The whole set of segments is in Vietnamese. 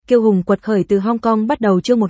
Kiêu hùng quật khởi từ Hong Kong bắt đầu chương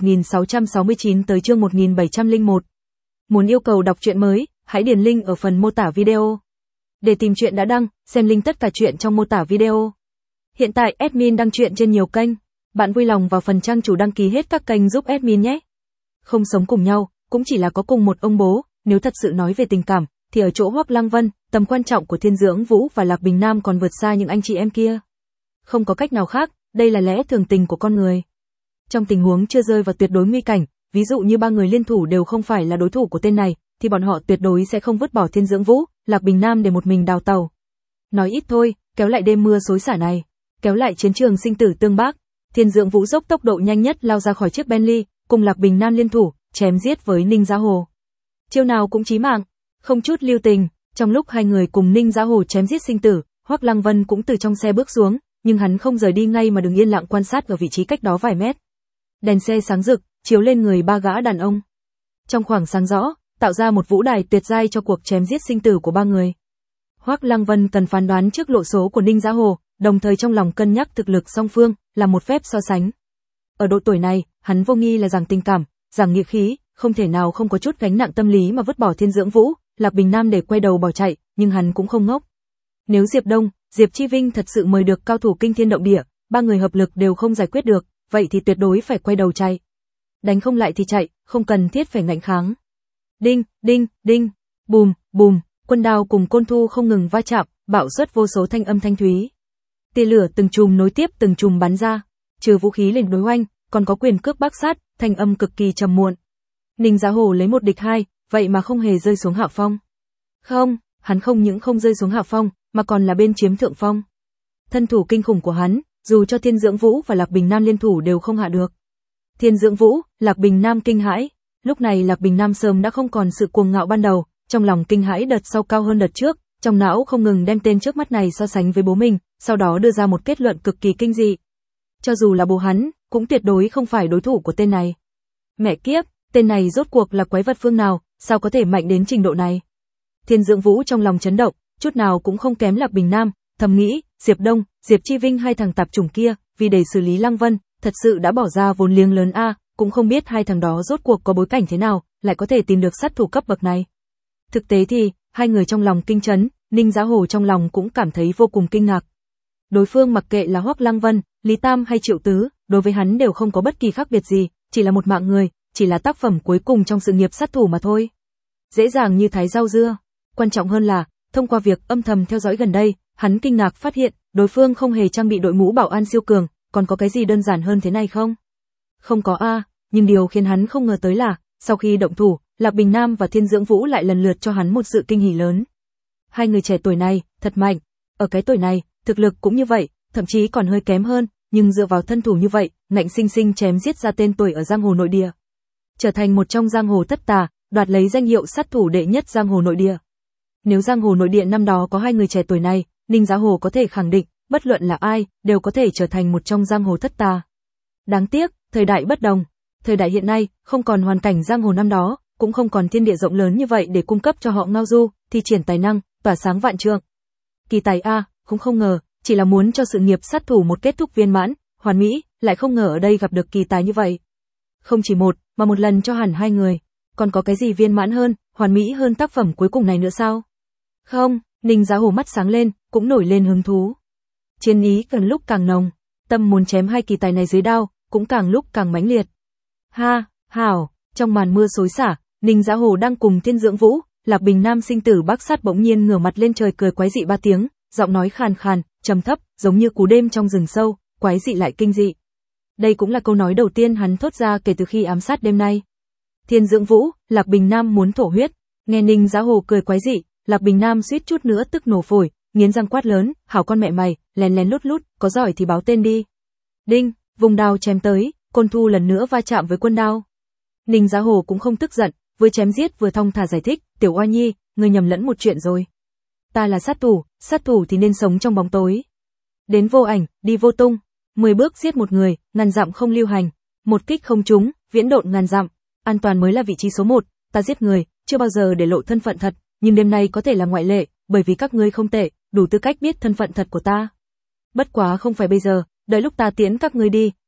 1669 tới chương 1701. Muốn yêu cầu đọc truyện mới, hãy điền link ở phần mô tả video. Để tìm truyện đã đăng, xem link tất cả truyện trong mô tả video. Hiện tại admin đăng truyện trên nhiều kênh, bạn vui lòng vào phần trang chủ đăng ký hết các kênh giúp admin nhé. Không sống cùng nhau, cũng chỉ là có cùng một ông bố, nếu thật sự nói về tình cảm, thì ở chỗ Hoắc Lăng Vân, tầm quan trọng của Thiên Dưỡng Vũ và Lạc Bình Nam còn vượt xa những anh chị em kia. Không có cách nào khác, đây là lẽ thường tình của con người. Trong tình huống chưa rơi vào tuyệt đối nguy cảnh, ví dụ như ba người liên thủ đều không phải là đối thủ của tên này, thì bọn họ tuyệt đối sẽ không vứt bỏ Thiên Dưỡng Vũ, Lạc Bình Nam để một mình đào tàu. Nói ít thôi, kéo lại đêm mưa xối xả này, kéo lại chiến trường sinh tử tương bác, Thiên Dưỡng Vũ dốc tốc độ nhanh nhất lao ra khỏi chiếc Bentley, cùng Lạc Bình Nam liên thủ, chém giết với Ninh Giá Hồ. Chiêu nào cũng chí mạng, không chút lưu tình. Trong lúc hai người cùng Ninh Giá Hồ chém giết sinh tử, Hoắc Lăng Vân cũng từ trong xe bước xuống, nhưng hắn không rời đi ngay mà đứng yên lặng quan sát ở vị trí cách đó vài mét. Đèn xe sáng rực, chiếu lên người ba gã đàn ông. Trong khoảng sáng rõ, tạo ra một vũ đài tuyệt giai cho cuộc chém giết sinh tử của ba người. Hoắc Lăng Vân cần phán đoán trước lộ số của Ninh Giá Hồ, đồng thời trong lòng cân nhắc thực lực song phương, là một phép so sánh. Ở độ tuổi này, hắn vô nghi là giảng tình cảm, giảng nghĩa khí, không thể nào không có chút gánh nặng tâm lý mà vứt bỏ Thiên Dưỡng Vũ, Lạc Bình Nam để quay đầu bỏ chạy, nhưng hắn cũng không ngốc. Nếu Diệp Đông, Diệp Chi Vinh thật sự mời được cao thủ kinh thiên động địa, ba người hợp lực đều không giải quyết được, vậy thì tuyệt đối phải quay đầu chạy. Đánh không lại thì chạy, không cần thiết phải ngạnh kháng. Đinh, đinh, đinh, bùm, bùm, quân đao cùng côn thu không ngừng va chạm, bạo xuất vô số thanh âm thanh thúy. Tia lửa từng chùm nối tiếp từng chùm bắn ra, trừ vũ khí lên đối oanh, còn có quyền cước bác sát, thanh âm cực kỳ trầm muộn. Ninh Giá Hồ lấy một địch hai, vậy mà không hề rơi xuống hạ phong. Không, hắn không những không rơi xuống hạ phong, mà còn là bên chiếm thượng phong. Thân thủ kinh khủng của hắn, dù cho Thiên Dưỡng Vũ và Lạc Bình Nam liên thủ đều không hạ được. Thiên Dưỡng Vũ, Lạc Bình Nam kinh hãi, lúc này Lạc Bình Nam sớm đã không còn sự cuồng ngạo ban đầu, trong lòng kinh hãi đợt sau cao hơn đợt trước, trong não không ngừng đem tên trước mắt này so sánh với bố mình, sau đó đưa ra một kết luận cực kỳ kinh dị. Cho dù là bố hắn, cũng tuyệt đối không phải đối thủ của tên này. Mẹ kiếp, tên này rốt cuộc là quái vật phương nào, sao có thể mạnh đến trình độ này? Thiên Dưỡng Vũ trong lòng chấn động, chút nào cũng không kém Lạc Bình Nam, thầm nghĩ, Diệp Đông, Diệp Chi Vinh hai thằng tạp chủng kia, vì để xử lý Lăng Vân, thật sự đã bỏ ra vốn liếng lớn a, cũng không biết hai thằng đó rốt cuộc có bối cảnh thế nào, lại có thể tìm được sát thủ cấp bậc này. Thực tế thì, hai người trong lòng kinh chấn, Ninh Giá Hồ trong lòng cũng cảm thấy vô cùng kinh ngạc. Đối phương mặc kệ là Hoắc Lăng Vân, Lý Tam hay Triệu Tứ, đối với hắn đều không có bất kỳ khác biệt gì, chỉ là một mạng người, chỉ là tác phẩm cuối cùng trong sự nghiệp sát thủ mà thôi. Dễ dàng như thái rau dưa. Quan trọng hơn là, thông qua việc âm thầm theo dõi gần đây, hắn kinh ngạc phát hiện, đối phương không hề trang bị đội mũ bảo an siêu cường, còn có cái gì đơn giản hơn thế này không? Không có a, nhưng điều khiến hắn không ngờ tới là, sau khi động thủ, Lạc Bình Nam và Thiên Dưỡng Vũ lại lần lượt cho hắn một sự kinh hỉ lớn. Hai người trẻ tuổi này, thật mạnh, ở cái tuổi này, thực lực cũng như vậy, thậm chí còn hơi kém hơn, nhưng dựa vào thân thủ như vậy, ngạnh sinh sinh chém giết ra tên tuổi ở giang hồ nội địa. Trở thành một trong giang hồ thất tà, đoạt lấy danh hiệu sát thủ đệ nhất giang hồ nội địa. Nếu giang hồ nội địa năm đó có hai người trẻ tuổi này, Ninh Giá Hồ có thể khẳng định, bất luận là ai, đều có thể trở thành một trong giang hồ thất tà. Đáng tiếc, thời đại bất đồng. Thời đại hiện nay, không còn hoàn cảnh giang hồ năm đó, cũng không còn thiên địa rộng lớn như vậy để cung cấp cho họ ngao du, thi triển tài năng, tỏa sáng vạn trượng. Kỳ tài a, cũng không ngờ, chỉ là muốn cho sự nghiệp sát thủ một kết thúc viên mãn, hoàn mỹ, lại không ngờ ở đây gặp được kỳ tài như vậy. Không chỉ một, mà một lần cho hẳn hai người. Còn có cái gì viên mãn hơn, hoàn mỹ hơn tác phẩm cuối cùng này nữa sao? Không, Ninh Giá Hồ mắt sáng lên, cũng nổi lên hứng thú. Chiến ý càng lúc càng nồng, tâm muốn chém hai kỳ tài này dưới đao, cũng càng lúc càng mãnh liệt. Ha, hảo, trong màn mưa xối xả, Ninh Giá Hồ đang cùng Thiên Dưỡng Vũ, Lạc Bình Nam sinh tử bác sát bỗng nhiên ngửa mặt lên trời cười quái dị ba tiếng, giọng nói khàn khàn, trầm thấp, giống như cú đêm trong rừng sâu, quái dị lại kinh dị. Đây cũng là câu nói đầu tiên hắn thốt ra kể từ khi ám sát đêm nay. Thiên Dưỡng Vũ, Lạc Bình Nam muốn thổ huyết, nghe Ninh Giá Hồ cười quái dị, Lạc Bình Nam suýt chút nữa tức nổ phổi, nghiến răng quát lớn, hảo con mẹ mày, lén lén lút lút, có giỏi thì báo tên đi. Đinh, vùng đao chém tới, côn thu lần nữa va chạm với quân đao. Ninh Giá Hồ cũng không tức giận, vừa chém giết vừa thong thả giải thích, Tiểu Oa Nhi, ngươi nhầm lẫn một chuyện rồi. Ta là sát thủ thì nên sống trong bóng tối. Đến vô ảnh, đi vô tung, 10 bước giết một người, ngàn dặm không lưu hành, một kích không trúng, viễn độn ngàn dặm, an toàn mới là vị trí số 1, ta giết người, chưa bao giờ để lộ thân phận thật, nhưng đêm nay có thể là ngoại lệ, bởi vì các ngươi không tệ, đủ tư cách biết thân phận thật của ta. Bất quá không phải bây giờ, đợi lúc ta tiễn các ngươi đi,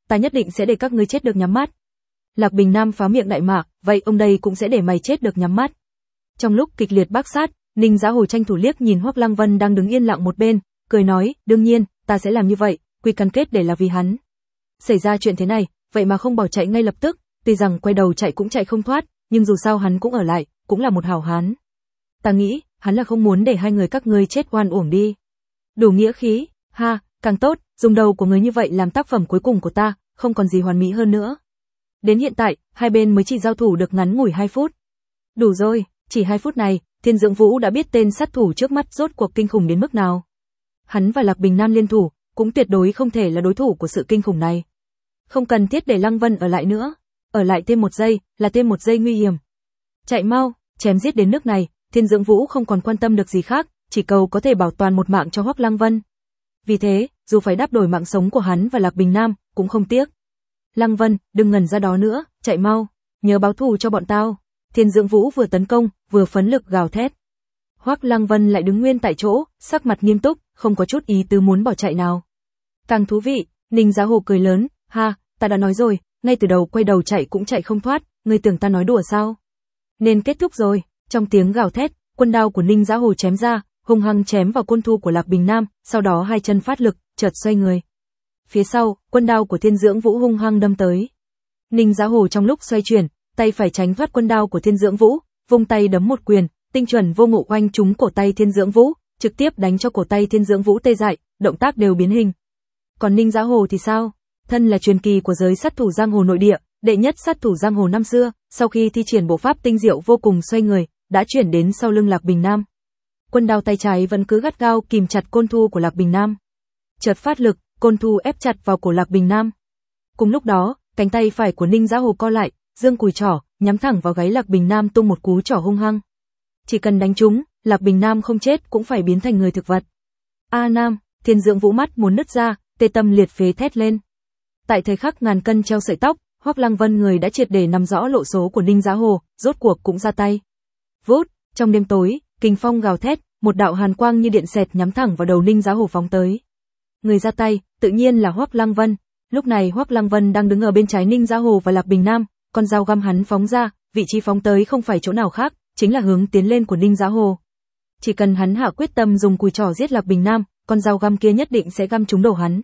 ta nhất định sẽ để các ngươi chết được nhắm mắt. Lạc Bình Nam phá miệng đại mạc, vậy ông đây cũng sẽ để mày chết được nhắm mắt. Trong lúc kịch liệt bác sát, Ninh Giá Hồ tranh thủ liếc nhìn Hoắc Lăng Vân đang đứng yên lặng một bên, cười nói, đương nhiên, ta sẽ làm như vậy, quy cam kết để là vì hắn. Xảy ra chuyện thế này, vậy mà không bỏ chạy ngay lập tức, tuy rằng quay đầu chạy cũng chạy không thoát, nhưng dù sao hắn cũng ở lại, cũng là một hảo hán. Ta nghĩ, hắn là không muốn để hai người các ngươi chết oan uổng đi. Đủ nghĩa khí, ha, càng tốt, dùng đầu của người như vậy làm tác phẩm cuối cùng của ta, không còn gì hoàn mỹ hơn nữa. Đến hiện tại, hai bên mới chỉ giao thủ được ngắn ngủi 2 phút. Đủ rồi, chỉ 2 phút này, Thiên Dưỡng Vũ đã biết tên sát thủ trước mắt rốt cuộc kinh khủng đến mức nào. Hắn và Lạc Bình Nam liên thủ, cũng tuyệt đối không thể là đối thủ của sự kinh khủng này. Không cần thiết để Lăng Vân ở lại nữa, ở lại thêm 1 giây, là thêm 1 giây nguy hiểm. Chạy mau, chém giết đến nước này, Thiên Dưỡng Vũ không còn quan tâm được gì khác, chỉ cầu có thể bảo toàn một mạng cho Hoắc Lăng Vân. Vì thế, dù phải đáp đổi mạng sống của hắn và Lạc Bình Nam, cũng không tiếc. Lăng Vân, đừng ngẩn ra đó nữa, chạy mau, nhớ báo thù cho bọn tao. Thiên Dưỡng Vũ vừa tấn công, vừa phấn lực gào thét. Hoắc Lăng Vân lại đứng nguyên tại chỗ, sắc mặt nghiêm túc, không có chút ý tứ muốn bỏ chạy nào. Càng thú vị, Ninh Giá Hồ cười lớn, ha, ta đã nói rồi, ngay từ đầu quay đầu chạy cũng chạy không thoát, ngươi tưởng ta nói đùa sao? Nên kết thúc rồi, trong tiếng gào thét, quân đao của Ninh Giá Hồ chém ra, hung hăng chém vào côn thu của Lạc Bình Nam, sau đó hai chân phát lực, chợt xoay người. Phía sau, quân đao của Thiên Dưỡng Vũ hung hăng đâm tới. Ninh Giá Hồ trong lúc xoay chuyển, tay phải tránh thoát quân đao của Thiên Dưỡng Vũ, vung tay đấm một quyền, tinh chuẩn vô ngộ oanh trúng cổ tay Thiên Dưỡng Vũ, trực tiếp đánh cho cổ tay Thiên Dưỡng Vũ tê dại, động tác đều biến hình. Còn Ninh Giá Hồ thì sao? Thân là truyền kỳ của giới sát thủ giang hồ nội địa, đệ nhất sát thủ giang hồ năm xưa, sau khi thi triển bộ pháp tinh diệu vô cùng xoay người, đã chuyển đến sau lưng Lạc Bình Nam. Quân đao tay trái vẫn cứ gắt gao kìm chặt côn thu của Lạc Bình Nam. Chợt phát lực, côn thu ép chặt vào cổ Lạc Bình Nam. Cùng lúc đó, cánh tay phải của Ninh Giá Hồ co lại, giương cùi trỏ, nhắm thẳng vào gáy Lạc Bình Nam tung một cú trỏ hung hăng. Chỉ cần đánh trúng, Lạc Bình Nam không chết cũng phải biến thành người thực vật. A Nam, Thiên Dưỡng Vũ mắt muốn nứt ra, tê tâm liệt phế thét lên. Tại thời khắc ngàn cân treo sợi tóc, Hoắc Lăng Vân người đã triệt để nắm rõ lộ số của Ninh Giá Hồ, rốt cuộc cũng ra tay. Vút, trong đêm tối, kình phong gào thét, một đạo hàn quang như điện xẹt nhắm thẳng vào đầu Ninh Giá Hồ phóng tới. Người ra tay, tự nhiên là Hoắc Lăng Vân. Lúc này Hoắc Lăng Vân đang đứng ở bên trái Ninh Giá Hồ và Lạc Bình Nam, con dao găm hắn phóng ra, vị trí phóng tới không phải chỗ nào khác, chính là hướng tiến lên của Ninh Giá Hồ. Chỉ cần hắn hạ quyết tâm dùng cùi trỏ giết Lạc Bình Nam, con dao găm kia nhất định sẽ găm trúng đầu hắn.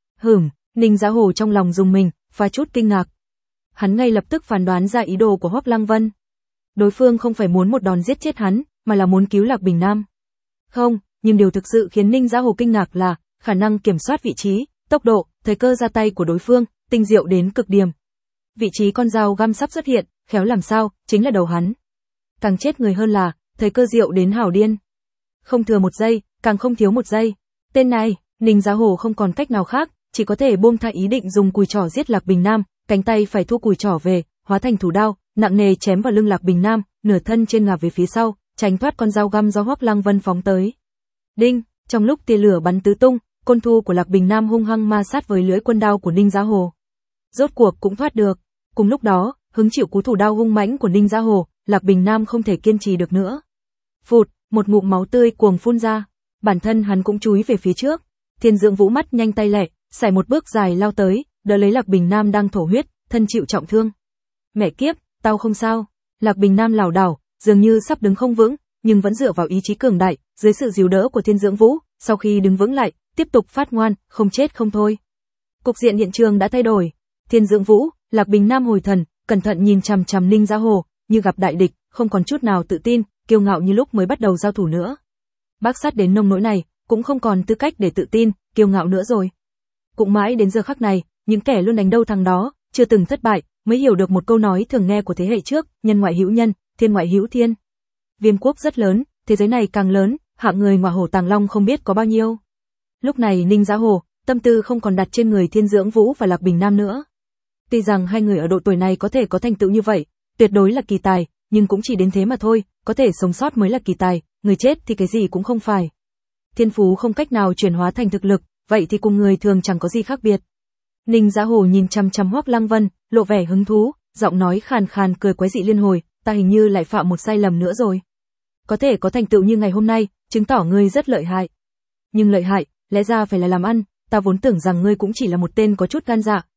Ninh Giá Hồ trong lòng rùng mình, pha chút kinh ngạc. Hắn ngay lập tức phán đoán ra ý đồ của Hoắc Lăng Vân. Đối phương không phải muốn một đòn giết chết hắn, mà là muốn cứu Lạc Bình Nam. Không, nhưng điều thực sự khiến Ninh Giá Hồ kinh ngạc là khả năng kiểm soát vị trí, tốc độ, thời cơ ra tay của đối phương, tinh diệu đến cực điểm. Vị trí con dao găm sắp xuất hiện, khéo làm sao, chính là đầu hắn. Càng chết người hơn là, thời cơ diệu đến hảo điên. Không thừa 1 giây, càng không thiếu 1 giây. Tên này, Ninh Giá Hồ không còn cách nào khác, chỉ có thể buông tha ý định dùng cùi trỏ giết Lạc Bình Nam, cánh tay phải thu cùi trỏ về, hóa thành thủ đao, nặng nề chém vào lưng Lạc Bình Nam, nửa thân trên ngả về phía sau, tránh thoát con dao găm do Hoắc Lăng Vân phóng tới. Đinh, trong lúc tia lửa bắn tứ tung, côn thu của Lạc Bình Nam hung hăng ma sát với lưỡi quân đao của Ninh Giá Hồ. Rốt cuộc cũng thoát được. Cùng lúc đó, hứng chịu cú thủ đao hung mãnh của Ninh Giá Hồ, Lạc Bình Nam không thể kiên trì được nữa. Phụt, một ngụm máu tươi cuồng phun ra, bản thân hắn cũng chúi về phía trước. Thiên Dưỡng Vũ mắt nhanh tay lẹ, sải một bước dài lao tới, đỡ lấy Lạc Bình Nam đang thổ huyết, thân chịu trọng thương. Mẹ kiếp, tao không sao. Lạc Bình Nam lảo đảo, dường như sắp đứng không vững, nhưng vẫn dựa vào ý chí cường đại, dưới sự dìu đỡ của Thiên Dưỡng Vũ, sau khi đứng vững lại, tiếp tục phát ngoan, không chết không thôi. Cục diện hiện trường đã thay đổi. Thiên Dưỡng Vũ, Lạc Bình Nam hồi thần, cẩn thận nhìn chằm chằm Ninh Giá Hồ, như gặp đại địch, không còn chút nào tự tin, kiêu ngạo như lúc mới bắt đầu giao thủ nữa. Bác sát đến nông nỗi này, cũng không còn tư cách để tự tin, kiêu ngạo nữa rồi. Cũng mãi đến giờ khắc này, những kẻ luôn đánh đâu thằng đó, chưa từng thất bại, mới hiểu được một câu nói thường nghe của thế hệ trước, nhân ngoại hữu nhân, thiên ngoại hữu thiên. Viêm quốc rất lớn, thế giới này càng lớn, hạng người ngọa hổ tàng long không biết có bao nhiêu. Lúc này Ninh Giá Hồ, tâm tư không còn đặt trên người Thiên Dưỡng Vũ và Lạc Bình Nam nữa. Tuy rằng hai người ở độ tuổi này có thể có thành tựu như vậy, tuyệt đối là kỳ tài, nhưng cũng chỉ đến thế mà thôi, có thể sống sót mới là kỳ tài, người chết thì cái gì cũng không phải. Thiên phú không cách nào chuyển hóa thành thực lực, vậy thì cùng người thường chẳng có gì khác biệt. Ninh Giá Hồ nhìn chằm chằm Hoắc Lăng Vân, lộ vẻ hứng thú, giọng nói khàn khàn cười quái dị liên hồi, ta hình như lại phạm một sai lầm nữa rồi. Có thể có thành tựu như ngày hôm nay, chứng tỏ ngươi rất lợi hại. Nhưng lợi hại, lẽ ra phải là làm ăn, ta vốn tưởng rằng ngươi cũng chỉ là một tên có chút gan dạ,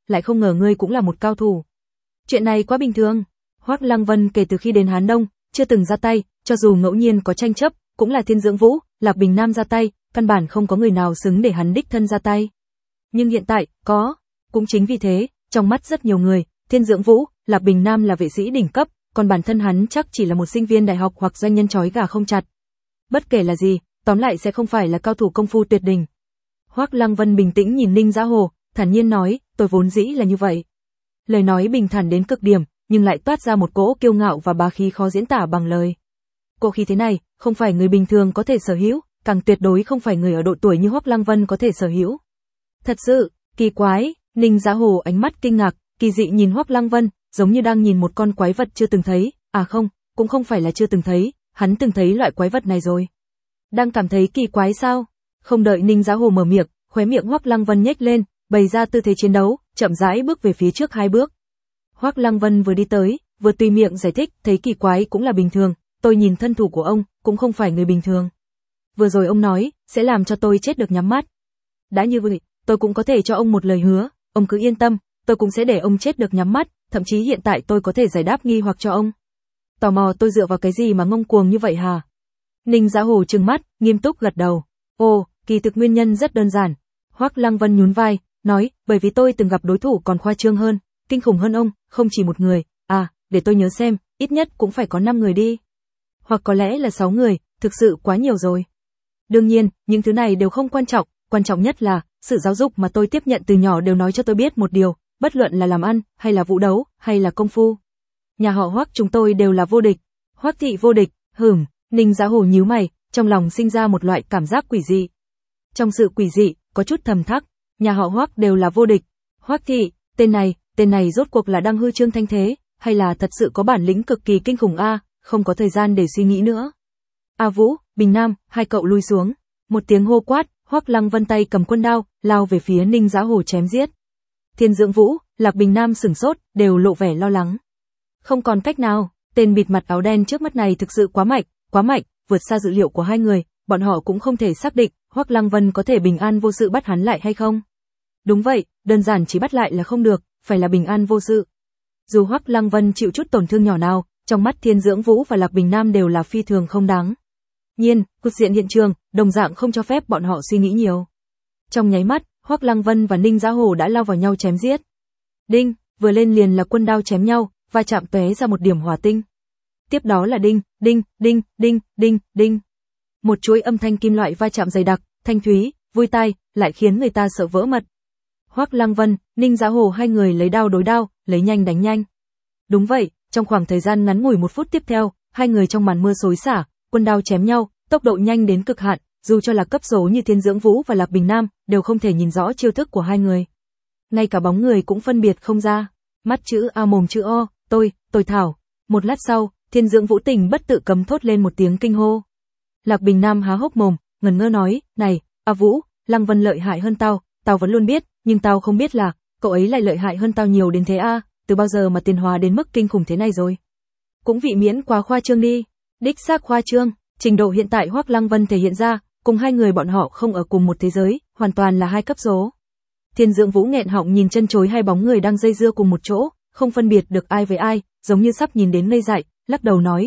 lại không ngờ ngươi cũng là một cao thủ. Chuyện này quá bình thường. Hoắc Lăng Vân kể từ khi đến Hán Đông, chưa từng ra tay, cho dù ngẫu nhiên có tranh chấp, cũng là Thiên Dưỡng Vũ, Lạc Bình Nam ra tay, căn bản không có người nào xứng để hắn đích thân ra tay. Nhưng hiện tại, có. Cũng chính vì thế, trong mắt rất nhiều người, Thiên Dưỡng Vũ, Lạc Bình Nam là vệ sĩ đỉnh cấp, còn bản thân hắn chắc chỉ là một sinh viên đại học hoặc doanh nhân trói gà không chặt. Bất kể là gì, tóm lại sẽ không phải là cao thủ công phu tuyệt đỉnh. Hoắc Lăng Vân bình tĩnh nhìn Ninh Giá Hồ, thản nhiên nói, tôi vốn dĩ là như vậy. Lời nói bình thản đến cực điểm, nhưng lại toát ra một cỗ kiêu ngạo và bá khí khó diễn tả bằng lời. Cỗ khí thế này, không phải người bình thường có thể sở hữu, càng tuyệt đối không phải người ở độ tuổi như Hoắc Lăng Vân có thể sở hữu. Thật sự, kỳ quái, Ninh Giá Hồ ánh mắt kinh ngạc, kỳ dị nhìn Hoắc Lăng Vân, giống như đang nhìn một con quái vật chưa từng thấy, à không, cũng không phải là chưa từng thấy, hắn từng thấy loại quái vật này rồi. Đang cảm thấy kỳ quái sao? Không đợi Ninh Giá Hồ mở miệng, khóe miệng Hoắc Lăng Vân nhếch lên, bày ra tư thế chiến đấu, chậm rãi bước về phía trước 2 bước. Hoắc Lăng Vân vừa đi tới, vừa tùy miệng giải thích, thấy kỳ quái cũng là bình thường, tôi nhìn thân thủ của ông, cũng không phải người bình thường. Vừa rồi ông nói, sẽ làm cho tôi chết được nhắm mắt. Đã như vậy, tôi cũng có thể cho ông một lời hứa, ông cứ yên tâm, tôi cũng sẽ để ông chết được nhắm mắt, thậm chí hiện tại tôi có thể giải đáp nghi hoặc cho ông. Tò mò tôi dựa vào cái gì mà ngông cuồng như vậy hả? Ninh Giá Hồ trừng mắt, nghiêm túc gật đầu. Ồ, kỳ thực nguyên nhân rất đơn giản. Hoắc Lăng Vân nhún vai, nói, bởi vì tôi từng gặp đối thủ còn khoa trương hơn, kinh khủng hơn ông, không chỉ một người, để tôi nhớ xem, ít nhất cũng phải có 5 người đi. Hoặc có lẽ là 6 người, thực sự quá nhiều rồi. Đương nhiên, những thứ này đều không quan trọng nhất là, sự giáo dục mà tôi tiếp nhận từ nhỏ đều nói cho tôi biết một điều, bất luận là làm ăn, hay là vũ đấu, hay là công phu. Nhà họ Hoắc chúng tôi đều là vô địch. Hoắc thị vô địch, Ninh Giá Hồ nhíu mày, trong lòng sinh ra một loại cảm giác quỷ dị. Trong sự quỷ dị, có chút thầm thắc, nhà họ Hoắc đều là vô địch. Hoắc thị, tên này rốt cuộc là đang hư trương thanh thế, hay là thật sự có bản lĩnh cực kỳ kinh khủng a, không có thời gian để suy nghĩ nữa. A Vũ, Bình Nam, hai cậu lui xuống. Một tiếng hô quát, Hoắc Lăng Vân tay cầm quân đao, lao về phía Ninh Giá Hồ chém giết. Thiên Dưỡng Vũ, Lạc Bình Nam sửng sốt, đều lộ vẻ lo lắng. Không còn cách nào, tên bịt mặt áo đen trước mắt này thực sự quá mạnh, vượt xa dự liệu của hai người, bọn họ cũng không thể xác định, Hoắc Lăng Vân có thể bình an vô sự bắt hắn lại hay không. Đúng vậy, đơn giản chỉ bắt lại là không được, phải là bình an vô sự. Dù Hoắc Lăng Vân chịu chút tổn thương nhỏ nào, trong mắt Thiên Dưỡng Vũ và Lạc Bình Nam đều là phi thường không đáng. Nhiên, cục diện hiện trường, đồng dạng không cho phép bọn họ suy nghĩ nhiều. Trong nháy mắt, Hoắc Lăng Vân và Ninh Giá Hồ đã lao vào nhau chém giết. Đinh, vừa lên liền là quân đao chém nhau, va chạm tóe ra một điểm hỏa tinh. Tiếp đó là đinh, đinh, đinh, đinh, đinh, đinh. Một chuỗi âm thanh kim loại va chạm dày đặc, thanh thúy, vui tai, lại khiến người ta sợ vỡ mật. Hoắc Lăng Vân, Ninh Giá Hồ hai người lấy đao đối đao, lấy nhanh đánh nhanh. Đúng vậy, trong khoảng thời gian ngắn ngủi 1 phút tiếp theo, hai người trong màn mưa xối xả, quân đao chém nhau, tốc độ nhanh đến cực hạn, dù cho là cấp số như Thiên Dưỡng Vũ và Lạc Bình Nam, đều không thể nhìn rõ chiêu thức của hai người. Ngay cả bóng người cũng phân biệt không ra. Mắt chữ A mồm chữ O, tôi thảo. Một lát sau, Thiên Dưỡng Vũ tình bất tự cấm thốt lên một tiếng kinh hô. Lạc Bình Nam há hốc mồm, ngẩn ngơ nói, này, A Vũ, Lăng Vân lợi hại hơn tao vẫn luôn biết, nhưng tao không biết là, cậu ấy lại lợi hại hơn tao nhiều đến thế a, từ bao giờ mà tiến hóa đến mức kinh khủng thế này rồi. Cũng vị miễn quá khoa trương đi, đích xác khoa trương, trình độ hiện tại Hoắc Lăng Vân thể hiện ra, cùng hai người bọn họ không ở cùng một thế giới, hoàn toàn là hai cấp số. Thiên Dưỡng Vũ nghẹn họng nhìn chân chối hai bóng người đang dây dưa cùng một chỗ, không phân biệt được ai với ai, giống như sắp nhìn đến ngây dại, lắc đầu nói,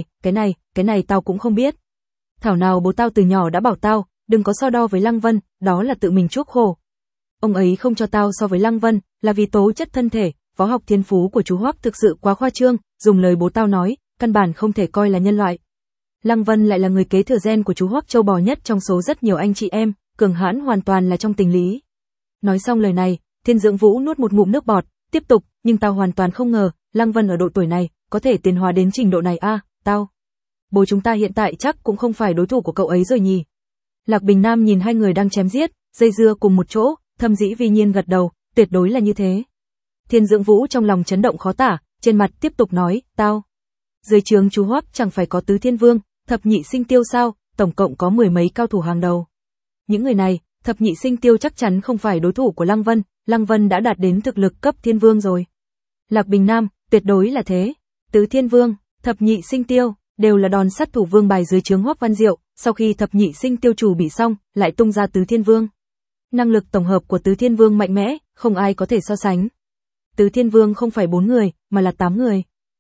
cái này tao cũng không biết. Thảo nào bố tao từ nhỏ đã bảo tao, đừng có so đo với Lăng Vân, đó là tự mình chuốc khổ. Ông ấy không cho tao so với Lăng Vân, là vì tố chất thân thể, võ học thiên phú của chú Hoắc thực sự quá khoa trương, dùng lời bố tao nói, căn bản không thể coi là nhân loại. Lăng Vân lại là người kế thừa gen của chú Hoắc châu bò nhất trong số rất nhiều anh chị em, cường hãn hoàn toàn là trong tình lý. Nói xong lời này, Thiên Dưỡng Vũ nuốt một ngụm nước bọt, tiếp tục, nhưng tao hoàn toàn không ngờ, Lăng Vân ở độ tuổi này, có thể tiến hóa đến trình độ này a, bố chúng ta hiện tại chắc cũng không phải đối thủ của cậu ấy rồi nhỉ. Lạc Bình Nam nhìn hai người đang chém giết, dây dưa cùng một chỗ, thâm dĩ vi nhiên gật đầu, tuyệt đối là như thế. Thiên Dưỡng Vũ trong lòng chấn động khó tả, trên mặt tiếp tục nói, dưới trướng chú Hoắc chẳng phải có Tứ Thiên Vương, Thập Nhị Sinh Tiêu sao, tổng cộng có 10 mấy cao thủ hàng đầu. Những người này, Thập Nhị Sinh Tiêu chắc chắn không phải đối thủ của Lăng Vân đã đạt đến thực lực cấp Thiên Vương rồi. Lạc Bình Nam, tuyệt đối là thế. Tứ Thiên Vương, Thập Nhị Sinh Tiêu, đều là đòn sát thủ vương bài dưới trướng Hoắc Văn Diệu, sau khi Thập Nhị Sinh Tiêu chủ bị xong, lại tung ra Tứ Thiên Vương. Năng lực tổng hợp của Tứ Thiên Vương mạnh mẽ, không ai có thể so sánh. Tứ Thiên Vương không phải 4 người, mà là 8 người.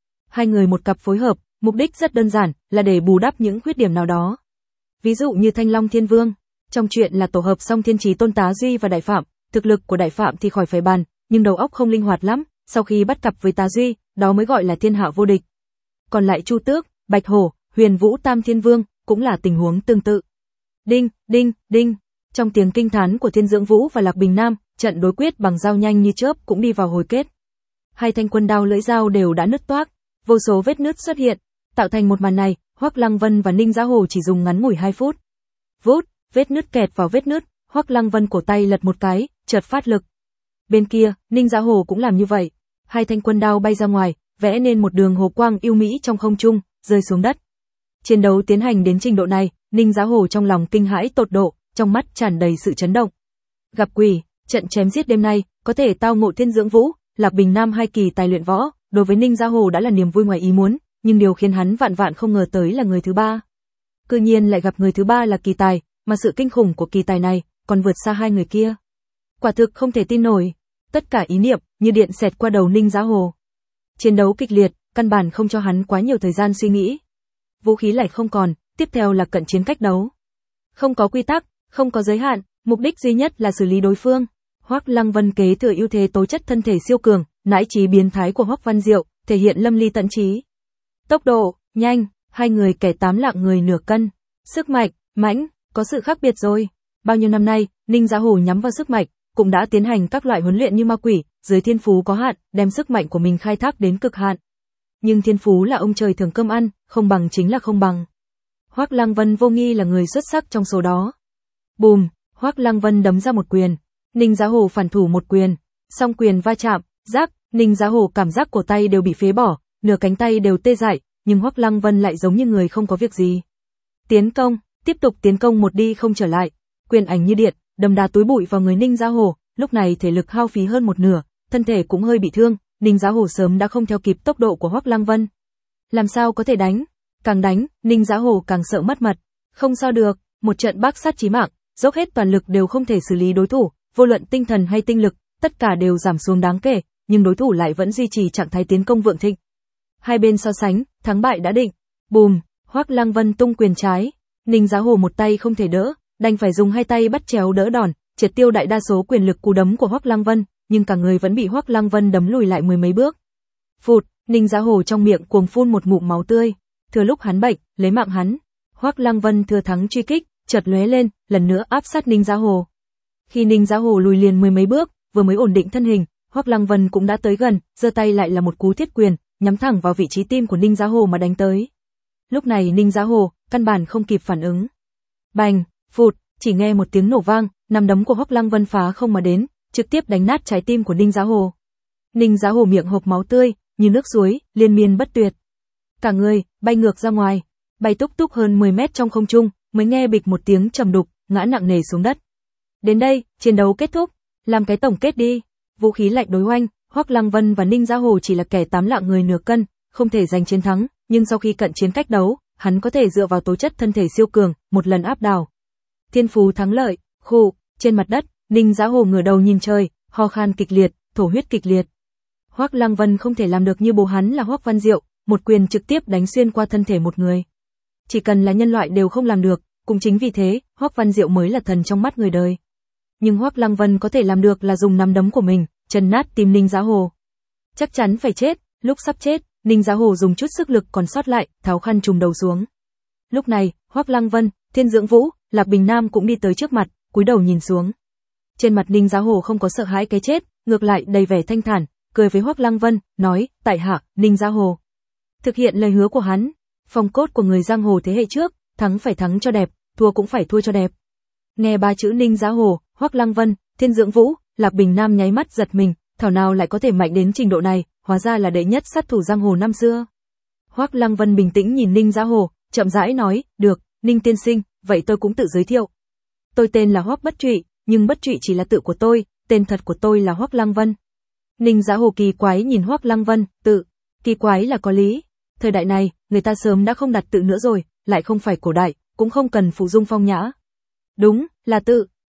2 người một cặp phối hợp, mục đích rất đơn giản, là để bù đắp những khuyết điểm nào đó. Ví dụ như Thanh Long Thiên Vương, trong chuyện là tổ hợp song thiên trí Tôn Tá Duy và Đại Phạm, thực lực của Đại Phạm thì khỏi phải bàn, nhưng đầu óc không linh hoạt lắm, sau khi bắt cặp với Tá Duy, đó mới gọi là thiên hạ vô địch. Còn lại Chu Tước, Bạch Hổ, Huyền Vũ Tam Thiên Vương, cũng là tình huống tương tự. Đinh, đinh, đinh, trong tiếng kinh thán của Thiên Dưỡng Vũ và Lạc Bình Nam, trận đối quyết bằng dao nhanh như chớp cũng đi vào hồi kết. Hai thanh quân đao lưỡi dao đều đã nứt toác, vô số vết nứt xuất hiện, tạo thành một màn này, Hoắc Lăng Vân và Ninh Giá Hồ chỉ dùng ngắn ngủi 2 phút. Vút, vết nứt kẹt vào vết nứt, Hoắc Lăng Vân cổ tay lật một cái, chợt phát lực. Bên kia, Ninh Giá Hồ cũng làm như vậy, hai thanh quân đao bay ra ngoài, vẽ nên một đường hồ quang yêu mỹ trong không trung, rơi xuống đất. Chiến đấu tiến hành đến trình độ này, Ninh Giá Hồ trong lòng kinh hãi tột độ, trong mắt tràn đầy sự chấn động. Gặp quỷ, trận chém giết đêm nay, có thể tao ngộ Thiên Dưỡng Vũ, Lạc Bình Nam hai kỳ tài luyện võ, đối với Ninh Giá Hồ đã là niềm vui ngoài ý muốn, nhưng điều khiến hắn vạn vạn không ngờ tới là người thứ ba. Cư nhiên lại gặp người thứ ba là kỳ tài, mà sự kinh khủng của kỳ tài này còn vượt xa hai người kia. Quả thực không thể tin nổi, tất cả ý niệm như điện xẹt qua đầu Ninh Giá Hồ. Chiến đấu kịch liệt, căn bản không cho hắn quá nhiều thời gian suy nghĩ. Vũ khí lại không còn, tiếp theo là cận chiến cách đấu. Không có quy tắc, không có giới hạn, mục đích duy nhất là xử lý đối phương. Hoắc Lăng Vân kế thừa ưu thế tố chất thân thể siêu cường, nãi trí biến thái của Hoắc Văn Diệu, thể hiện lâm ly tận trí. Tốc độ, nhanh, hai người kẻ 8 lạng người nửa cân. Sức mạnh, mãnh, có sự khác biệt rồi. Bao nhiêu năm nay, Ninh Giá Hồ nhắm vào sức mạnh, cũng đã tiến hành các loại huấn luyện như ma quỷ, dưới thiên phú có hạn, đem sức mạnh của mình khai thác đến cực hạn. Nhưng thiên phú là ông trời thưởng cơm ăn, không bằng chính là không bằng. Hoắc Lăng Vân vô nghi là người xuất sắc trong số đó. Bùm, Hoắc Lăng Vân đấm ra một quyền, Ninh Giá Hồ phản thủ một quyền, song quyền va chạm, rắc, Ninh Giá Hồ cảm giác cổ tay đều bị phế bỏ, nửa cánh tay đều tê dại, nhưng Hoắc Lăng Vân lại giống như người không có việc gì. Tiến công, tiếp tục tiến công một đi không trở lại, quyền ảnh như điện, đâm đá túi bụi vào người Ninh Giá Hồ, lúc này thể lực hao phí hơn một nửa, thân thể cũng hơi bị thương, Ninh Giá Hồ sớm đã không theo kịp tốc độ của Hoắc Lăng Vân. Làm sao có thể đánh? Càng đánh, Ninh Giá Hồ càng sợ mất mật. Không sao được, một trận bác sát chí mạng, dốc hết toàn lực đều không thể xử lý đối thủ, vô luận tinh thần hay tinh lực, tất cả đều giảm xuống đáng kể, nhưng đối thủ lại vẫn duy trì trạng thái tiến công vượng thịnh. Hai bên so sánh, thắng bại đã định. Bùm, Hoắc Lăng Vân tung quyền trái, Ninh Giá Hồ một tay không thể đỡ, đành phải dùng hai tay bắt chéo đỡ đòn, triệt tiêu đại đa số quyền lực cú đấm của Hoắc Lăng Vân, nhưng cả người vẫn bị Hoắc Lăng Vân đấm lùi lại mười mấy bước. Phụt, Ninh Giá Hồ trong miệng cuồng phun một ngụm máu tươi, thừa lúc hắn bệnh, lấy mạng hắn. Hoắc Lăng Vân thừa thắng truy kích, chợt lóe lên, lần nữa áp sát Ninh Giá Hồ. Khi Ninh Giá Hồ lùi liền mười mấy bước, vừa mới ổn định thân hình, Hoắc Lăng Vân cũng đã tới gần, giơ tay lại là một cú thiết quyền, nhắm thẳng vào vị trí tim của Ninh Giá Hồ mà đánh tới. Lúc này Ninh Giá Hồ căn bản không kịp phản ứng. Bành, phụt, chỉ nghe một tiếng nổ vang, nắm đấm của Hoắc Lăng Vân phá không mà đến, trực tiếp đánh nát trái tim của Ninh Giá Hồ. Ninh Giá Hồ miệng hộc máu tươi, như nước suối, liên miên bất tuyệt. Cả người bay ngược ra ngoài, bay túc túc hơn 10 mét trong không trung, mới nghe bịch một tiếng trầm đục, ngã nặng nề xuống đất. Đến đây, chiến đấu kết thúc, làm cái tổng kết đi. Vũ khí lạnh đối oanh, Hoắc Lăng Vân và Ninh Giá Hồ chỉ là kẻ 8 lạng người nửa cân, không thể giành chiến thắng, nhưng sau khi cận chiến cách đấu, hắn có thể dựa vào tố chất thân thể siêu cường, một lần áp đảo. Thiên phú thắng lợi, khụ, trên mặt đất, Ninh Giá Hồ ngửa đầu nhìn trời, ho khan kịch liệt, thổ huyết kịch liệt. Hoắc Lăng Vân không thể làm được như bố hắn là Hoắc Văn Diệu, một quyền trực tiếp đánh xuyên qua thân thể một người. Chỉ cần là nhân loại đều không làm được, cũng chính vì thế, Hoắc Văn Diệu mới là thần trong mắt người đời. Nhưng Hoắc Lăng Vân có thể làm được là dùng nắm đấm của mình, chân nát tim Ninh Giá Hồ. Chắc chắn phải chết, lúc sắp chết, Ninh Giá Hồ dùng chút sức lực còn sót lại, tháo khăn trùm đầu xuống. Lúc này, Hoắc Lăng Vân, Thiên Dưỡng Vũ, Lạc Bình Nam cũng đi tới trước mặt, cúi đầu nhìn xuống. Trên mặt Ninh Giá Hồ không có sợ hãi cái chết, ngược lại đầy vẻ thanh thản, cười với Hoắc Lăng Vân, nói, tại hạ, Ninh Giá Hồ. Thực hiện lời hứa của hắn, phong cốt của người giang hồ thế hệ trước, thắng phải thắng cho đẹp, thua cũng phải thua cho đẹp. Nghe ba chữ Ninh Giá Hồ, Hoắc Lăng Vân, Thiên Dưỡng Vũ, Lạc Bình Nam nháy mắt giật mình, thảo nào lại có thể mạnh đến trình độ này, hóa ra là đệ nhất sát thủ giang hồ năm xưa. Hoắc Lăng Vân bình tĩnh nhìn Ninh Giá Hồ, chậm rãi nói, được, Ninh tiên sinh, vậy tôi cũng tự giới thiệu. Tôi tên là Hoắc Bất Trụy, nhưng Bất Trụy chỉ là tự của tôi, tên thật của tôi là Hoắc Lăng Vân. Ninh Giá Hồ kỳ quái nhìn Hoắc Lăng Vân, tự, kỳ quái là có lý. Thời đại này, người ta sớm đã không đặt tự nữa rồi, lại không phải cổ đại, cũng không cần phụ dung phong nhã. Đúng, là tự.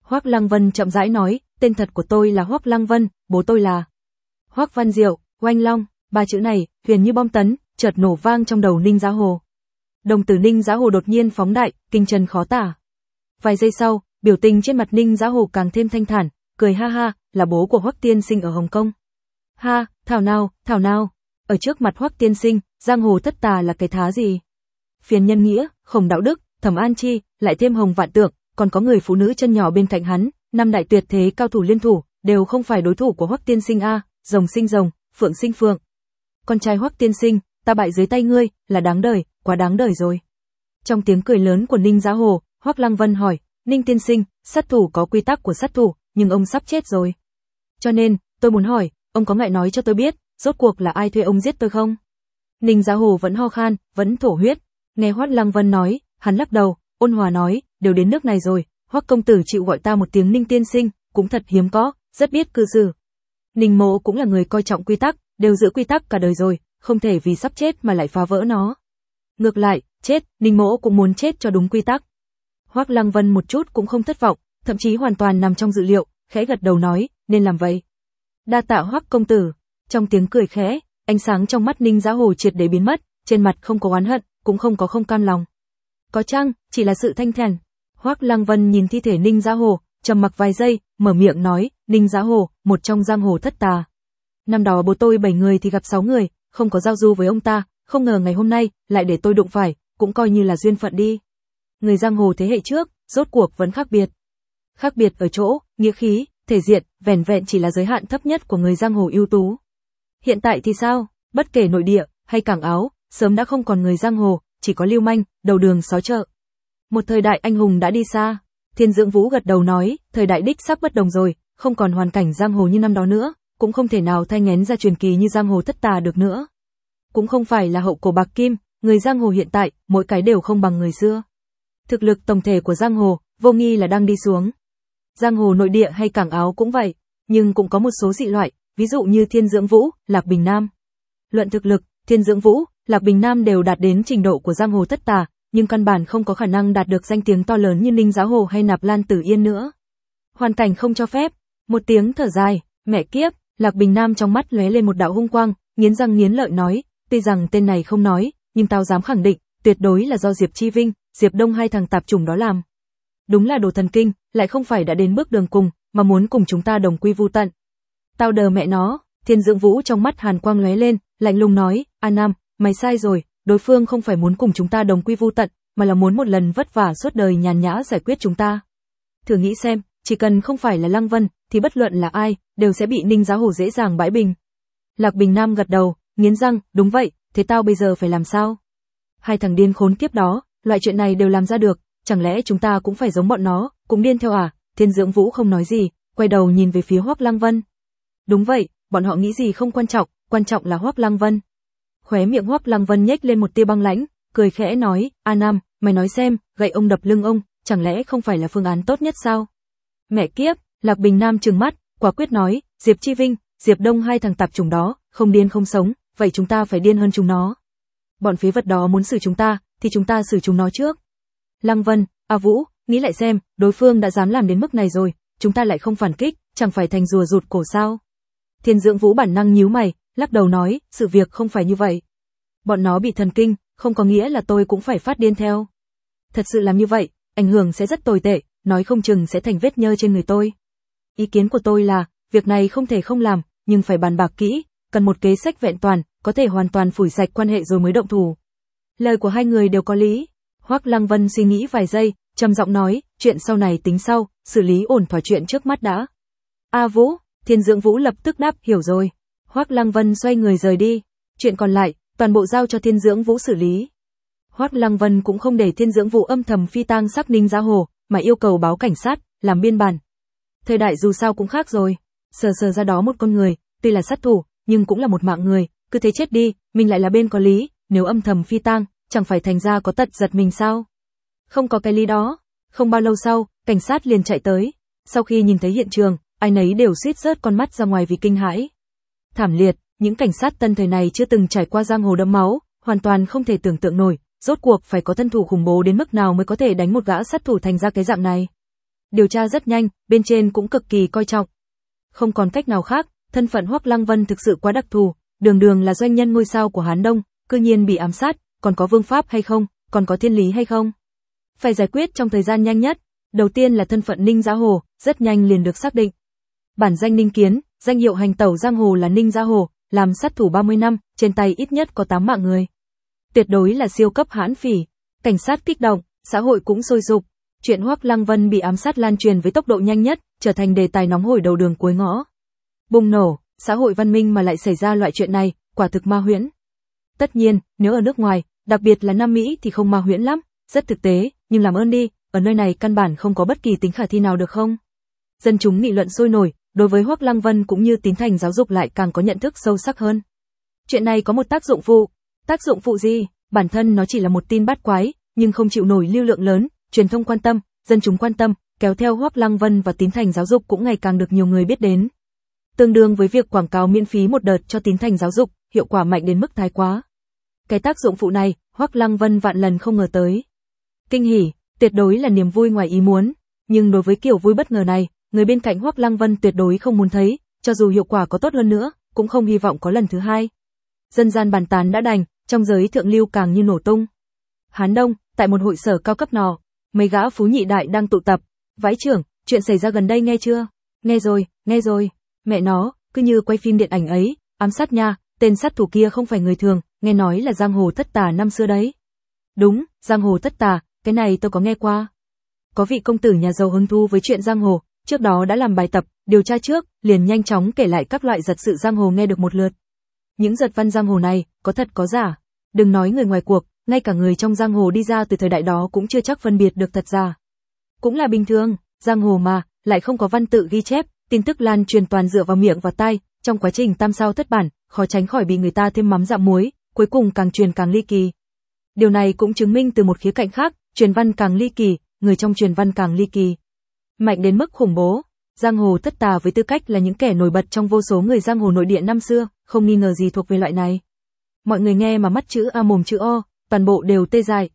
Hoắc Lăng Vân chậm rãi nói, tên thật của tôi là Hoắc Lăng Vân, bố tôi là Hoắc Văn Diệu, Oanh Long. Ba chữ này, huyền như bom tấn, chợt nổ vang trong đầu Ninh Giá Hồ. Đồng tử Ninh Giá Hồ đột nhiên phóng đại, kinh chân khó tả. Vài giây sau, biểu tình trên mặt Ninh Giá Hồ càng thêm thanh thản, cười ha ha, là bố của Hoắc tiên sinh ở Hồng Kông. Ha, thảo nào, ở trước mặt Hoắc tiên sinh, giang hồ thất tà là cái thá gì? Phiền nhân nghĩa, khổng đạo đức, Thẩm An Chi, lại thêm Hồng Vạn Tượng, còn có người phụ nữ chân nhỏ bên cạnh hắn, năm đại tuyệt thế cao thủ liên thủ, đều không phải đối thủ của Hoắc tiên sinh a, rồng sinh rồng, phượng sinh phượng. Con trai Hoắc tiên sinh, ta bại dưới tay ngươi, là đáng đời, quá đáng đời rồi. Trong tiếng cười lớn của Ninh Giá Hồ, Hoắc Lăng Vân hỏi, Ninh tiên sinh, sát thủ có quy tắc của sát thủ, nhưng ông sắp chết rồi. Cho nên, tôi muốn hỏi, ông có ngại nói cho tôi biết, rốt cuộc là ai thuê ông giết tôi không? Ninh Giá Hồ vẫn ho khan, vẫn thổ huyết. Nghe Hoắc Lăng Vân nói, hắn lắc đầu, ôn hòa nói, đều đến nước này rồi, Hoắc công tử chịu gọi ta một tiếng Ninh tiên sinh, cũng thật hiếm có, rất biết cư xử. Ninh Mỗ cũng là người coi trọng quy tắc, đều giữ quy tắc cả đời rồi, không thể vì sắp chết mà lại phá vỡ nó. Ngược lại, chết, Ninh Mỗ cũng muốn chết cho đúng quy tắc. Hoắc Lăng Vân một chút cũng không thất vọng, thậm chí hoàn toàn nằm trong dự liệu, khẽ gật đầu nói, nên làm vậy. Đa tạ Hoắc công tử. Trong tiếng cười khẽ, ánh sáng trong mắt Ninh Giá Hồ triệt để biến mất, trên mặt không có oán hận, cũng không có không cam lòng. Có chăng, chỉ là sự thanh thản. Hoắc Lăng Vân nhìn thi thể Ninh Giá Hồ, trầm mặc vài giây, mở miệng nói, Ninh Giá Hồ, một trong giang hồ thất tà. Năm đó bố tôi 7 người thì gặp 6 người, không có giao du với ông ta, không ngờ ngày hôm nay lại để tôi đụng phải, cũng coi như là duyên phận đi. Người giang hồ thế hệ trước, rốt cuộc vẫn khác biệt. Khác biệt ở chỗ, nghĩa khí, thể diện, vẻn vẹn chỉ là giới hạn thấp nhất của người giang hồ ưu tú. Hiện tại thì sao, bất kể nội địa hay cảng Áo, sớm đã không còn người giang hồ, chỉ có lưu manh, đầu đường xó chợ. Một thời đại anh hùng đã đi xa. Thiên Dưỡng Vũ gật đầu nói, thời đại đích sắp bất đồng rồi, không còn hoàn cảnh giang hồ như năm đó nữa, cũng không thể nào thay ngén ra truyền kỳ như giang hồ thất tà được nữa. Cũng không phải là hậu cổ bạc kim, người giang hồ hiện tại, mỗi cái đều không bằng người xưa. Thực lực tổng thể của giang hồ, vô nghi là đang đi xuống. Giang hồ nội địa hay cảng Áo cũng vậy, nhưng cũng có một số dị loại, ví dụ như Thiên Dưỡng Vũ, Lạc Bình Nam. Luận thực lực, Thiên Dưỡng Vũ, Lạc Bình Nam đều đạt đến trình độ của giang hồ thất tà, nhưng căn bản không có khả năng đạt được danh tiếng to lớn như Ninh Giá Hồ hay Nạp Lan Tử Yên nữa. Hoàn cảnh không cho phép. Một tiếng thở dài, mẹ kiếp, Lạc Bình Nam trong mắt lóe lên một đạo hung quang, nghiến răng nghiến lợi nói, tuy rằng tên này không nói, nhưng tao dám khẳng định, tuyệt đối là do Diệp Chi Vinh, Diệp Đông hai thằng tạp chủng đó làm. Đúng là đồ thần kinh, lại không phải đã đến bước đường cùng, mà muốn cùng chúng ta đồng quy vu tận. Tao đờ mẹ nó. Thiên Dưỡng Vũ trong mắt hàn quang lóe lên, lạnh lùng nói, A Nam, mày sai rồi, đối phương không phải muốn cùng chúng ta đồng quy vu tận, mà là muốn một lần vất vả suốt đời nhàn nhã giải quyết chúng ta. Thử nghĩ xem, chỉ cần không phải là Lăng Vân, thì bất luận là ai, đều sẽ bị Ninh Giá Hồ dễ dàng bãi bình. Lạc Bình Nam gật đầu, nghiến răng, đúng vậy, thế tao bây giờ phải làm sao? Hai thằng điên khốn kiếp đó, loại chuyện này đều làm ra được, chẳng lẽ chúng ta cũng phải giống bọn nó, cũng điên theo à? Thiên Dưỡng Vũ không nói gì, quay đầu nhìn về phía Hoắc Lăng Vân. Đúng vậy, bọn họ nghĩ gì không quan trọng là Hoắc Lăng Vân. Khóe miệng Hoắc Lăng Vân nhếch lên một tia băng lãnh, cười khẽ nói, A Nam, mày nói xem, gậy ông đập lưng ông, chẳng lẽ không phải là phương án tốt nhất sao? Mẹ kiếp, Lạc Bình Nam trừng mắt, quả quyết nói, Diệp Chi Vinh, Diệp Đông hai thằng tạp chủng đó, không điên không sống, vậy chúng ta phải điên hơn chúng nó. Bọn phế vật đó muốn xử chúng ta, thì chúng ta xử chúng nó trước. Lăng Vân, A Vũ, nghĩ lại xem, đối phương đã dám làm đến mức này rồi, chúng ta lại không phản kích, chẳng phải thành rùa rụt cổ sao? Thiên Dưỡng Vũ bản năng nhíu mày, lắc đầu nói, sự việc không phải như vậy. Bọn nó bị thần kinh, không có nghĩa là tôi cũng phải phát điên theo. Thật sự làm như vậy, ảnh hưởng sẽ rất tồi tệ, nói không chừng sẽ thành vết nhơ trên người tôi. Ý kiến của tôi là, việc này không thể không làm, nhưng phải bàn bạc kỹ, cần một kế sách vẹn toàn, có thể hoàn toàn phủi sạch quan hệ rồi mới động thủ. Lời của hai người đều có lý. Hoắc Lăng Vân suy nghĩ vài giây, trầm giọng nói, chuyện sau này tính sau, xử lý ổn thỏa chuyện trước mắt đã. A Vũ, Thiên Dưỡng Vũ lập tức đáp, hiểu rồi. Hoắc Lăng Vân xoay người rời đi, chuyện còn lại, toàn bộ giao cho Thiên Dưỡng Vũ xử lý. Hoắc Lăng Vân cũng không để Thiên Dưỡng Vũ âm thầm phi tang xác Ninh Giá Hồ, mà yêu cầu báo cảnh sát, làm biên bản. Thời đại dù sao cũng khác rồi, sờ ra đó một con người, tuy là sát thủ, nhưng cũng là một mạng người, cứ thế chết đi, mình lại là bên có lý, nếu âm thầm phi tang, chẳng phải thành ra có tật giật mình sao? Không có cái lý đó. Không bao lâu sau, cảnh sát liền chạy tới. Sau khi nhìn thấy hiện trường, ai nấy đều suýt rớt con mắt ra ngoài vì kinh hãi. Thảm liệt, những cảnh sát tân thời này chưa từng trải qua giang hồ đẫm máu, hoàn toàn không thể tưởng tượng nổi, rốt cuộc phải có thân thủ khủng bố đến mức nào mới có thể đánh một gã sát thủ thành ra cái dạng này. Điều tra rất nhanh, bên trên cũng cực kỳ coi trọng. Không còn cách nào khác, thân phận Hoắc Lăng Vân thực sự quá đặc thù, đường đường là doanh nhân ngôi sao của Hán Đông, cư nhiên bị ám sát, còn có vương pháp hay không, còn có thiên lý hay không? Phải giải quyết trong thời gian nhanh nhất. Đầu tiên là thân phận Ninh Giá Hồ, rất nhanh liền được xác định. Bản danh Ninh Kiến, danh hiệu hành tẩu giang hồ là Ninh Giá Hồ, làm sát thủ 30 năm, trên tay ít nhất có 8 mạng người. Tuyệt đối là siêu cấp hãn phỉ. Cảnh sát kích động, xã hội cũng sôi sục. Chuyện Hoắc Lăng Vân bị ám sát lan truyền với tốc độ nhanh nhất, trở thành đề tài nóng hổi đầu đường cuối ngõ. Bùng nổ, xã hội văn minh mà lại xảy ra loại chuyện này, quả thực ma huyễn. Tất nhiên, nếu ở nước ngoài, đặc biệt là Nam Mỹ thì không ma huyễn lắm, rất thực tế, nhưng làm ơn đi, ở nơi này căn bản không có bất kỳ tính khả thi nào được không? Dân chúng nghị luận sôi nổi, đối với Hoắc Lăng Vân cũng như Tín Thành giáo dục lại càng có nhận thức sâu sắc hơn. Chuyện này có một tác dụng phụ. Tác dụng phụ gì? Bản thân nó chỉ là một tin bát quái, nhưng không chịu nổi lưu lượng lớn, truyền thông quan tâm, dân chúng quan tâm, kéo theo Hoắc Lăng Vân và Tín Thành giáo dục cũng ngày càng được nhiều người biết đến. Tương đương với việc quảng cáo miễn phí một đợt cho Tín Thành giáo dục, hiệu quả mạnh đến mức thái quá. Cái tác dụng phụ này, Hoắc Lăng Vân vạn lần không ngờ tới. Kinh hỉ, tuyệt đối là niềm vui ngoài ý muốn, nhưng đối với kiểu vui bất ngờ này, người bên cạnh Hoắc Lăng Vân tuyệt đối không muốn thấy, cho dù hiệu quả có tốt hơn nữa, cũng không hy vọng có lần thứ hai. Dân gian bàn tán đã đành, trong giới thượng lưu càng như nổ tung. Hán Đông, tại một hội sở cao cấp nọ, mấy gã phú nhị đại đang tụ tập. Vãi trưởng, chuyện xảy ra gần đây nghe chưa? Nghe rồi. Mẹ nó, cứ như quay phim điện ảnh ấy, ám sát nha, tên sát thủ kia không phải người thường, nghe nói là giang hồ thất tà năm xưa đấy. Đúng, giang hồ thất tà, cái này tôi có nghe qua. Có vị công tử nhà giàu hứng thú với chuyện giang hồ, trước đó đã làm bài tập, điều tra trước, liền nhanh chóng kể lại các loại giật sự giang hồ nghe được một lượt. Những giật văn giang hồ này, có thật có giả. Đừng nói người ngoài cuộc, ngay cả người trong giang hồ đi ra từ thời đại đó cũng chưa chắc phân biệt được thật giả. Cũng là bình thường, giang hồ mà, lại không có văn tự ghi chép, tin tức lan truyền toàn dựa vào miệng và tai, trong quá trình tam sao thất bản, khó tránh khỏi bị người ta thêm mắm dặm muối, cuối cùng càng truyền càng ly kỳ. Điều này cũng chứng minh từ một khía cạnh khác, truyền văn càng ly kỳ, người trong truyền văn càng ly kỳ. Mạnh đến mức khủng bố, giang hồ thất tà với tư cách là những kẻ nổi bật trong vô số người giang hồ nội địa năm xưa, không nghi ngờ gì thuộc về loại này. Mọi người nghe mà mắt chữ A mồm chữ O, toàn bộ đều tê dại.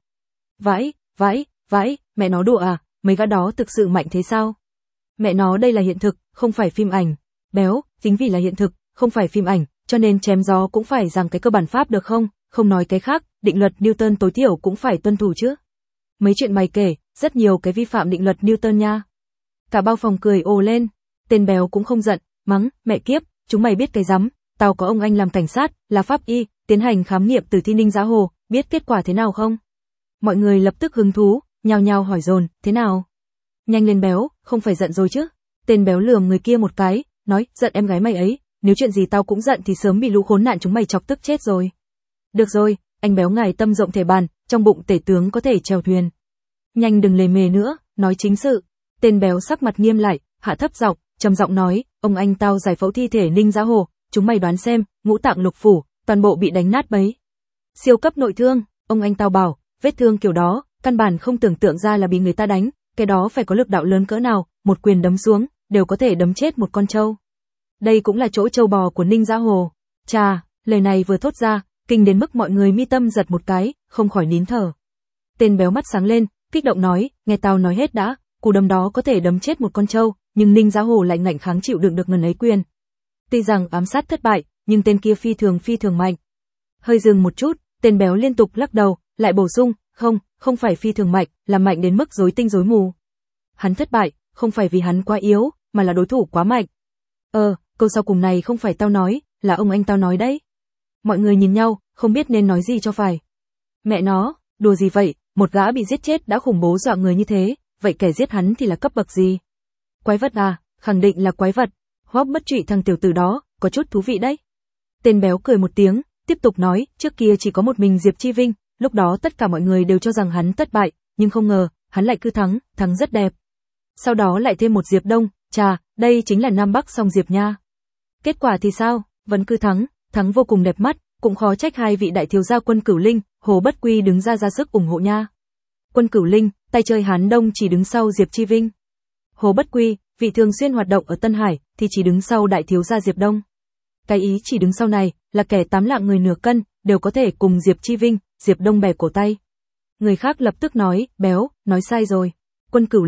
Vãi, mẹ nó đùa à, mấy gã đó thực sự mạnh thế sao? Mẹ nó đây là hiện thực, không phải phim ảnh. Béo, chính vì là hiện thực, không phải phim ảnh, cho nên chém gió cũng phải rằng cái cơ bản pháp được không? Không nói cái khác, định luật Newton tối thiểu cũng phải tuân thủ chứ. Mấy chuyện mày kể, rất nhiều cái vi phạm định luật Newton nha. Cả bao phòng cười ồ lên, tên béo cũng không giận, mắng, mẹ kiếp, chúng mày biết cái rắm, tao có ông anh làm cảnh sát, là pháp y, tiến hành khám nghiệm tử thi Ninh Giá Hồ, biết kết quả thế nào không? Mọi người lập tức hứng thú, nhao nhao hỏi dồn, thế nào? Nhanh lên béo, không phải giận rồi chứ? Tên béo lườm người kia một cái, nói, giận em gái mày ấy, nếu chuyện gì tao cũng giận thì sớm bị lũ khốn nạn chúng mày chọc tức chết rồi. Được rồi, anh béo ngài tâm rộng thể bàn, trong bụng tể tướng có thể chèo thuyền. Nhanh đừng lề mề nữa, nói chính sự. Tên béo sắc mặt nghiêm lại, hạ thấp giọng, trầm giọng nói, ông anh tao giải phẫu thi thể Ninh Giá Hồ, chúng mày đoán xem, ngũ tạng lục phủ, toàn bộ bị đánh nát bấy. Siêu cấp nội thương, ông anh tao bảo, vết thương kiểu đó, căn bản không tưởng tượng ra là bị người ta đánh, cái đó phải có lực đạo lớn cỡ nào, một quyền đấm xuống, đều có thể đấm chết một con trâu. Đây cũng là chỗ trâu bò của Ninh Giá Hồ. Chà, lời này vừa thốt ra, kinh đến mức mọi người mi tâm giật một cái, không khỏi nín thở. Tên béo mắt sáng lên, kích động nói, nghe tao nói hết đã, cú đấm đó có thể đấm chết một con trâu, nhưng Ninh Giá Hồ lại ngạnh kháng chịu đựng được ngần ấy quyền. Tuy rằng ám sát thất bại, nhưng tên kia phi thường mạnh. Hơi dừng một chút, tên béo liên tục lắc đầu, lại bổ sung, không phải phi thường mạnh, là mạnh đến mức rối tinh rối mù. Hắn thất bại, không phải vì hắn quá yếu, mà là đối thủ quá mạnh. Câu sau cùng này không phải tao nói, là ông anh tao nói đấy. Mọi người nhìn nhau, không biết nên nói gì cho phải. Mẹ nó, đùa gì vậy, một gã bị giết chết đã khủng bố dọa người như thế, vậy kẻ giết hắn thì là cấp bậc gì? Quái vật à, khẳng định là quái vật. Hoắc bất trụy thằng tiểu tử đó, có chút thú vị đấy. Tên béo cười một tiếng, tiếp tục nói, trước kia chỉ có một mình Diệp Chi Vinh, lúc đó tất cả mọi người đều cho rằng hắn thất bại, nhưng không ngờ, hắn lại cứ thắng rất đẹp. Sau đó lại thêm một Diệp Đông, chà, đây chính là Nam Bắc song Diệp nha. Kết quả thì sao, vẫn cứ thắng vô cùng đẹp mắt, cũng khó trách hai vị đại thiếu gia Quân Cửu Linh, Hồ Bất Quy đứng ra sức ủng hộ nha. Quân Cửu Linh, tay chơi Hán Đông chỉ đứng sau Diệp Chi Vinh. Hồ Bất Quy, vị thường xuyên hoạt động ở Tân Hải, thì chỉ đứng sau đại thiếu gia Diệp Đông. Cái ý chỉ đứng sau này, là kẻ 8 lạng người nửa cân, đều có thể cùng Diệp Chi Vinh, Diệp Đông bẻ cổ tay. Người khác lập tức nói, béo, nói sai rồi. Quân Cửu Linh,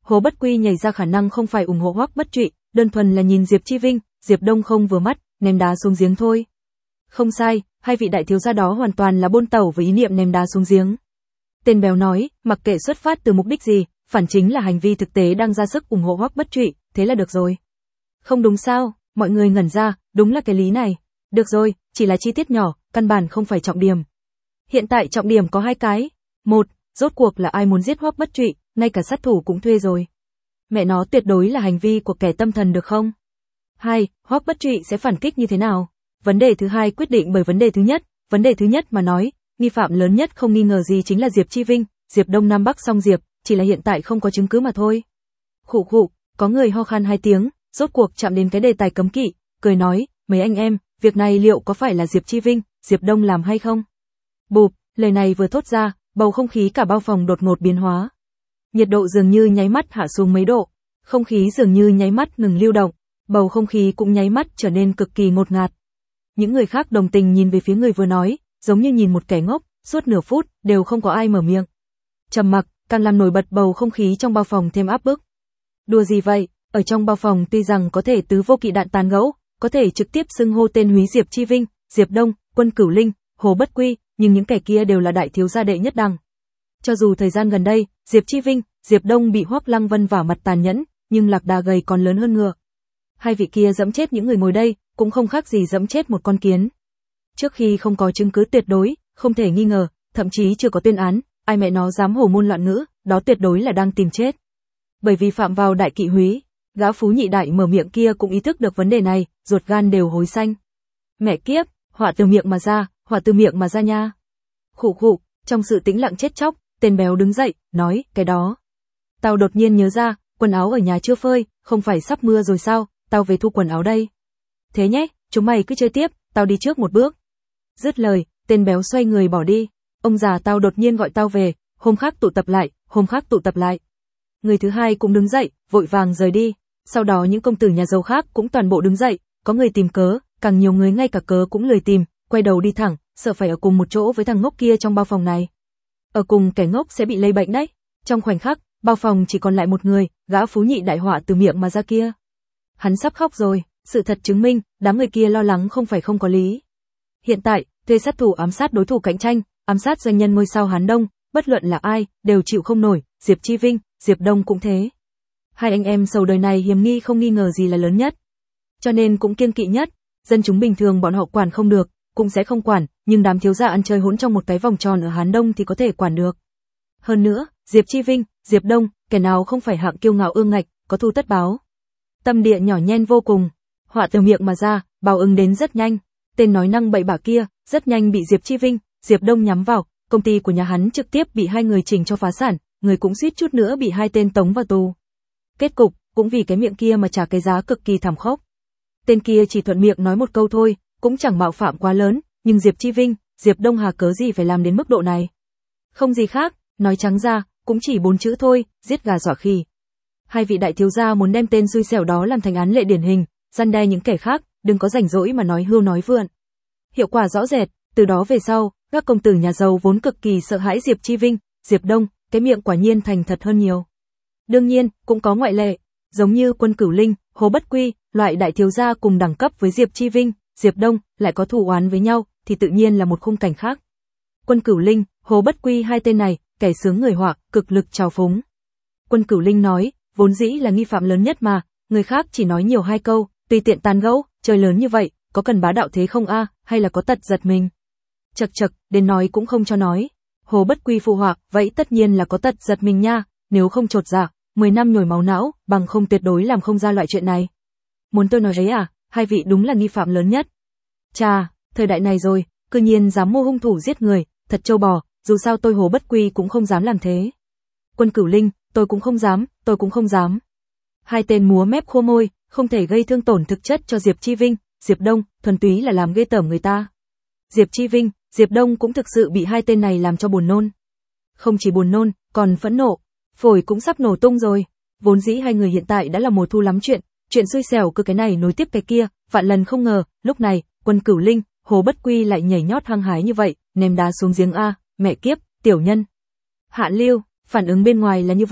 Hồ Bất Quy nhảy ra khả năng không phải ủng hộ Hoắc Bất Trụy, đơn thuần là nhìn Diệp Chi Vinh, Diệp Đông không vừa mắt, ném đá xuống giếng thôi. Không sai, hai vị đại thiếu gia đó hoàn toàn là bôn tẩu với ý niệm ném đá xuống giếng. Tên béo nói, mặc kệ xuất phát từ mục đích gì, phản chính là hành vi thực tế đang ra sức ủng hộ Hoắc Bất Trụy, thế là được rồi. Không đúng sao? Mọi người ngẩn ra, đúng là cái lý này. Được rồi, chỉ là chi tiết nhỏ, căn bản không phải trọng điểm. Hiện tại trọng điểm có hai cái. Một, rốt cuộc là ai muốn giết Hoắc Bất Trụy, ngay cả sát thủ cũng thuê rồi. Mẹ nó tuyệt đối là hành vi của kẻ tâm thần được không? Hai, Hoắc Bất Trụy sẽ phản kích như thế nào? Vấn đề thứ hai quyết định bởi vấn đề thứ nhất. Vấn đề thứ nhất mà nói, nghi phạm lớn nhất không nghi ngờ gì chính là Diệp Chi Vinh, Diệp Đông Nam Bắc song Diệp, chỉ là hiện tại không có chứng cứ mà thôi. Khụ khụ, có người ho khan hai tiếng, rốt cuộc chạm đến cái đề tài cấm kỵ, cười nói, mấy anh em, việc này liệu có phải là Diệp Chi Vinh, Diệp Đông làm hay không? Bụp, lời này vừa thốt ra, bầu không khí cả bao phòng đột ngột biến hóa. Nhiệt độ dường như nháy mắt hạ xuống mấy độ, không khí dường như nháy mắt ngừng lưu động, bầu không khí cũng nháy mắt trở nên cực kỳ ngột ngạt. Những người khác đồng tình nhìn về phía người vừa nói, giống như nhìn một kẻ ngốc, suốt nửa phút đều không có ai mở miệng. Trầm mặc càng làm nổi bật bầu không khí trong bao phòng thêm áp bức. Đùa gì vậy, ở trong bao phòng tuy rằng có thể tứ vô kỵ đạn tán gẫu, có thể trực tiếp xưng hô tên húy Diệp Chi Vinh, Diệp Đông, Quân Cửu Linh, Hồ Bất Quy, nhưng những kẻ kia đều là đại thiếu gia đệ nhất đẳng. Cho dù thời gian gần đây, Diệp Chi Vinh, Diệp Đông bị Hoắc Lăng Vân vả mặt tàn nhẫn, nhưng lạc đà gầy còn lớn hơn ngựa. Hai vị kia dẫm chết những người ngồi đây, cũng không khác gì dẫm chết một con kiến. Trước khi không có chứng cứ tuyệt đối, không thể nghi ngờ, thậm chí chưa có tuyên án, ai mẹ nó dám hổ ngôn loạn ngữ, đó tuyệt đối là đang tìm chết. Bởi vì phạm vào đại kỵ húy, gã phú nhị đại mở miệng kia cũng ý thức được vấn đề này, ruột gan đều hối xanh. Mẹ kiếp, họa từ miệng mà ra, họa từ miệng mà ra nha. Khụ khụ, trong sự tĩnh lặng chết chóc, tên béo đứng dậy, nói, cái đó. Tao đột nhiên nhớ ra, quần áo ở nhà chưa phơi, không phải sắp mưa rồi sao, tao về thu quần áo đây. Thế nhé, chúng mày cứ chơi tiếp, tao đi trước một bước. Dứt lời, tên béo xoay người bỏ đi. Ông già tao đột nhiên gọi tao về, hôm khác tụ tập lại, hôm khác tụ tập lại. Người thứ hai cũng đứng dậy, vội vàng rời đi. Sau đó những công tử nhà giàu khác cũng toàn bộ đứng dậy, có người tìm cớ, càng nhiều người ngay cả cớ cũng lười tìm, quay đầu đi thẳng, sợ phải ở cùng một chỗ với thằng ngốc kia trong bao phòng này. Ở cùng kẻ ngốc sẽ bị lây bệnh đấy. Trong khoảnh khắc, bao phòng chỉ còn lại một người, gã phú nhị đại họa từ miệng mà ra kia. Hắn sắp khóc rồi, sự thật chứng minh, đám người kia lo lắng không phải không có lý. Hiện tại, thuê sát thủ ám sát đối thủ cạnh tranh, ám sát doanh nhân ngôi sao Hán Đông, bất luận là ai, đều chịu không nổi, Diệp Chi Vinh, Diệp Đông cũng thế. Hai anh em sầu đời này hiểm nghi không nghi ngờ gì là lớn nhất. Cho nên cũng kiêng kỵ nhất, dân chúng bình thường bọn họ quản không được, cũng sẽ không quản, nhưng đám thiếu gia ăn chơi hỗn trong một cái vòng tròn ở Hán Đông thì có thể quản được. Hơn nữa, Diệp Chi Vinh, Diệp Đông, kẻ nào không phải hạng kiêu ngạo ương ngạch, có thu tất báo. Tâm địa nhỏ nhen vô cùng, họa từ miệng mà ra, báo ứng đến rất nhanh. Tên nói năng bậy bạ kia, rất nhanh bị Diệp Chi Vinh, Diệp Đông nhắm vào, công ty của nhà hắn trực tiếp bị hai người chỉnh cho phá sản, người cũng suýt chút nữa bị hai tên tống vào tù. Kết cục, cũng vì cái miệng kia mà trả cái giá cực kỳ thảm khốc. Tên kia chỉ thuận miệng nói một câu thôi, cũng chẳng mạo phạm quá lớn, nhưng Diệp Chi Vinh, Diệp Đông hà cớ gì phải làm đến mức độ này. Không gì khác, nói trắng ra, cũng chỉ 4 chữ thôi, giết gà dọa khỉ. Hai vị đại thiếu gia muốn đem tên xui xẻo đó làm thành án lệ điển hình, răn đe những kẻ khác, đừng có rảnh rỗi mà nói hưu nói vượn. Hiệu quả rõ rệt, từ đó về sau, các công tử nhà giàu vốn cực kỳ sợ hãi Diệp Chi Vinh, Diệp Đông, cái miệng quả nhiên thành thật hơn nhiều. Đương nhiên, cũng có ngoại lệ, giống như Quân Cửu Linh, Hồ Bất Quy, loại đại thiếu gia cùng đẳng cấp với Diệp Chi Vinh, Diệp Đông, lại có thù oán với nhau, thì tự nhiên là một khung cảnh khác. Quân Cửu Linh, Hồ Bất Quy hai tên này, kẻ sướng người họa, cực lực trào phúng. Quân Cửu Linh nói, vốn dĩ là nghi phạm lớn nhất mà, người khác chỉ nói nhiều hai câu, tùy tiện tàn gẫu, chơi lớn như vậy, có cần bá đạo thế không a, hay là có tật giật mình. Chậc chậc, đến nói cũng không cho nói. Hồ Bất Quy phụ họa, vậy tất nhiên là có tật giật mình nha, nếu không chột dạ, 10 năm nhồi máu não, bằng không tuyệt đối làm không ra loại chuyện này. Muốn tôi nói đấy à, hai vị đúng là nghi phạm lớn nhất. Chà, thời đại này rồi, cư nhiên dám mua hung thủ giết người, thật trâu bò, dù sao tôi Hồ Bất Quy cũng không dám làm thế. Quân Cửu Linh, tôi cũng không dám, tôi cũng không dám. Hai tên múa mép khô môi, không thể gây thương tổn thực chất cho Diệp Chi Vinh, Diệp Đông, thuần túy là làm ghê tởm người ta. Diệp Chi Vinh, Diệp Đông cũng thực sự bị hai tên này làm cho buồn nôn. Không chỉ buồn nôn, còn phẫn nộ, phổi cũng sắp nổ tung rồi. Vốn dĩ hai người hiện tại đã là mùa thu lắm chuyện xui xẻo cứ cái này nối tiếp cái kia, vạn lần không ngờ, lúc này, Quân Cửu Linh, Hồ Bất Quy lại nhảy nhót hăng hái như vậy, ném đá xuống giếng a, mẹ kiếp, tiểu nhân. Hạ lưu, phản ứng bên ngoài là như vậy,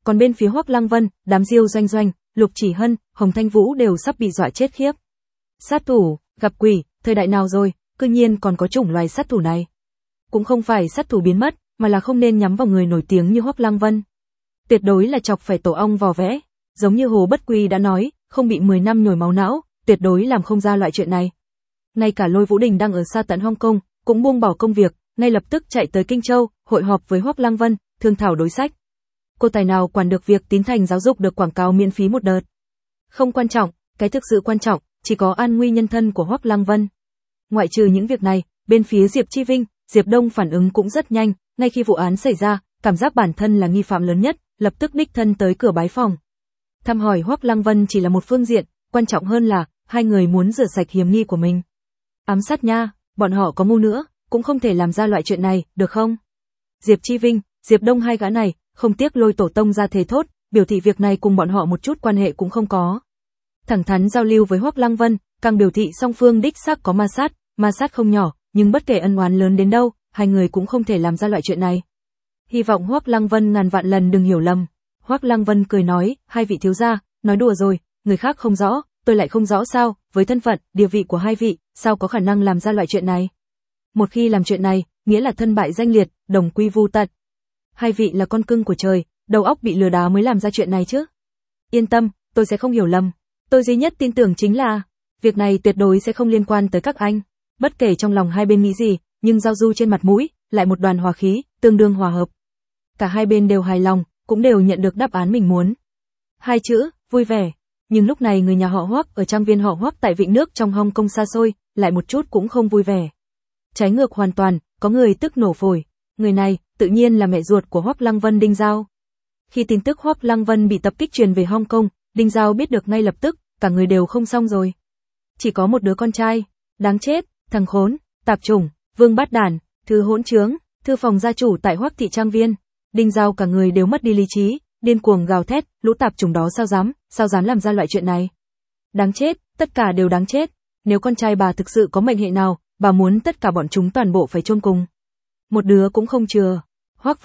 còn bên phía Hoắc Lăng Vân, đám Diêu Doanh Doanh, Lục Chỉ Hân, Hồng Thanh Vũ đều sắp bị dọa chết khiếp. Sát thủ, gặp quỷ, thời đại nào rồi, cư nhiên còn có chủng loài sát thủ này. Cũng không phải sát thủ biến mất, mà là không nên nhắm vào người nổi tiếng như Hoắc Lăng Vân. Tuyệt đối là chọc phải tổ ong vò vẽ, giống như Hồ Bất Quy đã nói, không bị 10 năm nhồi máu não, tuyệt đối làm không ra loại chuyện này. Ngay cả Lôi Vũ Đình đang ở xa tận Hong Kong, cũng buông bỏ công việc, ngay lập tức chạy tới Kinh Châu, hội họp với Hoắc Lăng Vân, thương thảo đối sách. Cô tài nào quản được việc Tín Thành giáo dục được quảng cáo miễn phí một đợt. Không quan trọng, cái thực sự quan trọng, chỉ có an nguy nhân thân của Hoắc Lăng Vân. Ngoại trừ những việc này, bên phía Diệp Chi Vinh, Diệp Đông phản ứng cũng rất nhanh, ngay khi vụ án xảy ra, cảm giác bản thân là nghi phạm lớn nhất, lập tức đích thân tới cửa bái phòng. Thăm hỏi Hoắc Lăng Vân chỉ là một phương diện, quan trọng hơn là hai người muốn rửa sạch hiểm nghi của mình. Ám sát nha, bọn họ có ngu nữa, cũng không thể làm ra loại chuyện này, được không? Diệp Chi Vinh, Diệp Đông hai gã này, không tiếc lôi tổ tông ra thề thốt, biểu thị việc này cùng bọn họ một chút quan hệ cũng không có. Thẳng thắn giao lưu với Hoắc Lăng Vân, càng biểu thị song phương đích xác có ma sát không nhỏ, nhưng bất kể ân oán lớn đến đâu, hai người cũng không thể làm ra loại chuyện này. Hy vọng Hoắc Lăng Vân ngàn vạn lần đừng hiểu lầm. Hoắc Lăng Vân cười nói, hai vị thiếu gia, nói đùa rồi, người khác không rõ, tôi lại không rõ sao, với thân phận, địa vị của hai vị, sao có khả năng làm ra loại chuyện này. Một khi làm chuyện này, nghĩa là thân bại danh liệt, đồng quy vu tận. Hai vị là con cưng của trời, đầu óc bị lừa đá mới làm ra chuyện này chứ. Yên tâm, tôi sẽ không hiểu lầm. Tôi duy nhất tin tưởng chính là, việc này tuyệt đối sẽ không liên quan tới các anh. Bất kể trong lòng hai bên nghĩ gì, nhưng giao du trên mặt mũi, lại một đoàn hòa khí, tương đương hòa hợp. Cả hai bên đều hài lòng, cũng đều nhận được đáp án mình muốn. Hai chữ, vui vẻ. Nhưng lúc này người nhà họ Hoắc ở trang viên họ Hoắc tại vịnh nước trong Hong Kong xa xôi, lại một chút cũng không vui vẻ. Trái ngược hoàn toàn, có người tức nổ phổi. Người này, tự nhiên là mẹ ruột của Hoắc Lăng Vân Đinh Giao. Khi tin tức Hoắc Lăng Vân bị tập kích truyền về Hong Kong, Đinh Giao biết được ngay lập tức, cả người đều không xong rồi. Chỉ có một đứa con trai, đáng chết, thằng khốn, tạp chủng, vương bát đản, thư hỗn trướng, thư phòng gia chủ tại Hoắc thị trang viên. Đinh Giao cả người đều mất đi lý trí, điên cuồng gào thét, lũ tạp chủng đó sao dám làm ra loại chuyện này. Đáng chết, tất cả đều đáng chết. Nếu con trai bà thực sự có mệnh hệ nào, bà muốn tất cả bọn chúng toàn bộ phải chôn cùng. Một đứa cũng không chừa. Hoắc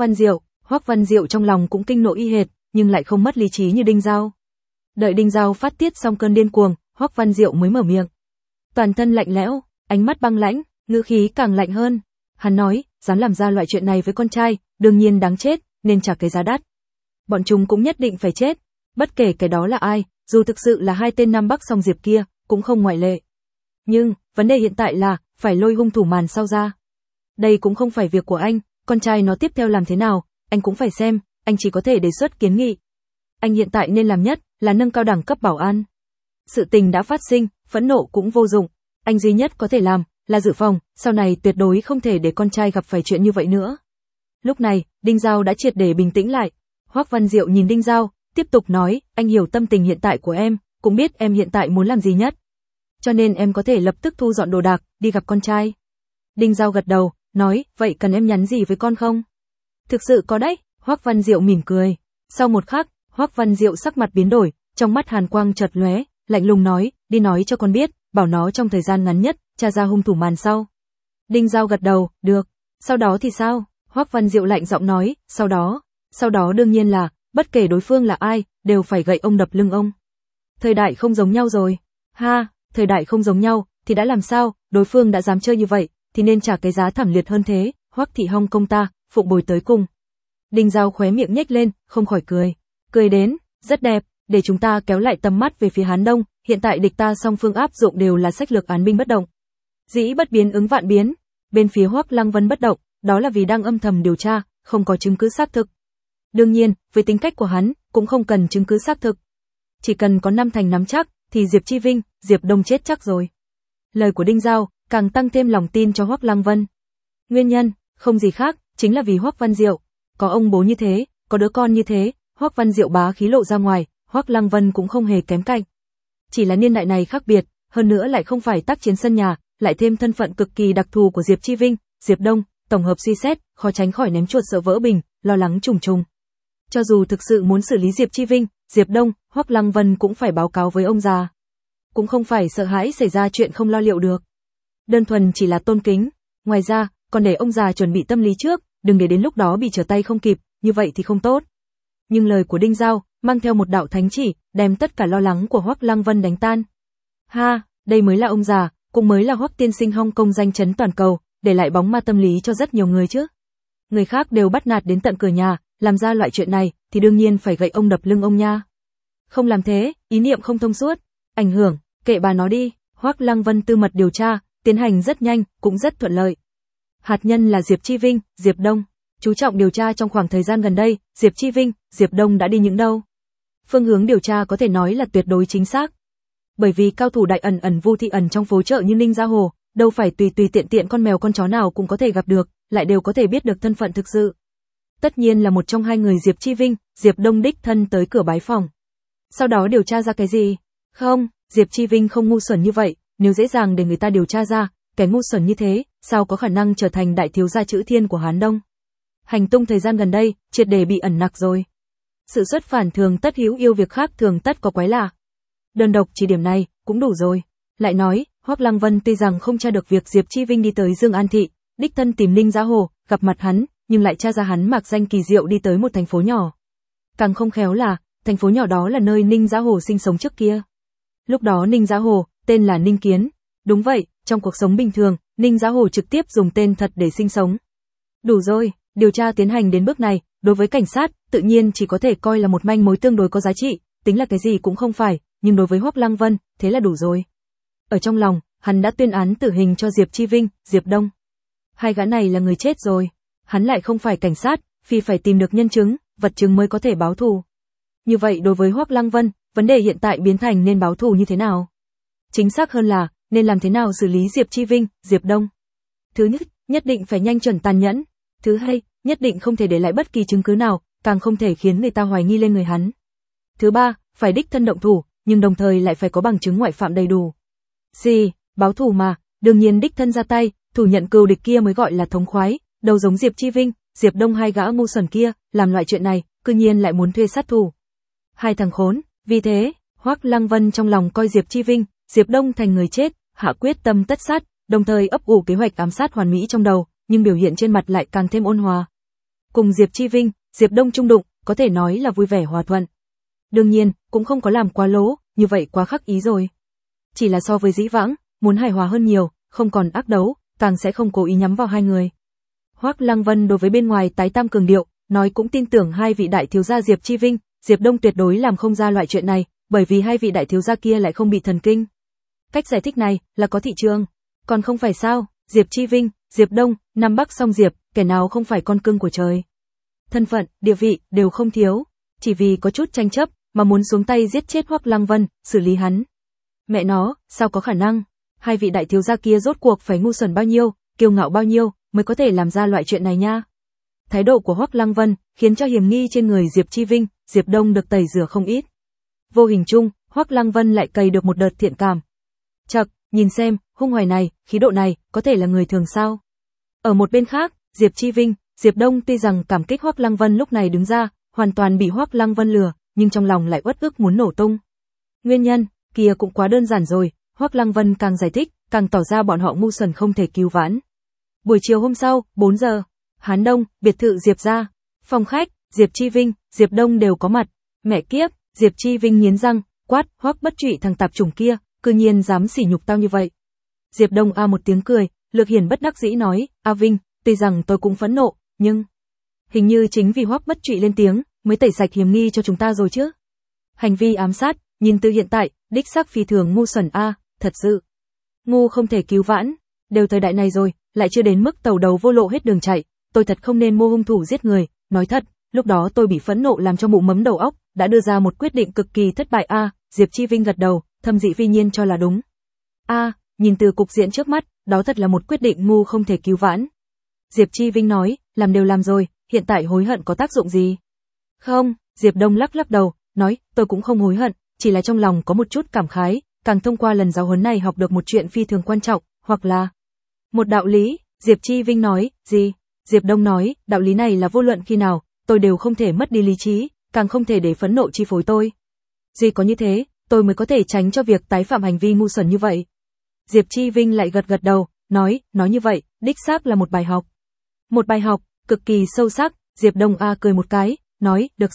Văn Diệu trong lòng cũng kinh nộ y hệt, nhưng lại không mất lý trí như Đinh Giao. Đợi Đinh Giao phát tiết xong cơn điên cuồng, Hoắc Văn Diệu mới mở miệng. Toàn thân lạnh lẽo, ánh mắt băng lãnh, ngữ khí càng lạnh hơn. Hắn nói, dám làm ra loại chuyện này với con trai, đương nhiên đáng chết, nên trả cái giá đắt. Bọn chúng cũng nhất định phải chết, bất kể cái đó là ai, dù thực sự là hai tên Nam Bắc song diệp kia, cũng không ngoại lệ. Nhưng, vấn đề hiện tại là, phải lôi hung thủ màn sau ra. Đây cũng không phải việc của anh, con trai nó tiếp theo làm thế nào, anh cũng phải xem, anh chỉ có thể đề xuất kiến nghị. Anh hiện tại nên làm nhất, là nâng cao đẳng cấp bảo an. Sự tình đã phát sinh, phẫn nộ cũng vô dụng, anh duy nhất có thể làm, là dự phòng, sau này tuyệt đối không thể để con trai gặp phải chuyện như vậy nữa. Lúc này, Đinh Giao đã triệt để bình tĩnh lại. Hoắc Văn Diệu nhìn Đinh Giao, tiếp tục nói, anh hiểu tâm tình hiện tại của em, cũng biết em hiện tại muốn làm gì nhất. Cho nên em có thể lập tức thu dọn đồ đạc, đi gặp con trai. Đinh Giao gật đầu, nói, vậy cần em nhắn gì với con không? Thực sự có đấy, Hoắc Văn Diệu mỉm cười. Sau một khắc, Hoắc Văn Diệu sắc mặt biến đổi, trong mắt hàn quang chợt lóe, lạnh lùng nói, đi nói cho con biết, bảo nó trong thời gian ngắn nhất, tra ra hung thủ màn sau. Đinh Giao gật đầu, được. Sau đó thì sao? Hoắc Văn Diệu lạnh giọng nói, sau đó đương nhiên là, bất kể đối phương là ai, đều phải gậy ông đập lưng ông. Thời đại không giống nhau rồi. Ha, thời đại không giống nhau, thì đã làm sao, đối phương đã dám chơi như vậy, thì nên trả cái giá thảm liệt hơn thế, Hoắc thị Hong Kong ta, phụng bồi tới cùng. Đinh Giao khóe miệng nhếch lên, không khỏi cười. Cười đến, rất đẹp, để chúng ta kéo lại tầm mắt về phía Hán Đông, hiện tại địch ta song phương áp dụng đều là sách lược án binh bất động. Dĩ bất biến ứng vạn biến, bên phía Hoắc Lăng Vân bất động, đó là vì đang âm thầm điều tra, không có chứng cứ xác thực. Đương nhiên, với tính cách của hắn, cũng không cần chứng cứ xác thực. Chỉ cần có 5 thành nắm chắc, thì Diệp Chi Vinh, Diệp Đông chết chắc rồi. Lời của Đinh Giao càng tăng thêm lòng tin cho Hoắc Lăng Vân. Nguyên nhân, không gì khác, chính là vì Hoắc Văn Diệu. Có ông bố như thế, có đứa con như thế, Hoắc Văn Diệu bá khí lộ ra ngoài, Hoắc Lăng Vân cũng không hề kém cạnh. Chỉ là niên đại này khác biệt, hơn nữa lại không phải tác chiến sân nhà, lại thêm thân phận cực kỳ đặc thù của Diệp Chi Vinh, Diệp Đông, tổng hợp suy xét, khó tránh khỏi ném chuột sợ vỡ bình, lo lắng trùng trùng. Cho dù thực sự muốn xử lý Diệp Chi Vinh, Diệp Đông, Hoắc Lăng Vân cũng phải báo cáo với ông già. Cũng không phải sợ hãi xảy ra chuyện không lo liệu được. Đơn thuần chỉ là tôn kính, ngoài ra, còn để ông già chuẩn bị tâm lý trước, đừng để đến lúc đó bị trở tay không kịp, như vậy thì không tốt. Nhưng lời của Đinh Giao, mang theo một đạo thánh chỉ, đem tất cả lo lắng của Hoắc Lăng Vân đánh tan. Ha, đây mới là ông già, cũng mới là Hoắc tiên sinh Hong Kong danh chấn toàn cầu, để lại bóng ma tâm lý cho rất nhiều người chứ. Người khác đều bắt nạt đến tận cửa nhà, làm ra loại chuyện này, thì đương nhiên phải gậy ông đập lưng ông nha. Không làm thế, ý niệm không thông suốt, ảnh hưởng, kệ bà nó đi. Hoắc Lăng Vân tư mật điều tra, tiến hành rất nhanh, cũng rất thuận lợi. Hạt nhân là Diệp Chi Vinh, Diệp Đông. Chú trọng điều tra trong khoảng thời gian gần đây, Diệp Chi Vinh, Diệp Đông đã đi những đâu. Phương hướng điều tra có thể nói là tuyệt đối chính xác. Bởi vì cao thủ đại ẩn vu thị ẩn trong phố chợ như Ninh Gia Hồ, đâu phải tùy tiện tiện con mèo con chó nào cũng có thể gặp được, lại đều có thể biết được thân phận thực sự. Tất nhiên là một trong hai người Diệp Chi Vinh, Diệp Đông đích thân tới cửa bái phòng. Sau đó điều tra ra cái gì? Không, Diệp Chi Vinh không ngu xuẩn như vậy, nếu dễ dàng để người ta điều tra ra, kẻ ngu xuẩn như thế, sao có khả năng trở thành đại thiếu gia chữ thiên của Hán Đông? Hành tung thời gian gần đây, triệt để bị ẩn nặc rồi. Sự xuất phản thường tất hữu yêu việc khác thường tất có quái lạ. Đơn độc chỉ điểm này, cũng đủ rồi. Lại nói, Hoắc Lăng Vân tuy rằng không tra được việc Diệp Chi Vinh đi tới Dương An Thị, đích thân tìm Ninh Giá Hồ, gặp mặt hắn, nhưng lại tra ra hắn mạc danh kỳ diệu đi tới một thành phố nhỏ. Càng không khéo là, thành phố nhỏ đó là nơi Ninh Giá Hồ sinh sống trước kia. Lúc đó Ninh Giá Hồ, tên là Ninh Kiến. Đúng vậy, trong cuộc sống bình thường, Ninh Giá Hồ trực tiếp dùng tên thật để sinh sống. Đủ rồi, điều tra tiến hành đến bước này, đối với cảnh sát, tự nhiên chỉ có thể coi là một manh mối tương đối có giá trị, tính là cái gì cũng không phải, nhưng đối với Hoắc Lăng Vân, thế là đủ rồi. Ở trong lòng, hắn đã tuyên án tử hình cho Diệp Chi Vinh, Diệp Đông. Hai gã này là người chết rồi, hắn lại không phải cảnh sát, vì phải tìm được nhân chứng, vật chứng mới có thể báo thù. Như vậy đối với Hoắc Lăng Vân, vấn đề hiện tại biến thành nên báo thù như thế nào? Chính xác hơn là, nên làm thế nào xử lý Diệp Chi Vinh, Diệp Đông? Thứ nhất, nhất định phải nhanh chuẩn tàn nhẫn. Thứ hai, nhất định không thể để lại bất kỳ chứng cứ nào, càng không thể khiến người ta hoài nghi lên người hắn. Thứ ba, phải đích thân động thủ, nhưng đồng thời lại phải có bằng chứng ngoại phạm đầy đủ. Báo thù mà, đương nhiên đích thân ra tay, thủ nhận cừu địch kia mới gọi là thống khoái, đâu giống Diệp Chi Vinh, Diệp Đông hai gã ngu xuẩn kia, làm loại chuyện này, cư nhiên lại muốn thuê sát thủ. Hai thằng khốn, vì thế, Hoắc Lăng Vân trong lòng coi Diệp Chi Vinh, Diệp Đông thành người chết, hạ quyết tâm tất sát, đồng thời ấp ủ kế hoạch ám sát hoàn mỹ trong đầu, nhưng biểu hiện trên mặt lại càng thêm ôn hòa. Cùng Diệp Chi Vinh, Diệp Đông chung đụng, có thể nói là vui vẻ hòa thuận. Đương nhiên, cũng không có làm quá lố, như vậy quá khắc ý rồi. Chỉ là so với dĩ vãng, muốn hài hòa hơn nhiều, không còn ác đấu, càng sẽ không cố ý nhắm vào hai người. Hoắc Lăng Vân đối với bên ngoài tái tam cường điệu, nói cũng tin tưởng hai vị đại thiếu gia Diệp Chi Vinh, Diệp Đông tuyệt đối làm không ra loại chuyện này, bởi vì hai vị đại thiếu gia kia lại không bị thần kinh. Cách giải thích này là có thị trường, còn không phải sao? Diệp Chi Vinh, Diệp Đông, Nam Bắc song Diệp, kẻ nào không phải con cưng của trời. Thân phận, địa vị đều không thiếu, chỉ vì có chút tranh chấp mà muốn xuống tay giết chết Hoắc Lăng Vân, xử lý hắn. Mẹ nó, sao có khả năng? Hai vị đại thiếu gia kia rốt cuộc phải ngu xuẩn bao nhiêu, kiêu ngạo bao nhiêu mới có thể làm ra loại chuyện này nha. Thái độ của Hoắc Lăng Vân khiến cho hiểm nghi trên người Diệp Chi Vinh, Diệp Đông được tẩy rửa không ít. Vô hình chung, Hoắc Lăng Vân lại cày được một đợt thiện cảm. Chậc, nhìn xem, hung hoài này, khí độ này, có thể là người thường sao? Ở một bên khác, Diệp Chi Vinh, Diệp Đông tuy rằng cảm kích Hoắc Lăng Vân lúc này đứng ra, hoàn toàn bị Hoắc Lăng Vân lừa, nhưng trong lòng lại uất ức muốn nổ tung. Nguyên nhân, kia cũng quá đơn giản rồi, Hoắc Lăng Vân càng giải thích, càng tỏ ra bọn họ ngu xuẩn không thể cứu vãn. Buổi chiều hôm sau, 4 giờ, Hán Đông, biệt thự Diệp gia, phòng khách, Diệp Chi Vinh, Diệp Đông đều có mặt. Mẹ kiếp, Diệp Chi Vinh nghiến răng, quát, Hoắc Bất Trụy thằng tạp chủng kia, cư nhiên dám sỉ nhục tao như vậy. Diệp Đông a một tiếng cười, Lược Hiển bất đắc dĩ nói, A Vinh, tuy rằng tôi cũng phẫn nộ, nhưng hình như chính vì Hoắc Bất Trụy lên tiếng, mới tẩy sạch hiểm nghi cho chúng ta rồi chứ. Hành vi ám sát, nhìn từ hiện tại, đích xác phi thường ngu xuẩn a, thật sự. Ngu không thể cứu vãn, đều thời đại này rồi, lại chưa đến mức tàu đầu vô lộ hết đường chạy, tôi thật không nên mô hung thủ giết người, nói thật, lúc đó tôi bị phẫn nộ làm cho mụ mấm đầu óc, đã đưa ra một quyết định cực kỳ thất bại a, Diệp Chi Vinh gật đầu, thâm dị vi nhiên cho là đúng. A, nhìn từ cục diện trước mắt, đó thật là một quyết định ngu không thể cứu vãn. Diệp Chi Vinh nói, làm đều làm rồi, hiện tại hối hận có tác dụng gì? Không, Diệp Đông lắc đầu, nói, tôi cũng không hối hận, chỉ là trong lòng có một chút cảm khái, càng thông qua lần giáo huấn này học được một chuyện phi thường quan trọng, hoặc là một đạo lý. Diệp Chi Vinh nói, gì? Diệp Đông nói, đạo lý này là vô luận khi nào, tôi đều không thể mất đi lý trí, càng không thể để phẫn nộ chi phối tôi. Duy có như thế, tôi mới có thể tránh cho việc tái phạm hành vi ngu xuẩn như vậy. Diệp Chi Vinh lại gật đầu, nói như vậy, đích xác là một bài học. Một bài học, cực kỳ sâu sắc, Diệp Đông a cười một cái, nói, được rồi,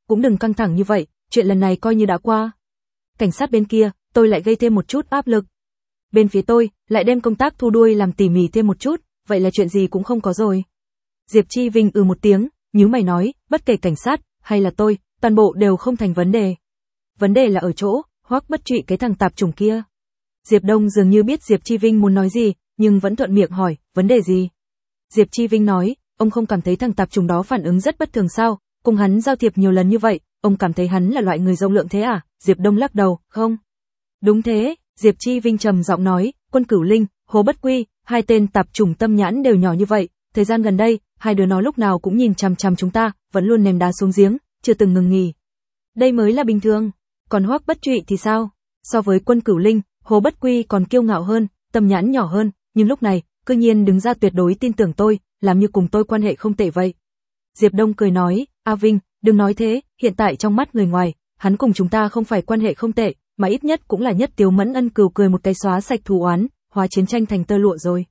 cũng đừng căng thẳng như vậy, chuyện lần này coi như đã qua. Cảnh sát bên kia, tôi lại gây thêm một chút áp lực. Bên phía tôi, lại đem công tác thu đuôi làm tỉ mỉ thêm một chút, vậy là chuyện gì cũng không có rồi. Diệp Chi Vinh một tiếng, nhíu mày nói, bất kể cảnh sát, hay là tôi, toàn bộ đều không thành vấn đề. Vấn đề là ở chỗ, Hoắc Bất Trụy cái thằng tạp chủng kia. Diệp Đông dường như biết Diệp Chi Vinh muốn nói gì, nhưng vẫn thuận miệng hỏi, vấn đề gì? Diệp Chi Vinh nói, ông không cảm thấy thằng tạp chủng đó phản ứng rất bất thường sao, cùng hắn giao thiệp nhiều lần như vậy, ông cảm thấy hắn là loại người rộng lượng thế à? Diệp Đông lắc đầu, không. Đúng thế, Diệp Chi Vinh trầm giọng nói, Quân Cửu Linh, Hồ Bất Quy, hai tên tạp chủng tâm nhãn đều nhỏ như vậy, thời gian gần đây, hai đứa nó lúc nào cũng nhìn chằm chằm chúng ta, vẫn luôn ném đá xuống giếng, chưa từng ngừng nghỉ. Đây mới là bình thường, còn Hoắc Bất Trụy thì sao? So với Quân Cửu Linh, Hồ Bất Quy còn kiêu ngạo hơn, tâm nhãn nhỏ hơn, nhưng lúc này, cư nhiên đứng ra tuyệt đối tin tưởng tôi, làm như cùng tôi quan hệ không tệ vậy. Diệp Đông cười nói, A Vinh, đừng nói thế, hiện tại trong mắt người ngoài, hắn cùng chúng ta không phải quan hệ không tệ, mà ít nhất cũng là nhất Tiếu Mẫn Ân cừu cười một cái xóa sạch thù oán, hóa chiến tranh thành tơ lụa rồi.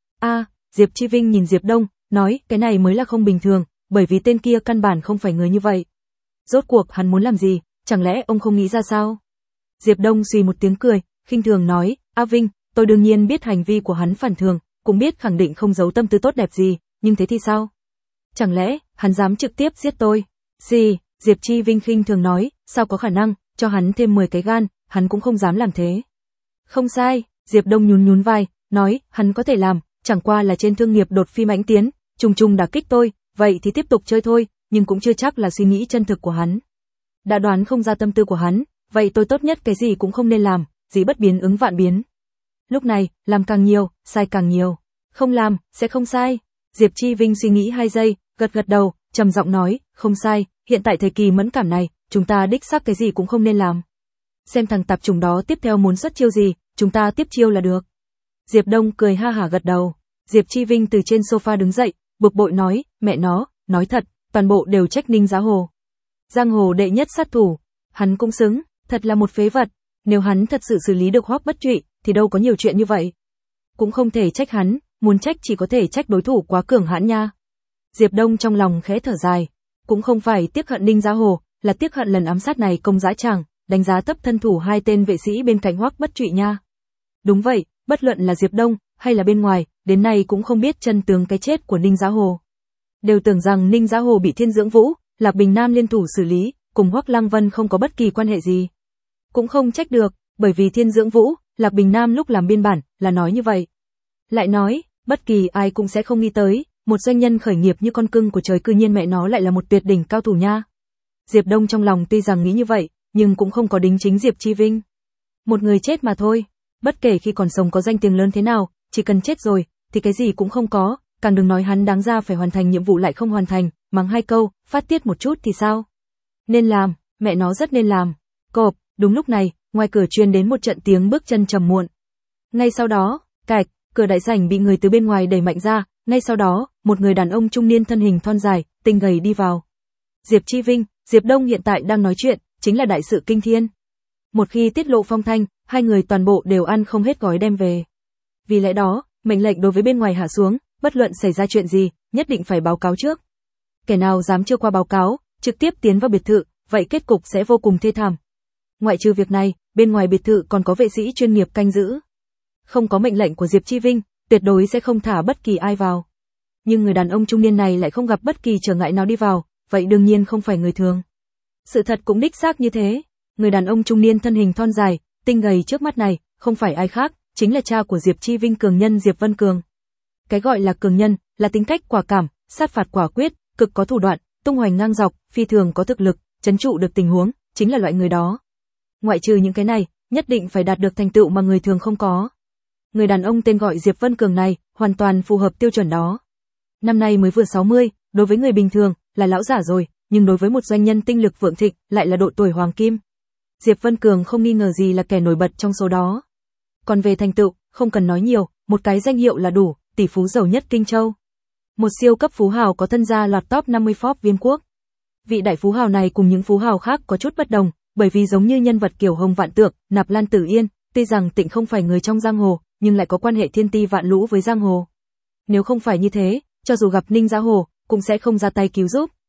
Diệp Chi Vinh nhìn Diệp Đông, nói, cái này mới là không bình thường, bởi vì tên kia căn bản không phải người như vậy. Rốt cuộc hắn muốn làm gì, chẳng lẽ ông không nghĩ ra sao? Diệp Đông suy một tiếng cười, khinh thường nói, A Vinh, tôi đương nhiên biết hành vi của hắn phản thường, cũng biết khẳng định không giấu tâm tư tốt đẹp gì, nhưng thế thì sao? Chẳng lẽ, hắn dám trực tiếp giết tôi? Diệp Chi Vinh khinh thường nói, sao có khả năng, cho hắn thêm 10 cái gan, hắn cũng không dám làm thế. Không sai, Diệp Đông nhún vai, nói, hắn có thể làm, chẳng qua là trên thương nghiệp đột phi mãnh tiến, trùng trùng đả kích tôi, vậy thì tiếp tục chơi thôi, nhưng cũng chưa chắc là suy nghĩ chân thực của hắn. Đã đoán không ra tâm tư của hắn, vậy tôi tốt nhất cái gì cũng không nên làm, dĩ bất biến ứng vạn biến. Lúc này, làm càng nhiều, sai càng nhiều. Không làm, sẽ không sai. Diệp Chi Vinh suy nghĩ 2 giây, gật đầu, trầm giọng nói, không sai, hiện tại thời kỳ mẫn cảm này, chúng ta đích xác cái gì cũng không nên làm. Xem thằng tạp chủng đó tiếp theo muốn xuất chiêu gì, chúng ta tiếp chiêu là được. Diệp Đông cười ha hả gật đầu. Diệp Chi Vinh từ trên sofa đứng dậy, bực bội nói, mẹ nó, nói thật, toàn bộ đều trách Ninh Giá Hồ. Giang hồ đệ nhất sát thủ, hắn cũng xứng, thật là một phế vật, nếu hắn thật sự xử lý được Hoắc Bất Trụy, thì đâu có nhiều chuyện như vậy. Cũng không thể trách hắn, muốn trách chỉ có thể trách đối thủ quá cường hãn nha. Diệp Đông trong lòng khẽ thở dài, cũng không phải tiếc hận Ninh Giá Hồ, là tiếc hận lần ám sát này công dã tràng, đánh giá thấp thân thủ hai tên vệ sĩ bên cạnh Hoắc Bất Trụy nha. Đúng vậy, bất luận là Diệp Đông hay là bên ngoài, đến nay cũng không biết chân tướng cái chết của Ninh Giá Hồ. Đều tưởng rằng Ninh Giá Hồ bị Thiên Dưỡng Vũ, Lạc Bình Nam liên thủ xử lý, cùng Hoắc Lăng Vân không có bất kỳ quan hệ gì. Cũng không trách được, bởi vì Thiên Dưỡng Vũ, Lạc Bình Nam lúc làm biên bản là nói như vậy. Lại nói, bất kỳ ai cũng sẽ không nghĩ tới, một doanh nhân khởi nghiệp như con cưng của trời cư nhiên mẹ nó lại là một tuyệt đỉnh cao thủ nha. Diệp Đông trong lòng tuy rằng nghĩ như vậy, nhưng cũng không có đính chính Diệp Chi Vinh. Một người chết mà thôi, bất kể khi còn sống có danh tiếng lớn thế nào, chỉ cần chết rồi, thì cái gì cũng không có, càng đừng nói hắn đáng ra phải hoàn thành nhiệm vụ lại không hoàn thành, mắng 2 câu, phát tiết một chút thì sao? Nên làm, mẹ nó rất nên làm. Cộp, đúng lúc này, ngoài cửa truyền đến một trận tiếng bước chân trầm muộn. Ngay sau đó, cạch, cửa đại sảnh bị người từ bên ngoài đẩy mạnh ra, ngay sau đó, một người đàn ông trung niên thân hình thon dài, tinh gầy đi vào. Diệp Chi Vinh, Diệp Đông hiện tại đang nói chuyện, chính là đại sự kinh thiên. Một khi tiết lộ phong thanh, hai người toàn bộ đều ăn không hết gói đem về. Vì lẽ đó, mệnh lệnh đối với bên ngoài hạ xuống, bất luận xảy ra chuyện gì, nhất định phải báo cáo trước. Kẻ nào dám chưa qua báo cáo, trực tiếp tiến vào biệt thự, vậy kết cục sẽ vô cùng thê thảm. Ngoại trừ việc này, bên ngoài biệt thự còn có vệ sĩ chuyên nghiệp canh giữ. Không có mệnh lệnh của Diệp Chi Vinh, tuyệt đối sẽ không thả bất kỳ ai vào. Nhưng người đàn ông trung niên này lại không gặp bất kỳ trở ngại nào đi vào, vậy đương nhiên không phải người thường. Sự thật cũng đích xác như thế, người đàn ông trung niên thân hình thon dài, tinh gầy trước mắt này, không phải ai khác, chính là cha của Diệp Chi Vinh cường nhân Diệp Vân Cường. Cái gọi là cường nhân, là tính cách quả cảm, sát phạt quả quyết, cực có thủ đoạn, tung hoành ngang dọc, phi thường có thực lực, trấn trụ được tình huống, chính là loại người đó. Ngoại trừ những cái này, nhất định phải đạt được thành tựu mà người thường không có. Người đàn ông tên gọi Diệp Vân Cường này, hoàn toàn phù hợp tiêu chuẩn đó. Năm nay mới vừa 60, đối với người bình thường, là lão giả rồi, nhưng đối với một doanh nhân tinh lực vượng thịnh, lại là độ tuổi hoàng kim. Diệp Vân Cường không nghi ngờ gì là kẻ nổi bật trong số đó. Còn về thành tựu, không cần nói nhiều, một cái danh hiệu là đủ, tỷ phú giàu nhất Kinh Châu. Một siêu cấp phú hào có thân gia lọt top 50 Forbes Viên Quốc. Vị đại phú hào này cùng những phú hào khác có chút bất đồng, bởi vì giống như nhân vật kiểu Hồng Vạn Tượng, Nạp Lan Tử Yên, tuy rằng Tịnh không phải người trong giang hồ, nhưng lại có quan hệ thiên ti vạn lũ với giang hồ. Nếu không phải như thế, cho dù gặp Ninh Giá Hồ, cũng sẽ không ra tay cứu giúp.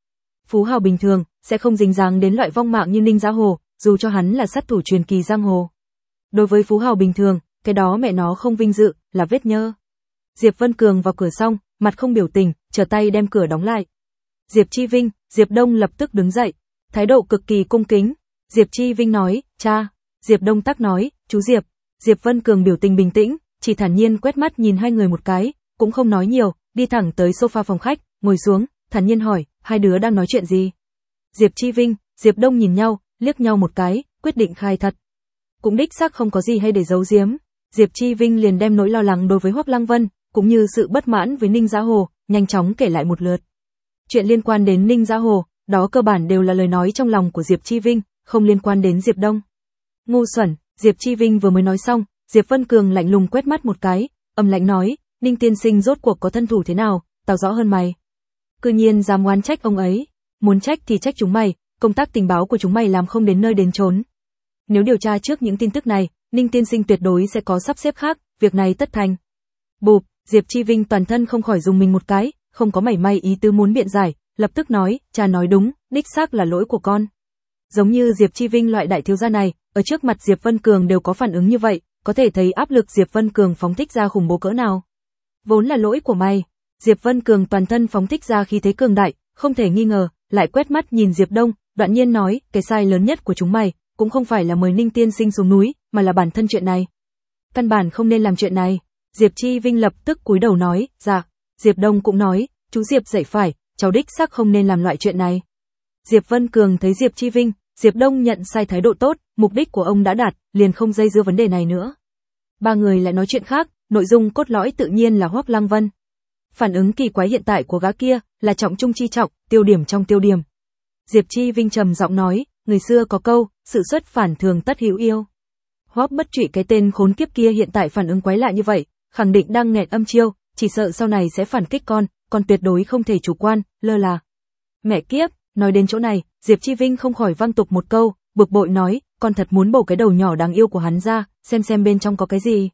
Phú hào bình thường, sẽ không dính dáng đến loại vong mạng như Ninh Giá Hồ, dù cho hắn là sát thủ truyền kỳ giang hồ. Đối với phú hào bình thường, cái đó mẹ nó không vinh dự, là vết nhơ. Diệp Vân Cường vào cửa xong, mặt không biểu tình, trở tay đem cửa đóng lại. Diệp Chi Vinh, Diệp Đông lập tức đứng dậy, thái độ cực kỳ cung kính. Diệp Chi Vinh nói, cha. Diệp Đông tắc nói, chú Diệp. Diệp Vân Cường biểu tình bình tĩnh, chỉ thản nhiên quét mắt nhìn hai người một cái, cũng không nói nhiều, đi thẳng tới sofa phòng khách, ngồi xuống, thản nhiên hỏi, hai đứa đang nói chuyện gì? Diệp Chi Vinh, Diệp Đông nhìn nhau, liếc nhau một cái, quyết định khai thật. Cũng đích xác không có gì hay để giấu giếm. Diệp Chi Vinh liền đem nỗi lo lắng đối với Hoắc Lăng Vân, cũng như sự bất mãn với Ninh Giá Hồ, nhanh chóng kể lại một lượt. Chuyện liên quan đến Ninh Giá Hồ, đó cơ bản đều là lời nói trong lòng của Diệp Chi Vinh, không liên quan đến Diệp Đông. Ngu xuẩn, Diệp Chi Vinh vừa mới nói xong, Diệp Vân Cường lạnh lùng quét mắt một cái, âm lãnh nói, Ninh tiên sinh rốt cuộc có thân thủ thế nào, tao rõ hơn mày. Cư nhiên dám oán trách ông ấy, muốn trách thì trách chúng mày, công tác tình báo của chúng mày làm không đến nơi đến chốn. Nếu điều tra trước những tin tức này, Ninh tiên sinh tuyệt đối sẽ có sắp xếp khác, việc này tất thành. Bụp, Diệp Chi Vinh toàn thân không khỏi dùng mình một cái, không có mảy may ý tứ muốn biện giải, lập tức nói, cha nói đúng, đích xác là lỗi của con. Giống như Diệp Chi Vinh loại đại thiếu gia này, ở trước mặt Diệp Vân Cường đều có phản ứng như vậy, có thể thấy áp lực Diệp Vân Cường phóng thích ra khủng bố cỡ nào. Vốn là lỗi của mày. Diệp Vân Cường toàn thân phóng thích ra khí thế cường đại, không thể nghi ngờ, lại quét mắt nhìn Diệp Đông, đoạn nhiên nói, cái sai lớn nhất của chúng mày, cũng không phải là mời Ninh tiên sinh xuống núi, mà là bản thân chuyện này. Căn bản không nên làm chuyện này. Diệp Chi Vinh lập tức cúi đầu nói, dạ. Diệp Đông cũng nói, chú Diệp dạy phải, cháu đích xác không nên làm loại chuyện này. Diệp Vân Cường thấy Diệp Chi Vinh, Diệp Đông nhận sai thái độ tốt, mục đích của ông đã đạt, liền không dây dưa vấn đề này nữa. Ba người lại nói chuyện khác, nội dung cốt lõi tự nhiên là Hoắc Lăng Vân. Phản ứng kỳ quái hiện tại của gã kia là trọng trung chi trọng, tiêu điểm trong tiêu điểm. Diệp Chi Vinh trầm giọng nói, người xưa có câu, sự xuất phản thường tất hữu yêu. Hoắc Bất Trụy cái tên khốn kiếp kia hiện tại phản ứng quái lạ như vậy, khẳng định đang nghẹn âm chiêu, chỉ sợ sau này sẽ phản kích con tuyệt đối không thể chủ quan, lơ là. Mẹ kiếp, nói đến chỗ này, Diệp Chi Vinh không khỏi văng tục một câu, bực bội nói, con thật muốn bổ cái đầu nhỏ đáng yêu của hắn ra, xem bên trong có cái gì.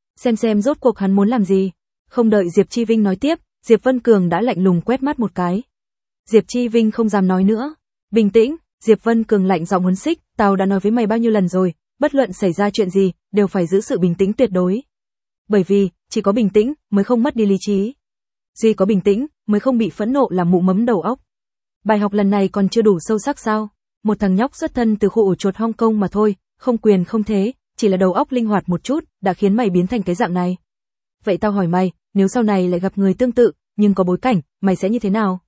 Xem rốt cuộc hắn muốn làm gì. Không đợi Diệp Chi Vinh nói tiếp, Diệp Vân Cường đã lạnh lùng quét mắt một cái. Diệp Chi Vinh không dám nói nữa. Bình tĩnh, Diệp Vân Cường lạnh giọng huấn xích, tao đã nói với mày bao nhiêu lần rồi, bất luận xảy ra chuyện gì, đều phải giữ sự bình tĩnh tuyệt đối. Bởi vì, chỉ có bình tĩnh, mới không mất đi lý trí. Duy có bình tĩnh, mới không bị phẫn nộ làm mụ mấm đầu óc. Bài học lần này còn chưa đủ sâu sắc sao? Một thằng nhóc xuất thân từ khu ổ chuột Hong Kong mà thôi, không quyền không thế, chỉ là đầu óc linh hoạt một chút, đã khiến mày biến thành cái dạng này. Vậy tao hỏi mày, nếu sau này lại gặp người tương tự, nhưng có bối cảnh, mày sẽ như thế nào?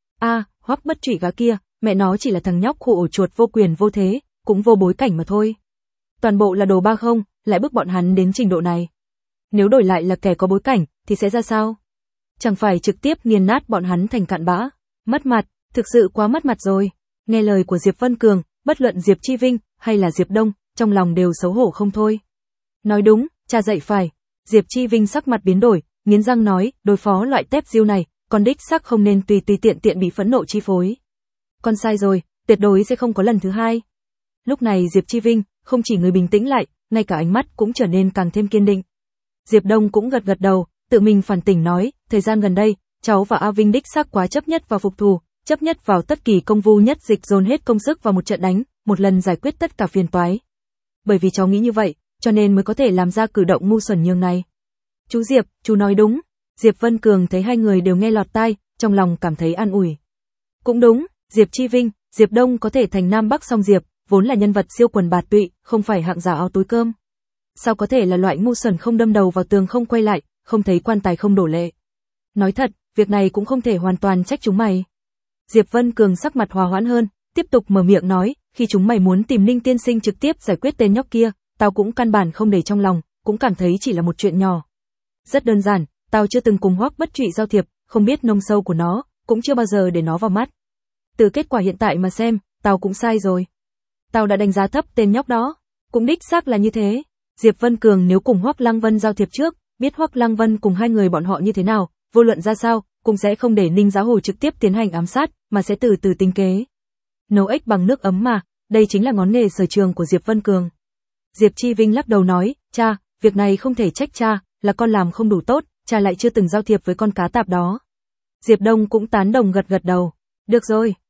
Hoắc Bất Trụy gã kia, mẹ nó chỉ là thằng nhóc khu ổ chuột vô quyền vô thế, cũng vô bối cảnh mà thôi. Toàn bộ là đồ ba không, lại bức bọn hắn đến trình độ này. Nếu đổi lại là kẻ có bối cảnh, thì sẽ ra sao? Chẳng phải trực tiếp nghiền nát bọn hắn thành cạn bã. Mất mặt, thực sự quá mất mặt rồi. Nghe lời của Diệp Vân Cường, bất luận Diệp Chi Vinh hay là Diệp Đông, trong lòng đều xấu hổ không thôi. Nói đúng, cha dạy phải. Diệp Chi Vinh sắc mặt biến đổi, nghiến răng nói, đối phó loại tép diêu này, con đích xác không nên tùy tiện bị phẫn nộ chi phối. Con sai rồi, tuyệt đối sẽ không có lần thứ hai. Lúc này Diệp Chi Vinh, không chỉ người bình tĩnh lại, ngay cả ánh mắt cũng trở nên càng thêm kiên định. Diệp Đông cũng gật đầu, tự mình phản tỉnh nói, thời gian gần đây, cháu và A Vinh đích xác quá chấp nhất vào phục thù, chấp nhất vào tất kỳ công vu nhất dịch dồn hết công sức vào một trận đánh, một lần giải quyết tất cả phiền toái. Bởi vì cháu nghĩ như vậy, cho nên mới có thể làm ra cử động ngu xuẩn nhường này. Chú Diệp, chú nói đúng. Diệp Vân Cường thấy hai người đều nghe lọt tai, trong lòng cảm thấy an ủi. Cũng đúng, Diệp Chi Vinh, Diệp Đông có thể thành Nam Bắc song Diệp, vốn là nhân vật siêu quần bạt tụy, không phải hạng giả áo túi cơm. Sao có thể là loại ngu xuẩn không đâm đầu vào tường không quay lại, không thấy quan tài không đổ lệ. Nói thật, việc này cũng không thể hoàn toàn trách chúng mày. Diệp Vân Cường sắc mặt hòa hoãn hơn, tiếp tục mở miệng nói, khi chúng mày muốn tìm Ninh tiên sinh trực tiếp giải quyết tên nhóc kia, tao cũng căn bản không để trong lòng, cũng cảm thấy chỉ là một chuyện nhỏ. Rất đơn giản, tao chưa từng cùng Hoắc Bất Trụy giao thiệp, không biết nông sâu của nó, cũng chưa bao giờ để nó vào mắt. Từ kết quả hiện tại mà xem, tao cũng sai rồi. Tao đã đánh giá thấp tên nhóc đó, cũng đích xác là như thế. Diệp Vân Cường nếu cùng Hoắc Lăng Vân giao thiệp trước, biết Hoắc Lăng Vân cùng hai người bọn họ như thế nào, vô luận ra sao, cũng sẽ không để Ninh Giá Hồ trực tiếp tiến hành ám sát, mà sẽ từ từ tính kế. Nấu ếch bằng nước ấm mà, đây chính là ngón nghề sở trường của Diệp Vân Cường. Diệp Chi Vinh lắc đầu nói, cha, việc này không thể trách cha, là con làm không đủ tốt, cha lại chưa từng giao thiệp với con cá tạp đó. Diệp Đông cũng tán đồng gật đầu. Được rồi,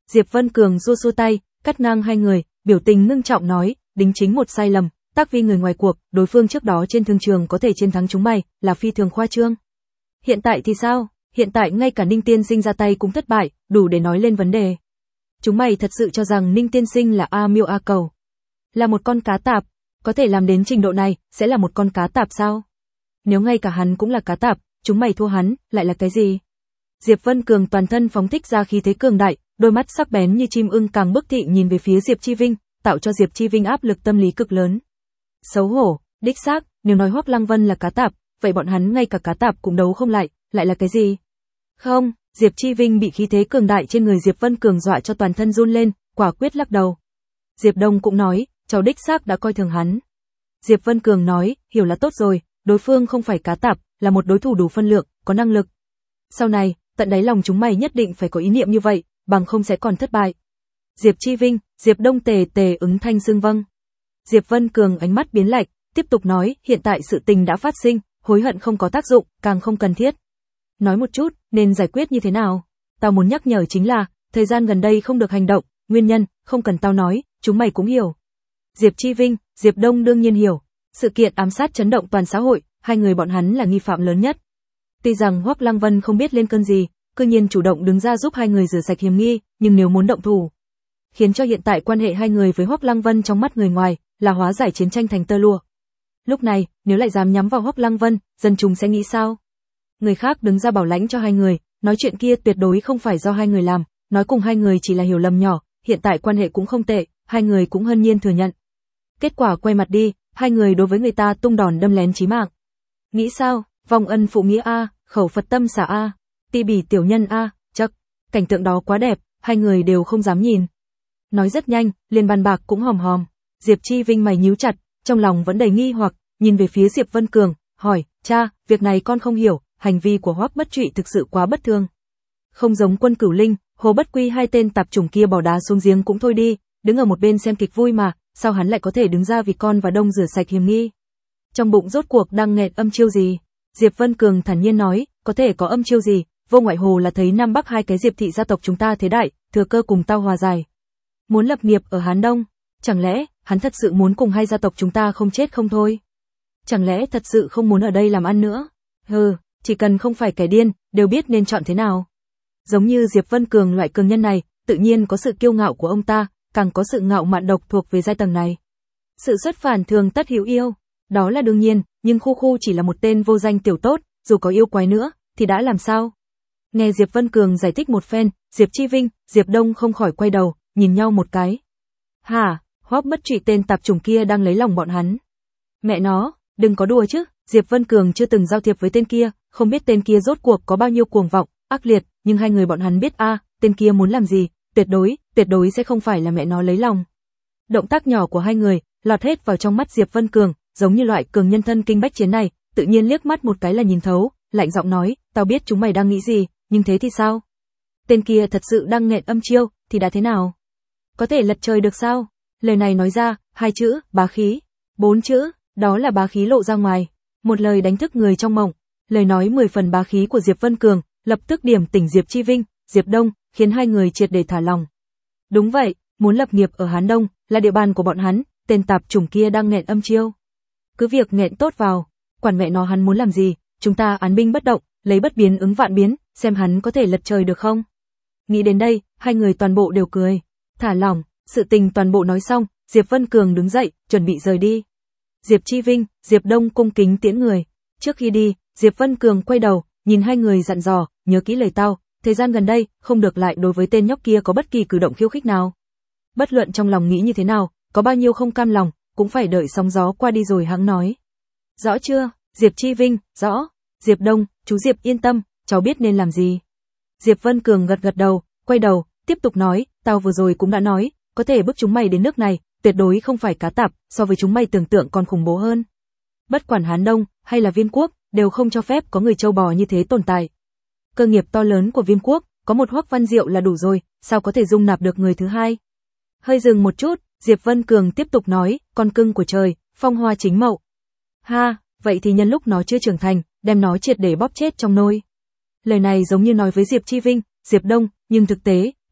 Diệp Vân Cường xua xua tay, cắt ngang hai người, biểu tình ngưng trọng nói, đính chính một sai lầm, tác vi người ngoài cuộc, đối phương trước đó trên thương trường có thể chiến thắng chúng mày, là phi thường khoa trương. Hiện tại thì sao? Hiện tại ngay cả Ninh Tiên Sinh ra tay cũng thất bại, đủ để nói lên vấn đề. Chúng mày thật sự cho rằng Ninh Tiên Sinh là A Miêu A Cầu, là một con cá tạp, có thể làm đến trình độ này, sẽ là một con cá tạp sao? Nếu ngay cả hắn cũng là cá tạp, chúng mày thua hắn, lại là cái gì? Diệp Vân Cường toàn thân phóng thích ra khí thế cường đại, đôi mắt sắc bén như chim ưng càng bức thị nhìn về phía Diệp Chi Vinh, tạo cho Diệp Chi Vinh áp lực tâm lý cực lớn. Xấu hổ, đích xác, nếu nói Hoắc Lăng Vân là cá tạp, vậy bọn hắn ngay cả cá tạp cũng đấu không lại là cái gì? Không, Diệp Chi Vinh bị khí thế cường đại trên người Diệp Vân Cường dọa cho toàn thân run lên, quả quyết lắc đầu. Diệp Đông cũng nói, cháu đích xác đã coi thường hắn. Diệp Vân Cường nói, hiểu là tốt rồi, đối phương không phải cá tạp, là một đối thủ đủ phân lượng, có năng lực. Sau này, tận đáy lòng chúng mày nhất định phải có ý niệm như vậy, bằng không sẽ còn thất bại. Diệp Chi Vinh, Diệp Đông tề ứng thanh xưng vâng. Diệp Vân Cường ánh mắt biến lạnh, tiếp tục nói, hiện tại sự tình đã phát sinh, hối hận không có tác dụng, càng không cần thiết. Nói một chút, nên giải quyết như thế nào? Tao muốn nhắc nhở chính là, thời gian gần đây không được hành động, nguyên nhân, không cần tao nói, chúng mày cũng hiểu. Diệp Chi Vinh, Diệp Đông đương nhiên hiểu. Sự kiện ám sát chấn động toàn xã hội, hai người bọn hắn là nghi phạm lớn nhất. Tuy rằng Hoắc Lăng Vân không biết lên cơn gì, cư nhiên chủ động đứng ra giúp hai người rửa sạch hiểm nghi, nhưng nếu muốn động thủ, khiến cho hiện tại quan hệ hai người với Hoắc Lăng Vân trong mắt người ngoài là hóa giải chiến tranh thành tơ lụa. Lúc này, nếu lại dám nhắm vào Hoắc Lăng Vân, dân chúng sẽ nghĩ sao? Người khác đứng ra bảo lãnh cho hai người, nói chuyện kia tuyệt đối không phải do hai người làm, nói cùng hai người chỉ là hiểu lầm nhỏ, hiện tại quan hệ cũng không tệ, hai người cũng hân nhiên thừa nhận. Kết quả quay mặt đi, hai người đối với người ta tung đòn đâm lén chí mạng. Nghĩ sao? Vong ân phụ nghĩa a, khẩu Phật tâm xả a, ti bỉ tiểu nhân a, chắc. Cảnh tượng đó quá đẹp, hai người đều không dám nhìn. Nói rất nhanh, liền bàn bạc cũng hòm hòm. Diệp Chi Vinh mày nhíu chặt, trong lòng vẫn đầy nghi hoặc, nhìn về phía Diệp Vân Cường, hỏi, cha, việc này con không hiểu, hành vi của Hoắc Bất Trụy thực sự quá bất thường. Không giống Quân Cửu Linh, Hồ Bất Quy hai tên tạp chủng kia bỏ đá xuống giếng cũng thôi đi, đứng ở một bên xem kịch vui mà, sao hắn lại có thể đứng ra vì con và Đông rửa sạch hiểm nghi? Trong bụng rốt cuộc đang nghẹn âm chiêu gì? Diệp Vân Cường thản nhiên nói, có thể có âm chiêu gì, vô ngoại hồ là thấy Nam Bắc hai cái Diệp thị gia tộc chúng ta thế đại, thừa cơ cùng tao hòa giải. Muốn lập nghiệp ở Hán Đông, chẳng lẽ hắn thật sự muốn cùng hai gia tộc chúng ta không chết không thôi? Chẳng lẽ thật sự không muốn ở đây làm ăn nữa? Hừ, chỉ cần không phải kẻ điên, đều biết nên chọn thế nào. Giống như Diệp Vân Cường loại cường nhân này, tự nhiên có sự kiêu ngạo của ông ta, càng có sự ngạo mạn độc thuộc về giai tầng này. Sự xuất phản thường tất hữu yêu, đó là đương nhiên, nhưng Khu Khu chỉ là một tên vô danh tiểu tốt, dù có yêu quái nữa, thì đã làm sao? Nghe Diệp Vân Cường giải thích một phen, Diệp Chi Vinh, Diệp Đông không khỏi quay đầu, nhìn nhau một cái. Hả, Hoắc Bất Trụy tên tạp chủng kia đang lấy lòng bọn hắn. Mẹ nó, đừng có đùa chứ, Diệp Vân Cường chưa từng giao thiệp với tên kia, không biết tên kia rốt cuộc có bao nhiêu cuồng vọng, ác liệt, nhưng hai người bọn hắn biết tên kia muốn làm gì, tuyệt đối sẽ không phải là mẹ nó lấy lòng. Động tác nhỏ của hai người, lọt hết vào trong mắt Diệp Vân Cường, giống như loại cường nhân thân kinh bách chiến này, tự nhiên liếc mắt một cái là nhìn thấu, lạnh giọng nói, tao biết chúng mày đang nghĩ gì, nhưng thế thì sao? Tên kia thật sự đang nghẹn âm chiêu, thì đã thế nào? Có thể lật trời được sao? Lời này nói ra, hai chữ, bá khí, 4 chữ, đó là bá khí lộ ra ngoài, một lời đánh thức người trong mộng. Lời nói 10 phần bá khí của Diệp Vân Cường, lập tức điểm tỉnh Diệp Chi Vinh, Diệp Đông, khiến hai người triệt để thả lòng. Đúng vậy, muốn lập nghiệp ở Hán Đông, là địa bàn của bọn hắn, tên tạp chủng kia đang nghẹn âm chiêu. Cứ việc nghẹn tốt vào, quản mẹ nó hắn muốn làm gì, chúng ta án binh bất động, lấy bất biến ứng vạn biến, xem hắn có thể lật trời được không? Nghĩ đến đây, hai người toàn bộ đều cười, thả lỏng, sự tình toàn bộ nói xong, Diệp Vân Cường đứng dậy, chuẩn bị rời đi. Diệp Chi Vinh, Diệp Đông cung kính tiễn người. Trước khi đi, Diệp Vân Cường quay đầu, nhìn hai người dặn dò, nhớ kỹ lời tao, thời gian gần đây, không được lại đối với tên nhóc kia có bất kỳ cử động khiêu khích nào. Bất luận trong lòng nghĩ như thế nào, có bao nhiêu không cam lòng, cũng phải đợi sóng gió qua đi rồi hãng nói. Rõ chưa? Diệp Chi Vinh, rõ. Diệp Đông, chú Diệp yên tâm, cháu biết nên làm gì. Diệp Vân Cường gật gật đầu, quay đầu, tiếp tục nói, tao vừa rồi cũng đã nói, có thể bức chúng mày đến nước này, tuyệt đối không phải cá tạp, so với chúng mày tưởng tượng còn khủng bố hơn. Bất quản Hán Đông, hay là Viêm Quốc, đều không cho phép có người châu bò như thế tồn tại. Cơ nghiệp to lớn của Viêm Quốc, có một Hoắc Văn Diệu là đủ rồi, sao có thể dung nạp được người thứ hai. Hơi dừng một chút, Diệp Vân Cường tiếp tục nói, con cưng của trời, phong hoa chính mậu. Ha, vậy thì nhân lúc nó chưa trưởng thành, đem nó triệt để bóp chết trong nôi. Lời này giống như nói với Diệp Chi Vinh, Diệp Đông, nhưng thực tế,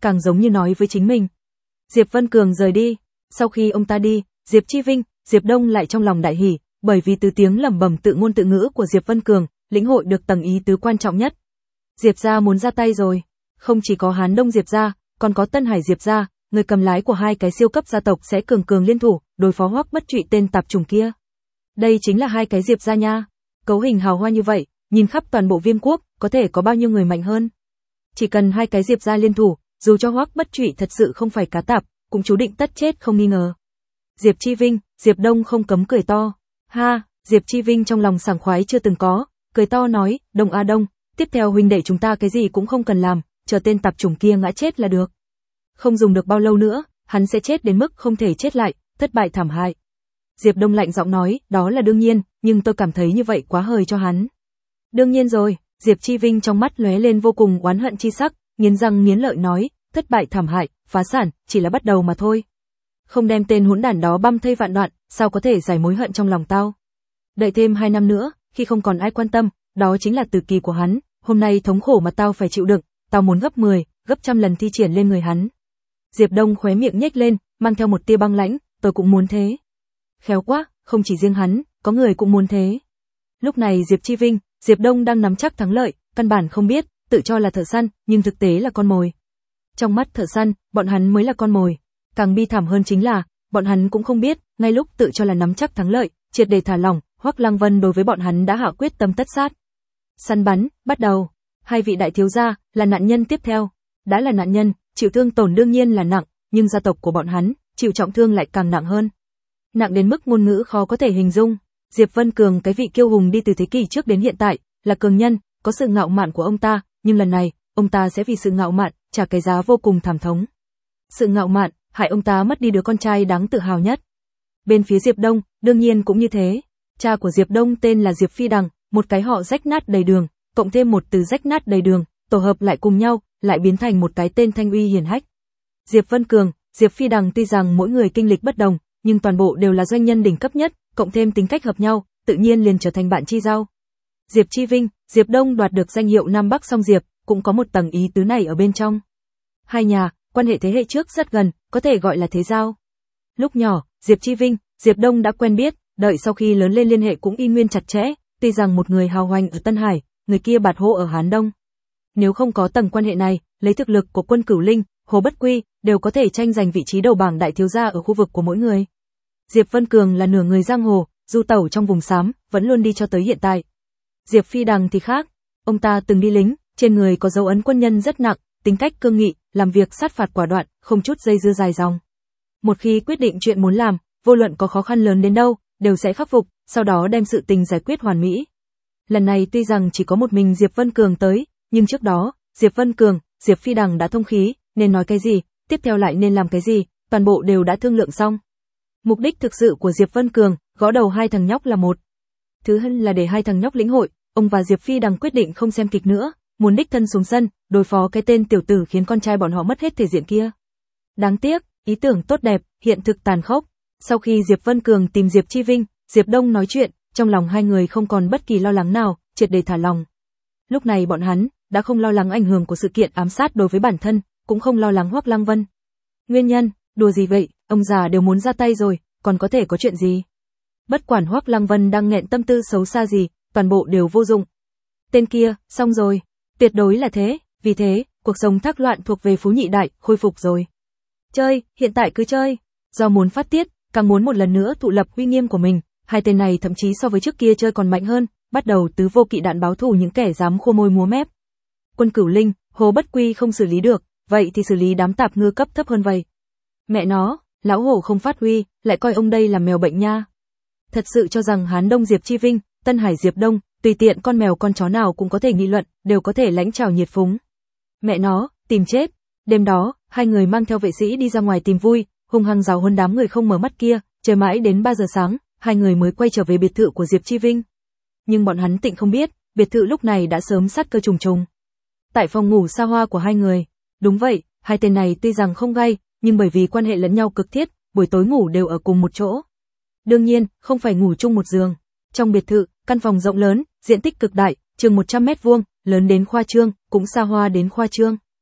càng giống như nói với chính mình. Diệp Vân Cường rời đi. Sau khi ông ta đi, Diệp Chi Vinh, Diệp Đông lại trong lòng đại hỉ, bởi vì từ tiếng lẩm bẩm tự ngôn tự ngữ của Diệp Vân Cường, lĩnh hội được tầng ý tứ quan trọng nhất. Diệp gia muốn ra tay rồi. Không chỉ có Hán Đông Diệp gia, còn có Tân Hải Diệp gia, người cầm lái của hai cái siêu cấp gia tộc sẽ cường liên thủ, đối phó Hoắc Bất Trụy tên tạp chủng kia. Đây chính là hai cái Diệp gia nha. Cấu hình hào hoa như vậy, nhìn khắp toàn bộ Viêm quốc, có thể có bao nhiêu người mạnh hơn. Chỉ cần hai cái Diệp gia liên thủ, dù cho Hoắc Bất Trụy thật sự không phải cá tạp, cũng chú định tất chết không nghi ngờ. Diệp Chi Vinh, Diệp Đông không cấm cười to. Ha, Diệp Chi Vinh trong lòng sảng khoái chưa từng có, cười to nói, Đông a Đông, tiếp theo huynh đệ chúng ta cái gì cũng không cần làm, chờ tên tạp chủng kia ngã chết là được. Không dùng được bao lâu nữa, hắn sẽ chết đến mức không thể chết lại, thất bại thảm hại. Diệp Đông lạnh giọng nói, đó là đương nhiên, nhưng tôi cảm thấy như vậy quá hời cho hắn. Đương nhiên rồi, Diệp Chi Vinh trong mắt lóe lên vô cùng oán hận chi sắc, nghiến răng nghiến lợi nói, thất bại thảm hại, phá sản, chỉ là bắt đầu mà thôi. Không đem tên hỗn đản đó băm thây vạn đoạn, sao có thể giải mối hận trong lòng tao. Đợi thêm 2 năm nữa, khi không còn ai quan tâm, đó chính là tử kỳ của hắn, hôm nay thống khổ mà tao phải chịu đựng, tao muốn gấp 10, gấp trăm lần thi triển lên người hắn. Diệp Đông khóe miệng nhếch lên, mang theo một tia băng lãnh, tôi cũng muốn thế. Khéo quá, không chỉ riêng hắn, có người cũng muốn thế. Lúc này Diệp Chi Vinh, Diệp Đông đang nắm chắc thắng lợi, căn bản không biết, tự cho là thợ săn, nhưng thực tế là con mồi. Trong mắt thợ săn, bọn hắn mới là con mồi. Càng bi thảm hơn chính là, bọn hắn cũng không biết, ngay lúc tự cho là nắm chắc thắng lợi, triệt để thả lỏng, Hoắc Lăng Vân đối với bọn hắn đã hạ quyết tâm tất sát. Săn bắn, bắt đầu. Hai vị đại thiếu gia là nạn nhân tiếp theo. Đã là nạn nhân, chịu thương tổn đương nhiên là nặng, nhưng gia tộc của bọn hắn, chịu trọng thương lại càng nặng hơn. Nặng đến mức ngôn ngữ khó có thể hình dung. Diệp Vân Cường cái vị kiêu hùng đi từ thế kỷ trước đến hiện tại, là cường nhân, có sự ngạo mạn của ông ta, nhưng lần này, ông ta sẽ vì sự ngạo mạn, trả cái giá vô cùng thảm thống. Sự ngạo mạn, hại ông ta mất đi đứa con trai đáng tự hào nhất. Bên phía Diệp Đông, đương nhiên cũng như thế. Cha của Diệp Đông tên là Diệp Phi Đằng, một cái họ rách nát đầy đường, cộng thêm một từ rách nát đầy đường, tổ hợp lại cùng nhau, lại biến thành một cái tên thanh uy hiển hách. Diệp Vân Cường, Diệp Phi Đằng tuy rằng mỗi người kinh lịch bất đồng, nhưng toàn bộ đều là doanh nhân đỉnh cấp nhất, cộng thêm tính cách hợp nhau, tự nhiên liền trở thành bạn chi giao. Diệp Chi Vinh, Diệp Đông đoạt được danh hiệu Nam Bắc song Diệp, cũng có một tầng ý tứ này ở bên trong. Hai nhà, quan hệ thế hệ trước rất gần, có thể gọi là thế giao. Lúc nhỏ, Diệp Chi Vinh, Diệp Đông đã quen biết, đợi sau khi lớn lên liên hệ cũng y nguyên chặt chẽ, tuy rằng một người hào hoành ở Tân Hải, người kia bạt hô ở Hán Đông. Nếu không có tầng quan hệ này, lấy thực lực của Quân Cửu Linh, Hồ Bất Quy, đều có thể tranh giành vị trí đầu bảng đại thiếu gia ở khu vực của mỗi người. Diệp Vân Cường là nửa người giang hồ, du tẩu trong vùng xám, vẫn luôn đi cho tới hiện tại. Diệp Phi Đằng thì khác, ông ta từng đi lính, trên người có dấu ấn quân nhân rất nặng, tính cách cương nghị, làm việc sát phạt quả đoạn, không chút dây dưa dài dòng. Một khi quyết định chuyện muốn làm, vô luận có khó khăn lớn đến đâu, đều sẽ khắc phục, sau đó đem sự tình giải quyết hoàn mỹ. Lần này tuy rằng chỉ có một mình Diệp Vân Cường tới, nhưng trước đó, Diệp Vân Cường, Diệp Phi Đằng đã thông khí, nên nói cái gì, tiếp theo lại nên làm cái gì, toàn bộ đều đã thương lượng xong. Mục đích thực sự của Diệp Vân Cường, gõ đầu hai thằng nhóc là một. Thứ hơn là để hai thằng nhóc lĩnh hội, ông và Diệp Phi Đằng quyết định không xem kịch nữa, muốn đích thân xuống sân, đối phó cái tên tiểu tử khiến con trai bọn họ mất hết thể diện kia. Đáng tiếc, ý tưởng tốt đẹp, hiện thực tàn khốc. Sau khi Diệp Vân Cường tìm Diệp Chi Vinh, Diệp Đông nói chuyện, trong lòng hai người không còn bất kỳ lo lắng nào, triệt để thả lòng. Lúc này bọn hắn đã không lo lắng ảnh hưởng của sự kiện ám sát đối với bản thân, cũng không lo lắng Hoắc Lăng Vân. Nguyên nhân, đùa gì vậy, ông già đều muốn ra tay rồi, còn có thể có chuyện gì? Bất quản Hoắc Lăng Vân đang nghẹn tâm tư xấu xa gì, toàn bộ đều vô dụng. Tên kia, xong rồi. Tuyệt đối là thế, vì thế, cuộc sống thác loạn thuộc về Phú Nhị Đại, khôi phục rồi. Chơi, hiện tại cứ chơi. Do muốn phát tiết, càng muốn một lần nữa thụ lập uy nghiêm của mình, hai tên này thậm chí so với trước kia chơi còn mạnh hơn, bắt đầu tứ vô kỵ đạn báo thù những kẻ dám khua môi múa mép. Quân Cửu Linh, Hồ Bất Quy không xử lý được, vậy thì xử lý đám tạp ngư cấp thấp hơn vậy. Mẹ nó, lão hổ không phát huy, lại coi ông đây là mèo bệnh nha. Thật sự cho rằng Hán Đông Diệp Chi Vinh, Tân Hải Diệp Đông, tùy tiện con mèo con chó nào cũng có thể nghị luận, đều có thể lãnh chào nhiệt phúng. Mẹ nó, tìm chết. Đêm đó, hai người mang theo vệ sĩ đi ra ngoài tìm vui, hung hăng rào hơn đám người không mở mắt kia, chờ mãi đến 3 giờ sáng, hai người mới quay trở về biệt thự của Diệp Chi Vinh. Nhưng bọn hắn tịnh không biết, biệt thự lúc này đã sớm sát cơ trùng trùng. Tại phòng ngủ xa hoa của hai người, đúng vậy, hai tên này tuy rằng không gay, nhưng bởi vì quan hệ lẫn nhau cực thiết, buổi tối ngủ đều ở cùng một chỗ. Đương nhiên, không phải ngủ chung một giường. Trong biệt thự, căn phòng rộng lớn, diện tích cực đại, chừng 100 mét vuông, lớn đến khoa trương, cũng xa hoa đến khoa trương.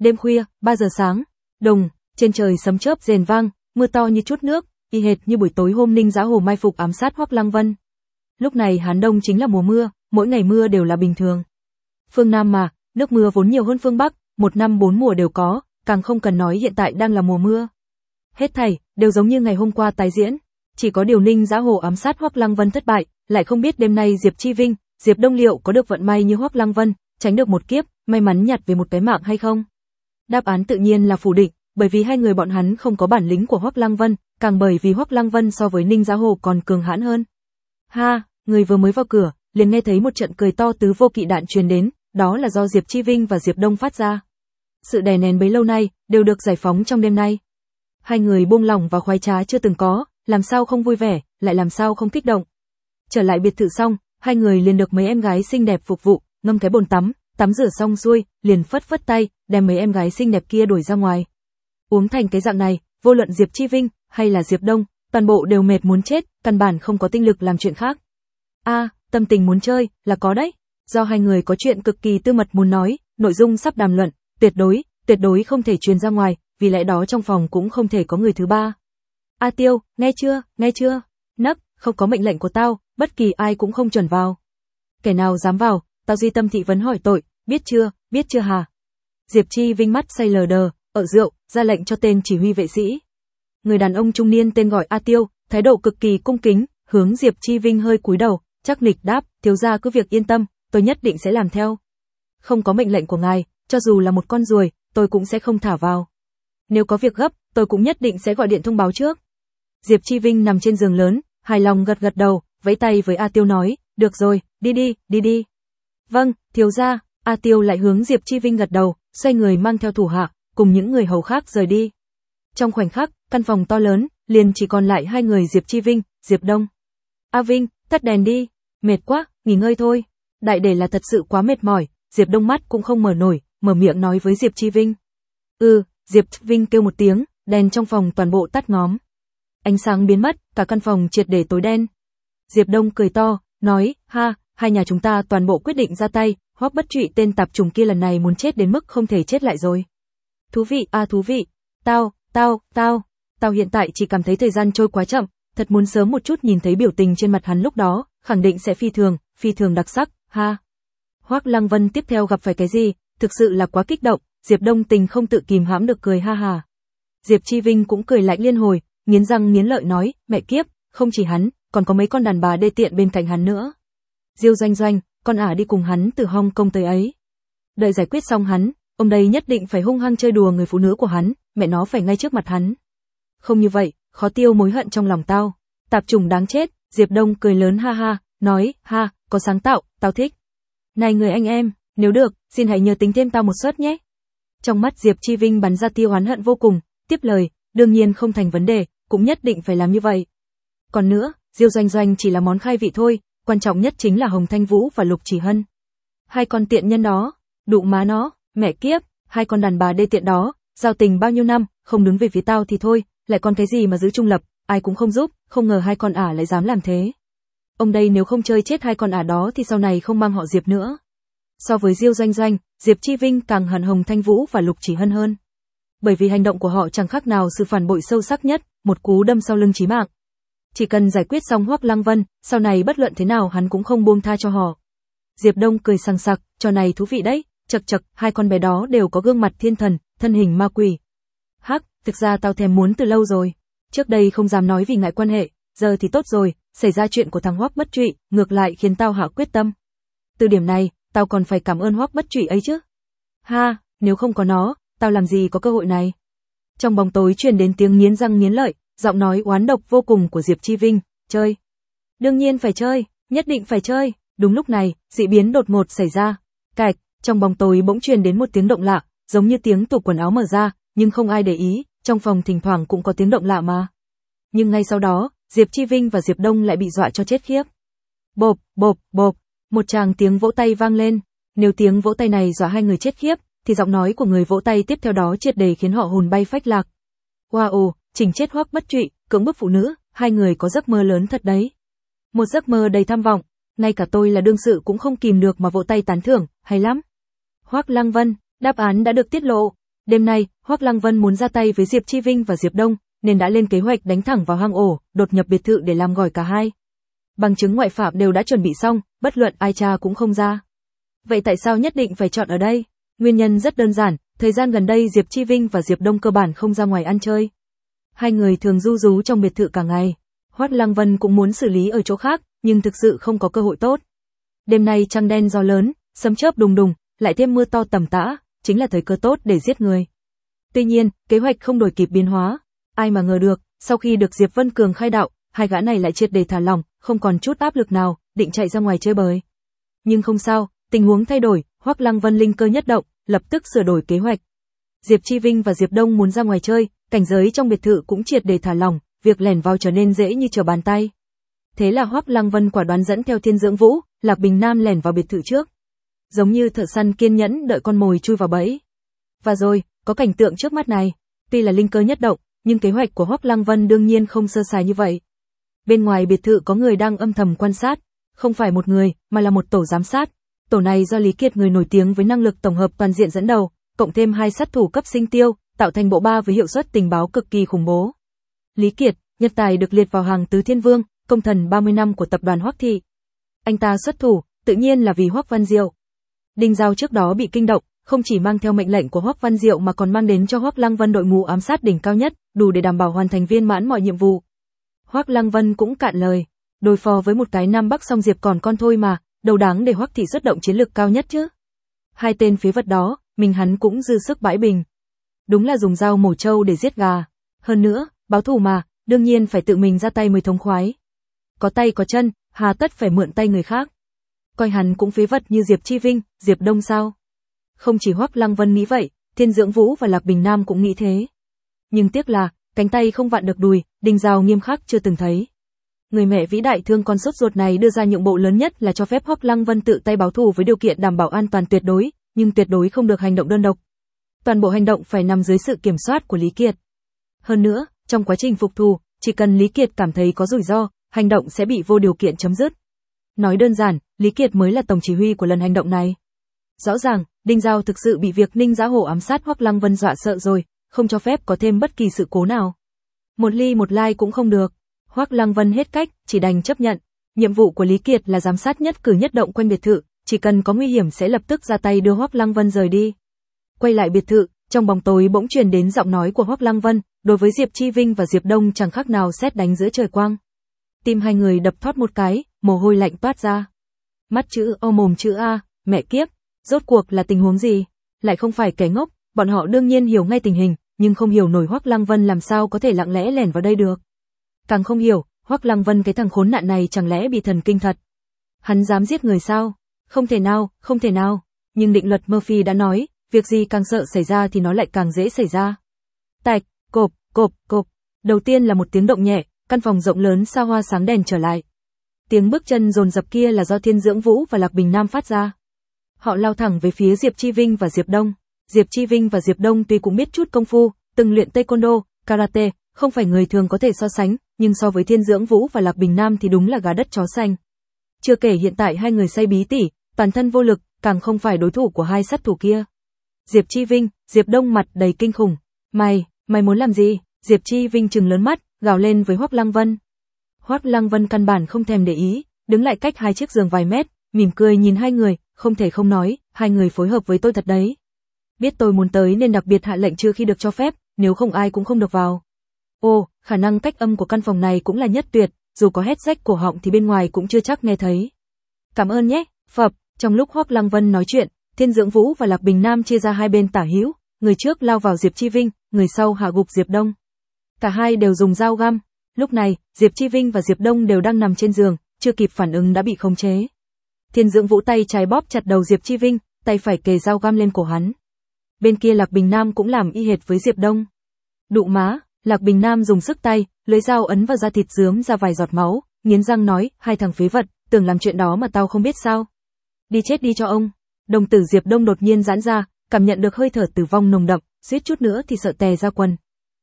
Đêm khuya, 3 giờ sáng, đùng, trên trời sấm chớp rền vang, mưa to như chút nước, y hệt như buổi tối hôm Ninh Giá Hồ mai phục ám sát Hoắc Lăng Vân. Lúc này Hán Đông chính là mùa mưa, mỗi ngày mưa đều là bình thường. Phương Nam mà, nước mưa vốn nhiều hơn phương Bắc, một năm 4 mùa đều có, càng không cần nói hiện tại đang là mùa mưa. Hết thảy đều giống như ngày hôm qua tái diễn, chỉ có điều Ninh Giá Hồ ám sát Hoắc Lăng Vân thất bại, lại không biết đêm nay Diệp Chi Vinh, Diệp Đông liệu có được vận may như Hoắc Lăng Vân, tránh được một kiếp, may mắn nhặt về một cái mạng hay không? Đáp án tự nhiên là phủ định, bởi vì hai người bọn hắn không có bản lĩnh của Hoắc Lăng Vân, càng bởi vì Hoắc Lăng Vân so với Ninh Giá Hồ còn cường hãn hơn. Ha, người vừa mới vào cửa, liền nghe thấy một trận cười to tứ vô kỵ đạn truyền đến, đó là do Diệp Chi Vinh và Diệp Đông phát ra. Sự đè nén bấy lâu nay đều được giải phóng trong đêm nay. Hai người buông lỏng và khoái trá chưa từng có, làm sao không vui vẻ, lại làm sao không kích động. Trở lại biệt thự xong, hai người liền được mấy em gái xinh đẹp phục vụ, ngâm cái bồn tắm, tắm rửa xong xuôi, liền phất phất tay, đem mấy em gái xinh đẹp kia đuổi ra ngoài. Uống thành cái dạng này, vô luận Diệp Chi Vinh hay là Diệp Đông, toàn bộ đều mệt muốn chết, căn bản không có tinh lực làm chuyện khác. Tâm tình muốn chơi là có đấy, do hai người có chuyện cực kỳ tư mật muốn nói, nội dung sắp đàm luận, tuyệt đối không thể truyền ra ngoài, vì lẽ đó trong phòng cũng không thể có người thứ ba. A Tiêu, nghe chưa? Nấc, không có mệnh lệnh của tao, bất kỳ ai cũng không chuẩn vào. Kẻ nào dám vào, tao duy tâm thị vấn hỏi tội, biết chưa hả? Diệp Chi Vinh mắt say lờ đờ, ở rượu, ra lệnh cho tên chỉ huy vệ sĩ. Người đàn ông trung niên tên gọi A Tiêu, thái độ cực kỳ cung kính, hướng Diệp Chi Vinh hơi cúi đầu, chắc nịch đáp, thiếu gia cứ việc yên tâm, tôi nhất định sẽ làm theo. Không có mệnh lệnh của ngài, cho dù là một con ruồi, tôi cũng sẽ không thả vào. Nếu có việc gấp, tôi cũng nhất định sẽ gọi điện thông báo trước. Diệp Chi Vinh nằm trên giường lớn, hài lòng gật đầu, vẫy tay với A Tiêu nói, được rồi, đi đi. Vâng, thiếu gia. A Tiêu lại hướng Diệp Chi Vinh gật đầu, xoay người mang theo thủ hạ, cùng những người hầu khác rời đi. Trong khoảnh khắc, căn phòng to lớn, liền chỉ còn lại hai người Diệp Chi Vinh, Diệp Đông. A Vinh, tắt đèn đi, mệt quá, nghỉ ngơi thôi. Đại để là thật sự quá mệt mỏi, Diệp Đông mắt cũng không mở nổi, mở miệng nói với Diệp Chi Vinh. Diệp Vinh kêu một tiếng, đèn trong phòng toàn bộ tắt ngóm. Ánh sáng biến mất, cả căn phòng triệt để tối đen. Diệp Đông cười to, nói, hai nhà chúng ta toàn bộ quyết định ra tay, Hoắc Bất Trụy tên tạp trùng kia lần này muốn chết đến mức không thể chết lại rồi. Thú vị, tao hiện tại chỉ cảm thấy thời gian trôi quá chậm, thật muốn sớm một chút nhìn thấy biểu tình trên mặt hắn lúc đó, khẳng định sẽ phi thường đặc sắc, ha. Hoắc Lăng Vân tiếp theo gặp phải cái gì, thực sự là quá kích động, Diệp Đông tình không tự kìm hãm được cười ha ha. Diệp Chi Vinh cũng cười lạnh liên hồi, nghiến răng nghiến lợi nói, mẹ kiếp, không chỉ hắn, còn có mấy con đàn bà đê tiện bên cạnh hắn nữa. Diêu Doanh, con ả đi cùng hắn từ Hong Kong tới ấy. Đợi giải quyết xong hắn, ông đây nhất định phải hung hăng chơi đùa người phụ nữ của hắn, mẹ nó phải ngay trước mặt hắn. Không như vậy, khó tiêu mối hận trong lòng tao. Tạp trùng đáng chết, Diệp Đông cười lớn ha, nói, có sáng tạo, tao thích. Này người anh em, nếu được, xin hãy nhớ tính thêm tao một suất nhé. Trong mắt Diệp Chi Vinh bắn ra tia oán hận vô cùng, tiếp lời, đương nhiên không thành vấn đề, cũng nhất định phải làm như vậy. Còn nữa, Diêu Doanh chỉ là món khai vị thôi, quan trọng nhất chính là Hồng Thanh Vũ và Lục Chỉ Hân. Hai con tiện nhân đó, đụ má nó, mẹ kiếp, hai con đàn bà đê tiện đó, giao tình bao nhiêu năm, không đứng về phía tao thì thôi, lại còn cái gì mà giữ trung lập, ai cũng không giúp, không ngờ hai con ả lại dám làm thế. Ông đây nếu không chơi chết hai con ả đó thì sau này không mang họ Diệp nữa. So với Diêu Doanh, Diệp Chi Vinh càng hận Hồng Thanh Vũ và Lục Chỉ Hân hơn. Bởi vì hành động của họ chẳng khác nào sự phản bội sâu sắc nhất, một cú đâm sau lưng chí mạng. Chỉ cần giải quyết xong Hoắc Lăng Vân, sau này bất luận thế nào hắn cũng không buông tha cho họ. Diệp Đông cười sằng sặc, trò này thú vị đấy, chậc, hai con bé đó đều có gương mặt thiên thần, thân hình ma quỷ. Thực ra tao thèm muốn từ lâu rồi. Trước đây không dám nói vì ngại quan hệ, giờ thì tốt rồi, xảy ra chuyện của thằng Hoắc Bất Trụy, ngược lại khiến tao hạ quyết tâm. Từ điểm này, tao còn phải cảm ơn Hoắc Bất Trụy ấy chứ. Nếu không có nó, tao làm gì có cơ hội này. Trong bóng tối truyền đến tiếng nghiến răng nghiến lợi, giọng nói oán độc vô cùng của Diệp Chi Vinh, chơi. Đương nhiên phải chơi, nhất định phải chơi. Đúng lúc này, dị biến đột ngột xảy ra. Cạch, trong bóng tối bỗng truyền đến một tiếng động lạ, giống như tiếng tủ quần áo mở ra, nhưng không ai để ý, trong phòng thỉnh thoảng cũng có tiếng động lạ mà. Nhưng ngay sau đó, Diệp Chi Vinh và Diệp Đông lại bị dọa cho chết khiếp. Bộp, một tràng tiếng vỗ tay vang lên. Nếu tiếng vỗ tay này dọa hai người chết khiếp, thì giọng nói của người vỗ tay tiếp theo đó triệt để khiến họ hồn bay phách lạc. Wow, chỉnh chết Hoắc Bất Trụy, cưỡng bức phụ nữ, hai người có giấc mơ lớn thật đấy. Một giấc mơ đầy tham vọng, ngay cả tôi là đương sự cũng không kìm được mà vỗ tay tán thưởng, hay lắm. Hoắc Lăng Vân, đáp án đã được tiết lộ. Đêm nay, Hoắc Lăng Vân muốn ra tay với Diệp Chi Vinh và Diệp Đông, nên đã lên kế hoạch đánh thẳng vào hang ổ, đột nhập biệt thự để làm gỏi cả hai. Bằng chứng ngoại phạm đều đã chuẩn bị xong, bất luận ai tra cũng không ra. Vậy tại sao nhất định phải chọn ở đây? Nguyên nhân rất đơn giản, thời gian gần đây Diệp Chi Vinh và Diệp Đông cơ bản không ra ngoài ăn chơi. Hai người thường du rú trong biệt thự cả ngày. Hoắc Lăng Vân cũng muốn xử lý ở chỗ khác, nhưng thực sự không có cơ hội tốt. Đêm nay trăng đen gió lớn, sấm chớp đùng đùng, lại thêm mưa to tầm tã, chính là thời cơ tốt để giết người. Tuy nhiên, kế hoạch không đổi kịp biến hóa. Ai mà ngờ được, sau khi được Diệp Vân Cường khai đạo, hai gã này lại triệt để thả lỏng, không còn chút áp lực nào, định chạy ra ngoài chơi bời. Nhưng không sao, tình huống thay đổi, Hoắc Lăng Vân linh cơ nhất động, lập tức sửa đổi kế hoạch. Diệp Chi Vinh và Diệp Đông muốn ra ngoài chơi, cảnh giới trong biệt thự cũng triệt để thả lỏng, việc lẻn vào trở nên dễ như trở bàn tay. Thế là Hoắc Lăng Vân quả đoán dẫn theo Thiên Dưỡng Vũ, Lạc Bình Nam lẻn vào biệt thự trước. Giống như thợ săn kiên nhẫn đợi con mồi chui vào bẫy. Và rồi, có cảnh tượng trước mắt này. Tuy là linh cơ nhất động, nhưng kế hoạch của Hoắc Lăng Vân đương nhiên không sơ sài như vậy. Bên ngoài biệt thự có người đang âm thầm quan sát, không phải một người, mà là một tổ giám sát. Tổ này do Lý Kiệt, người nổi tiếng với năng lực tổng hợp toàn diện dẫn đầu, cộng thêm 2 sát thủ cấp sinh tiêu, tạo thành bộ ba với hiệu suất tình báo cực kỳ khủng bố. Lý Kiệt, nhân tài được liệt vào hàng tứ thiên vương, công thần 30 năm của tập đoàn Hoắc Thị. Anh ta xuất thủ, tự nhiên là vì Hoắc Văn Diệu. Đinh Giao trước đó bị kinh động, không chỉ mang theo mệnh lệnh của Hoắc Văn Diệu mà còn mang đến cho Hoắc Lăng Vân đội ngũ ám sát đỉnh cao nhất, đủ để đảm bảo hoàn thành viên mãn mọi nhiệm vụ. Hoắc Lăng Vân cũng cạn lời, đối phó với một cái Nam Bắc song Diệp còn con thôi mà, đâu đáng để Hoắc Thị xuất động chiến lực cao nhất chứ. Hai tên phế vật đó, mình hắn cũng dư sức bãi bình. Đúng là dùng dao mổ trâu để giết gà. Hơn nữa, báo thù mà, đương nhiên phải tự mình ra tay mới thống khoái. Có tay có chân, hà tất phải mượn tay người khác. Coi hắn cũng phế vật như Diệp Chi Vinh, Diệp Đông sao? Không chỉ Hoắc Lăng Vân nghĩ vậy, Thiên Dưỡng Vũ và Lạc Bình Nam cũng nghĩ thế. Nhưng tiếc là, cánh tay không vặn được đùi, Đinh Giao nghiêm khắc chưa từng thấy. Người mẹ vĩ đại thương con sốt ruột này đưa ra nhượng bộ lớn nhất là cho phép Hoắc Lăng Vân tự tay báo thù với điều kiện đảm bảo an toàn tuyệt đối, nhưng tuyệt đối không được hành động đơn độc. Toàn bộ hành động phải nằm dưới sự kiểm soát của Lý Kiệt. Hơn nữa, trong quá trình phục thù, chỉ cần Lý Kiệt cảm thấy có rủi ro, hành động sẽ bị vô điều kiện chấm dứt. Nói đơn giản, Lý Kiệt mới là tổng chỉ huy của lần hành động này. Rõ ràng, Đinh Giao thực sự bị việc Ninh Giá Hổ ám sát Hoắc Lăng Vân dọa sợ rồi, không cho phép có thêm bất kỳ sự cố nào. Một ly một lai cũng không được. Hoắc Lăng Vân hết cách, chỉ đành chấp nhận. Nhiệm vụ của Lý Kiệt là giám sát nhất cử nhất động quanh biệt thự, chỉ cần có nguy hiểm sẽ lập tức ra tay đưa Hoắc Lăng Vân rời đi. Quay lại biệt thự, trong bóng tối bỗng truyền đến giọng nói của Hoắc Lăng Vân, đối với Diệp Chi Vinh và Diệp Đông chẳng khác nào sét đánh giữa trời quang. Tim hai người đập thót một cái, mồ hôi lạnh toát ra. Mắt chữ O mồm chữ A, mẹ kiếp, rốt cuộc là tình huống gì? Lại không phải kẻ ngốc, bọn họ đương nhiên hiểu ngay tình hình, nhưng không hiểu nổi Hoắc Lăng Vân làm sao có thể lặng lẽ lẻn vào đây được. Càng không hiểu, Hoắc Lăng Vân cái thằng khốn nạn này chẳng lẽ bị thần kinh thật. Hắn dám giết người sao? Không thể nào, không thể nào. Nhưng định luật Murphy đã nói, việc gì càng sợ xảy ra thì nó lại càng dễ xảy ra. Tạch, cộp, cộp, cộp. Đầu tiên là một tiếng động nhẹ, căn phòng rộng lớn xa hoa sáng đèn trở lại. Tiếng bước chân dồn dập kia là do Thiên Dưỡng Vũ và Lạc Bình Nam phát ra. Họ lao thẳng về phía Diệp Chi Vinh và Diệp Đông. Diệp Chi Vinh và Diệp Đông tuy cũng biết chút công phu, từng luyện taekwondo, karate, không phải người thường có thể so sánh, nhưng so với Thiên Dưỡng Vũ và Lạc Bình Nam thì đúng là gà đất chó xanh. Chưa kể hiện tại hai người say bí tỉ, toàn thân vô lực, càng không phải đối thủ của hai sát thủ kia. Diệp Chi Vinh, Diệp Đông mặt đầy kinh khủng. Mày muốn làm gì? Diệp Chi Vinh trừng lớn mắt, gào lên với Hoắc Lăng Vân. Hoắc Lăng Vân căn bản không thèm để ý, đứng lại cách hai chiếc giường vài mét, mỉm cười nhìn hai người, không thể không nói, hai người phối hợp với tôi thật đấy. Biết tôi muốn tới nên đặc biệt hạ lệnh chưa khi được cho phép, nếu không ai cũng không được vào. Ồ, khả năng cách âm của căn phòng này cũng là nhất tuyệt, dù có hét rách cổ họng thì bên ngoài cũng chưa chắc nghe thấy. Cảm ơn nhé, phập. Trong lúc Hoắc Lăng Vân nói chuyện, Thiên Dưỡng Vũ và Lạc Bình Nam chia ra hai bên tả hữu, người trước lao vào Diệp Chi Vinh, người sau hạ gục Diệp Đông. Cả hai đều dùng dao găm. Lúc này, Diệp Chi Vinh và Diệp Đông đều đang nằm trên giường, chưa kịp phản ứng đã bị khống chế. Thiên Dưỡng Vũ tay trái bóp chặt đầu Diệp Chi Vinh, tay phải kề dao găm lên cổ hắn. Bên kia Lạc Bình Nam cũng làm y hệt với Diệp Đông. Đụ má, Lạc Bình Nam dùng sức tay, lưỡi dao ấn vào da thịt rướm ra vài giọt máu, nghiến răng nói, hai thằng phế vật, tưởng làm chuyện đó mà tao không biết sao? Đi chết đi cho ông. Đồng tử Diệp Đông đột nhiên giãn ra, cảm nhận được hơi thở tử vong nồng đậm, suýt chút nữa thì sợ tè ra quần.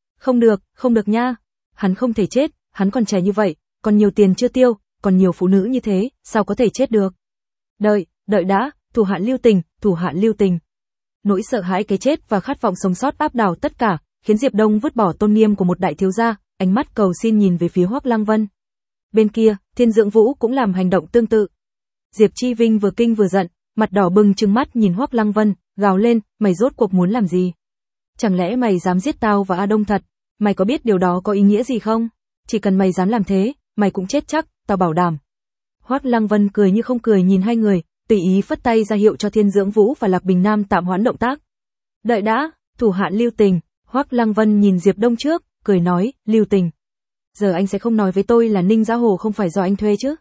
Không được nha. Hắn không thể chết, hắn còn trẻ như vậy, còn nhiều tiền chưa tiêu, còn nhiều phụ nữ như thế, sao có thể chết được? Đợi đã, thủ hạ lưu tình. Nỗi sợ hãi cái chết và khát vọng sống sót áp đảo tất cả, khiến Diệp Đông vứt bỏ tôn nghiêm của một đại thiếu gia, ánh mắt cầu xin nhìn về phía Hoắc Lăng Vân. Bên kia, Thiên Dưỡng Vũ cũng làm hành động tương tự. Diệp Chi Vinh vừa kinh vừa giận, mặt đỏ bừng trừng mắt nhìn Hoắc Lăng Vân, gào lên, mày rốt cuộc muốn làm gì? Chẳng lẽ mày dám giết tao và A Đông thật? Mày có biết điều đó có ý nghĩa gì không? Chỉ cần mày dám làm thế, mày cũng chết chắc, tao bảo đảm. Hoắc Lăng Vân cười như không cười nhìn hai người, tùy ý phất tay ra hiệu cho Thiên Dưỡng Vũ và Lạc Bình Nam tạm hoãn động tác. Đợi đã, thủ hạ Lưu Tình. Hoắc Lăng Vân nhìn Diệp Đông trước, cười nói, Lưu Tình. Giờ anh sẽ không nói với tôi là Ninh Giá Hồ không phải do anh thuê chứ?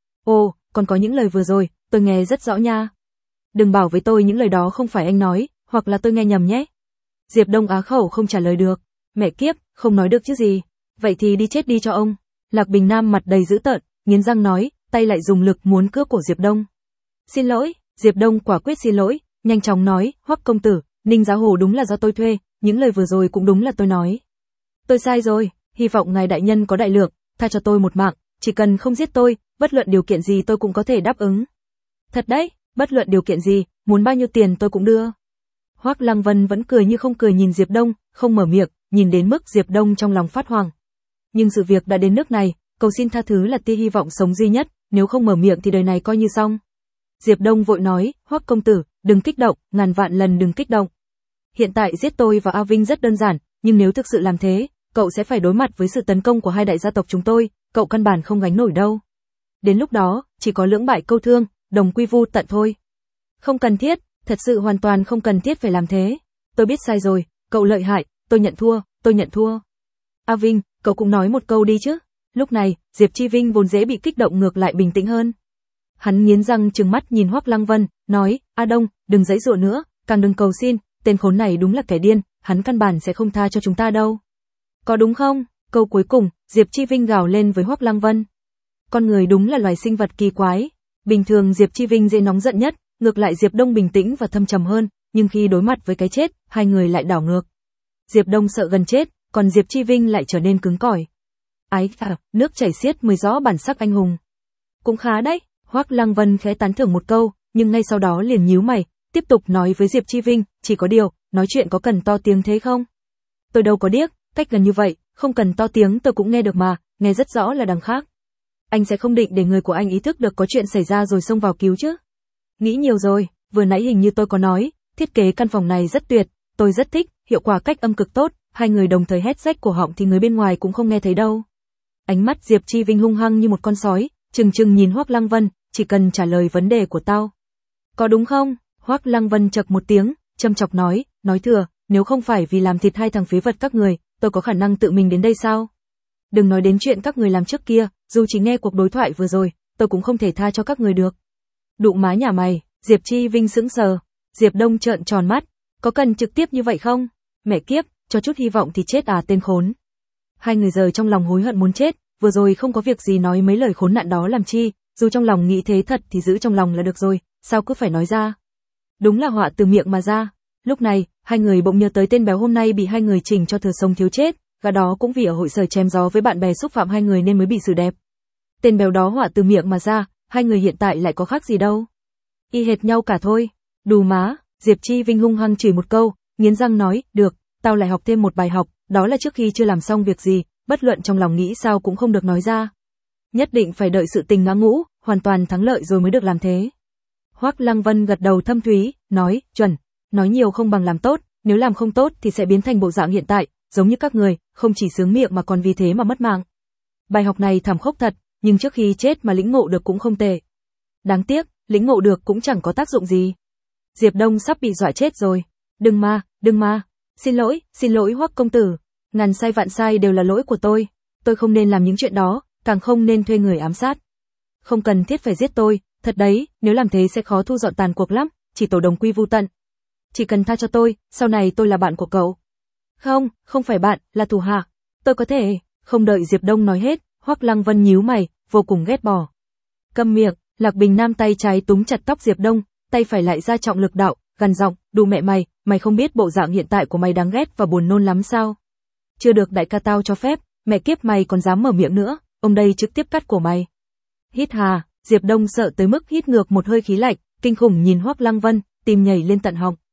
Ồ, còn có những lời vừa rồi, tôi nghe rất rõ nha. Đừng bảo với tôi những lời đó không phải anh nói, hoặc là tôi nghe nhầm nhé. Diệp Đông á khẩu không trả lời được. Mẹ kiếp, không nói được chứ gì. Vậy thì đi chết đi cho ông. Lạc Bình Nam mặt đầy dữ tợn, nghiến răng nói, tay lại dùng lực muốn cướp cổ Diệp Đông. Xin lỗi, Diệp Đông quả quyết xin lỗi, nhanh chóng nói, Hoắc công tử, Ninh Giá Hồ đúng là do tôi thuê, những lời vừa rồi cũng đúng là tôi nói. Tôi sai rồi, hy vọng ngài đại nhân có đại lược, tha cho tôi một mạng, chỉ cần không giết tôi, bất luận điều kiện gì tôi cũng có thể đáp ứng. Thật đấy, bất luận điều kiện gì, muốn bao nhiêu tiền tôi cũng đưa. Hoắc Lăng Vân vẫn cười như không cười nhìn Diệp Đông, không mở miệng, nhìn đến mức Diệp Đông trong lòng phát hoảng. Nhưng sự việc đã đến nước này, cầu xin tha thứ là tia hy vọng sống duy nhất, nếu không mở miệng thì đời này coi như xong. Diệp Đông vội nói, Hoắc công tử, đừng kích động, ngàn vạn lần đừng kích động. Hiện tại giết tôi và A Vinh rất đơn giản, nhưng nếu thực sự làm thế, cậu sẽ phải đối mặt với sự tấn công của hai đại gia tộc chúng tôi, cậu căn bản không gánh nổi đâu. Đến lúc đó, chỉ có lưỡng bại câu thương, đồng quy vu tận thôi. Không cần thiết, thật sự hoàn toàn không cần thiết phải làm thế. Tôi biết sai rồi, cậu lợi hại, tôi nhận thua. A Vinh, cậu cũng nói một câu đi chứ. Lúc này, Diệp Chi Vinh vốn dễ bị kích động ngược lại bình tĩnh hơn. Hắn nghiến răng trừng mắt nhìn Hoắc Lăng Vân, nói, A Đông, đừng giãy giụa nữa, càng đừng cầu xin, tên khốn này đúng là kẻ điên, hắn căn bản sẽ không tha cho chúng ta đâu. Có đúng không? Câu cuối cùng, Diệp Chi Vinh gào lên với Hoắc Lăng Vân. Con người đúng là loài sinh vật kỳ quái. Bình thường Diệp Chi Vinh dễ nóng giận nhất, ngược lại Diệp Đông bình tĩnh và thâm trầm hơn, nhưng khi đối mặt với cái chết, hai người lại đảo ngược. Diệp Đông sợ gần chết, còn Diệp Chi Vinh lại trở nên cứng cỏi. Ái à, nước chảy xiết mới rõ bản sắc anh hùng. Cũng khá đấy, Hoắc Lăng Vân khẽ tán thưởng một câu, nhưng ngay sau đó liền nhíu mày, tiếp tục nói với Diệp Chi Vinh, chỉ có điều, nói chuyện có cần to tiếng thế không? Tôi đâu có điếc, cách gần như vậy, không cần to tiếng tôi cũng nghe được mà, nghe rất rõ là đằng khác. Anh sẽ không định để người của anh ý thức được có chuyện xảy ra rồi xông vào cứu chứ? Nghĩ nhiều rồi, vừa nãy hình như tôi có nói, thiết kế căn phòng này rất tuyệt, tôi rất thích, hiệu quả cách âm cực tốt, hai người đồng thời hét rách cổ họng thì người bên ngoài cũng không nghe thấy đâu. Ánh mắt Diệp Chi Vinh hung hăng như một con sói, trừng trừng nhìn Hoắc Lăng Vân, chỉ cần trả lời vấn đề của tao. Có đúng không? Hoắc Lăng Vân chậc một tiếng, châm chọc nói thừa, nếu không phải vì làm thịt hai thằng phế vật các người, tôi có khả năng tự mình đến đây sao? Đừng nói đến chuyện các người làm trước kia, dù chỉ nghe cuộc đối thoại vừa rồi, tôi cũng không thể tha cho các người được. Đụ má nhà mày, Diệp Chi Vinh sững sờ, Diệp Đông trợn tròn mắt, có cần trực tiếp như vậy không? Mẹ kiếp, cho chút hy vọng thì chết à tên khốn. Hai người giờ trong lòng hối hận muốn chết, vừa rồi không có việc gì nói mấy lời khốn nạn đó làm chi, dù trong lòng nghĩ thế thật thì giữ trong lòng là được rồi, sao cứ phải nói ra. Đúng là họa từ miệng mà ra. Lúc này, hai người bỗng nhớ tới tên béo hôm nay bị hai người chỉnh cho thừa sống thiếu chết, gã đó cũng vì ở hội sở chém gió với bạn bè xúc phạm hai người nên mới bị xử đẹp. Tên béo đó họa từ miệng mà ra, hai người hiện tại lại có khác gì đâu. Y hệt nhau cả thôi. Đù má, Diệp Chi Vinh hung hăng chửi một câu, nghiến răng nói, được, tao lại học thêm một bài học, đó là trước khi chưa làm xong việc gì, bất luận trong lòng nghĩ sao cũng không được nói ra. Nhất định phải đợi sự tình ngã ngũ, hoàn toàn thắng lợi rồi mới được làm thế. Hoắc Lăng Vân gật đầu thâm thúy, nói, chuẩn, nói nhiều không bằng làm tốt, nếu làm không tốt thì sẽ biến thành bộ dạng hiện tại, giống như các người, không chỉ sướng miệng mà còn vì thế mà mất mạng. Bài học này thảm khốc thật, nhưng trước khi chết mà lĩnh ngộ được cũng không tệ. Đáng tiếc, lĩnh ngộ được cũng chẳng có tác dụng gì. Diệp Đông sắp bị dọa chết rồi. Đừng mà, xin lỗi Hoắc công tử, ngàn sai vạn sai đều là lỗi của tôi không nên làm những chuyện đó, càng không nên thuê người ám sát. Không cần thiết phải giết tôi, thật đấy, nếu làm thế sẽ khó thu dọn tàn cuộc lắm, chỉ tổ đồng quy vu tận. Chỉ cần tha cho tôi, sau này tôi là bạn của cậu. Không phải bạn, là thủ hạ. Tôi có thể, không đợi Diệp Đông nói hết, Hoắc Lăng Vân nhíu mày, vô cùng ghét bỏ. Câm miệng, Lạc Bình Nam tay trái túm chặt tóc Diệp Đông, tay phải lại ra trọng lực đạo, gằn giọng, đù mẹ mày không biết bộ dạng hiện tại của mày đáng ghét và buồn nôn lắm sao? Chưa được đại ca tao cho phép, mẹ kiếp mày còn dám mở miệng nữa, ông đây trực tiếp cắt cổ mày. Hít hà, Diệp Đông sợ tới mức hít ngược một hơi khí lạnh, kinh khủng nhìn Hoắc Lăng Vân, tim nhảy lên tận họng.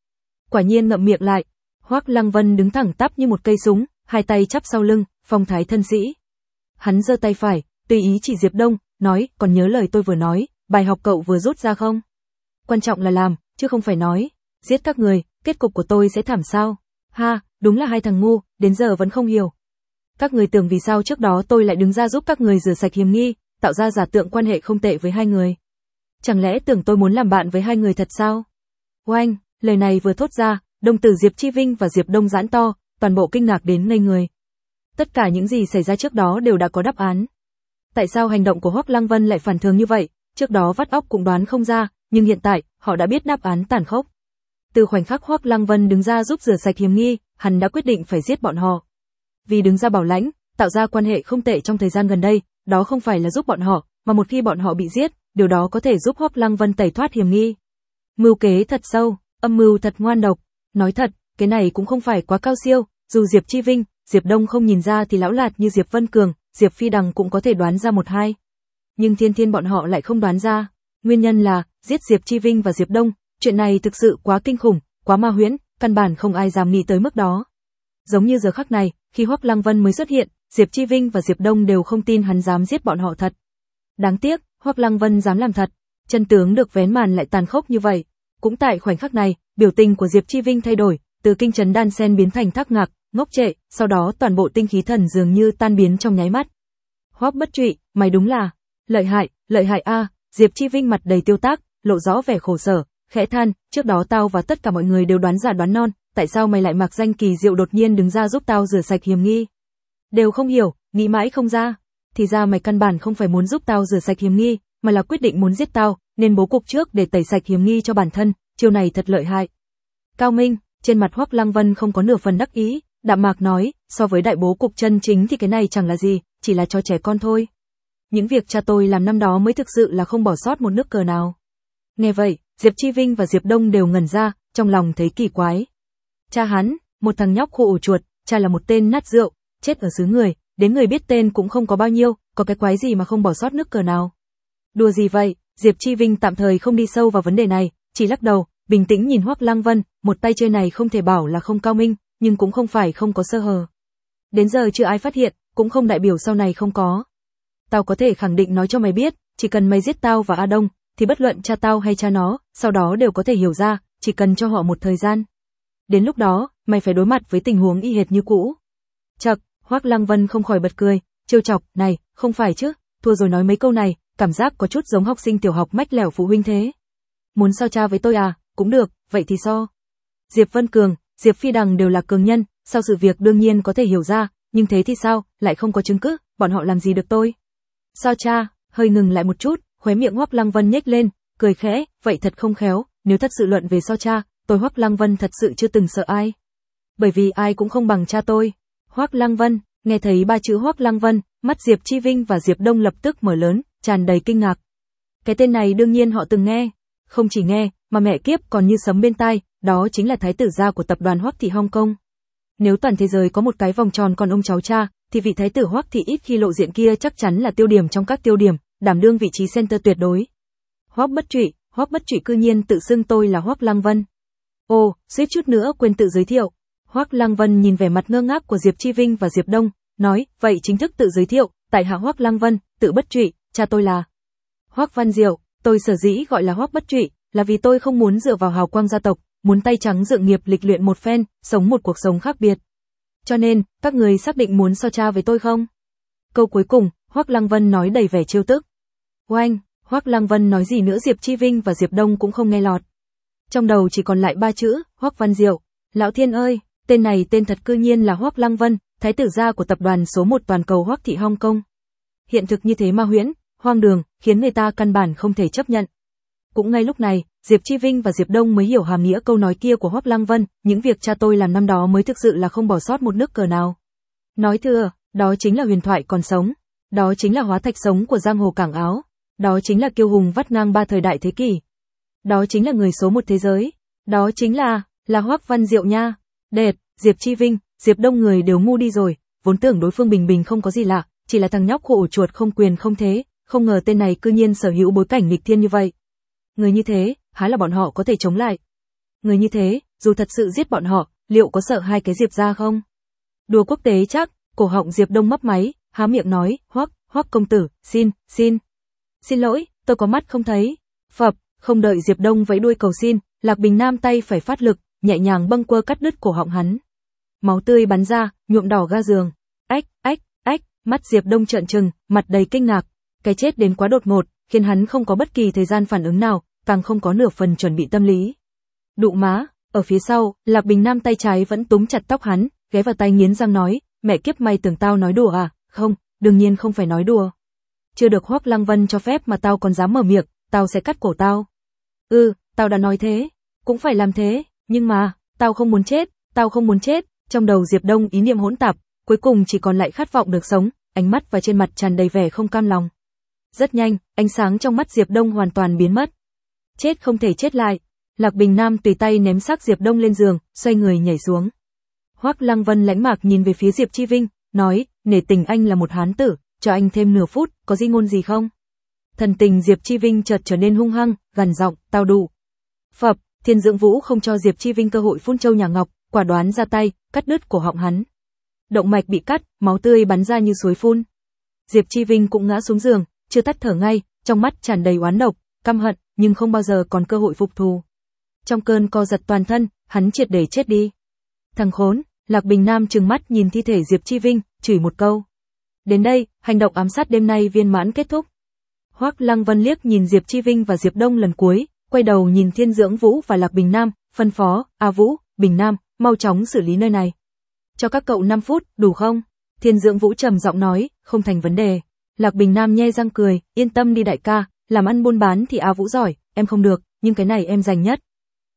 Quả nhiên ngậm miệng lại. Hoắc Lăng Vân đứng thẳng tắp như một cây súng, hai tay chắp sau lưng, phong thái thân sĩ. Hắn giơ tay phải, tùy ý chỉ Diệp Đông, nói, còn nhớ lời tôi vừa nói, bài học cậu vừa rút ra không? Quan trọng là làm, chứ không phải nói. Giết các người, kết cục của tôi sẽ thảm sao? Ha, đúng là hai thằng ngu, đến giờ vẫn không hiểu. Các người tưởng vì sao trước đó tôi lại đứng ra giúp các người rửa sạch hiểm nghi, tạo ra giả tượng quan hệ không tệ với hai người. Chẳng lẽ tưởng tôi muốn làm bạn với hai người thật sao? Oanh, lời này vừa thốt ra, đồng tử Diệp Chi Vinh và Diệp Đông giãn to, toàn bộ kinh ngạc đến ngây người. Tất cả những gì xảy ra trước đó đều đã có đáp án. Tại sao hành động của Hoắc Lăng Vân lại phản thường như vậy? Trước đó vắt óc cũng đoán không ra, nhưng hiện tại, họ đã biết đáp án tàn khốc. Từ khoảnh khắc Hoắc Lăng Vân đứng ra giúp rửa sạch hiểm nghi, hắn đã quyết định phải giết bọn họ. Vì đứng ra bảo lãnh, tạo ra quan hệ không tệ trong thời gian gần đây, đó không phải là giúp bọn họ, mà một khi bọn họ bị giết, điều đó có thể giúp Hoắc Lăng Vân tẩy thoát hiểm nghi. Mưu kế thật sâu, âm mưu thật ngoan độc. Nói thật, cái này cũng không phải quá cao siêu, dù Diệp Chi Vinh, Diệp Đông không nhìn ra thì lão lạt như Diệp Vân Cường, Diệp Phi Đằng cũng có thể đoán ra một hai. Nhưng Thiên Thiên bọn họ lại không đoán ra. Nguyên nhân là, giết Diệp Chi Vinh và Diệp Đông, chuyện này thực sự quá kinh khủng, quá ma huyễn, căn bản không ai dám nghĩ tới mức đó. Giống như giờ khắc này, khi Hoắc Lăng Vân mới xuất hiện, Diệp Chi Vinh và Diệp Đông đều không tin hắn dám giết bọn họ thật. Đáng tiếc, Hoắc Lăng Vân dám làm thật, chân tướng được vén màn lại tàn khốc như vậy. Cũng tại khoảnh khắc này, biểu tình của Diệp Chi Vinh thay đổi, từ kinh chấn đan sen biến thành thắc ngạc, ngốc trệ, sau đó toàn bộ tinh khí thần dường như tan biến trong nháy mắt. Hoắc Bất Trụy, mày đúng là lợi hại a. Diệp Chi Vinh mặt đầy tiêu tác, lộ rõ vẻ khổ sở, khẽ than, trước đó tao và tất cả mọi người đều đoán giả đoán non, tại sao mày lại mặc danh kỳ diệu đột nhiên đứng ra giúp tao rửa sạch hiểm nghi? Đều không hiểu, nghĩ mãi không ra. Thì ra mày căn bản không phải muốn giúp tao rửa sạch hiểm nghi, mà là quyết định muốn giết tao, nên bố cục trước để tẩy sạch hiểm nghi cho bản thân, chiêu này thật lợi hại. Cao minh, trên mặt Hoắc Lăng Vân không có nửa phần đắc ý, đạm mạc nói, so với đại bố cục chân chính thì cái này chẳng là gì, chỉ là cho trẻ con thôi. Những việc cha tôi làm năm đó mới thực sự là không bỏ sót một nước cờ nào. Nghe vậy, Diệp Chi Vinh và Diệp Đông đều ngẩn ra, trong lòng thấy kỳ quái. Cha hắn, một thằng nhóc khô ổ chuột, cha là một tên nát rượu, chết ở xứ người, đến người biết tên cũng không có bao nhiêu, có cái quái gì mà không bỏ sót nước cờ nào. Đùa gì vậy? Diệp Chi Vinh tạm thời không đi sâu vào vấn đề này, chỉ lắc đầu, bình tĩnh nhìn Hoắc Lăng Vân, một tay chơi này không thể bảo là không cao minh, nhưng cũng không phải không có sơ hở. Đến giờ chưa ai phát hiện, cũng không đại biểu sau này không có. Tao có thể khẳng định nói cho mày biết, chỉ cần mày giết tao và A Đông, thì bất luận cha tao hay cha nó, sau đó đều có thể hiểu ra, chỉ cần cho họ một thời gian. Đến lúc đó, mày phải đối mặt với tình huống y hệt như cũ. Chậc, Hoắc Lăng Vân không khỏi bật cười, trêu chọc, này, không phải chứ, thua rồi nói mấy câu này, cảm giác có chút giống học sinh tiểu học mách lẻo phụ huynh thế. Muốn so cha với tôi à, cũng được, vậy thì so. Diệp Vân Cường, Diệp Phi Đằng đều là cường nhân, sau sự việc đương nhiên có thể hiểu ra, nhưng thế thì sao, lại không có chứng cứ, bọn họ làm gì được tôi. So cha, hơi ngừng lại một chút, khóe miệng Hoắc Lăng Vân nhếch lên, cười khẽ, vậy thật không khéo, nếu thật sự luận về so cha, tôi Hoắc Lăng Vân thật sự chưa từng sợ ai. Bởi vì ai cũng không bằng cha tôi. Hoắc Lăng Vân, nghe thấy ba chữ Hoắc Lăng Vân, mắt Diệp Chi Vinh và Diệp Đông lập tức mở lớn, tràn đầy kinh ngạc. Cái tên này đương nhiên họ từng nghe, không chỉ nghe, mà mẹ kiếp còn như sấm bên tai, đó chính là thái tử gia của tập đoàn Hoắc thị Hong Kong. Nếu toàn thế giới có một cái vòng tròn còn ông cháu cha, thì vị thái tử Hoắc thị ít khi lộ diện kia chắc chắn là tiêu điểm trong các tiêu điểm, đảm đương vị trí center tuyệt đối. Hoắc Bất Trụy cư nhiên tự xưng tôi là Hoắc Lăng Vân. Ồ, suýt chút nữa quên tự giới thiệu. Hoắc Lăng Vân nhìn vẻ mặt ngơ ngác của Diệp Chi Vinh và Diệp Đông, nói, vậy chính thức tự giới thiệu, tại hạ Hoắc Lăng Vân, tự Bất Trụy, cha tôi là Hoắc Văn Diệu, tôi sở dĩ gọi là Hoắc Bất Trụy, là vì tôi không muốn dựa vào hào quang gia tộc, muốn tay trắng dựng nghiệp lịch luyện một phen, sống một cuộc sống khác biệt. Cho nên, các người xác định muốn so cha với tôi không? Câu cuối cùng, Hoắc Lăng Vân nói đầy vẻ trêu tức. Oanh, Hoắc Lăng Vân nói gì nữa Diệp Chi Vinh và Diệp Đông cũng không nghe lọt. Trong đầu chỉ còn lại ba chữ, Hoắc Văn Diệu. Lão thiên ơi, tên này tên thật cư nhiên là Hoắc Lăng Vân, thái tử gia của tập đoàn số 1 toàn cầu Hoắc thị Hong Kong. Hiện thực như thế ma huyễn, hoang đường, khiến người ta căn bản không thể chấp nhận. Cũng ngay lúc này, Diệp Chi Vinh và Diệp Đông mới hiểu hàm nghĩa câu nói kia của Hoắc Lăng Vân, những việc cha tôi làm năm đó mới thực sự là không bỏ sót một nước cờ nào. Nói thừa, đó chính là huyền thoại còn sống, đó chính là hóa thạch sống của giang hồ cảng Áo, đó chính là kiêu hùng vắt ngang ba thời đại thế kỷ. Đó chính là người số 1 thế giới, đó chính là Hoắc Văn Diệu nha. Đệt, Diệp Chi Vinh, Diệp Đông người đều ngu đi rồi, vốn tưởng đối phương bình bình không có gì lạ, chỉ là thằng nhóc khổ chuột không quyền không thế, không ngờ tên này cư nhiên sở hữu bối cảnh nghịch thiên như vậy. Người như thế, há là bọn họ có thể chống lại. Người như thế, dù thật sự giết bọn họ, liệu có sợ hai cái Diệp gia không? Đùa quốc tế chắc, cổ họng Diệp Đông mấp máy, há miệng nói, Hoắc công tử, xin lỗi, tôi có mắt không thấy. Phập, không đợi Diệp Đông vẫy đuôi cầu xin, Lạc Bình Nam tay phải phát lực, nhẹ nhàng bâng quơ cắt đứt cổ họng hắn. Máu tươi bắn ra, nhuộm đỏ ga giường. Ách, mắt Diệp Đông trợn trừng, mặt đầy kinh ngạc. Cái chết đến quá đột ngột, khiến hắn không có bất kỳ thời gian phản ứng nào, càng không có nửa phần chuẩn bị tâm lý. Đụ má, ở phía sau, Lạc Bình Nam tay trái vẫn túm chặt tóc hắn, ghé vào tay nghiến răng nói, mẹ kiếp mày tưởng tao nói đùa à? Không, đương nhiên không phải nói đùa. Chưa được Hoắc Lăng Vân cho phép mà tao còn dám mở miệng, tao sẽ cắt cổ tao. Tao đã nói thế, cũng phải làm thế, nhưng mà, tao không muốn chết, trong đầu Diệp Đông ý niệm hỗn tạp, cuối cùng chỉ còn lại khát vọng được sống, ánh mắt và trên mặt tràn đầy vẻ không cam lòng. Rất nhanh, ánh sáng trong mắt Diệp Đông hoàn toàn biến mất. Chết không thể chết lại. Lạc Bình Nam tùy tay ném xác Diệp Đông lên giường, xoay người nhảy xuống. Hoắc Lăng Vân lãnh mạc nhìn về phía Diệp Chi Vinh, nói, nể tình anh là một hán tử, cho anh thêm nửa phút, có di ngôn gì không? Thần tình Diệp Chi Vinh chợt trở nên hung hăng, gằn giọng, tao đủ. Phập, Thiên Dưỡng Vũ không cho Diệp Chi Vinh cơ hội phun châu nhà ngọc, quả đoán ra tay, cắt đứt cổ họng hắn. Động mạch bị cắt, máu tươi bắn ra như suối phun. Diệp Chi Vinh cũng ngã xuống giường, chưa tắt thở ngay, trong mắt tràn đầy oán độc, căm hận, nhưng không bao giờ còn cơ hội phục thù. Trong cơn co giật toàn thân, hắn triệt để chết đi. Thằng khốn, Lạc Bình Nam trừng mắt nhìn thi thể Diệp Chi Vinh, chửi một câu. Đến đây, hành động ám sát đêm nay viên mãn kết thúc. Hoắc Lăng Vân liếc nhìn Diệp Chi Vinh và Diệp Đông lần cuối, quay đầu nhìn Thiên Dưỡng Vũ và Lạc Bình Nam, phân phó, A Vũ, Bình Nam, mau chóng xử lý nơi này. Cho các cậu 5 phút, đủ không? Thiên Dưỡng Vũ trầm giọng nói, không thành vấn đề. Lạc Bình Nam nhe răng cười, yên tâm đi đại ca, làm ăn buôn bán thì A Vũ giỏi, em không được, nhưng cái này em giành nhất.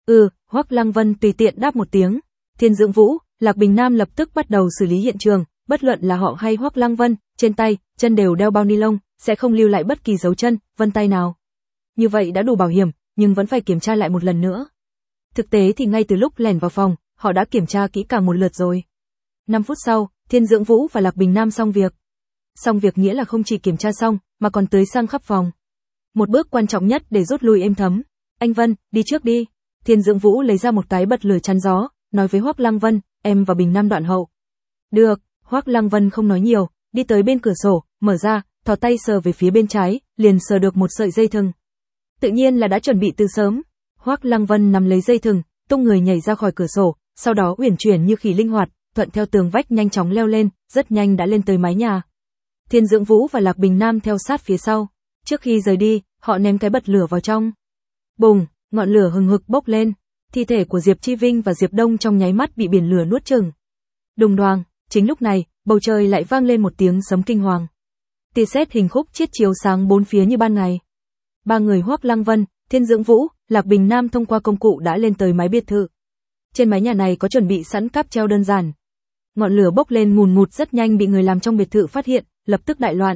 Hoắc Lăng Vân tùy tiện đáp một tiếng. Thiên Dưỡng Vũ, Lạc Bình Nam lập tức bắt đầu xử lý hiện trường, bất luận là họ hay Hoắc Lăng Vân, trên tay, chân đều đeo bao ni lông, sẽ không lưu lại bất kỳ dấu chân, vân tay nào. Như vậy đã đủ bảo hiểm, nhưng vẫn phải kiểm tra lại một lần nữa. Thực tế thì ngay từ lúc lẻn vào phòng, họ đã kiểm tra kỹ càng một lượt rồi. 5 phút sau, Thiên Dưỡng Vũ và Lạc Bình Nam xong việc. Xong việc nghĩa là không chỉ kiểm tra xong, mà còn tưới xăng khắp phòng. Một bước quan trọng nhất để rút lui êm thấm. Anh Vân, đi trước đi. Thiên Dưỡng Vũ lấy ra một cái bật lửa chắn gió, nói với Hoắc Lăng Vân, em và Bình Nam đoạn hậu. Được, Hoắc Lăng Vân không nói nhiều, đi tới bên cửa sổ, mở ra, thò tay sờ về phía bên trái, liền sờ được một sợi dây thừng. Tự nhiên là đã chuẩn bị từ sớm. Hoắc Lăng Vân nắm lấy dây thừng, tung người nhảy ra khỏi cửa sổ, sau đó uyển chuyển như khỉ linh hoạt, thuận theo tường vách nhanh chóng leo lên, rất nhanh đã lên tới mái nhà. Thiên Dưỡng Vũ và Lạc Bình Nam theo sát phía sau. Trước khi rời đi, họ ném cái bật lửa vào trong. Bùng, ngọn lửa hừng hực bốc lên. Thi thể của Diệp Chi Vinh và Diệp Đông trong nháy mắt bị biển lửa nuốt chửng. Đùng đoàng, chính lúc này, bầu trời lại vang lên một tiếng sấm kinh hoàng. Tia sét hình khúc chiết chiếu sáng bốn phía như ban ngày. Ba người Hoắc Lăng Vân, Thiên Dưỡng Vũ, Lạc Bình Nam thông qua công cụ đã lên tới mái biệt thự. Trên mái nhà này có chuẩn bị sẵn cáp treo đơn giản. Ngọn lửa bốc lên ngùn ngụt rất nhanh bị người làm trong biệt thự phát hiện, lập tức đại loạn.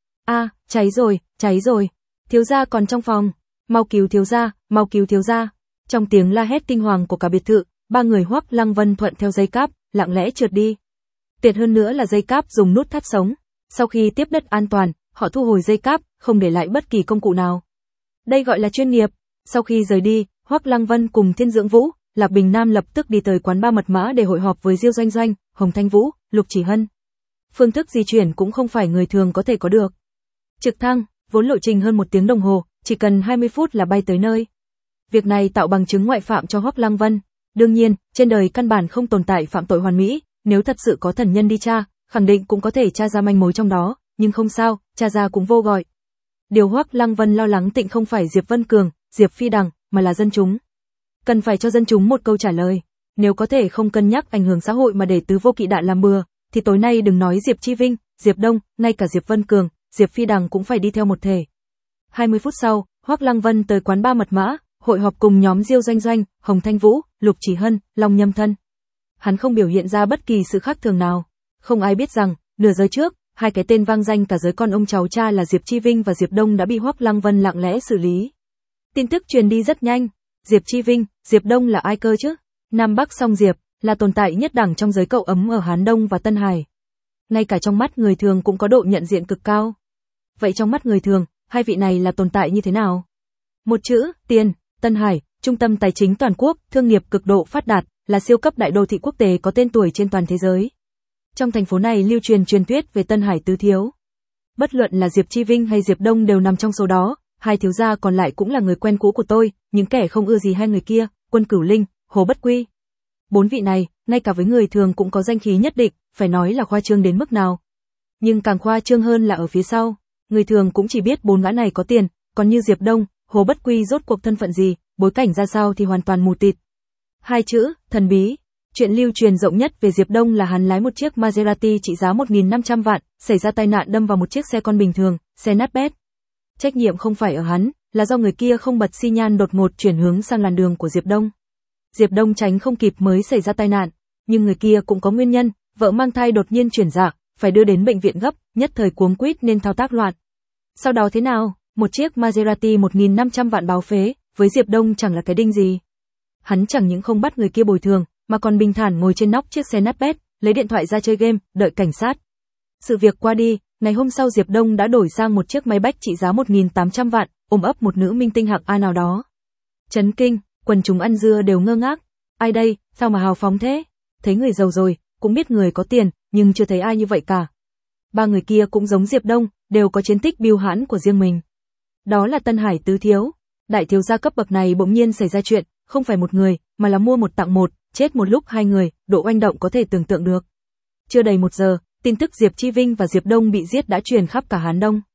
Cháy rồi, thiếu gia còn trong phòng, mau cứu thiếu gia. Trong tiếng la hét kinh hoàng của cả biệt thự, ba người Hoắc Lăng Vân thuận theo dây cáp, lặng lẽ trượt đi. Tuyệt hơn nữa là dây cáp dùng nút thắt sống. Sau khi tiếp đất an toàn, họ thu hồi dây cáp, không để lại bất kỳ công cụ nào. Đây gọi là chuyên nghiệp. Sau khi rời đi, Hoắc Lăng Vân cùng Thiên Dưỡng Vũ, Lạc Bình Nam lập tức đi tới quán ba mật mã để hội họp với Diêu Doanh Doanh, Hồng Thanh Vũ, Lục Chỉ Hân. Phương thức di chuyển cũng không phải người thường có thể có được. Trực thăng, vốn lộ trình hơn 1 tiếng đồng hồ, chỉ cần 20 phút là bay tới nơi. Việc này tạo bằng chứng ngoại phạm cho Hoắc Lăng Vân. Đương nhiên, trên đời căn bản không tồn tại phạm tội hoàn mỹ, nếu thật sự có thần nhân đi tra, khẳng định cũng có thể tra ra manh mối trong đó, nhưng không sao, tra ra cũng vô gọi. Điều Hoắc Lăng Vân lo lắng tịnh không phải Diệp Vân Cường, Diệp Phi Đằng, mà là dân chúng. Cần phải cho dân chúng một câu trả lời. Nếu có thể không cân nhắc ảnh hưởng xã hội mà để tứ vô kỵ đạn làm bừa, thì tối nay đừng nói Diệp Chi Vinh, Diệp Đông, ngay cả Diệp Vân Cường, Diệp Phi Đằng cũng phải đi theo một thể. 20 phút sau, Hoắc Lăng Vân tới quán ba mật mã, hội họp cùng nhóm Diêu Doanh Doanh, Hồng Thanh Vũ, Lục Chỉ Hân, Long Nhâm Thân. Hắn không biểu hiện ra bất kỳ sự khác thường nào. Không ai biết rằng, nửa giờ trước, hai cái tên vang danh cả giới con ông cháu cha là Diệp Chi Vinh và Diệp Đông đã bị Hoắc Lăng Vân lặng lẽ xử lý. Tin tức truyền đi rất nhanh. Diệp Chi Vinh, Diệp Đông là ai cơ chứ? Nam Bắc song Diệp, là tồn tại nhất đẳng trong giới cậu ấm ở Hán Đông và Tân Hải. Ngay cả trong mắt người thường cũng có độ nhận diện cực cao. Vậy trong mắt người thường, hai vị này là tồn tại như thế nào? Một chữ, tiền, Tân Hải, trung tâm tài chính toàn quốc, thương nghiệp cực độ phát đạt, là siêu cấp đại đô thị quốc tế có tên tuổi trên toàn thế giới. Trong thành phố này lưu truyền truyền thuyết về Tân Hải tứ thiếu. Bất luận là Diệp Chi Vinh hay Diệp Đông đều nằm trong số đó, hai thiếu gia còn lại cũng là người quen cũ của tôi, những kẻ không ưa gì hai người kia, Quân Cửu Linh, Hồ Bất Quy. 4 vị này, ngay cả với người thường cũng có danh khí nhất định, phải nói là khoa trương đến mức nào. Nhưng càng khoa trương hơn là ở phía sau, người thường cũng chỉ biết 4 gã này có tiền, còn như Diệp Đông, Hồ Bất Quy rốt cuộc thân phận gì, bối cảnh ra sao thì hoàn toàn mù tịt. Hai chữ, thần bí. Chuyện lưu truyền rộng nhất về Diệp Đông là hắn lái một chiếc Maserati trị giá 1.500 vạn, xảy ra tai nạn đâm vào một chiếc xe con bình thường, xe nát bét. Trách nhiệm không phải ở hắn, là do người kia không bật xi nhan đột ngột chuyển hướng sang làn đường của Diệp Đông. Diệp Đông tránh không kịp mới xảy ra tai nạn, nhưng người kia cũng có nguyên nhân, vợ mang thai đột nhiên chuyển dạ, phải đưa đến bệnh viện gấp, nhất thời cuống quýt nên thao tác loạn. Sau đó thế nào? Một chiếc Maserati 1.500 vạn báo phế, với Diệp Đông chẳng là cái đinh gì. Hắn chẳng những không bắt người kia bồi thường, mà còn bình thản ngồi trên nóc chiếc xe nát bét, lấy điện thoại ra chơi game, đợi cảnh sát. Sự việc qua đi, ngày hôm sau Diệp Đông đã đổi sang một chiếc máy bách trị giá 1.800 vạn, ôm ấp một nữ minh tinh hạng A nào đó. Chấn kinh, quần chúng ăn dưa đều ngơ ngác. Ai đây, sao mà hào phóng thế? Thấy người giàu rồi, cũng biết người có tiền, nhưng chưa thấy ai như vậy cả. Ba người kia cũng giống Diệp Đông, đều có chiến tích bưu hãn của riêng mình. Đó là Tân Hải tứ thiếu. Đại thiếu gia cấp bậc này bỗng nhiên xảy ra chuyện, không phải một người, mà là mua một tặng một, chết một lúc hai người, độ oanh động có thể tưởng tượng được. Chưa đầy 1 giờ, tin tức Diệp Chi Vinh và Diệp Đông bị giết đã truyền khắp cả Hán Đông.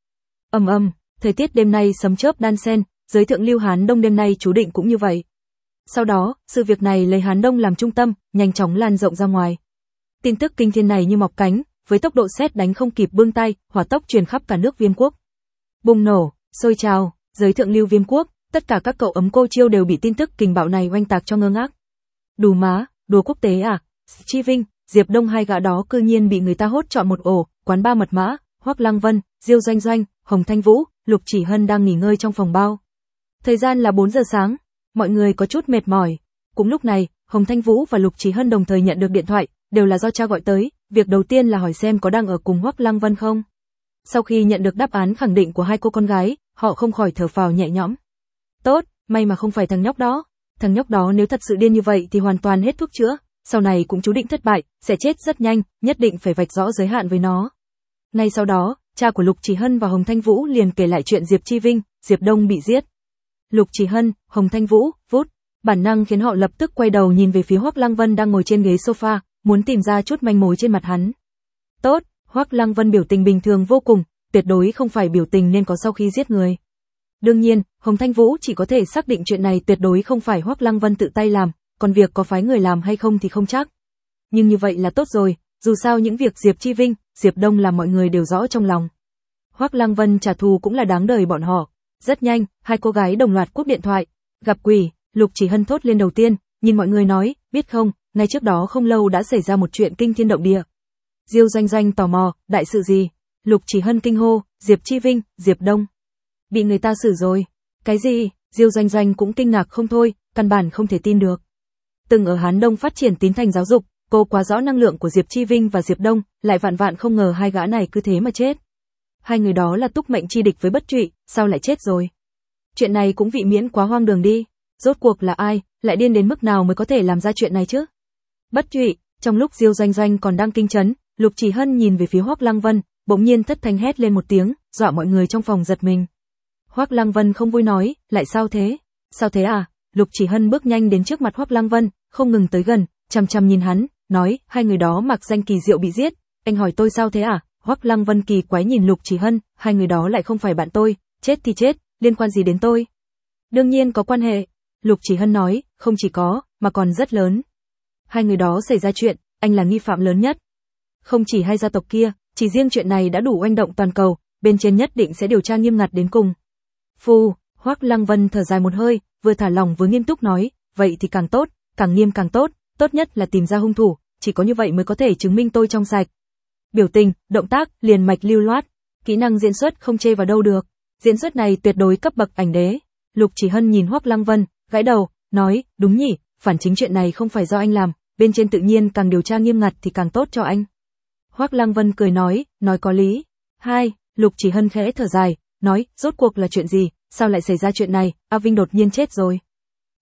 Thời tiết đêm nay sấm chớp đan xen, giới thượng lưu Hán Đông đêm nay chú định cũng như vậy. Sau đó, sự việc này lấy Hán Đông làm trung tâm, nhanh chóng lan rộng ra ngoài. Tin tức kinh thiên này như mọc cánh, với tốc độ sét đánh không kịp bưng tay, hỏa tốc truyền khắp cả nước Viêm Quốc. Bùng nổ, sôi trào, giới thượng lưu Viêm Quốc, tất cả các cậu ấm cô chiêu đều bị tin tức kình bạo này oanh tạc cho ngơ ngác. Đù má, đùa quốc tế à? Chi Vinh, Diệp Đông hai gã đó cư nhiên bị người ta hốt trọn một ổ, quán ba mật mã, Hoắc Lăng Vân, Diêu Doanh Doanh, Hồng Thanh Vũ, Lục Chỉ Hân đang nghỉ ngơi trong phòng bao. Thời gian là 4 giờ sáng, mọi người có chút mệt mỏi. Cũng lúc này, Hồng Thanh Vũ và Lục Chỉ Hân đồng thời nhận được điện thoại, đều là do cha gọi tới, việc đầu tiên là hỏi xem có đang ở cùng Hoắc Lăng Vân không. Sau khi nhận được đáp án khẳng định của hai cô con gái, họ không khỏi thở phào nhẹ nhõm. Tốt, may mà không phải thằng nhóc đó. Thằng nhóc đó nếu thật sự điên như vậy thì hoàn toàn hết thuốc chữa, sau này cũng chú định thất bại, sẽ chết rất nhanh, nhất định phải vạch rõ giới hạn với nó. Ngay sau đó, cha của Lục Chỉ Hân và Hồng Thanh Vũ liền kể lại chuyện Diệp Chi Vinh, Diệp Đông bị giết. Lục Chỉ Hân, Hồng Thanh Vũ, vút, bản năng khiến họ lập tức quay đầu nhìn về phía Hoắc Lăng Vân đang ngồi trên ghế sofa, muốn tìm ra chút manh mối trên mặt hắn. Tốt, Hoắc Lăng Vân biểu tình bình thường vô cùng, tuyệt đối không phải biểu tình nên có sau khi giết người. Đương nhiên, Hồng Thanh Vũ chỉ có thể xác định chuyện này tuyệt đối không phải Hoắc Lăng Vân tự tay làm, còn việc có phái người làm hay không thì không chắc. Nhưng như vậy là tốt rồi, dù sao những việc Diệp Chi Vinh, Diệp Đông làm mọi người đều rõ trong lòng. Hoắc Lăng Vân trả thù cũng là đáng đời bọn họ. Rất nhanh, hai cô gái đồng loạt cúp điện thoại. Gặp quỷ, Lục Chỉ Hân thốt lên đầu tiên, nhìn mọi người nói, biết không, ngay trước đó không lâu đã xảy ra một chuyện kinh thiên động địa. Diêu Doanh Doanh tò mò, đại sự gì? Lục Chỉ Hân kinh hô, Diệp Chi Vinh, Diệp Đông bị người ta xử rồi. Cái gì? Diêu Doanh Doanh cũng kinh ngạc không thôi, căn bản không thể tin được. Từng ở Hán Đông phát triển tín thành giáo dục, cô quá rõ năng lượng của Diệp Chi Vinh và Diệp Đông, lại vạn vạn không ngờ hai gã này cứ thế mà chết. Hai người đó là túc mệnh chi địch với Bất Trụy, sao lại chết rồi? Chuyện này cũng vị miễn quá hoang đường đi. Rốt cuộc là ai, lại điên đến mức nào mới có thể làm ra chuyện này chứ? Bất Trụy, trong lúc Diêu Doanh Doanh còn đang kinh chấn, Lục Chỉ Hân nhìn về phía Hoắc Lăng Vân, bỗng nhiên thất thanh hét lên một tiếng, dọa mọi người trong phòng giật mình. Hoắc Lăng Vân không vui nói, lại sao thế? Sao thế à? Lục Chỉ Hân bước nhanh đến trước mặt Hoắc Lăng Vân, không ngừng tới gần, chằm chằm nhìn hắn, nói, hai người đó mặc danh kỳ diệu bị giết, anh hỏi tôi sao thế à? Hoắc Lăng Vân kỳ quái nhìn Lục Chỉ Hân, hai người đó lại không phải bạn tôi, chết thì chết, liên quan gì đến tôi? Đương nhiên có quan hệ. Lục Chỉ Hân nói, không chỉ có, mà còn rất lớn. Hai người đó xảy ra chuyện, anh là nghi phạm lớn nhất. Không chỉ hai gia tộc kia, chỉ riêng chuyện này đã đủ oanh động toàn cầu, bên trên nhất định sẽ điều tra nghiêm ngặt đến cùng. Phu, Hoắc Lăng Vân thở dài một hơi, vừa thả lỏng vừa nghiêm túc nói, vậy thì càng tốt, càng nghiêm càng tốt, tốt nhất là tìm ra hung thủ, chỉ có như vậy mới có thể chứng minh tôi trong sạch. Biểu tình, động tác, liền mạch lưu loát, kỹ năng diễn xuất không chê vào đâu được. Diễn xuất này tuyệt đối cấp bậc ảnh đế. Lục Chỉ Hân nhìn Hoắc Lăng Vân, gãi đầu, nói, đúng nhỉ, phản chính chuyện này không phải do anh làm, bên trên tự nhiên càng điều tra nghiêm ngặt thì càng tốt cho anh. Hoắc Lăng Vân cười nói có lý. Hai, Lục Chỉ Hân khẽ thở dài, nói, rốt cuộc là chuyện gì, sao lại xảy ra chuyện này, A Vinh đột nhiên chết rồi.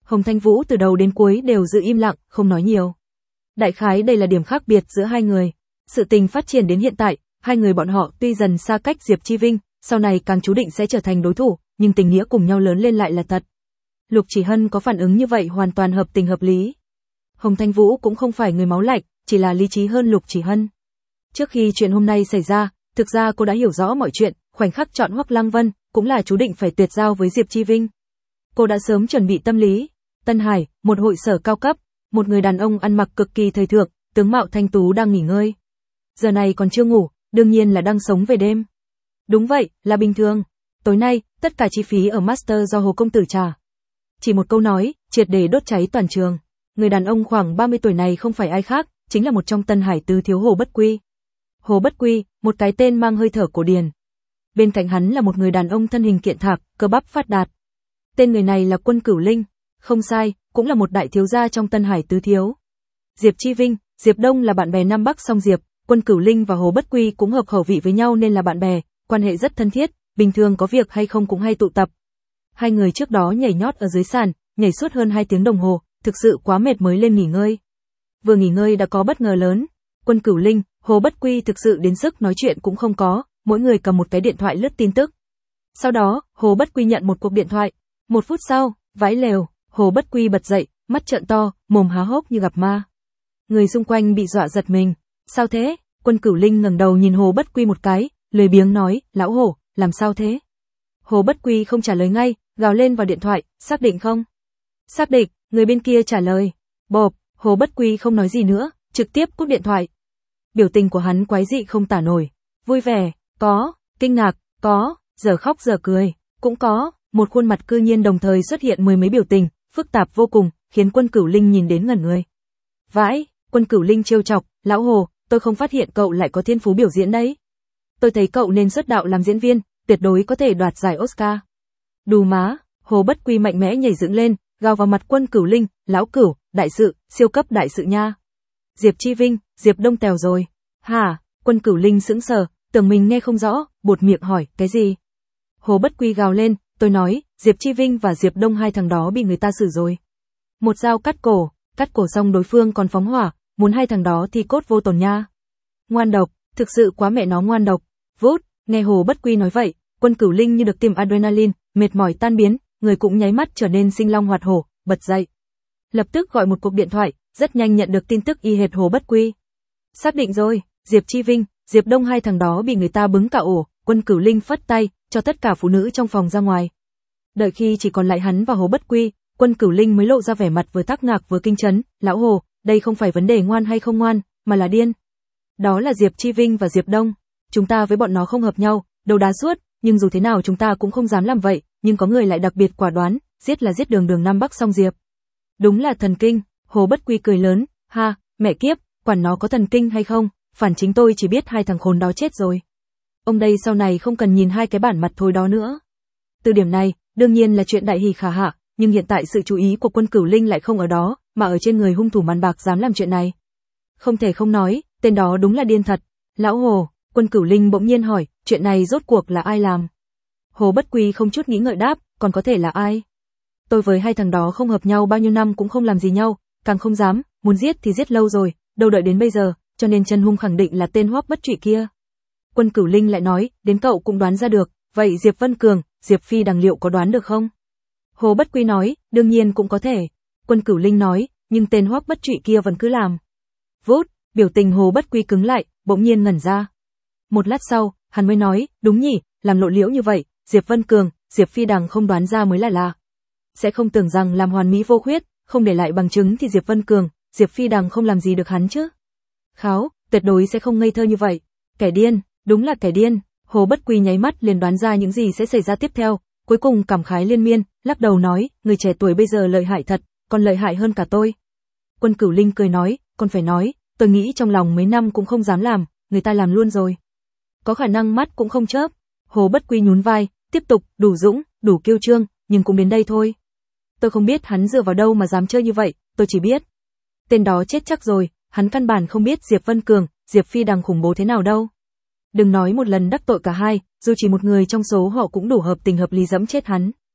Hồng Thanh Vũ từ đầu đến cuối đều giữ im lặng, không nói nhiều. Đại khái đây là điểm khác biệt giữa hai người. Sự tình phát triển đến hiện tại, hai người bọn họ tuy dần xa cách Diệp Chi Vinh, sau này càng chú định sẽ trở thành đối thủ, nhưng tình nghĩa cùng nhau lớn lên lại là thật. Lục Chỉ Hân có phản ứng như vậy hoàn toàn hợp tình hợp lý. Hồng Thanh Vũ cũng không phải người máu lạnh, chỉ là lý trí hơn Lục Chỉ Hân. Trước khi chuyện hôm nay xảy ra, thực ra cô đã hiểu rõ mọi chuyện, khoảnh khắc chọn Hoắc Lăng Vân, cũng là chú định phải tuyệt giao với Diệp Chi Vinh. Cô đã sớm chuẩn bị tâm lý. Tân Hải, một hội sở cao cấp, một người đàn ông ăn mặc cực kỳ thời thượng, tướng mạo thanh tú đang nghỉ ngơi. Giờ này còn chưa ngủ, đương nhiên là đang sống về đêm. Đúng vậy, là bình thường. Tối nay, tất cả chi phí ở Master do Hồ Công Tử trả. Chỉ một câu nói, triệt để đốt cháy toàn trường. Người đàn ông khoảng 30 tuổi này không phải ai khác, chính là một trong Tân Hải tứ thiếu Hồ Bất Quy. Hồ Bất Quy, một cái tên mang hơi thở cổ điển. Bên cạnh hắn là một người đàn ông thân hình kiện thạc, cơ bắp phát đạt. Tên người này là Quân Cửu Linh, không sai, cũng là một đại thiếu gia trong Tân Hải tứ thiếu. Diệp Chi Vinh, Diệp Đông là bạn bè Nam Bắc song Diệp, Quân Cửu Linh và Hồ Bất Quy cũng hợp khẩu vị với nhau nên là bạn bè, quan hệ rất thân thiết, bình thường có việc hay không cũng hay tụ tập. Hai người trước đó nhảy nhót ở dưới sàn, nhảy suốt hơn 2 tiếng đồng hồ, thực sự quá mệt mới lên nghỉ ngơi. Vừa nghỉ ngơi đã có bất ngờ lớn. Quân Cửu Linh, Hồ Bất Quy thực sự đến sức nói chuyện cũng không có, mỗi người cầm một cái điện thoại lướt tin tức. Sau đó, Hồ Bất Quy nhận một cuộc điện thoại. 1 phút sau, vãi lều, Hồ Bất Quy bật dậy, mắt trợn to, mồm há hốc như gặp ma. Người xung quanh bị dọa giật mình. Sao thế? Quân Cửu Linh ngẩng đầu nhìn Hồ Bất Quy một cái, lười biếng nói, lão Hồ, làm sao thế? Hồ Bất Quy không trả lời ngay, gào lên vào điện thoại, xác định không? Xác định, người bên kia trả lời. Bộp, Hồ Bất Quy không nói gì nữa, trực tiếp cúp điện thoại. Biểu tình của hắn quái dị không tả nổi. Vui vẻ, có, kinh ngạc, có, giờ khóc giờ cười, cũng có, một khuôn mặt cư nhiên đồng thời xuất hiện 10 mấy biểu tình, phức tạp vô cùng, khiến Quân Cửu Linh nhìn đến ngẩn người. Vãi, Quân Cửu Linh trêu chọc, lão Hồ, tôi không phát hiện cậu lại có thiên phú biểu diễn đấy. Tôi thấy cậu nên xuất đạo làm diễn viên, tuyệt đối có thể đoạt giải Oscar. Đù má, Hồ Bất Quy mạnh mẽ nhảy dựng lên, gào vào mặt Quân Cửu Linh, lão Cửu, đại sự, siêu cấp đại sự nha. Diệp Chi Vinh, Diệp Đông tèo rồi. Hả? Quân Cửu Linh sững sờ, tưởng mình nghe không rõ, buột miệng hỏi, cái gì? Hồ Bất Quy gào lên, tôi nói, Diệp Chi Vinh và Diệp Đông hai thằng đó bị người ta xử rồi. Một dao cắt cổ xong đối phương còn phóng hỏa, muốn hai thằng đó thì cốt vô tổn nha. Ngoan độc, thực sự quá mẹ nó ngoan độc. Vút, nghe Hồ Bất Quy nói vậy, Quân Cửu Linh như được tiêm adrenaline, mệt mỏi tan biến, người cũng nháy mắt trở nên sinh long hoạt hổ, bật dậy. Lập tức gọi một cuộc điện thoại, rất nhanh nhận được tin tức y hệt Hồ Bất Quy. Xác định rồi, Diệp Chi Vinh, Diệp Đông hai thằng đó bị người ta bứng cả ổ, Quân Cửu Linh phất tay, cho tất cả phụ nữ trong phòng ra ngoài. Đợi khi chỉ còn lại hắn và Hồ Bất Quy, Quân Cửu Linh mới lộ ra vẻ mặt vừa thắc ngạc vừa kinh chấn, lão Hồ, đây không phải vấn đề ngoan hay không ngoan, mà là điên. Đó là Diệp Chi Vinh và Diệp Đông, chúng ta với bọn nó không hợp nhau, đấu đá suốt, nhưng dù thế nào chúng ta cũng không dám làm vậy, nhưng có người lại đặc biệt quả đoán, giết là giết đường Nam Bắc song Diệp. Đúng là thần kinh, Hồ Bất Quy cười lớn, ha, mẹ kiếp, quản nó có thần kinh hay không, phản chính tôi chỉ biết hai thằng khốn đó chết rồi. Ông đây sau này không cần nhìn hai cái bản mặt thôi đó nữa. Từ điểm này, đương nhiên là chuyện đại hỉ khả hạ, nhưng hiện tại sự chú ý của Quân Cửu Linh lại không ở đó, mà ở trên người hung thủ màn bạc dám làm chuyện này. Không thể không nói, tên đó đúng là điên thật. Lão Hồ, Quân Cửu Linh bỗng nhiên hỏi, chuyện này rốt cuộc là ai làm? Hồ Bất Quy không chút nghĩ ngợi đáp, còn có thể là ai? Tôi với hai thằng đó không hợp nhau bao nhiêu năm cũng không làm gì nhau, càng không dám, muốn giết thì giết lâu rồi, đâu đợi đến bây giờ, cho nên chân hung khẳng định là tên Hoắc Bất Trụy kia. Quân Cửu Linh lại nói, đến cậu cũng đoán ra được, vậy Diệp Vân Cường, Diệp Phi Đằng liệu có đoán được không? Hồ Bất Quy nói, đương nhiên cũng có thể. Quân Cửu Linh nói, nhưng tên Hoắc Bất Trụy kia vẫn cứ làm. Vút, biểu tình Hồ Bất Quy cứng lại, bỗng nhiên ngẩn ra. Một lát sau, hắn mới nói, đúng nhỉ, làm lộ liễu như vậy, Diệp Vân Cường, Diệp Phi Đằng không đoán ra mới là lạ. Sẽ không tưởng rằng làm hoàn mỹ vô khuyết, không để lại bằng chứng thì Diệp Vân Cường, Diệp Phi Đằng không làm gì được hắn chứ. Kháo, tuyệt đối sẽ không ngây thơ như vậy. Kẻ điên, đúng là kẻ điên. Hồ Bất Quy nháy mắt liền đoán ra những gì sẽ xảy ra tiếp theo, cuối cùng cảm khái liên miên, lắc đầu nói, người trẻ tuổi bây giờ lợi hại thật, còn lợi hại hơn cả tôi. Quân Cửu Linh cười nói, còn phải nói, tôi nghĩ trong lòng mấy năm cũng không dám làm, người ta làm luôn rồi. Có khả năng mắt cũng không chớp. Hồ Bất Quy nhún vai, tiếp tục, đủ dũng, đủ kiêu trương, nhưng cũng đến đây thôi. Tôi không biết hắn dựa vào đâu mà dám chơi như vậy, tôi chỉ biết. Tên đó chết chắc rồi, hắn căn bản không biết Diệp Vân Cường, Diệp Phi Đằng khủng bố thế nào đâu. Đừng nói một lần đắc tội cả hai, dù chỉ một người trong số họ cũng đủ hợp tình hợp lý dẫm chết hắn.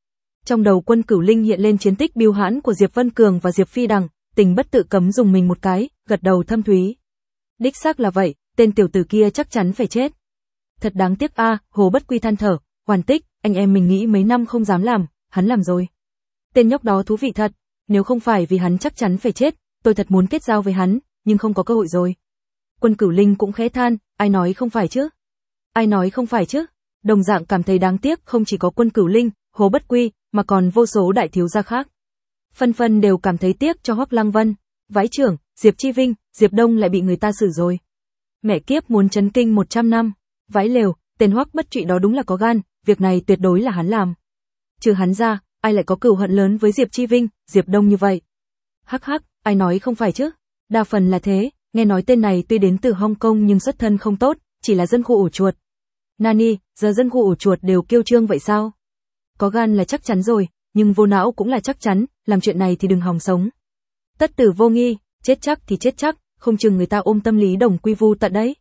Trong đầu Quân Cửu Linh hiện lên chiến tích bưu hãn của Diệp Vân Cường và Diệp Phi Đằng, Tình bất tự cấm dùng mình một cái, gật đầu thâm thúy. Đích xác là vậy, tên tiểu tử kia chắc chắn phải chết. Thật đáng tiếc a, Hồ Bất Quy than thở, Hoàn Tích, anh em mình nghĩ mấy năm không dám làm, hắn làm rồi. Tên nhóc đó thú vị thật, nếu không phải vì hắn chắc chắn phải chết, tôi thật muốn kết giao với hắn, nhưng không có cơ hội rồi. Quân Cửu Linh cũng khẽ than, ai nói không phải chứ? Ai nói không phải chứ? Đồng dạng cảm thấy đáng tiếc không chỉ có Quân Cửu Linh, Hồ Bất Quy, mà còn vô số đại thiếu gia khác. Phân phân đều cảm thấy tiếc cho Hoắc Lăng Vân, Vãi trưởng, Diệp Chi Vinh, Diệp Đông lại bị người ta xử rồi. Mẹ kiếp muốn chấn kinh 100 năm, vãi lều, tên Hoắc Bất Trụy đó đúng là có gan, việc này tuyệt đối là hắn làm. Trừ hắn ra, ai lại có cừu hận lớn với Diệp Chi Vinh, Diệp Đông như vậy? Hắc hắc, ai nói không phải chứ? Đa phần là thế, nghe nói tên này tuy đến từ Hong Kong nhưng xuất thân không tốt, chỉ là dân khu ổ chuột. Nani, giờ dân khu ổ chuột đều kiêu trương vậy sao? Có gan là chắc chắn rồi, nhưng vô não cũng là chắc chắn, làm chuyện này thì đừng hòng sống. Tất tử vô nghi, chết chắc thì chết chắc, không chừng người ta ôm tâm lý đồng quy vu tận đấy.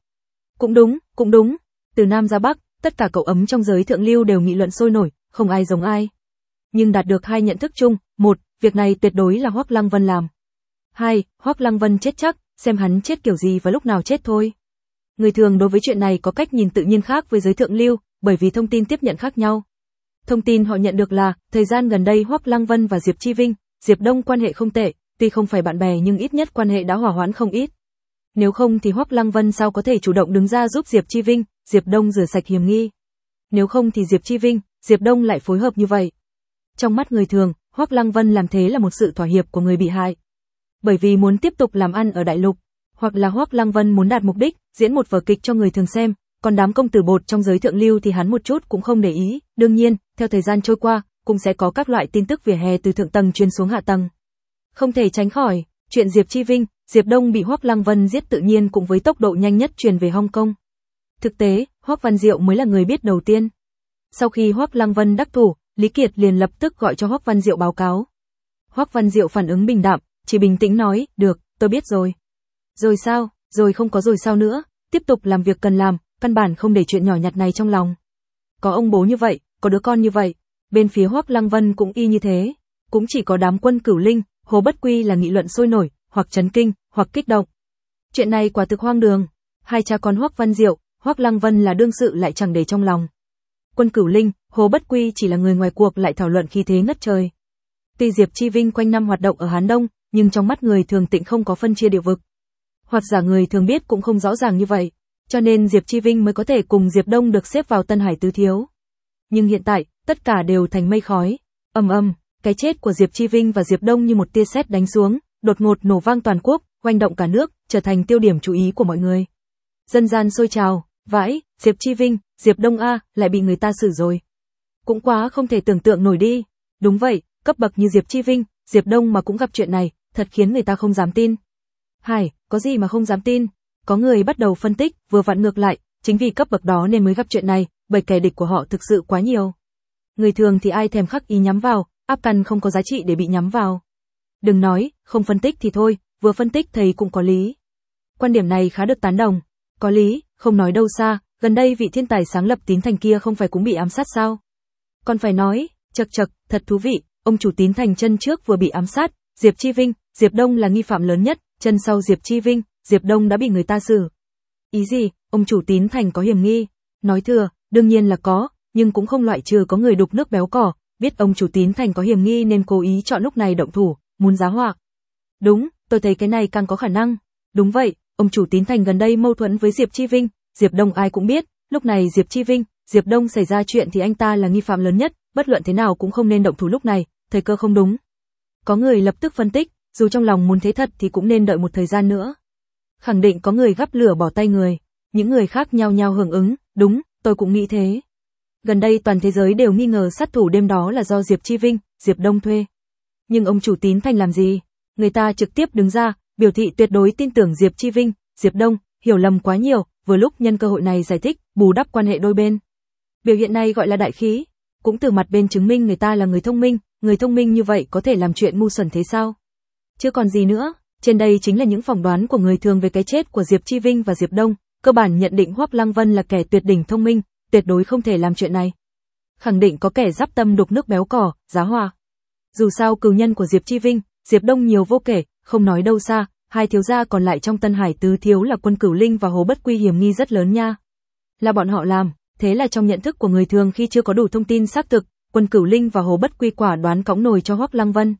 Cũng đúng, từ Nam ra Bắc, tất cả cậu ấm trong giới thượng lưu đều nghị luận sôi nổi, không ai giống ai. Nhưng đạt được hai nhận thức chung, một, việc này tuyệt đối là Hoắc Lăng Vân làm. Hai, Hoắc Lăng Vân chết chắc, xem hắn chết kiểu gì và lúc nào chết thôi. Người thường đối với chuyện này có cách nhìn tự nhiên khác với giới thượng lưu, bởi vì thông tin tiếp nhận khác nhau. Thông tin họ nhận được là, thời gian gần đây Hoắc Lăng Vân và Diệp Chi Vinh, Diệp Đông quan hệ không tệ, tuy không phải bạn bè nhưng ít nhất quan hệ đã hòa hoãn không ít. Nếu không thì Hoắc Lăng Vân sao có thể chủ động đứng ra giúp Diệp Chi Vinh, Diệp Đông rửa sạch hiểm nghi. Nếu không thì Diệp Chi Vinh, Diệp Đông lại phối hợp như vậy. Trong mắt người thường, Hoắc Lăng Vân làm thế là một sự thỏa hiệp của người bị hại. Bởi vì muốn tiếp tục làm ăn ở đại lục, hoặc là Hoắc Lăng Vân muốn đạt mục đích, diễn một vở kịch cho người thường xem, còn đám công tử bột trong giới thượng lưu thì hắn một chút cũng không để ý. Đương nhiên, theo thời gian trôi qua, cũng sẽ có các loại tin tức vỉa hè từ thượng tầng truyền xuống hạ tầng. Không thể tránh khỏi, chuyện Diệp Chi Vinh, Diệp Đông bị Hoắc Lăng Vân giết tự nhiên cũng với tốc độ nhanh nhất truyền về Hong Kong. Thực tế, Hoắc Văn Diệu mới là người biết đầu tiên. Sau khi Hoắc Lăng Vân đắc thủ, Lý Kiệt liền lập tức gọi cho Hoắc Văn Diệu báo cáo. Hoắc Văn Diệu phản ứng bình đạm, chỉ bình tĩnh nói, được, tôi biết rồi. Rồi sao, rồi không có rồi sao nữa, tiếp tục làm việc cần làm, căn bản không để chuyện nhỏ nhặt này trong lòng. Có ông bố như vậy, có đứa con như vậy, bên phía Hoắc Lăng Vân cũng y như thế, cũng chỉ có đám Quân Cửu Linh, Hồ Bất Quy là nghị luận sôi nổi, hoặc chấn kinh, hoặc kích động. Chuyện này quả thực hoang đường, hai cha con Hoắc Văn Diệu, Hoắc Lăng Vân là đương sự lại chẳng để trong lòng. Quân Cửu Linh, Hồ Bất Quy chỉ là người ngoài cuộc lại thảo luận khí thế ngất trời. Tuy Diệp Chi Vinh quanh năm hoạt động ở Hán Đông, nhưng trong mắt người thường tịnh không có phân chia địa vực. Hoặc giả người thường biết cũng không rõ ràng như vậy, cho nên Diệp Chi Vinh mới có thể cùng Diệp Đông được xếp vào Tân Hải tứ thiếu. Nhưng hiện tại, tất cả đều thành mây khói. Cái chết của Diệp Chi Vinh và Diệp Đông như một tia sét đánh xuống, đột ngột nổ vang toàn quốc, oanh động cả nước, trở thành tiêu điểm chú ý của mọi người. Dân gian sôi trào, vãi, Diệp Chi Vinh, Diệp Đông a, lại bị người ta xử rồi. Cũng quá không thể tưởng tượng nổi đi. Đúng vậy, cấp bậc như Diệp Chi Vinh, Diệp Đông mà cũng gặp chuyện này, thật khiến người ta không dám tin. Có gì mà không dám tin? Có người bắt đầu phân tích, vừa vặn ngược lại, chính vì cấp bậc đó nên mới gặp chuyện này, bởi kẻ địch của họ thực sự quá nhiều. Người thường thì ai thèm khắc ý nhắm vào, áp căn không có giá trị để bị nhắm vào. Đừng nói, không phân tích thì thôi, vừa phân tích thầy cũng có lý. Quan điểm này khá được tán đồng. Có lý, không nói đâu xa, gần đây vị thiên tài sáng lập Tín Thành kia không phải cũng bị ám sát sao? Còn phải nói, chật, thật thú vị, ông chủ Tín Thành chân trước vừa bị ám sát, Diệp Chi Vinh, Diệp Đông là nghi phạm lớn nhất, chân sau Diệp Chi Vinh, Diệp Đông đã bị người ta xử. Ý gì, ông chủ Tín Thành có hiểm nghi? Nói thừa, đương nhiên là có, nhưng cũng không loại trừ có người đục nước béo cỏ, biết ông chủ Tín Thành có hiểm nghi nên cố ý chọn lúc này động thủ, muốn giá họa. Đúng, tôi thấy cái này càng có khả năng. Đúng vậy, ông chủ Tín Thành gần đây mâu thuẫn với Diệp Chi Vinh, Diệp Đông ai cũng biết, lúc này Diệp Chi Vinh, Diệp Đông xảy ra chuyện thì anh ta là nghi phạm lớn nhất, bất luận thế nào cũng không nên động thủ lúc này, thời cơ không đúng. Có người lập tức phân tích, dù trong lòng muốn thế thật thì cũng nên đợi một thời gian nữa. Khẳng định có người gắp lửa bỏ tay người, những người khác nhao nhao hưởng ứng, đúng, tôi cũng nghĩ thế. Gần đây toàn thế giới đều nghi ngờ sát thủ đêm đó là do Diệp Chi Vinh, Diệp Đông thuê. Nhưng ông chủ Tín Thành làm gì? Người ta trực tiếp đứng ra, biểu thị tuyệt đối tin tưởng Diệp Chi Vinh, Diệp Đông, hiểu lầm quá nhiều, vừa lúc nhân cơ hội này giải thích, bù đắp quan hệ đôi bên. Biểu hiện này gọi là đại khí, cũng từ mặt bên chứng minh người ta là người thông minh như vậy có thể làm chuyện ngu xuẩn thế sao? Chứ còn gì nữa, trên đây chính là những phỏng đoán của người thường về cái chết của Diệp Chi Vinh và Diệp Đông, cơ bản nhận định Hoắc Lăng Vân là kẻ tuyệt đỉnh thông minh, tuyệt đối không thể làm chuyện này. khẳng định có kẻ giáp tâm đục nước béo cỏ, giá họa. Dù sao cừu nhân của Diệp Chi Vinh, Diệp Đông nhiều vô kể, không nói đâu xa, hai thiếu gia còn lại trong Tân Hải tứ thiếu là Quân Cửu Linh và Hồ Bất Quy hiểm nghi rất lớn nha. Là bọn họ làm, thế là trong nhận thức của người thường khi chưa có đủ thông tin xác thực, Quân Cửu Linh và Hồ Bất Quy quả đoán cõng nồi cho Hoắc Lăng Vân.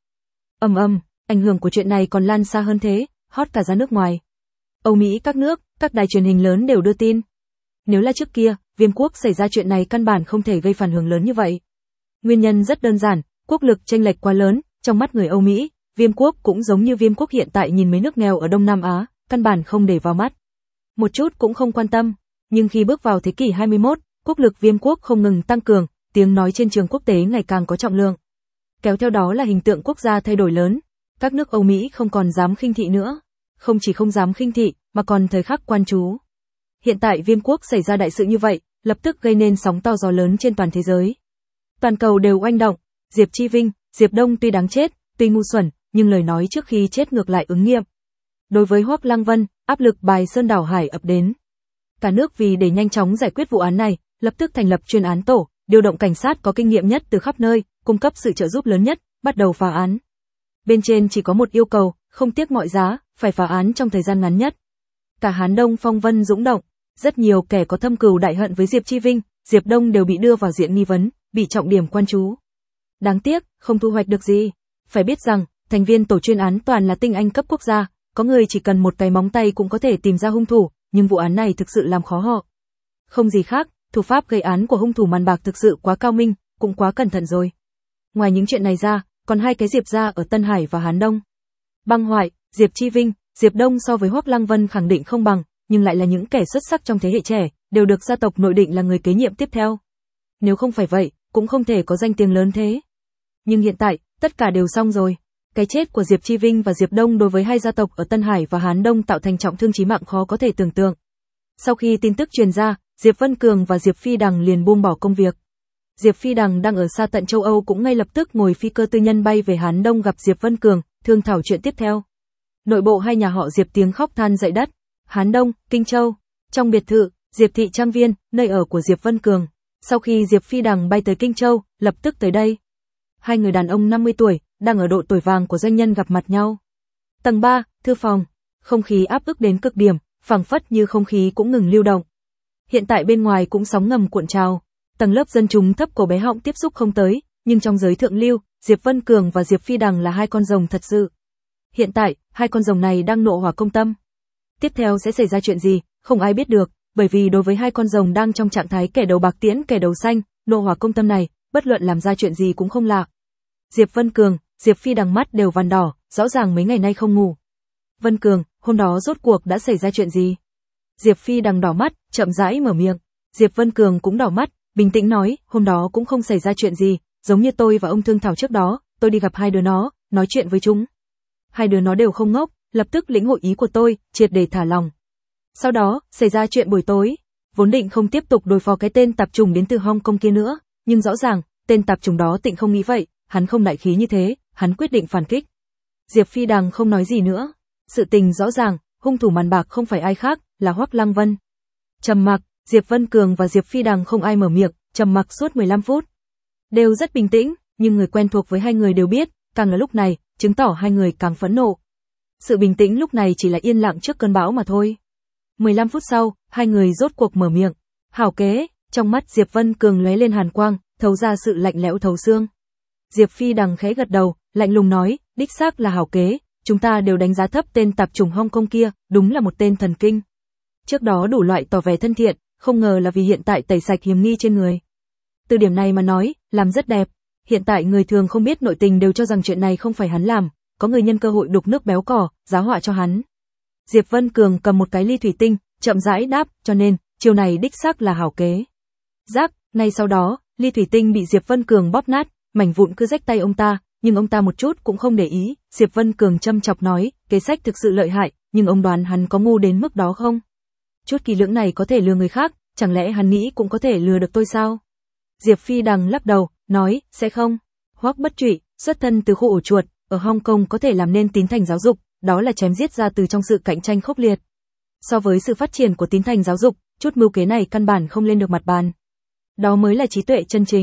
Ảnh hưởng của chuyện này còn lan xa hơn thế, hot cả ra nước ngoài. Âu Mỹ các nước, các đài truyền hình lớn đều đưa tin. Nếu là trước kia, Viêm quốc xảy ra chuyện này căn bản không thể gây phản hưởng lớn như vậy. Nguyên nhân rất đơn giản, quốc lực chênh lệch quá lớn, trong mắt người Âu Mỹ, Viêm quốc cũng giống như Viêm quốc hiện tại nhìn mấy nước nghèo ở Đông Nam Á, căn bản không để vào mắt. Một chút cũng không quan tâm, nhưng khi bước vào thế kỷ 21, quốc lực Viêm quốc không ngừng tăng cường, tiếng nói trên trường quốc tế ngày càng có trọng lượng. Kéo theo đó là hình tượng quốc gia thay đổi lớn, các nước Âu Mỹ không còn dám khinh thị nữa, không chỉ không dám khinh thị, mà còn thời khắc quan chú. Hiện tại Viêm quốc xảy ra đại sự như vậy, lập tức gây nên sóng to gió lớn trên toàn thế giới. Toàn cầu đều oanh động, Diệp Chi Vinh, Diệp Đông tuy đáng chết, tuy ngu xuẩn, nhưng lời nói trước khi chết ngược lại ứng nghiệm. Đối với Hoắc Lăng Vân, áp lực bài sơn đảo hải ập đến. Cả nước vì để nhanh chóng giải quyết vụ án này, lập tức thành lập chuyên án tổ, điều động cảnh sát có kinh nghiệm nhất từ khắp nơi, cung cấp sự trợ giúp lớn nhất, bắt đầu phá án. Bên trên chỉ có một yêu cầu, không tiếc mọi giá, phải phá án trong thời gian ngắn nhất. Cả Hán Đông phong vân dũng động, rất nhiều kẻ có thâm cừu đại hận với Diệp Chi Vinh, Diệp Đông đều bị đưa vào diện nghi vấn, bị trọng điểm quan chú. Đáng tiếc, không thu hoạch được gì. Phải biết rằng, thành viên tổ chuyên án toàn là tinh anh cấp quốc gia, có người chỉ cần một cái móng tay cũng có thể tìm ra hung thủ, nhưng vụ án này thực sự làm khó họ. Không gì khác, thủ pháp gây án của hung thủ màn bạc thực sự quá cao minh, cũng quá cẩn thận rồi. Ngoài những chuyện này ra, còn hai cái Diệp gia ở Tân Hải và Hán Đông. Băng Hoại, Diệp Chi Vinh, Diệp Đông so với Hoắc Lăng Vân khẳng định không bằng, nhưng lại là những kẻ xuất sắc trong thế hệ trẻ, đều được gia tộc nội định là người kế nhiệm tiếp theo. Nếu không phải vậy, cũng không thể có danh tiếng lớn thế. Nhưng hiện tại, tất cả đều xong rồi. Cái chết của Diệp Chi Vinh và Diệp Đông đối với hai gia tộc ở Tân Hải và Hán Đông tạo thành trọng thương chí mạng khó có thể tưởng tượng. Sau khi tin tức truyền ra, Diệp Vân Cường và Diệp Phi Đằng liền buông bỏ công việc. Diệp Phi Đằng đang ở xa tận châu Âu cũng ngay lập tức ngồi phi cơ tư nhân bay về Hán Đông gặp Diệp Vân Cường, thương thảo chuyện tiếp theo. Nội bộ hai nhà họ Diệp tiếng khóc than dậy đất. Hán Đông, Kinh Châu, trong biệt thự, Diệp thị trang viên, nơi ở của Diệp Vân Cường. Sau khi Diệp Phi Đằng bay tới Kinh Châu, lập tức tới đây. Hai người đàn ông 50 tuổi, đang ở độ tuổi vàng của doanh nhân gặp mặt nhau. Tầng 3, thư phòng, không khí áp ức đến cực điểm, phảng phất như không khí cũng ngừng lưu động. Hiện tại bên ngoài cũng sóng ngầm cuộn trào, tầng lớp dân chúng thấp cổ bé họng tiếp xúc không tới, nhưng trong giới thượng lưu, Diệp Vân Cường và Diệp Phi Đằng là hai con rồng thật sự. Hiện tại, hai con rồng này đang nộ hỏa công tâm. Tiếp theo sẽ xảy ra chuyện gì, không ai biết được, bởi vì đối với hai con rồng đang trong trạng thái kẻ đầu bạc tiễn kẻ đầu xanh, nộ hỏa công tâm này, bất luận làm ra chuyện gì cũng không lạ. Diệp Vân Cường, Diệp Phi Đằng mắt đều vằn đỏ, rõ ràng mấy ngày nay không ngủ. Vân Cường, hôm đó rốt cuộc đã xảy ra chuyện gì? Diệp Phi Đằng đỏ mắt, chậm rãi mở miệng. Diệp Vân Cường cũng đỏ mắt, bình tĩnh nói, hôm đó cũng không xảy ra chuyện gì, giống như tôi và ông thương thảo trước đó, tôi đi gặp hai đứa nó, nói chuyện với chúng. Hai đứa nó đều không ngốc, lập tức lĩnh hội ý của tôi, triệt để thả lòng. Sau đó, xảy ra chuyện buổi tối, vốn định không tiếp tục đối phó cái tên tạp chủng đến từ Hong Kong kia nữa, nhưng rõ ràng, tên tạp chủng đó tịnh không nghĩ vậy, hắn không đại khí như thế, hắn quyết định phản kích. Diệp Phi Đằng không nói gì nữa. Sự tình rõ ràng, hung thủ màn bạc không phải ai khác, là Hoắc Lăng Vân. Trầm mặc, Diệp Vân Cường và Diệp Phi Đằng không ai mở miệng, trầm mặc suốt 15 phút. Đều rất bình tĩnh, nhưng người quen thuộc với hai người đều biết, càng là lúc này, chứng tỏ hai người càng phẫn nộ. Sự bình tĩnh lúc này chỉ là yên lặng trước cơn bão mà thôi. 15 phút sau, hai người rốt cuộc mở miệng. Hảo kế, trong mắt Diệp Vân Cường lóe lên hàn quang, thấu ra sự lạnh lẽo thấu xương. Diệp Phi Đằng khẽ gật đầu, lạnh lùng nói, đích xác là hảo kế, chúng ta đều đánh giá thấp tên tạp chủng Hong Kong kia, đúng là một tên thần kinh. Trước đó đủ loại tỏ vẻ thân thiện, không ngờ là vì hiện tại tẩy sạch hiểm nghi trên người. Từ điểm này mà nói, làm rất đẹp. Hiện tại người thường không biết nội tình đều cho rằng chuyện này không phải hắn làm, có người nhân cơ hội đục nước béo cỏ, giá họa cho hắn. Diệp Vân Cường cầm một cái ly thủy tinh, chậm rãi đáp, cho nên, chiều này đích xác là hảo kế. Rắc, ngay sau đó, ly thủy tinh bị Diệp Vân Cường bóp nát, mảnh vụn cứ rách tay ông ta, nhưng ông ta một chút cũng không để ý. Diệp Vân Cường châm chọc nói, kế sách thực sự lợi hại, nhưng ông đoán hắn có ngu đến mức đó không? Chút kỳ lưỡng này có thể lừa người khác, chẳng lẽ hắn nghĩ cũng có thể lừa được tôi sao? Diệp Phi Đằng lắc đầu, nói, sẽ không. Hoắc Bất Trụy, xuất thân từ khu ổ chuột, ở Hong Kong có thể làm nên Tín Thành giáo dục, đó là chém giết ra từ trong sự cạnh tranh khốc liệt. So với sự phát triển của Tín Thành giáo dục, chút mưu kế này căn bản không lên được mặt bàn. Đó mới là trí tuệ chân chính.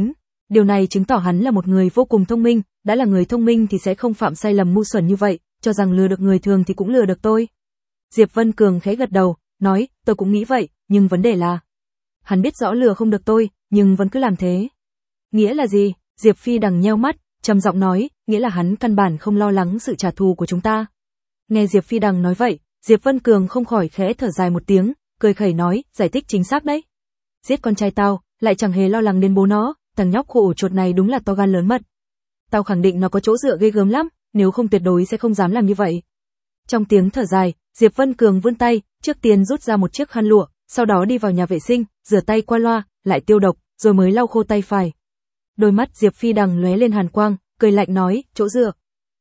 Điều này chứng tỏ hắn là một người vô cùng thông minh, đã là người thông minh thì sẽ không phạm sai lầm ngu xuẩn như vậy, cho rằng lừa được người thường thì cũng lừa được tôi. Diệp Vân Cường khẽ gật đầu, nói, tôi cũng nghĩ vậy, nhưng vấn đề là... Hắn biết rõ lừa không được tôi, nhưng vẫn cứ làm thế. Nghĩa là gì? Diệp Phi Đằng nheo mắt, trầm giọng nói, nghĩa là hắn căn bản không lo lắng sự trả thù của chúng ta. Nghe Diệp Phi Đằng nói vậy, Diệp Vân Cường không khỏi khẽ thở dài một tiếng, cười khẩy nói, giải thích chính xác đấy. Giết con trai tao, lại chẳng hề lo lắng đến bố nó, thằng nhóc khổ chuột này đúng là to gan lớn mật. Tao khẳng định nó có chỗ dựa ghê gớm lắm, nếu không tuyệt đối sẽ không dám làm như vậy. Trong tiếng thở dài, Diệp Vân Cường vươn tay, trước tiên rút ra một chiếc khăn lụa, sau đó đi vào nhà vệ sinh, rửa tay qua loa, lại tiêu độc, rồi mới lau khô tay phải. Đôi mắt Diệp Phi Đằng lóe lên hàn quang, cười lạnh nói, chỗ dựa.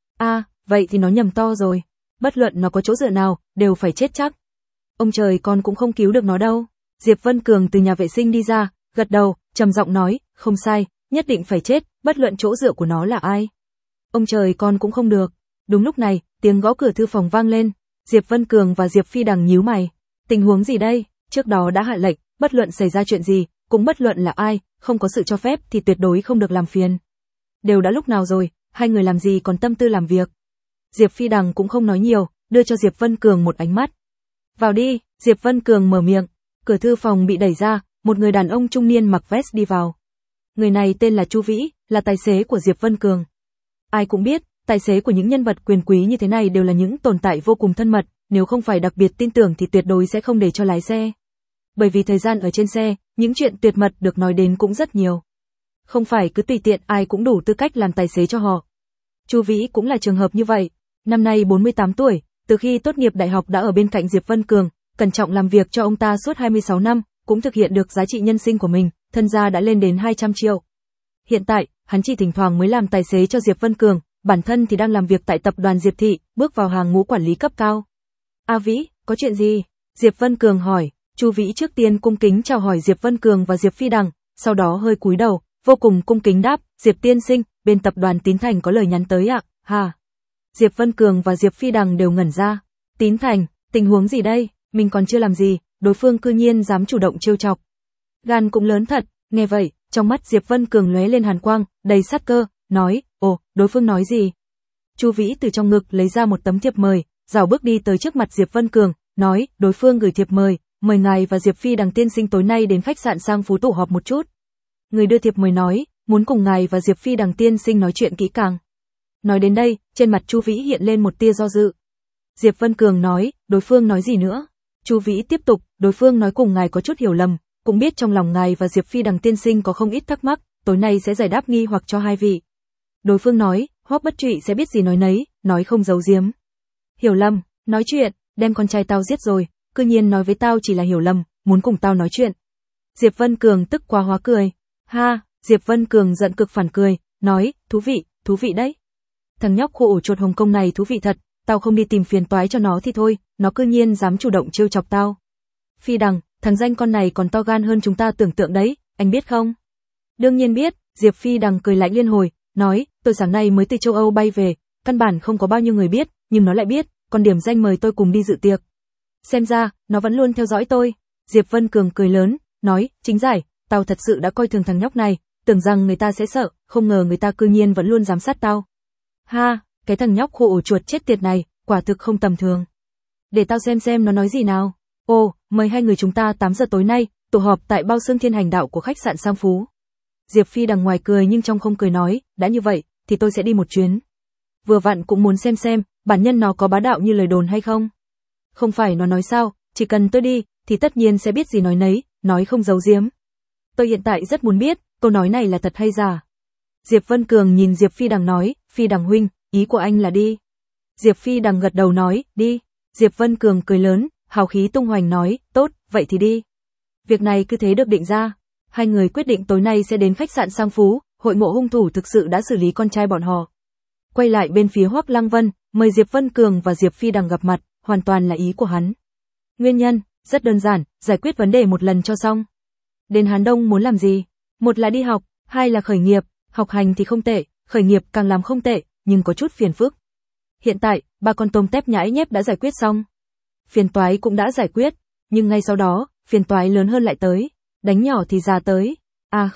Vậy thì nó nhầm to rồi. Bất luận nó có chỗ dựa nào, đều phải chết chắc. Ông trời con cũng không cứu được nó đâu. Diệp Vân Cường từ nhà vệ sinh đi ra, gật đầu, trầm giọng nói, không sai, nhất định phải chết, bất luận chỗ dựa của nó là ai. Ông trời con cũng không được. Đúng lúc này, tiếng gõ cửa thư phòng vang lên. Diệp Vân Cường và Diệp Phi Đằng nhíu mày. Tình huống gì đây? Trước đó đã hạ lệnh, bất luận xảy ra chuyện gì, cũng bất luận là ai, không có sự cho phép thì tuyệt đối không được làm phiền. Đều đã lúc nào rồi, hai người làm gì còn tâm tư làm việc. Diệp Phi Đằng cũng không nói nhiều, đưa cho Diệp Vân Cường một ánh mắt. Vào đi, Diệp Vân Cường mở miệng. Cửa thư phòng bị đẩy ra, một người đàn ông trung niên mặc vest đi vào. Người này tên là Chu Vĩ, là tài xế của Diệp Vân Cường. Ai cũng biết, tài xế của những nhân vật quyền quý như thế này đều là những tồn tại vô cùng thân mật, nếu không phải đặc biệt tin tưởng thì tuyệt đối sẽ không để cho lái xe. Bởi vì thời gian ở trên xe, những chuyện tuyệt mật được nói đến cũng rất nhiều. Không phải cứ tùy tiện ai cũng đủ tư cách làm tài xế cho họ. Chu Vĩ cũng là trường hợp như vậy. Năm nay 48 tuổi, từ khi tốt nghiệp đại học đã ở bên cạnh Diệp Vân Cường, cẩn trọng làm việc cho ông ta suốt 26 năm, cũng thực hiện được giá trị nhân sinh của mình, thân gia đã lên đến 200 triệu. Hiện tại, hắn chỉ thỉnh thoảng mới làm tài xế cho Diệp Vân Cường, bản thân thì đang làm việc tại tập đoàn Diệp Thị, bước vào hàng ngũ quản lý cấp cao. Vĩ, có chuyện gì? Diệp Vân Cường hỏi. Chu Vĩ trước tiên cung kính chào hỏi Diệp Vân Cường và Diệp Phi Đằng, sau đó hơi cúi đầu, vô cùng cung kính đáp, Diệp tiên sinh, bên tập đoàn Tín Thành có lời nhắn tới ạ. Hả? Diệp Vân Cường và Diệp Phi Đằng đều ngẩn ra. Tín Thành, tình huống gì đây? Mình còn chưa làm gì, đối phương cư nhiên dám chủ động trêu chọc. Gan cũng lớn thật. Nghe vậy, trong mắt Diệp Vân Cường lóe lên hàn quang, đầy sát cơ, nói, ồ, đối phương nói gì? Chu Vĩ từ trong ngực lấy ra một tấm thiệp mời, rảo bước đi tới trước mặt Diệp Vân Cường, nói, đối phương gửi thiệp mời, mời ngài và Diệp Phi Đằng tiên sinh tối nay đến khách sạn Sang Phú tụ họp một chút. Người đưa thiệp mời nói, muốn cùng ngài và Diệp Phi Đằng tiên sinh nói chuyện kỹ càng. Nói đến đây, trên mặt Chu Vĩ hiện lên một tia do dự. Diệp Vân Cường nói, đối phương nói gì nữa? Chu Vĩ tiếp tục, đối phương nói cùng ngài có chút hiểu lầm, cũng biết trong lòng ngài và Diệp Phi Đằng tiên sinh có không ít thắc mắc, tối nay sẽ giải đáp nghi hoặc cho hai vị. Đối phương nói, Hoắc Bất Trụy sẽ biết gì nói nấy, nói không giấu giếm. Hiểu lầm, nói chuyện, đem con trai tao giết rồi, cư nhiên nói với tao chỉ là hiểu lầm, muốn cùng tao nói chuyện. Diệp Vân Cường tức quá hóa cười. Ha, Diệp Vân Cường giận cực phản cười, nói, thú vị đấy. Thằng nhóc khu ổ chuột Hồng Kông này thú vị thật, tao không đi tìm phiền toái cho nó thì thôi, nó cư nhiên dám chủ động trêu chọc tao. Phi Đằng, thằng danh con này còn to gan hơn chúng ta tưởng tượng đấy, anh biết không? Đương nhiên biết, Diệp Phi Đằng cười lạnh liên hồi, nói, tôi sáng nay mới từ châu Âu bay về, căn bản không có bao nhiêu người biết, nhưng nó lại biết, còn điểm danh mời tôi cùng đi dự tiệc. Xem ra, nó vẫn luôn theo dõi tôi. Diệp Vân Cường cười lớn, nói, chính giải, tao thật sự đã coi thường thằng nhóc này, tưởng rằng người ta sẽ sợ, không ngờ người ta cư nhiên vẫn luôn giám sát tao. Ha, cái thằng nhóc khu ổ chuột chết tiệt này, quả thực không tầm thường. Để tao xem nó nói gì nào. Ồ, mời hai người chúng ta 8 giờ tối nay, tụ họp tại Bao Xương Thiên Hành Đạo của khách sạn Sang Phú. Diệp Phi Đằng ngoài cười nhưng trong không cười nói, đã như vậy, thì tôi sẽ đi một chuyến. Vừa vặn cũng muốn xem, bản nhân nó có bá đạo như lời đồn hay không. Không phải nó nói sao, chỉ cần tôi đi, thì tất nhiên sẽ biết gì nói nấy, nói không giấu giếm. Tôi hiện tại rất muốn biết, câu nói này là thật hay giả. Diệp Vân Cường nhìn Diệp Phi Đằng nói, Phi Đằng huynh, ý của anh là đi. Diệp Phi Đằng gật đầu nói, đi. Diệp Vân Cường cười lớn, hào khí tung hoành nói, tốt, vậy thì đi. Việc này cứ thế được định ra. Hai người quyết định tối nay sẽ đến khách sạn Sang Phú, hội ngộ hung thủ thực sự đã xử lý con trai bọn họ. Quay lại bên phía Hoắc Lăng Vân, mời Diệp Vân Cường và Diệp Phi Đằng gặp mặt, hoàn toàn là ý của hắn. Nguyên nhân, rất đơn giản, giải quyết vấn đề một lần cho xong. Đến Hán Đông muốn làm gì? Một là đi học, hai là khởi nghiệp, học hành thì không tệ, khởi nghiệp càng làm không tệ, nhưng có chút phiền phức. Hiện tại, ba con tôm tép nhãi nhép đã giải quyết xong. Phiền toái cũng đã giải quyết, nhưng ngay sau đó, phiền toái lớn hơn lại tới. Đánh nhỏ thì già tới. À không,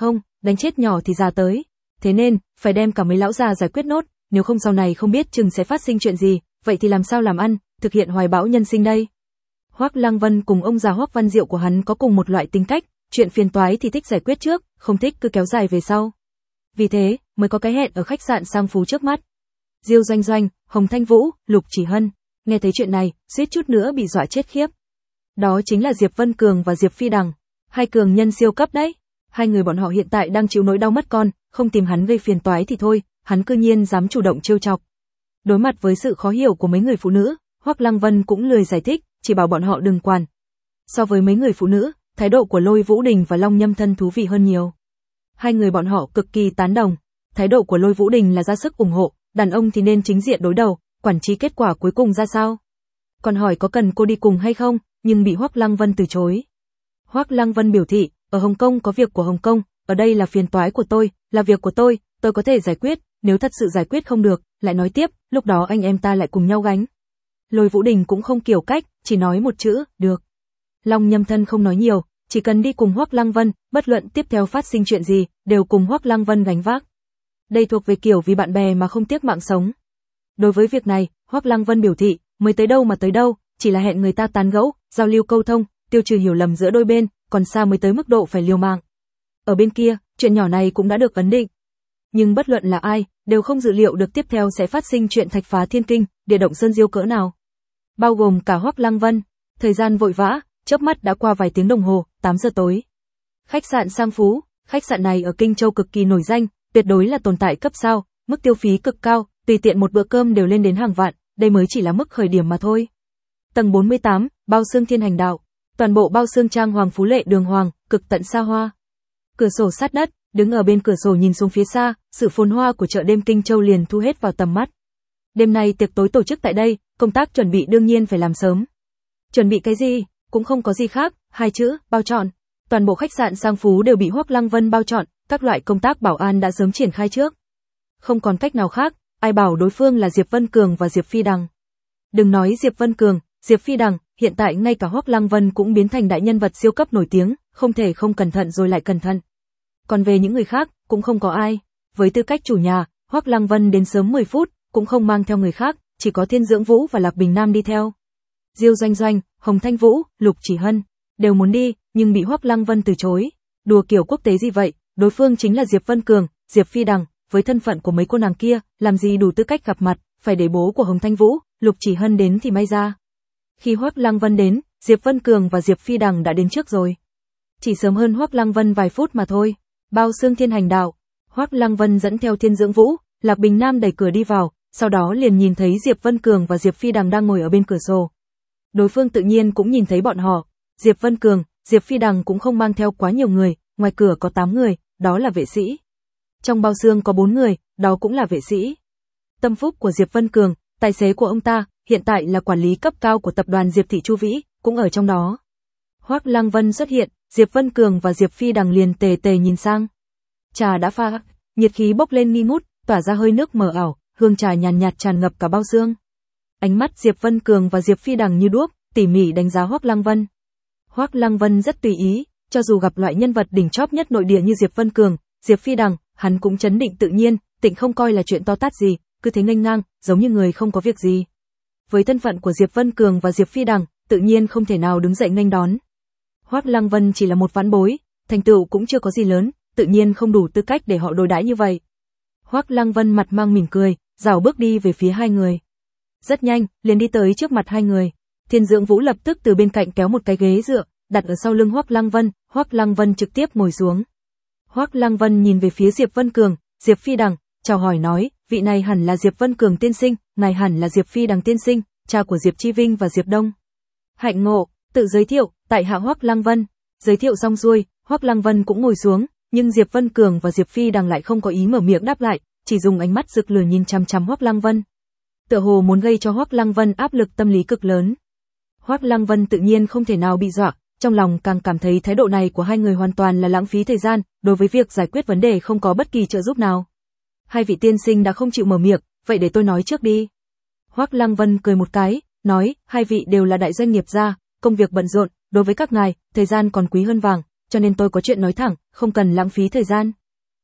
đánh chết nhỏ thì già tới. Thế nên, phải đem cả mấy lão già giải quyết nốt, nếu không sau này không biết chừng sẽ phát sinh chuyện gì, vậy thì làm sao làm ăn, thực hiện hoài bão nhân sinh đây. Hoắc Lăng Vân cùng ông già Hoắc Văn Diệu của hắn có cùng một loại tính cách, chuyện phiền toái thì thích giải quyết trước, không thích cứ kéo dài về sau. Vì thế, mới có cái hẹn ở khách sạn sang phú trước mắt. Diêu Doanh Doanh, Hồng Thanh Vũ, Lục Chỉ Hân, nghe thấy chuyện này, suýt chút nữa bị dọa chết khiếp. Đó chính là Diệp Vân Cường và Diệp Phi Đằng, hai cường nhân siêu cấp đấy. Hai người bọn họ hiện tại đang chịu nỗi đau mất con, không tìm hắn gây phiền toái thì thôi, hắn cư nhiên dám chủ động trêu chọc. Đối mặt với sự khó hiểu của mấy người phụ nữ, Hoắc Lăng Vân cũng lười giải thích, chỉ bảo bọn họ đừng quản. So với mấy người phụ nữ, thái độ của Lôi Vũ Đình và Long Nhâm Thân thú vị hơn nhiều. Hai người bọn họ cực kỳ tán đồng. Thái độ của Lôi Vũ Đình là ra sức ủng hộ, đàn ông thì nên chính diện đối đầu, quản trí kết quả cuối cùng ra sao. Còn hỏi có cần cô đi cùng hay không, nhưng bị Hoắc Lăng Vân từ chối. Hoắc Lăng Vân biểu thị, ở Hồng Kông có việc của Hồng Kông, ở đây là phiền toái của tôi, là việc của tôi có thể giải quyết, nếu thật sự giải quyết không được, lại nói tiếp, lúc đó anh em ta lại cùng nhau gánh. Lôi Vũ Đình cũng không kiểu cách, chỉ nói một chữ, được. Long Nhâm Thân không nói nhiều, chỉ cần đi cùng Hoắc Lăng Vân, bất luận tiếp theo phát sinh chuyện gì, đều cùng Hoắc Lăng Vân gánh vác. Đây thuộc về kiểu vì bạn bè mà không tiếc mạng sống. Đối với việc này, Hoắc Lăng Vân biểu thị, mới tới đâu mà tới đâu, chỉ là hẹn người ta tán gẫu, giao lưu câu thông, tiêu trừ hiểu lầm giữa đôi bên, còn xa mới tới mức độ phải liều mạng. Ở bên kia, chuyện nhỏ này cũng đã được ấn định. Nhưng bất luận là ai, đều không dự liệu được tiếp theo sẽ phát sinh chuyện thạch phá thiên kinh, địa động sơn diêu cỡ nào. Bao gồm cả Hoắc Lăng Vân. Thời gian vội vã, chớp mắt đã qua vài tiếng đồng hồ, 8 giờ tối. Khách sạn Sang Phú, khách sạn này ở Kinh Châu cực kỳ nổi danh, tuyệt đối là tồn tại cấp sao, mức tiêu phí cực cao, tùy tiện một bữa cơm đều lên đến hàng vạn, đây mới chỉ là mức khởi điểm mà thôi. Tầng 48, bao xương Thiên Hành Đạo. Toàn bộ bao xương trang hoàng phú lệ đường hoàng, cực tận xa hoa. Cửa sổ sát đất, đứng ở bên cửa sổ nhìn xuống phía xa, sự phồn hoa của chợ đêm Kinh Châu liền thu hết vào tầm mắt. Đêm nay tiệc tối tổ chức tại đây, công tác chuẩn bị đương nhiên phải làm sớm. Chuẩn bị cái gì? Cũng không có gì khác, hai chữ, bao trọn. Toàn bộ khách sạn Sang Phú đều bị Hoắc Lăng Vân bao trọn, các loại công tác bảo an đã sớm triển khai trước. Không còn cách nào khác, ai bảo đối phương là Diệp Vân Cường và Diệp Phi Đằng. Đừng nói Diệp Vân Cường, Diệp Phi Đằng, hiện tại ngay cả Hoắc Lăng Vân cũng biến thành đại nhân vật siêu cấp nổi tiếng, không thể không cẩn thận rồi lại cẩn thận. Còn về những người khác, cũng không có ai. Với tư cách chủ nhà, Hoắc Lăng Vân đến sớm 10 phút, cũng không mang theo người khác, chỉ có Thiên Dưỡng Vũ và Lạc Bình Nam đi theo. Diêu Doanh Doanh, Hồng Thanh Vũ, Lục Chỉ Hân đều muốn đi, nhưng bị Hoắc Lăng Vân từ chối. Đùa kiểu quốc tế gì vậy, đối phương chính là Diệp Vân Cường, Diệp Phi Đằng, với thân phận của mấy cô nàng kia, làm gì đủ tư cách gặp mặt, phải để bố của Hồng Thanh Vũ, Lục Chỉ Hân đến thì may ra. Khi Hoắc Lăng Vân đến, Diệp Vân Cường và Diệp Phi Đằng đã đến trước rồi. Chỉ sớm hơn Hoắc Lăng Vân vài phút mà thôi. Bao xương Thiên Hành Đạo, Hoắc Lăng Vân dẫn theo Thiên Dưỡng Vũ, Lạc Bình Nam đẩy cửa đi vào, sau đó liền nhìn thấy Diệp Vân Cường và Diệp Phi Đằng đang ngồi ở bên cửa sổ. Đối phương tự nhiên cũng nhìn thấy bọn họ. Diệp Vân Cường, Diệp Phi Đằng cũng không mang theo quá nhiều người, ngoài cửa có 8 người, đó là vệ sĩ. Trong bao xương có 4 người, đó cũng là vệ sĩ. Tâm phúc của Diệp Vân Cường, tài xế của ông ta, hiện tại là quản lý cấp cao của tập đoàn Diệp Thị Chu Vĩ, cũng ở trong đó. Hoắc Lăng Vân xuất hiện, Diệp Vân Cường và Diệp Phi Đằng liền tề tề nhìn sang. Trà đã pha, nhiệt khí bốc lên nghi ngút, tỏa ra hơi nước mờ ảo, hương trà nhàn nhạt tràn ngập cả bao xương. Ánh mắt Diệp Vân Cường và Diệp Phi Đằng như đuốc, tỉ mỉ đánh giá Hoắc Lăng Vân. Hoắc Lăng Vân rất tùy ý, cho dù gặp loại nhân vật đỉnh chóp nhất nội địa như Diệp Vân Cường, Diệp Phi Đằng, hắn cũng trấn định tự nhiên, tịnh không coi là chuyện to tát gì, cứ thế nghênh ngang, giống như người không có việc gì. Với thân phận của Diệp Vân Cường và Diệp Phi Đằng, tự nhiên không thể nào đứng dậy nghênh đón. Hoắc Lăng Vân chỉ là một vãn bối, thành tựu cũng chưa có gì lớn, tự nhiên không đủ tư cách để họ đối đãi như vậy. Hoắc Lăng Vân mặt mang mỉm cười, rảo bước đi về phía hai người. Rất nhanh, liền đi tới trước mặt hai người. Thiên Dưỡng Vũ lập tức từ bên cạnh kéo một cái ghế dựa, đặt ở sau lưng Hoắc Lăng Vân trực tiếp ngồi xuống. Hoắc Lăng Vân nhìn về phía Diệp Vân Cường, Diệp Phi Đằng, chào hỏi nói, vị này hẳn là Diệp Vân Cường tiên sinh, ngài hẳn là Diệp Phi Đằng tiên sinh, cha của Diệp Chi Vinh và Diệp Đông. Hạnh ngộ, tự giới thiệu, tại hạ Hoắc Lăng Vân. Giới thiệu xong xuôi, Hoắc Lăng Vân cũng ngồi xuống, nhưng Diệp Vân Cường và Diệp Phi Đằng lại không có ý mở miệng đáp lại, chỉ dùng ánh mắt rực lửa nhìn chằm chằm Hoắc Lăng Vân. Tựa hồ muốn gây cho Hoắc Lăng Vân áp lực tâm lý cực lớn. Hoắc Lăng Vân tự nhiên không thể nào bị dọa, trong lòng càng cảm thấy thái độ này của hai người hoàn toàn là lãng phí thời gian, đối với việc giải quyết vấn đề không có bất kỳ trợ giúp nào. Hai vị tiên sinh đã không chịu mở miệng, vậy để tôi nói trước đi. Hoắc Lăng Vân cười một cái, nói, hai vị đều là đại doanh nghiệp gia, công việc bận rộn, đối với các ngài, thời gian còn quý hơn vàng, cho nên tôi có chuyện nói thẳng, không cần lãng phí thời gian.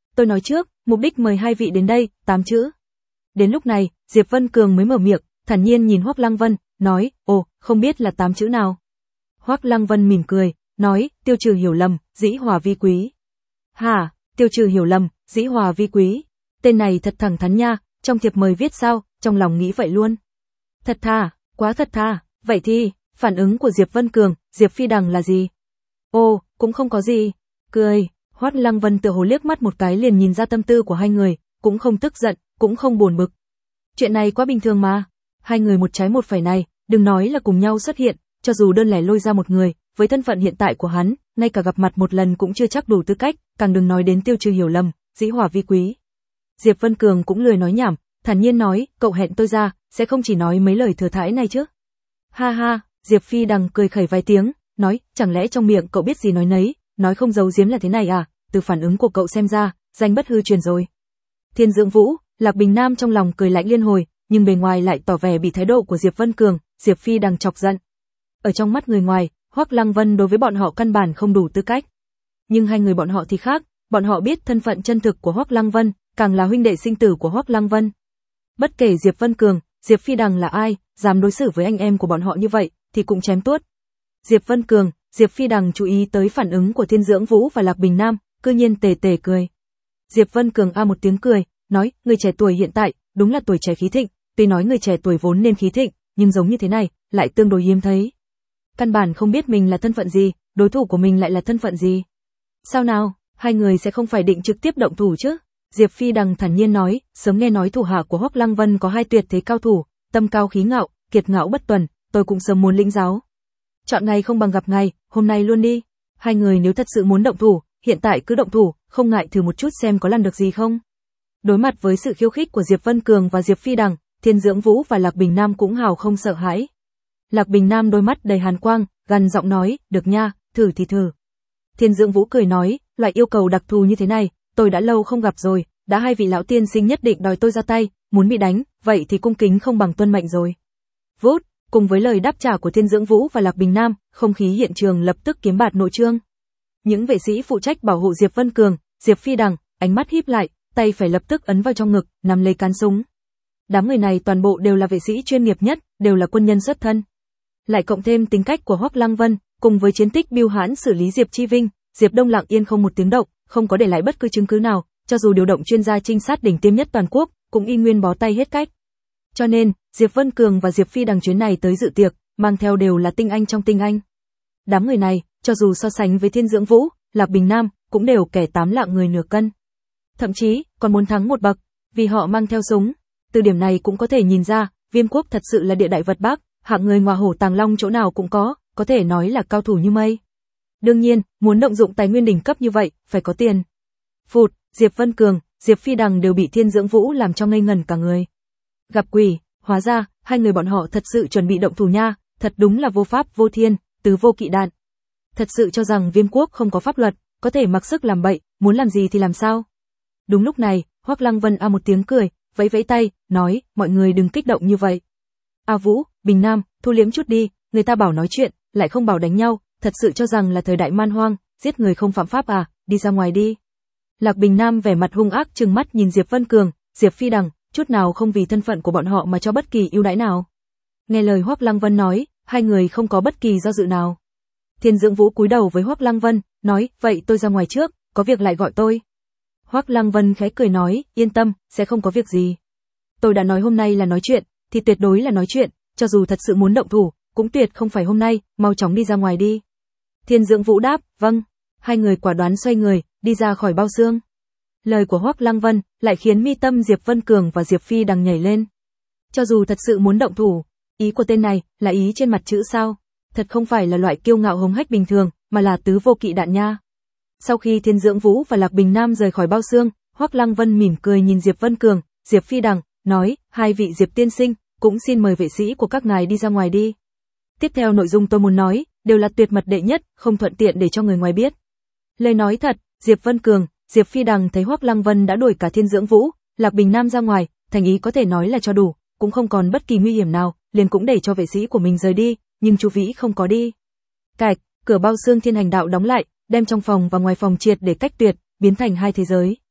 tôi nói trước, mục đích mời hai vị đến đây, 8 chữ. Đến lúc này, Diệp Vân Cường mới mở miệng, thản nhiên nhìn Hoắc Lăng Vân, nói, ồ, không biết là 8 chữ nào. Hoắc Lăng Vân mỉm cười, nói, tiêu trừ hiểu lầm, dĩ hòa vi quý. Hả, tiêu trừ hiểu lầm, dĩ hòa vi quý. Tên này thật thẳng thắn nha, trong thiệp mời viết sao, trong lòng nghĩ vậy luôn. Thật thà, quá thật thà, vậy thì, phản ứng của Diệp Vân Cường, Diệp Phi Đằng là gì? Ồ, cũng không có gì. Cười, Hoắc Lăng Vân tựa hồ liếc mắt một cái liền nhìn ra tâm tư của hai người, cũng không tức giận, cũng không buồn bực. Chuyện này quá bình thường mà. Hai người một trái một phải này, đừng nói là cùng nhau xuất hiện, cho dù đơn lẻ lôi ra một người, với thân phận hiện tại của hắn, ngay cả gặp mặt một lần cũng chưa chắc đủ tư cách, càng đừng nói đến tiêu trừ hiểu lầm, dĩ hòa vi quý. Diệp Vân Cường cũng lười nói nhảm, thản nhiên nói, cậu hẹn tôi ra, sẽ không chỉ nói mấy lời thừa thãi này chứ. Ha ha, Diệp Phi Đằng cười khẩy vài tiếng, nói, chẳng lẽ trong miệng cậu biết gì nói nấy, nói không giấu giếm là thế này à, từ phản ứng của cậu xem ra, danh bất hư truyền rồi. Thiên Dưỡng Vũ, Lạc Bình Nam trong lòng cười lạnh liên hồi, nhưng bề ngoài lại tỏ vẻ bị thái độ của Diệp Vân Cường, Diệp Phi Đằng chọc giận. Ở trong mắt người ngoài, Hoắc Lăng Vân đối với bọn họ căn bản không đủ tư cách. Nhưng hai người bọn họ thì khác, bọn họ biết thân phận chân thực của Hoắc Lăng Vân, càng là huynh đệ sinh tử của Hoắc Lăng Vân. Bất kể Diệp Vân Cường, Diệp Phi Đằng là ai, dám đối xử với anh em của bọn họ như vậy, thì cũng chém tuốt. Diệp Vân Cường, Diệp Phi Đằng chú ý tới phản ứng của Thiên Dưỡng Vũ và Lạc Bình Nam, cư nhiên tề tề cười. Diệp Vân Cường a một tiếng cười, nói, người trẻ tuổi hiện tại, đúng là tuổi trẻ khí thịnh, tuy nói người trẻ tuổi vốn nên khí thịnh, nhưng giống như thế này, lại tương đối hiếm thấy. Căn bản không biết mình là thân phận gì, đối thủ của mình lại là thân phận gì. Sao nào, hai người sẽ không phải định trực tiếp động thủ chứ? Diệp Phi Đằng thản nhiên nói, sớm nghe nói thủ hạ của Hoắc Lăng Vân có hai tuyệt thế cao thủ, tâm cao khí ngạo, kiệt ngạo bất tuần, tôi cũng sớm muốn lĩnh giáo. Chọn ngày không bằng gặp ngày, hôm nay luôn đi. Hai người nếu thật sự muốn động thủ, hiện tại cứ động thủ, không ngại thử một chút xem có làm được gì không. Đối mặt với sự khiêu khích của Diệp Vân Cường và Diệp Phi Đằng, Thiên Dưỡng Vũ và Lạc Bình Nam cũng hào không sợ hãi. Lạc Bình Nam đôi mắt đầy hàn quang, gằn giọng nói, được nha, thử thì thử. Thiên Dưỡng Vũ cười nói, loại yêu cầu đặc thù như thế này, tôi đã lâu không gặp rồi, đã hai vị lão tiên sinh nhất định đòi tôi ra tay, muốn bị đánh, vậy thì cung kính không bằng tuân mệnh rồi. Vút, cùng với lời đáp trả của Thiên Dưỡng Vũ và Lạc Bình Nam, không khí hiện trường lập tức kiếm bạt nội trương. Những vệ sĩ phụ trách bảo hộ Diệp Vân Cường, Diệp Phi Đằng, ánh mắt híp lại, tay phải lập tức ấn vào trong ngực, nắm lấy cán súng. Đám người này toàn bộ đều là vệ sĩ chuyên nghiệp nhất, đều là quân nhân xuất thân. Lại cộng thêm tính cách của Hoắc Lăng Vân, cùng với chiến tích bưu hãn xử lý Diệp Chi Vinh, Diệp Đông lặng yên không một tiếng động, không có để lại bất cứ chứng cứ nào, cho dù điều động chuyên gia trinh sát đỉnh tiêm nhất toàn quốc, cũng y nguyên bó tay hết cách. Cho nên, Diệp Vân Cường và Diệp Phi Đằng chuyến này tới dự tiệc, mang theo đều là tinh anh trong tinh anh. Đám người này, cho dù so sánh với Thiên Dưỡng Vũ, Lạc Bình Nam, cũng đều kẻ 8 lạng người nửa cân. Thậm chí, còn muốn thắng một bậc, vì họ mang theo súng. Từ điểm này cũng có thể nhìn ra, Viêm Quốc thật sự là địa đại vật Bắc, hạng người ngọa hổ tàng long chỗ nào cũng có thể nói là cao thủ như mây. Đương nhiên, muốn động dụng tài nguyên đỉnh cấp như vậy, phải có tiền. Phụt, Diệp Vân Cường, Diệp Phi Đằng đều bị Thiên Dưỡng Vũ làm cho ngây ngẩn cả người. Gặp quỷ, hóa ra, hai người bọn họ thật sự chuẩn bị động thủ nha, thật đúng là vô pháp vô thiên, tứ vô kỵ đạn. Thật sự cho rằng Viêm Quốc không có pháp luật, có thể mặc sức làm bậy, muốn làm gì thì làm sao. Đúng lúc này, Hoắc Lăng Vân a một tiếng cười, vẫy vẫy tay, nói, mọi người đừng kích động như vậy. A Vũ, Bình Nam, thu liếm chút đi, người ta bảo nói chuyện, lại không bảo đánh nhau, thật sự cho rằng là thời đại man hoang, giết người không phạm pháp à, đi ra ngoài đi. Lạc Bình Nam vẻ mặt hung ác trừng mắt nhìn Diệp Vân Cường, Diệp Phi Đằng, chút nào không vì thân phận của bọn họ mà cho bất kỳ ưu đãi nào. Nghe lời Hoắc Lăng Vân nói, hai người không có bất kỳ do dự nào. Thiên Dưỡng Vũ cúi đầu với Hoắc Lăng Vân, nói, vậy tôi ra ngoài trước, có việc lại gọi tôi. Hoắc Lăng Vân khẽ cười nói, yên tâm, sẽ không có việc gì. Tôi đã nói hôm nay là nói chuyện, thì tuyệt đối là nói chuyện, cho dù thật sự muốn động thủ, cũng tuyệt không phải hôm nay, mau chóng đi ra ngoài đi. Thiên Dưỡng Vũ đáp, vâng. Hai người quả đoán xoay người, đi ra khỏi bao xương. Lời của Hoắc Lăng Vân lại khiến mi tâm Diệp Vân Cường và Diệp Phi Đằng nhảy lên. Cho dù thật sự muốn động thủ, ý của tên này là ý trên mặt chữ sao? Thật không phải là loại kiêu ngạo hống hách bình thường, mà là tứ vô kỵ đạn nha. Sau khi Thiên Dưỡng Vũ và Lạc Bình Nam rời khỏi bao xương, Hoắc Lăng Vân mỉm cười nhìn Diệp Vân Cường, Diệp Phi Đằng, nói, hai vị Diệp tiên sinh, cũng xin mời vệ sĩ của các ngài đi ra ngoài đi. Tiếp theo nội dung tôi muốn nói, đều là tuyệt mật đệ nhất, không thuận tiện để cho người ngoài biết. Lời nói thật, Diệp Vân Cường, Diệp Phi Đằng thấy Hoắc Lăng Vân đã đuổi cả Thiên Dưỡng Vũ, Lạc Bình Nam ra ngoài, thành ý có thể nói là cho đủ, cũng không còn bất kỳ nguy hiểm nào, liền cũng để cho vệ sĩ của mình rời đi, nhưng Chu Vĩ không có đi. Cạch, cửa bao xương Thiên Hành Đạo đóng lại, đem trong phòng và ngoài phòng triệt để cách tuyệt, biến thành hai thế giới.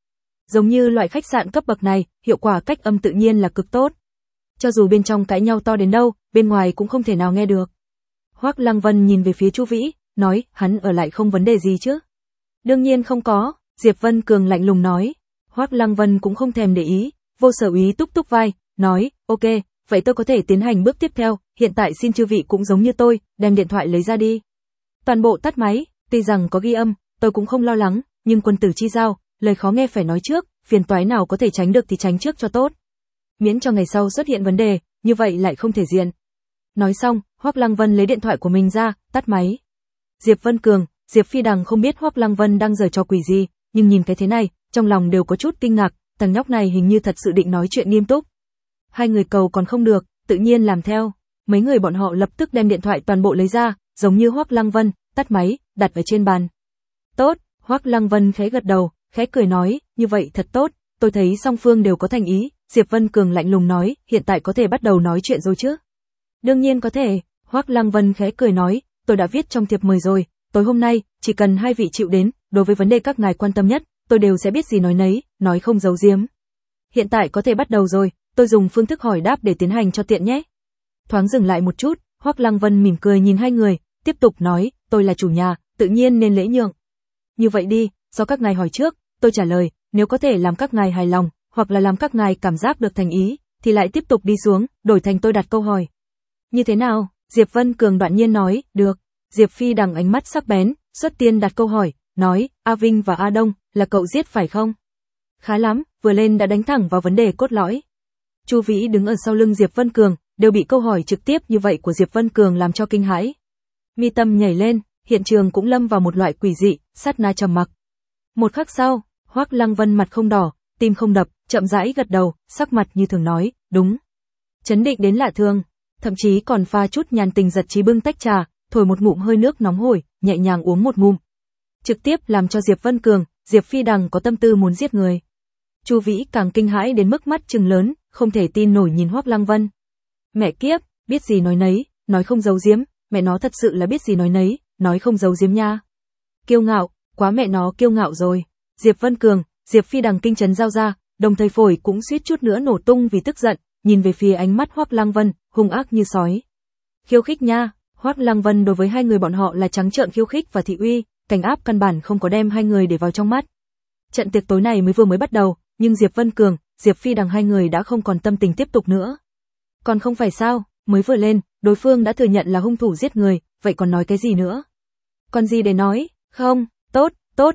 Giống như loại khách sạn cấp bậc này, hiệu quả cách âm tự nhiên là cực tốt. Cho dù bên trong cãi nhau to đến đâu, bên ngoài cũng không thể nào nghe được. Hoắc Lăng Vân nhìn về phía Chu Vĩ, nói, hắn ở lại không vấn đề gì chứ? Đương nhiên không có, Diệp Vân Cường lạnh lùng nói. Hoắc Lăng Vân cũng không thèm để ý, Vô Sở Úy túc túc vai, nói, ok, vậy tôi có thể tiến hành bước tiếp theo, hiện tại xin chư vị cũng giống như tôi, đem điện thoại lấy ra đi. Toàn bộ tắt máy, tuy rằng có ghi âm, tôi cũng không lo lắng, nhưng quân tử chi giao, lời khó nghe phải nói trước, phiền toái nào có thể tránh được thì tránh trước cho tốt. Miễn cho ngày sau xuất hiện vấn đề, như vậy lại không thể diện. Nói xong, Hoắc Lăng Vân lấy điện thoại của mình ra, tắt máy. Diệp Vân Cường, Diệp Phi Đằng không biết Hoắc Lăng Vân đang giở trò quỷ gì, nhưng nhìn cái thế này, trong lòng đều có chút kinh ngạc, thằng nhóc này hình như thật sự định nói chuyện nghiêm túc. Hai người cầu còn không được, tự nhiên làm theo. Mấy người bọn họ lập tức đem điện thoại toàn bộ lấy ra, giống như Hoắc Lăng Vân, tắt máy, đặt ở trên bàn. Tốt, Hoắc Lăng Vân khẽ gật đầu, khẽ cười nói, như vậy thật tốt, tôi thấy song phương đều có thành ý. Diệp Vân Cường lạnh lùng nói, hiện tại có thể bắt đầu nói chuyện rồi chứ? Đương nhiên có thể, Hoắc Lăng Vân khẽ cười nói, tôi đã viết trong thiệp mời rồi, tối hôm nay, chỉ cần hai vị chịu đến, đối với vấn đề các ngài quan tâm nhất, tôi đều sẽ biết gì nói nấy, nói không giấu giếm. Hiện tại có thể bắt đầu rồi, tôi dùng phương thức hỏi đáp để tiến hành cho tiện nhé. Thoáng dừng lại một chút, Hoắc Lăng Vân mỉm cười nhìn hai người, tiếp tục nói, tôi là chủ nhà, tự nhiên nên lễ nhượng. Như vậy đi, do các ngài hỏi trước, tôi trả lời, nếu có thể làm các ngài hài lòng, hoặc là làm các ngài cảm giác được thành ý, thì lại tiếp tục đi xuống, đổi thành tôi đặt câu hỏi. Như thế nào? Diệp Vân Cường đoạn nhiên nói, được. Diệp Phi Đằng ánh mắt sắc bén, xuất tiên đặt câu hỏi, nói, A Vinh và A Đông, là cậu giết phải không? Khá lắm, vừa lên đã đánh thẳng vào vấn đề cốt lõi. Chu Vĩ đứng ở sau lưng Diệp Vân Cường, đều bị câu hỏi trực tiếp như vậy của Diệp Vân Cường làm cho kinh hãi. Mi tâm nhảy lên, hiện trường cũng lâm vào một loại quỷ dị, sát na trầm mặc. Một khắc sau, Hoắc Lăng Vân mặt không đỏ, tim không đập, chậm rãi gật đầu, sắc mặt như thường nói, đúng. Chấn định đến lạ thường, thậm chí còn pha chút nhàn tình giật trí bưng tách trà, thổi một ngụm hơi nước nóng hổi, nhẹ nhàng uống một ngụm. Trực tiếp làm cho Diệp Vân Cường, Diệp Phi Đằng có tâm tư muốn giết người. Chu Vĩ càng kinh hãi đến mức mắt trừng lớn, không thể tin nổi nhìn Hoắc Lăng Vân. Mẹ kiếp, biết gì nói nấy, nói không giấu giếm, mẹ nó thật sự là biết gì nói nấy, nói không giấu giếm nha. Kiêu ngạo, quá mẹ nó kiêu ngạo rồi. Diệp Vân Cường, Diệp Phi Đằng kinh chấn giao ra, đồng thời phổi cũng suýt chút nữa nổ tung vì tức giận, nhìn về phía ánh mắt Hoắc Lăng Vân, hung ác như sói. Khiêu khích nha, Hoắc Lăng Vân đối với hai người bọn họ là trắng trợn khiêu khích và thị uy, cảnh áp căn bản không có đem hai người để vào trong mắt. Trận tiệc tối này mới bắt đầu, nhưng Diệp Vân Cường, Diệp Phi Đằng hai người đã không còn tâm tình tiếp tục nữa. Còn không phải sao, mới vừa lên, đối phương đã thừa nhận là hung thủ giết người, vậy còn nói cái gì nữa? Còn gì để nói? Không, tốt.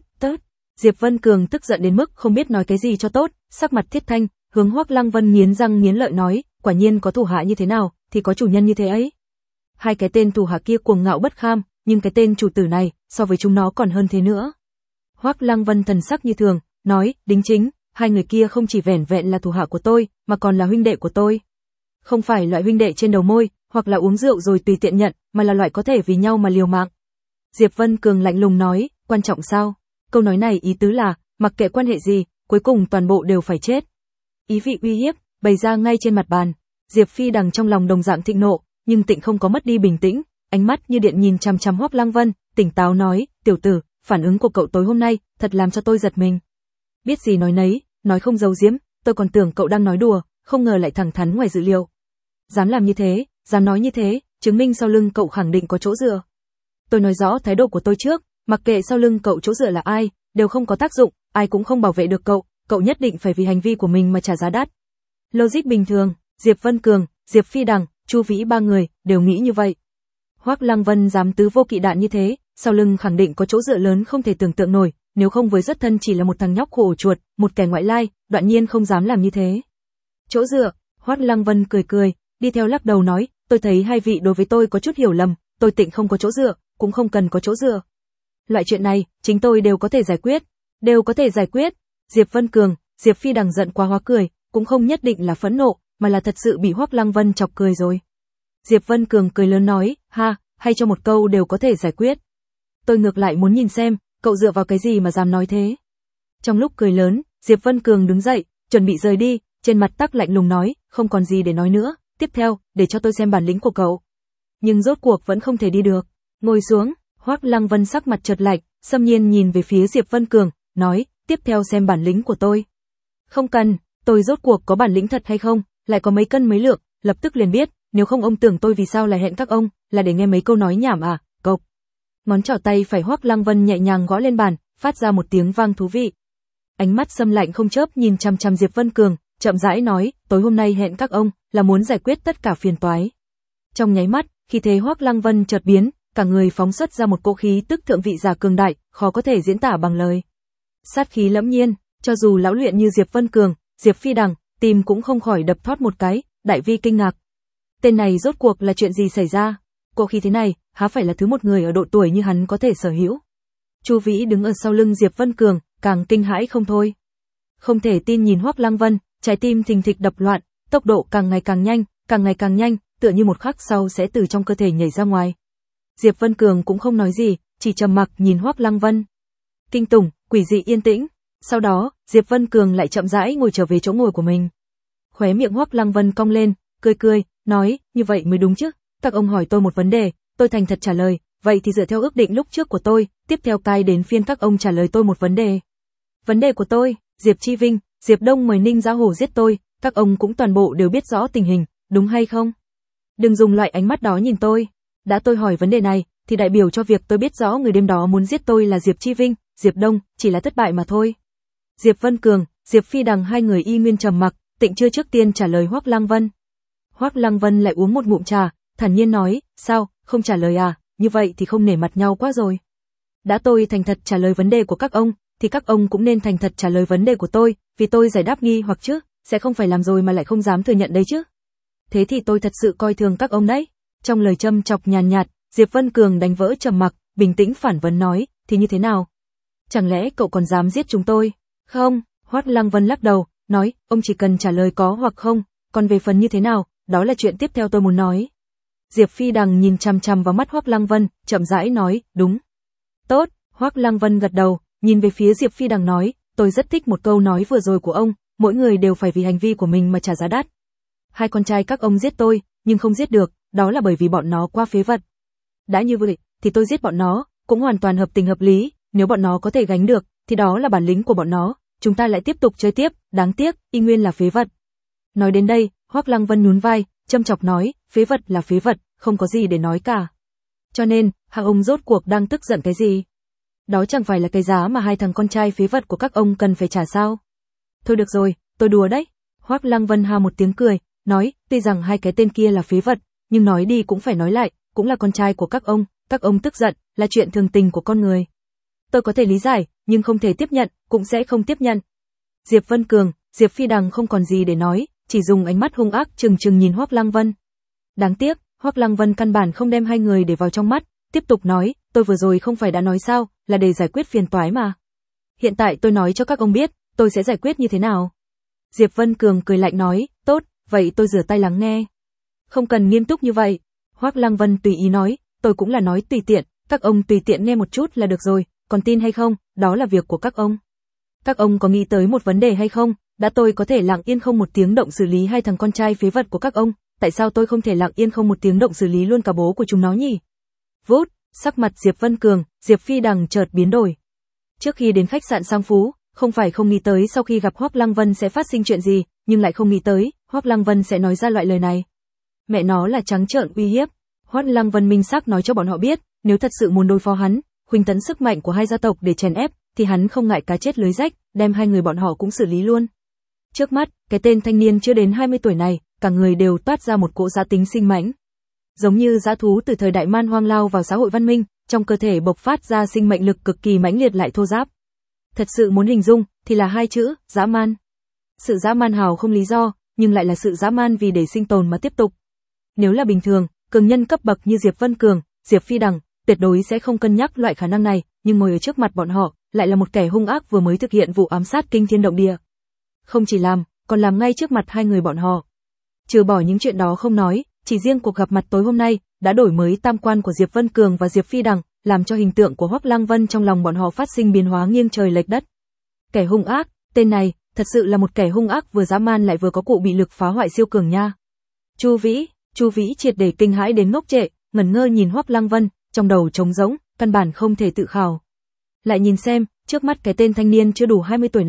Diệp Vân Cường tức giận đến mức không biết nói cái gì cho tốt, sắc mặt thiết thanh, hướng Hoắc Lăng Vân nghiến răng nghiến lợi nói, quả nhiên có thủ hạ như thế nào, thì có chủ nhân như thế ấy. Hai cái tên thủ hạ kia cuồng ngạo bất kham, nhưng cái tên chủ tử này, so với chúng nó còn hơn thế nữa. Hoắc Lăng Vân thần sắc như thường, nói, đính chính, hai người kia không chỉ vẻn vẹn là thủ hạ của tôi, mà còn là huynh đệ của tôi. Không phải loại huynh đệ trên đầu môi, hoặc là uống rượu rồi tùy tiện nhận, mà là loại có thể vì nhau mà liều mạng. Diệp Vân Cường lạnh lùng nói, quan trọng sao? Câu nói này ý tứ là, mặc kệ quan hệ gì, cuối cùng toàn bộ đều phải chết. Ý vị uy hiếp, bày ra ngay trên mặt bàn. Diệp Phi Đằng trong lòng đồng dạng thịnh nộ, nhưng Tịnh không có mất đi bình tĩnh, ánh mắt như điện nhìn chằm chằm Hoắc Lăng Vân, tỉnh táo nói, tiểu tử, phản ứng của cậu tối hôm nay, thật làm cho tôi giật mình. Biết gì nói nấy, nói không giấu giếm, tôi còn tưởng cậu đang nói đùa, không ngờ lại thẳng thắn ngoài dự liệu. Dám làm như thế, dám nói như thế, chứng minh sau lưng cậu khẳng định có chỗ dựa. Tôi nói rõ thái độ của tôi trước, mặc kệ sau lưng cậu chỗ dựa là ai, đều không có tác dụng, ai cũng không bảo vệ được cậu nhất định phải vì hành vi của mình mà trả giá đắt. Logic bình thường, Diệp Vân Cường, Diệp Phi Đằng, Chu Vĩ ba người đều nghĩ như vậy. Hoắc Lăng Vân dám tứ vô kỵ đạn như thế, sau lưng khẳng định có chỗ dựa lớn không thể tưởng tượng nổi, nếu không với rất thân chỉ là một thằng nhóc khổ chuột, một kẻ ngoại lai, đoạn nhiên không dám làm như thế. Chỗ dựa, Hoắc Lăng Vân cười, đi theo lắc đầu nói, tôi thấy hai vị đối với tôi có chút hiểu lầm, tôi Tịnh không có chỗ dựa, cũng không cần có chỗ dựa. Loại chuyện này, chính tôi đều có thể giải quyết. Diệp Vân Cường, Diệp Phi Đằng giận quá hóa cười, cũng không nhất định là phẫn nộ, mà là thật sự bị Hoắc Lăng Vân chọc cười rồi. Diệp Vân Cường cười lớn nói, ha, hay cho một câu đều có thể giải quyết. Tôi ngược lại muốn nhìn xem, cậu dựa vào cái gì mà dám nói thế. Trong lúc cười lớn, Diệp Vân Cường đứng dậy, chuẩn bị rời đi, trên mặt tắc lạnh lùng nói, không còn gì để nói nữa, tiếp theo, để cho tôi xem bản lĩnh của cậu. Nhưng rốt cuộc vẫn không thể đi được. Ngồi xuống, Hoắc Lăng Vân sắc mặt chợt lạnh, xâm nhiên nhìn về phía Diệp Vân Cường, nói, tiếp theo xem bản lĩnh của tôi. Không cần, tôi rốt cuộc có bản lĩnh thật hay không, lại có mấy cân mấy lượng, lập tức liền biết, nếu không ông tưởng tôi vì sao lại hẹn các ông, là để nghe mấy câu nói nhảm à, cộc. Ngón trỏ tay phải Hoắc Lăng Vân nhẹ nhàng gõ lên bàn, phát ra một tiếng vang thú vị. Ánh mắt sâm lạnh không chớp nhìn chằm chằm Diệp Vân Cường, chậm rãi nói, tối hôm nay hẹn các ông, là muốn giải quyết tất cả phiền toái. Trong nháy mắt, khi thế Hoắc Lăng Vân chợt biến, cả người phóng xuất ra một cỗ khí tức thượng vị giả cường đại, khó có thể diễn tả bằng lời. Sát khí lẫm nhiên, cho dù lão luyện như Diệp Vân Cường, Diệp Phi Đằng, tim cũng không khỏi đập thót một cái, đại vi kinh ngạc. Tên này rốt cuộc là chuyện gì xảy ra? Cỗ khí thế này, há phải là thứ một người ở độ tuổi như hắn có thể sở hữu? Chu Vĩ đứng ở sau lưng Diệp Vân Cường, càng kinh hãi không thôi. Không thể tin nhìn Hoắc Lăng Vân, trái tim thình thịch đập loạn, tốc độ càng ngày càng nhanh, tựa như một khắc sau sẽ từ trong cơ thể nhảy ra ngoài. Diệp Vân Cường cũng không nói gì, chỉ trầm mặc nhìn Hoắc Lăng Vân. Kinh tủng, quỷ dị yên tĩnh. Sau đó, Diệp Vân Cường lại chậm rãi ngồi trở về chỗ ngồi của mình. Khóe miệng Hoắc Lăng Vân cong lên, cười, nói, như vậy mới đúng chứ. Các ông hỏi tôi một vấn đề, tôi thành thật trả lời, vậy thì dựa theo ước định lúc trước của tôi, tiếp theo cai đến phiên các ông trả lời tôi một vấn đề. Vấn đề của tôi, Diệp Chi Vinh, Diệp Đông mời Ninh Giá Hổ giết tôi, các ông cũng toàn bộ đều biết rõ tình hình, đúng hay không? Đừng dùng loại ánh mắt đó nhìn tôi. Đã tôi hỏi vấn đề này, thì đại biểu cho việc tôi biết rõ người đêm đó muốn giết tôi là Diệp Chi Vinh, Diệp Đông, chỉ là thất bại mà thôi. Diệp Vân Cường, Diệp Phi Đằng hai người y nguyên trầm mặc, Tịnh chưa trước tiên trả lời Hoắc Lăng Vân. Hoắc Lăng Vân lại uống một ngụm trà, thản nhiên nói, sao, không trả lời à, như vậy thì không nể mặt nhau quá rồi. Đã tôi thành thật trả lời vấn đề của các ông, thì các ông cũng nên thành thật trả lời vấn đề của tôi, vì tôi giải đáp nghi hoặc chứ, sẽ không phải làm rồi mà lại không dám thừa nhận đấy chứ. Thế thì tôi thật sự coi thường các ông đấy. Trong lời châm chọc nhàn nhạt, Diệp Vân Cường đánh vỡ trầm mặc, bình tĩnh phản vấn nói, thì như thế nào? Chẳng lẽ cậu còn dám giết chúng tôi? Không, Hoắc Lăng Vân lắc đầu, nói, ông chỉ cần trả lời có hoặc không, còn về phần như thế nào, đó là chuyện tiếp theo tôi muốn nói. Diệp Phi Đằng nhìn chằm chằm vào mắt Hoắc Lăng Vân, chậm rãi nói, đúng. Tốt, Hoắc Lăng Vân gật đầu, nhìn về phía Diệp Phi Đằng nói, tôi rất thích một câu nói vừa rồi của ông, mỗi người đều phải vì hành vi của mình mà trả giá đắt. Hai con trai các ông giết tôi, nhưng không giết được, đó là bởi vì bọn nó quá phế vật. Đã như vậy, thì tôi giết bọn nó, cũng hoàn toàn hợp tình hợp lý, nếu bọn nó có thể gánh được, thì đó là bản lĩnh của bọn nó, chúng ta lại tiếp tục chơi tiếp, đáng tiếc, y nguyên là phế vật. Nói đến đây, Hoắc Lăng Vân nhún vai, châm chọc nói, phế vật là phế vật, không có gì để nói cả. Cho nên, hai ông rốt cuộc đang tức giận cái gì? Đó chẳng phải là cái giá mà hai thằng con trai phế vật của các ông cần phải trả sao? Thôi được rồi, tôi đùa đấy. Hoắc Lăng Vân ha một tiếng cười, nói, tuy rằng hai cái tên kia là phế vật, nhưng nói đi cũng phải nói lại, cũng là con trai của các ông tức giận, là chuyện thường tình của con người. Tôi có thể lý giải, nhưng không thể tiếp nhận, cũng sẽ không tiếp nhận. Diệp Vân Cường, Diệp Phi Đằng không còn gì để nói, chỉ dùng ánh mắt hung ác trừng trừng nhìn Hoắc Lăng Vân. Đáng tiếc, Hoắc Lăng Vân căn bản không đem hai người để vào trong mắt, tiếp tục nói, tôi vừa rồi không phải đã nói sao, là để giải quyết phiền toái mà. Hiện tại tôi nói cho các ông biết, tôi sẽ giải quyết như thế nào. Diệp Vân Cường cười lạnh nói, tốt, vậy tôi rửa tay lắng nghe. Không cần nghiêm túc như vậy. Hoắc Lăng Vân tùy ý nói, tôi cũng là nói tùy tiện, các ông tùy tiện nghe một chút là được rồi, còn tin hay không, đó là việc của các ông. Các ông có nghĩ tới một vấn đề hay không, đã tôi có thể lặng yên không một tiếng động xử lý hai thằng con trai phế vật của các ông, tại sao tôi không thể lặng yên không một tiếng động xử lý luôn cả bố của chúng nó nhỉ? Vút, sắc mặt Diệp Vân Cường, Diệp Phi Đằng chợt biến đổi. Trước khi đến khách sạn Sang Phú, không phải không nghĩ tới sau khi gặp Hoắc Lăng Vân sẽ phát sinh chuyện gì, nhưng lại không nghĩ tới, Hoắc Lăng Vân sẽ nói ra loại lời này. Mẹ nó là trắng trợn uy hiếp. Hoắc Lăng Vân minh xác nói cho bọn họ biết, nếu thật sự muốn đối phó hắn, khuynh tấn sức mạnh của hai gia tộc để chèn ép, thì hắn không ngại cá chết lưới rách, đem hai người bọn họ cũng xử lý luôn. Trước mắt, cái tên thanh niên chưa đến 20 tuổi này, cả người đều toát ra một cỗ dã tính sinh mãnh. Giống như dã thú từ thời đại man hoang lao vào xã hội văn minh, trong cơ thể bộc phát ra sinh mệnh lực cực kỳ mãnh liệt lại thô ráp. Thật sự muốn hình dung, thì là hai chữ, dã man. Sự dã man hào không lý do, nhưng lại là sự dã man vì để sinh tồn mà tiếp tục. Nếu là bình thường, cường nhân cấp bậc như Diệp Vân Cường, Diệp Phi Đằng, tuyệt đối sẽ không cân nhắc loại khả năng này, nhưng ngồi ở trước mặt bọn họ, lại là một kẻ hung ác vừa mới thực hiện vụ ám sát kinh thiên động địa. Không chỉ làm, còn làm ngay trước mặt hai người bọn họ. Trừ bỏ những chuyện đó không nói, chỉ riêng cuộc gặp mặt tối hôm nay, đã đổi mới tam quan của Diệp Vân Cường và Diệp Phi Đằng, làm cho hình tượng của Hoắc Lăng Vân trong lòng bọn họ phát sinh biến hóa nghiêng trời lệch đất. Kẻ hung ác, tên này, thật sự là một kẻ hung ác vừa dã man lại vừa có cụ bị lực phá hoại siêu cường nha. Chu Vĩ triệt để kinh hãi đến ngốc trệ, ngẩn ngơ nhìn Hoắc Lăng Vân, trong đầu trống rỗng, căn bản không thể tự khảo. Lại nhìn xem, trước mắt cái tên thanh niên chưa đủ 20 tuổi này,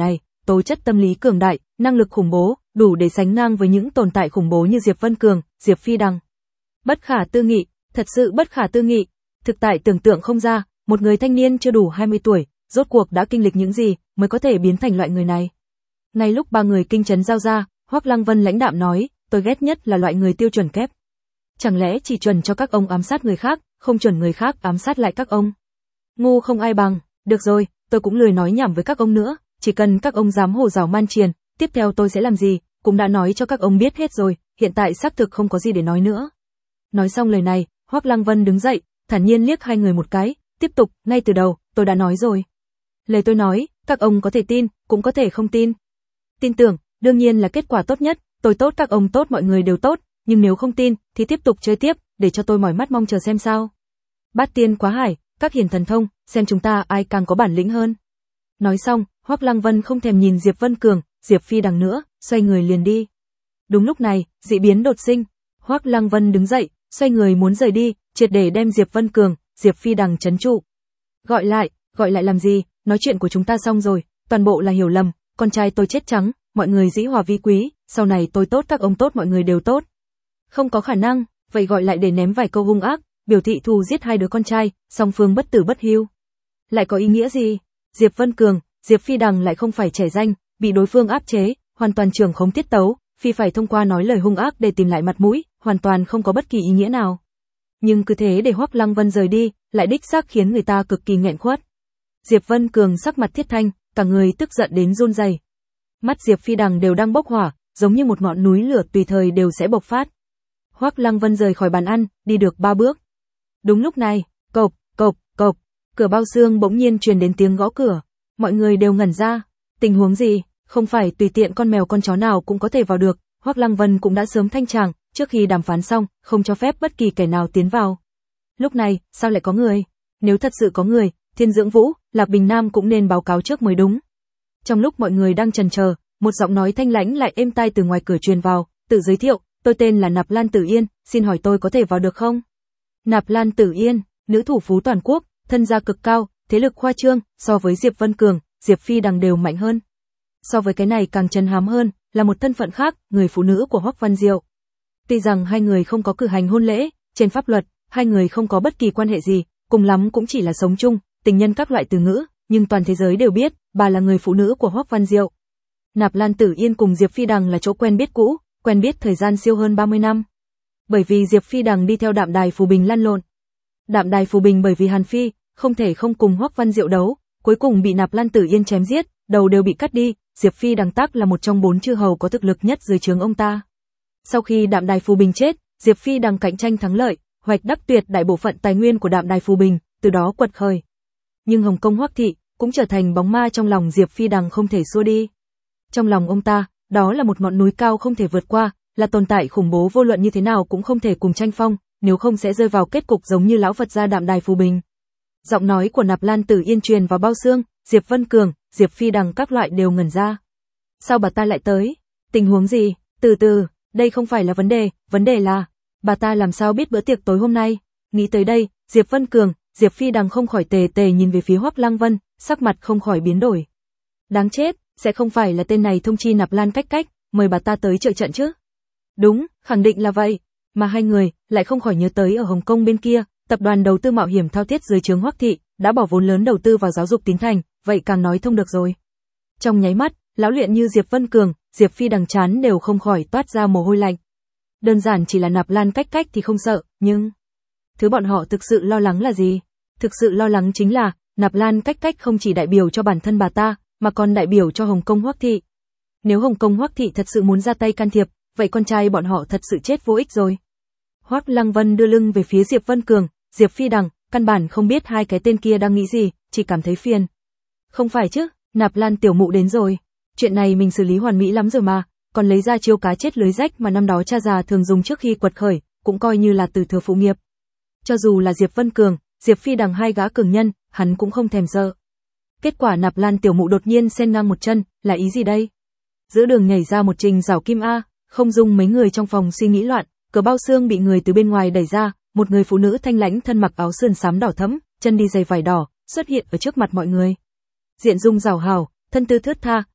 tố chất tâm lý cường đại, năng lực khủng bố, đủ để sánh ngang với những tồn tại khủng bố như Diệp Vân Cường, Diệp Phi Đằng. Bất khả tư nghị, thật sự bất khả tư nghị. Thực tại tưởng tượng không ra, một người thanh niên chưa đủ 20 tuổi, rốt cuộc đã kinh lịch những gì mới có thể biến thành loại người này. Ngay lúc ba người kinh chấn giao ra, Hoắc Lăng Vân lãnh đạm nói, tôi ghét nhất là loại người tiêu chuẩn kép. Chẳng lẽ chỉ chuẩn cho các ông ám sát người khác, không chuẩn người khác ám sát lại các ông? Ngu không ai bằng, được rồi, tôi cũng lười nói nhảm với các ông nữa, chỉ cần các ông dám hồ dào man triền, tiếp theo tôi sẽ làm gì, cũng đã nói cho các ông biết hết rồi, hiện tại xác thực không có gì để nói nữa. Nói xong lời này, Hoắc Lăng Vân đứng dậy, thản nhiên liếc hai người một cái, tiếp tục, ngay từ đầu, tôi đã nói rồi. Lời tôi nói, các ông có thể tin, cũng có thể không tin. Tin tưởng, đương nhiên là kết quả tốt nhất, tôi tốt các ông tốt mọi người đều tốt, nhưng nếu không tin, thì tiếp tục chơi tiếp, để cho tôi mỏi mắt mong chờ xem sao. Bát tiên quá hải, các hiền thần thông, xem chúng ta ai càng có bản lĩnh hơn. Nói xong, Hoắc Lăng Vân không thèm nhìn Diệp Vân Cường, Diệp Phi Đằng nữa, xoay người liền đi. Đúng lúc này, dị biến đột sinh, Hoắc Lăng Vân đứng dậy, xoay người muốn rời đi, triệt để đem Diệp Vân Cường, Diệp Phi Đằng trấn trụ. Gọi lại làm gì, nói chuyện của chúng ta xong rồi, toàn bộ là hiểu lầm, con trai tôi chết trắng, mọi người dĩ hòa vi quý, sau này tôi tốt các ông tốt mọi người đều tốt. Không có khả năng, vậy gọi lại để ném vài câu hung ác, biểu thị thù giết hai đứa con trai, song phương bất tử bất hưu. Lại có ý nghĩa gì? Diệp Vân Cường, Diệp Phi Đằng lại không phải trẻ danh, bị đối phương áp chế, hoàn toàn trưởng khống tiết tấu, phi phải thông qua nói lời hung ác để tìm lại mặt mũi, hoàn toàn không có bất kỳ ý nghĩa nào. Nhưng cứ thế để Hoắc Lăng Vân rời đi, lại đích xác khiến người ta cực kỳ nghẹn khuất. Diệp Vân Cường sắc mặt thiết thanh, cả người tức giận đến run rẩy. Mắt Diệp Phi Đằng đều đang bốc hỏa, giống như một ngọn núi lửa tùy thời đều sẽ bộc phát. Hoắc Lăng Vân rời khỏi bàn ăn, đi được 3 bước. Đúng lúc này, cộc, cộc, cộc, cửa bao xương bỗng nhiên truyền đến tiếng gõ cửa. Mọi người đều ngẩn ra. Tình huống gì? Không phải tùy tiện con mèo con chó nào cũng có thể vào được. Hoắc Lăng Vân cũng đã sớm thanh tràng, trước khi đàm phán xong, không cho phép bất kỳ kẻ nào tiến vào. Lúc này, sao lại có người? Nếu thật sự có người, Thiên Dưỡng Vũ, Lạc Bình Nam cũng nên báo cáo trước mới đúng. Trong lúc mọi người đang chần chờ, một giọng nói thanh lãnh lại êm tai từ ngoài cửa truyền vào, tự giới thiệu, tôi tên là Nạp Lan Tử Yên, xin hỏi tôi có thể vào được không? Nạp Lan Tử Yên, nữ thủ phú toàn quốc, thân gia cực cao, thế lực khoa trương, so với Diệp Vân Cường, Diệp Phi Đằng đều mạnh hơn. So với cái này càng chân hám hơn, là một thân phận khác, người phụ nữ của Hoắc Văn Diệu. Tuy rằng hai người không có cử hành hôn lễ, trên pháp luật, hai người không có bất kỳ quan hệ gì, cùng lắm cũng chỉ là sống chung, tình nhân các loại từ ngữ, nhưng toàn thế giới đều biết, bà là người phụ nữ của Hoắc Văn Diệu. Nạp Lan Tử Yên cùng Diệp Phi Đằng là chỗ quen biết cũ, quen biết thời gian siêu hơn 30 năm. Bởi vì Diệp Phi Đằng đi theo Đạm Đài Phù Bình lăn lộn. Đạm Đài Phù Bình bởi vì Hàn Phi, không thể không cùng Hoắc Văn Diệu đấu, cuối cùng bị Nạp Lan Tử Yên chém giết, đầu đều bị cắt đi, Diệp Phi Đằng tác là một trong 4 chư hầu có thực lực nhất dưới trướng ông ta. Sau khi Đạm Đài Phù Bình chết, Diệp Phi Đằng cạnh tranh thắng lợi, hoạch đắc tuyệt đại bộ phận tài nguyên của Đạm Đài Phù Bình, từ đó quật khởi. Nhưng Hồng Công Hoắc thị cũng trở thành bóng ma trong lòng Diệp Phi Đằng không thể xua đi. Trong lòng ông ta, đó là một ngọn núi cao không thể vượt qua, là tồn tại khủng bố vô luận như thế nào cũng không thể cùng tranh phong, nếu không sẽ rơi vào kết cục giống như lão Phật gia Đạm Đài Phù Bình. Giọng nói của Nạp Lan Tử Yên truyền vào bao xương, Diệp Vân Cường, Diệp Phi Đằng các loại đều ngẩn ra. Sao bà ta lại tới? Tình huống gì? Từ từ, đây không phải là vấn đề là, bà ta làm sao biết bữa tiệc tối hôm nay? Nghĩ tới đây, Diệp Vân Cường, Diệp Phi Đằng không khỏi tề tề nhìn về phía Hoắc Lăng Vân, sắc mặt không khỏi biến đổi. Đáng chết, sẽ không phải là tên này thông chi Nạp Lan cách, mời bà ta tới trợ trận chứ? Đúng, khẳng định là vậy. Mà hai người lại không khỏi nhớ tới ở Hồng Kông bên kia, tập đoàn đầu tư mạo hiểm thao thiết dưới trướng Hoắc thị đã bỏ vốn lớn đầu tư vào giáo dục tín thành, vậy càng nói thông được rồi. Trong nháy mắt, lão luyện như Diệp Vân Cường, Diệp Phi Đằng chán đều không khỏi toát ra mồ hôi lạnh. Đơn giản chỉ là Nạp Lan cách thì không sợ, nhưng thứ bọn họ thực sự lo lắng là gì? Thực sự lo lắng chính là Nạp Lan cách không chỉ đại biểu cho bản thân bà ta, mà còn đại biểu cho Hồng Kông Hoắc thị. Nếu Hồng Kông Hoắc thị thật sự muốn ra tay can thiệp, vậy con trai bọn họ thật sự chết vô ích rồi. Hoắc Lăng Vân đưa lưng về phía Diệp Vân Cường, Diệp Phi Đằng, căn bản không biết hai cái tên kia đang nghĩ gì, chỉ cảm thấy phiền. Không phải chứ, Nạp Lan tiểu mụ đến rồi. Chuyện này mình xử lý hoàn mỹ lắm rồi mà, còn lấy ra chiêu cá chết lưới rách mà năm đó cha già thường dùng trước khi quật khởi, cũng coi như là từ thừa phụ nghiệp. Cho dù là Diệp Vân Cường, Diệp Phi Đằng hai gã cường nhân, hắn cũng không thèm sợ. Kết quả Nạp Lan tiểu mụ đột nhiên xen ngang một chân, là ý gì đây? Giữa đường nhảy ra một Trình Giảo Kim A, không dung mấy người trong phòng suy nghĩ loạn, cửa bao xương bị người từ bên ngoài đẩy ra, một người phụ nữ thanh lãnh thân mặc áo sườn xám đỏ thẫm, chân đi giày vải đỏ, xuất hiện ở trước mặt mọi người. Diện dung rào hào, thân tư thướt tha,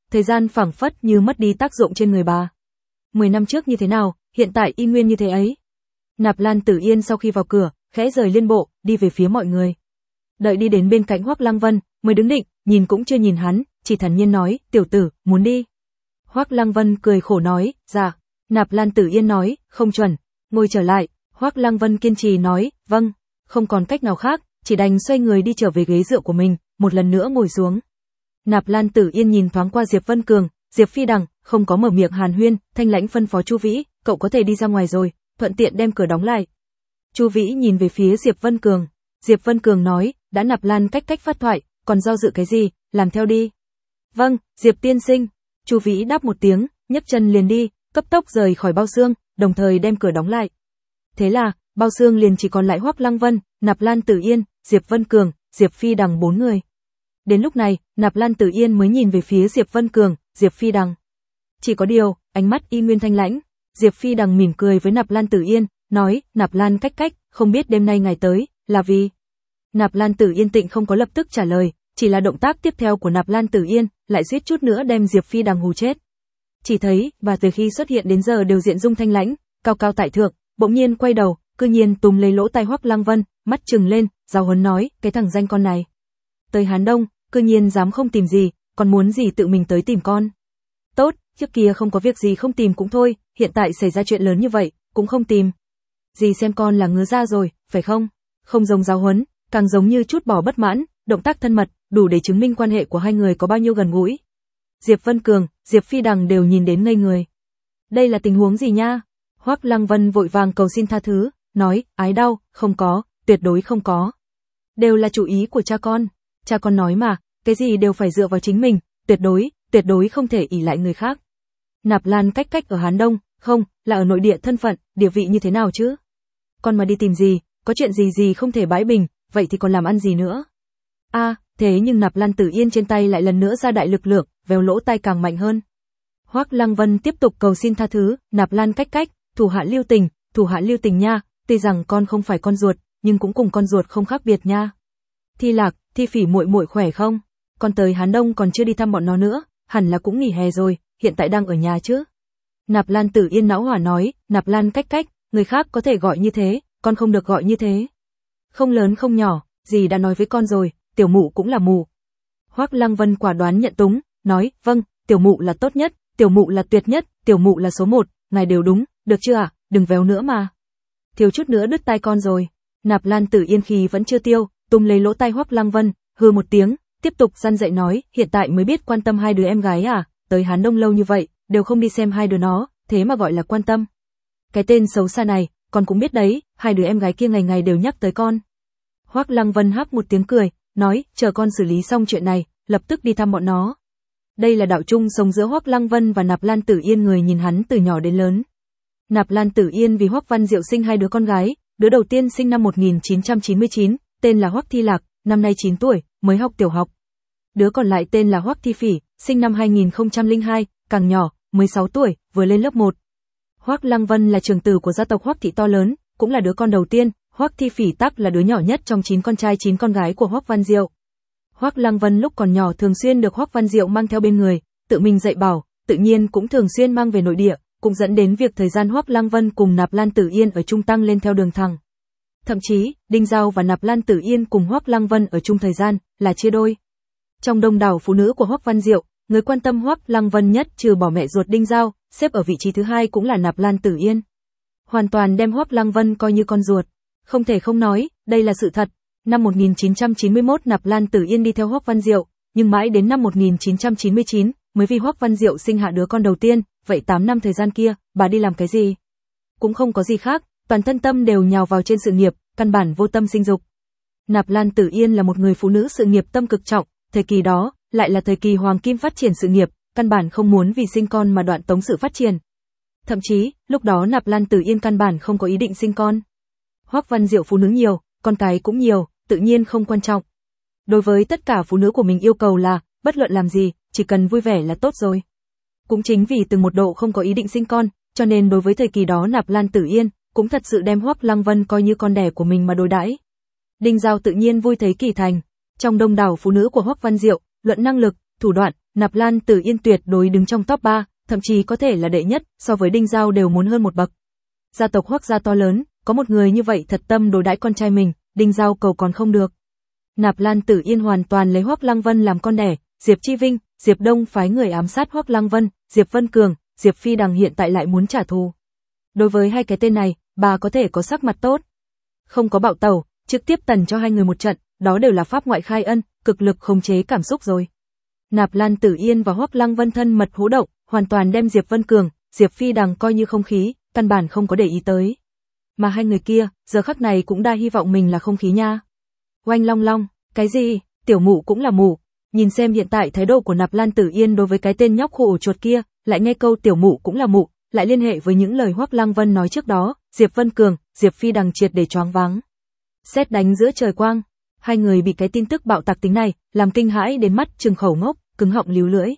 thời gian phảng phất như mất đi tác dụng trên người bà. 10 năm trước như thế nào, hiện tại y nguyên như thế ấy. Nạp Lan Tử Yên sau khi vào cửa, khẽ rời liên bộ, đi về phía mọi người. Đợi đi đến bên cạnh Hoắc Lăng Vân, mới đứng định, nhìn cũng chưa nhìn hắn, chỉ thản nhiên nói, tiểu tử, muốn đi. Hoắc Lăng Vân cười khổ nói, dạ. Nạp Lan Tử Yên nói, không chuẩn, ngồi trở lại. Hoắc Lăng Vân kiên trì nói, vâng, không còn cách nào khác, chỉ đành xoay người đi trở về ghế dựa của mình, một lần nữa ngồi xuống. Nạp Lan Tử Yên nhìn thoáng qua Diệp Vân Cường, Diệp Phi Đằng, không có mở miệng hàn huyên, thanh lãnh phân phó Chu Vĩ, cậu có thể đi ra ngoài rồi, thuận tiện đem cửa đóng lại. Chu Vĩ nhìn về phía Diệp Vân Cường. Diệp Vân Cường nói, đã Nạp Lan cách phát thoại, còn do dự cái gì, làm theo đi. Vâng, Diệp tiên sinh. Chu Vĩ đáp một tiếng, nhấc chân liền đi, cấp tốc rời khỏi bao xương, đồng thời đem cửa đóng lại. Thế là, bao xương liền chỉ còn lại Hoắc Lăng Vân, Nạp Lan Tử Yên, Diệp Vân Cường, Diệp Phi Đằng 4 người. Đến lúc này, Nạp Lan Tử Yên mới nhìn về phía Diệp Vân Cường, Diệp Phi Đằng. Chỉ có điều, ánh mắt y nguyên thanh lãnh. Diệp Phi Đằng mỉm cười với Nạp Lan Tử Yên, nói, Nạp Lan cách, không biết đêm nay ngài tới, là vì... Nạp Lan Tử Yên tịnh không có lập tức trả lời, chỉ là động tác tiếp theo của Nạp Lan Tử Yên, lại suýt chút nữa đem Diệp Phi Đằng hù chết. Chỉ thấy, bà từ khi xuất hiện đến giờ đều diện dung thanh lãnh, cao cao tại thượng, bỗng nhiên quay đầu, cư nhiên túm lấy lỗ tai Hoắc Lăng Vân, mắt trừng lên, giáo huấn nói, cái thằng danh con này. Tới Hán Đông, cư nhiên dám không tìm gì, còn muốn gì tự mình tới tìm con. Tốt, trước kia không có việc gì không tìm cũng thôi, hiện tại xảy ra chuyện lớn như vậy, cũng không tìm. Dì xem con là ngứa ra rồi, phải không? Không giống giáo huấn, càng giống như chút bỏ bất mãn, động tác thân mật, đủ để chứng minh quan hệ của hai người có bao nhiêu gần gũi. Diệp Vân Cường, Diệp Phi Đằng đều nhìn đến ngây người. Đây là tình huống gì nha? Hoắc Lăng Vân vội vàng cầu xin tha thứ, nói, ái đau, không có, tuyệt đối không có. Đều là chủ ý của cha con nói mà, cái gì đều phải dựa vào chính mình, tuyệt đối không thể ỷ lại người khác. Nạp Lan cách ở Hán Đông, không, là ở nội địa thân phận, địa vị như thế nào chứ? Con mà đi tìm gì, có chuyện gì không thể bãi bình, vậy thì còn làm ăn gì nữa? Thế nhưng Nạp Lan Tử Yên trên tay lại lần nữa ra đại lực lượng, véo lỗ tai càng mạnh hơn. Hoắc Lăng Vân tiếp tục cầu xin tha thứ, Nạp Lan cách, thủ hạ lưu tình nha, tuy rằng con không phải con ruột, nhưng cũng cùng con ruột không khác biệt nha. Thi Lạc, Thi Phỉ muội khỏe không? Con tới Hán Đông còn chưa đi thăm bọn nó nữa, hẳn là cũng nghỉ hè rồi, hiện tại đang ở nhà chứ? Nạp Lan Tử Yên não hỏa nói, Nạp Lan cách, người khác có thể gọi như thế, con không được gọi như thế. Không lớn không nhỏ, dì đã nói với con rồi, tiểu mụ cũng là mụ. Hoắc Lăng Vân quả đoán nhận túng, nói, vâng, tiểu mụ là tốt nhất, tiểu mụ là tuyệt nhất, tiểu mụ là số 1, ngài đều đúng, được chưa ạ, đừng véo nữa mà. Thiếu chút nữa đứt tai con rồi. Nạp Lan Tử Yên khi vẫn chưa tiêu, túm lấy lỗ tai Hoắc Lăng Vân, hừ một tiếng, tiếp tục răn dạy nói, hiện tại mới biết quan tâm hai đứa em gái à, tới Hán Đông lâu như vậy, đều không đi xem hai đứa nó, thế mà gọi là quan tâm. Cái tên xấu xa này, con cũng biết đấy, hai đứa em gái kia ngày ngày đều nhắc tới con. Hoắc Lăng Vân hắc một tiếng cười, nói, chờ con xử lý xong chuyện này, lập tức đi thăm bọn nó. Đây là đạo chung sống giữa Hoắc Lăng Vân và Nạp Lan Tử Yên, người nhìn hắn từ nhỏ đến lớn. Nạp Lan Tử Yên vì Hoắc Văn Diệu sinh hai đứa con gái, đứa đầu tiên sinh năm 1999, tên là Hoắc Thi Lạc, năm nay 9 tuổi, mới học tiểu học. Đứa còn lại tên là Hoắc Thi Phỉ, sinh năm 2002, càng nhỏ, 16 tuổi, vừa lên lớp 1. Hoắc Lăng Vân là trưởng tử của gia tộc Hoắc thị to lớn, cũng là đứa con đầu tiên, Hoắc Thi Phỉ tắc là đứa nhỏ nhất trong 9 con trai 9 con gái của Hoắc Văn Diệu. Hoắc Lăng Vân lúc còn nhỏ thường xuyên được Hoắc Văn Diệu mang theo bên người, tự mình dạy bảo, tự nhiên cũng thường xuyên mang về nội địa, cũng dẫn đến việc thời gian Hoắc Lăng Vân cùng Nạp Lan Tử Yên ở chung tăng lên theo đường thẳng. Thậm chí, Đinh Giao và Nạp Lan Tử Yên cùng Hoắc Lăng Vân ở chung thời gian là chia đôi. Trong đông đảo phụ nữ của Hoắc Văn Diệu, người quan tâm Hoắc Lăng Vân nhất trừ bỏ mẹ ruột Đinh Giao, xếp ở vị trí thứ hai cũng là Nạp Lan Tử Yên. Hoàn toàn đem Hoắc Lăng Vân coi như con ruột. Không thể không nói, đây là sự thật. Năm 1991 Nạp Lan Tử Yên đi theo Hoắc Văn Diệu, nhưng mãi đến năm 1999 mới vì Hoắc Văn Diệu sinh hạ đứa con đầu tiên, vậy 8 năm thời gian kia, bà đi làm cái gì? Cũng không có gì khác, toàn thân tâm đều nhào vào trên sự nghiệp, căn bản vô tâm sinh dục. Nạp Lan Tử Yên là một người phụ nữ sự nghiệp tâm cực trọng, thời kỳ đó lại là thời kỳ hoàng kim phát triển sự nghiệp, căn bản không muốn vì sinh con mà đoạn tống sự phát triển. Thậm chí, lúc đó Nạp Lan Tử Yên căn bản không có ý định sinh con. Hoắc Văn Diệu phụ nữ nhiều, con cái cũng nhiều, tự nhiên không quan trọng. Đối với tất cả phụ nữ của mình yêu cầu là, bất luận làm gì, chỉ cần vui vẻ là tốt rồi. Cũng chính vì từng một độ không có ý định sinh con, cho nên đối với thời kỳ đó Nạp Lan Tử Yên cũng thật sự đem Hoắc Lăng Vân coi như con đẻ của mình mà đối đãi. Đinh Giao tự nhiên vui thấy kỳ thành. Trong đông đảo phụ nữ của Hoắc Văn Diệu, luận năng lực, thủ đoạn, Nạp Lan Tử Yên tuyệt đối đứng trong top 3, thậm chí có thể là đệ nhất, so với Đinh Giao đều muốn hơn một bậc. Gia tộc Hoắc gia to lớn, có một người như vậy thật tâm đối đãi con trai mình, Đinh Giao cầu còn không được. Nạp Lan Tử Yên hoàn toàn lấy Hoắc Lăng Vân làm con đẻ, Diệp Chi Vinh, Diệp Đông phái người ám sát Hoắc Lăng Vân, Diệp Vân Cường, Diệp Phi Đằng hiện tại lại muốn trả thù. Đối với hai cái tên này, bà có thể có sắc mặt tốt. Không có bạo tẩu, trực tiếp tần cho hai người một trận, đó đều là pháp ngoại khai ân, cực lực khống chế cảm xúc rồi. Nạp Lan Tử Yên và Hoắc Lăng Vân thân mật hỗ động, hoàn toàn đem Diệp Vân Cường, Diệp Phi Đằng coi như không khí, căn bản không có để ý tới. Mà hai người kia, giờ khắc này cũng đa hy vọng mình là không khí nha. Oanh long long, cái gì, tiểu mụ cũng là mụ. Nhìn xem hiện tại thái độ của Nạp Lan Tử Yên đối với cái tên nhóc khổ chuột kia, lại nghe câu tiểu mụ cũng là mụ, lại liên hệ với những lời Hoắc Lăng Vân nói trước đó, Diệp Vân Cường, Diệp Phi Đằng triệt để choáng váng. Sét đánh giữa trời quang, hai người bị cái tin tức bạo tạc tính này làm kinh hãi đến mắt trừng khẩu ngốc, cứng họng líu lưỡi.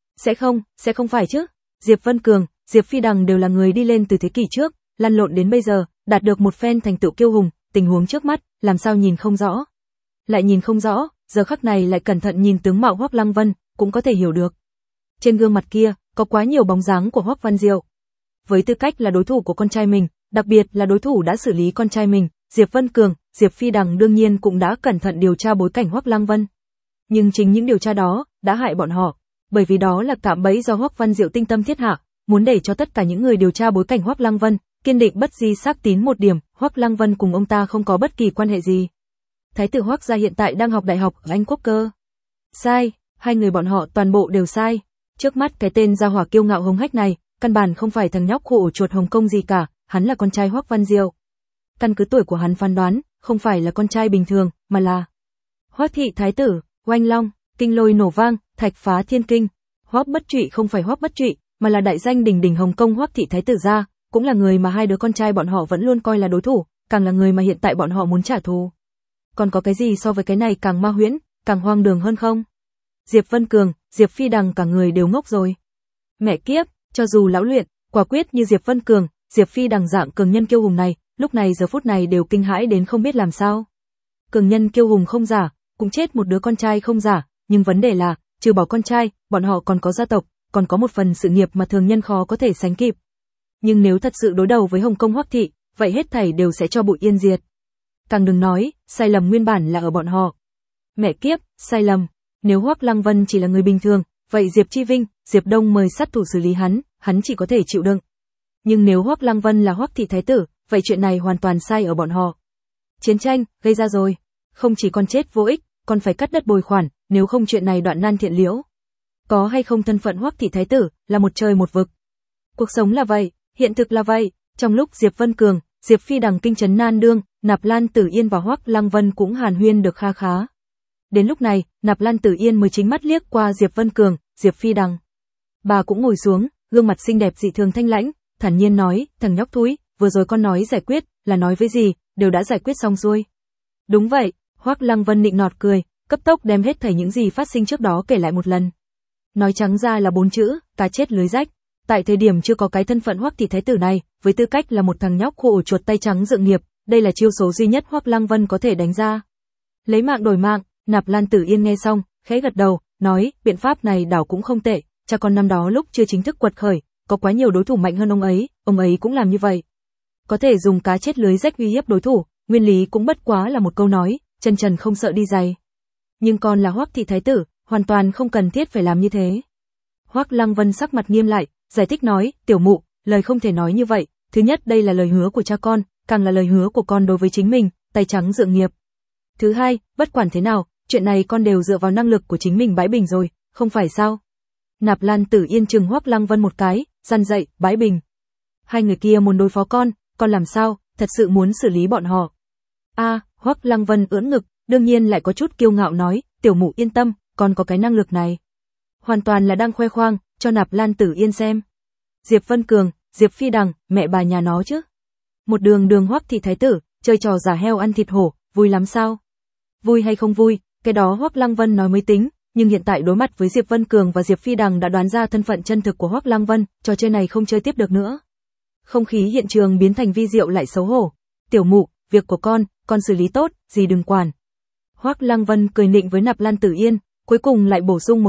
Sẽ không phải chứ? Diệp Vân Cường, Diệp Phi Đằng đều là người đi lên từ thế kỷ trước, lăn lộn đến bây giờ, đạt được một phen thành tựu kiêu hùng, tình huống trước mắt, làm sao nhìn không rõ? Lại nhìn không rõ, giờ khắc này lại cẩn thận nhìn tướng mạo Hoắc Lăng Vân, cũng có thể hiểu được. Trên gương mặt kia, có quá nhiều bóng dáng của Hoắc Văn Diệu. Với tư cách là đối thủ của con trai mình, đặc biệt là đối thủ đã xử lý con trai mình, Diệp Vân Cường, Diệp Phi Đằng đương nhiên cũng đã cẩn thận điều tra bối cảnh Hoắc Lăng Vân. Nhưng chính những điều tra đó đã hại bọn họ, bởi vì đó là cạm bẫy do Hoắc Văn Diệu tinh tâm thiết hạ, muốn để cho tất cả những người điều tra bối cảnh Hoắc Lăng Vân kiên định bất di xác tín một điểm, Hoắc Lăng Vân cùng ông ta không có bất kỳ quan hệ gì. Thái tử Hoắc gia hiện tại đang học đại học ở Anh Quốc cơ. Sai, hai người bọn họ toàn bộ đều sai. Trước mắt cái tên gia hỏa kiêu ngạo hống hách này, căn bản không phải thằng nhóc khổ chuột Hồng Kông gì cả, hắn là con trai Hoắc Văn Diệu. Căn cứ tuổi của hắn phán đoán, không phải là con trai bình thường, mà là Hoắc thị thái tử. Oanh long, kinh lôi nổ vang, thạch phá thiên kinh. Hoắc Bất Trụy không phải Hoắc Bất Trụy, mà là đại danh đỉnh đỉnh Hồng Kông Hoắc thị thái tử gia, cũng là người mà hai đứa con trai bọn họ vẫn luôn coi là đối thủ, càng là người mà hiện tại bọn họ muốn trả thù. Còn có cái gì so với cái này càng ma huyễn, càng hoang đường hơn không? Diệp Vân Cường, Diệp Phi Đằng cả người đều ngốc rồi. Mẹ kiếp, cho dù lão luyện, quả quyết như Diệp Vân Cường, Diệp Phi Đằng dạng cường nhân kiêu hùng này, lúc này giờ phút này đều kinh hãi đến không biết làm sao. Cường nhân kiêu hùng không giả, cũng chết một đứa con trai không giả, nhưng vấn đề là, trừ bỏ con trai, bọn họ còn có gia tộc, còn có một phần sự nghiệp mà thường nhân khó có thể sánh kịp. Nhưng nếu thật sự đối đầu với Hồng Kông Hoắc thị, vậy hết thảy đều sẽ cho bụi yên diệt. Càng đừng nói, sai lầm nguyên bản là ở bọn họ. Mẹ kiếp, sai lầm. Nếu Hoắc Lăng Vân chỉ là người bình thường, vậy Diệp Chi Vinh, Diệp Đông mời sát thủ xử lý hắn chỉ có thể chịu đựng. Nhưng nếu Hoắc Lăng Vân là Hoắc thị thái tử, vậy chuyện này hoàn toàn sai ở bọn họ. Chiến tranh, gây ra rồi. Không chỉ con chết vô ích, còn phải cắt đất bồi khoản, nếu không chuyện này đoạn nan thiện liễu. Có hay không thân phận Hoắc thị thái tử, là một trời một vực. Cuộc sống là vậy, hiện thực là vậy, trong lúc Diệp Vân Cường, Diệp Phi Đằng kinh chấn nan đương, Nạp Lan Tử Yên và Hoắc Lăng Vân cũng hàn huyên được kha khá. Đến lúc này, Nạp Lan Tử Yên mới chính mắt liếc qua Diệp Vân Cường, Diệp Phi Đằng. Bà cũng ngồi xuống, gương mặt xinh đẹp dị thường thanh lãnh, thản nhiên nói, thằng nhóc thúi, vừa rồi con nói giải quyết, là nói với gì, đều đã giải quyết xong xuôi. Đúng vậy, Hoắc Lăng Vân nịnh nọt cười, cấp tốc đem hết thảy những gì phát sinh trước đó kể lại một lần. Nói trắng ra là 4 chữ, cá chết lưới rách. Tại thời điểm chưa có cái thân phận Hoắc thị thái tử này, với tư cách là một thằng nhóc khổ chuột tay trắng dựng nghiệp, đây là chiêu số duy nhất Hoắc Lăng Vân có thể đánh ra. Lấy mạng đổi mạng, Nạp Lan Tử Yên nghe xong, khẽ gật đầu, nói, biện pháp này đảo cũng không tệ, cha con năm đó lúc chưa chính thức quật khởi, có quá nhiều đối thủ mạnh hơn ông ấy cũng làm như vậy. Có thể dùng cá chết lưới rách uy hiếp đối thủ, nguyên lý cũng bất quá là một câu nói, chân trần không sợ đi giày. Nhưng con là Hoắc thị thái tử, hoàn toàn không cần thiết phải làm như thế. Hoắc Lăng Vân sắc mặt nghiêm lại, giải thích nói, tiểu mụ, lời không thể nói như vậy, thứ nhất đây là lời hứa của cha con, càng là lời hứa của con đối với chính mình, tay trắng dựng nghiệp. Thứ hai, bất quản thế nào, chuyện này con đều dựa vào năng lực của chính mình bãi bình rồi, không phải sao? Nạp Lan Tử Yên trừng Hoắc Lăng Vân một cái, răn dậy, bãi bình. Hai người kia muốn đối phó con làm sao, thật sự muốn xử lý bọn họ. Hoắc Lăng Vân ưỡn ngực, đương nhiên lại có chút kiêu ngạo nói, tiểu mụ yên tâm, con có cái năng lực này. Hoàn toàn là đang khoe khoang, cho Nạp Lan Tử Yên xem. Diệp Vân Cường, Diệp Phi Đằng, mẹ bà nhà nó chứ. Một đường Hoắc thị thái tử, chơi trò giả heo ăn thịt hổ, vui lắm sao? Vui hay không vui, cái đó Hoắc Lăng Vân nói mới tính, nhưng hiện tại đối mặt với Diệp Vân Cường và Diệp Phi Đằng đã đoán ra thân phận chân thực của Hoắc Lăng Vân, trò chơi này không chơi tiếp được nữa. Không khí hiện trường biến thành vi diệu lại xấu hổ. Tiểu mụ, việc của con xử lý tốt, gì đừng quản. Hoắc Lăng Vân cười nịnh với Nạp Lan Tử Yên, cuối cùng lại bổ sung một câu,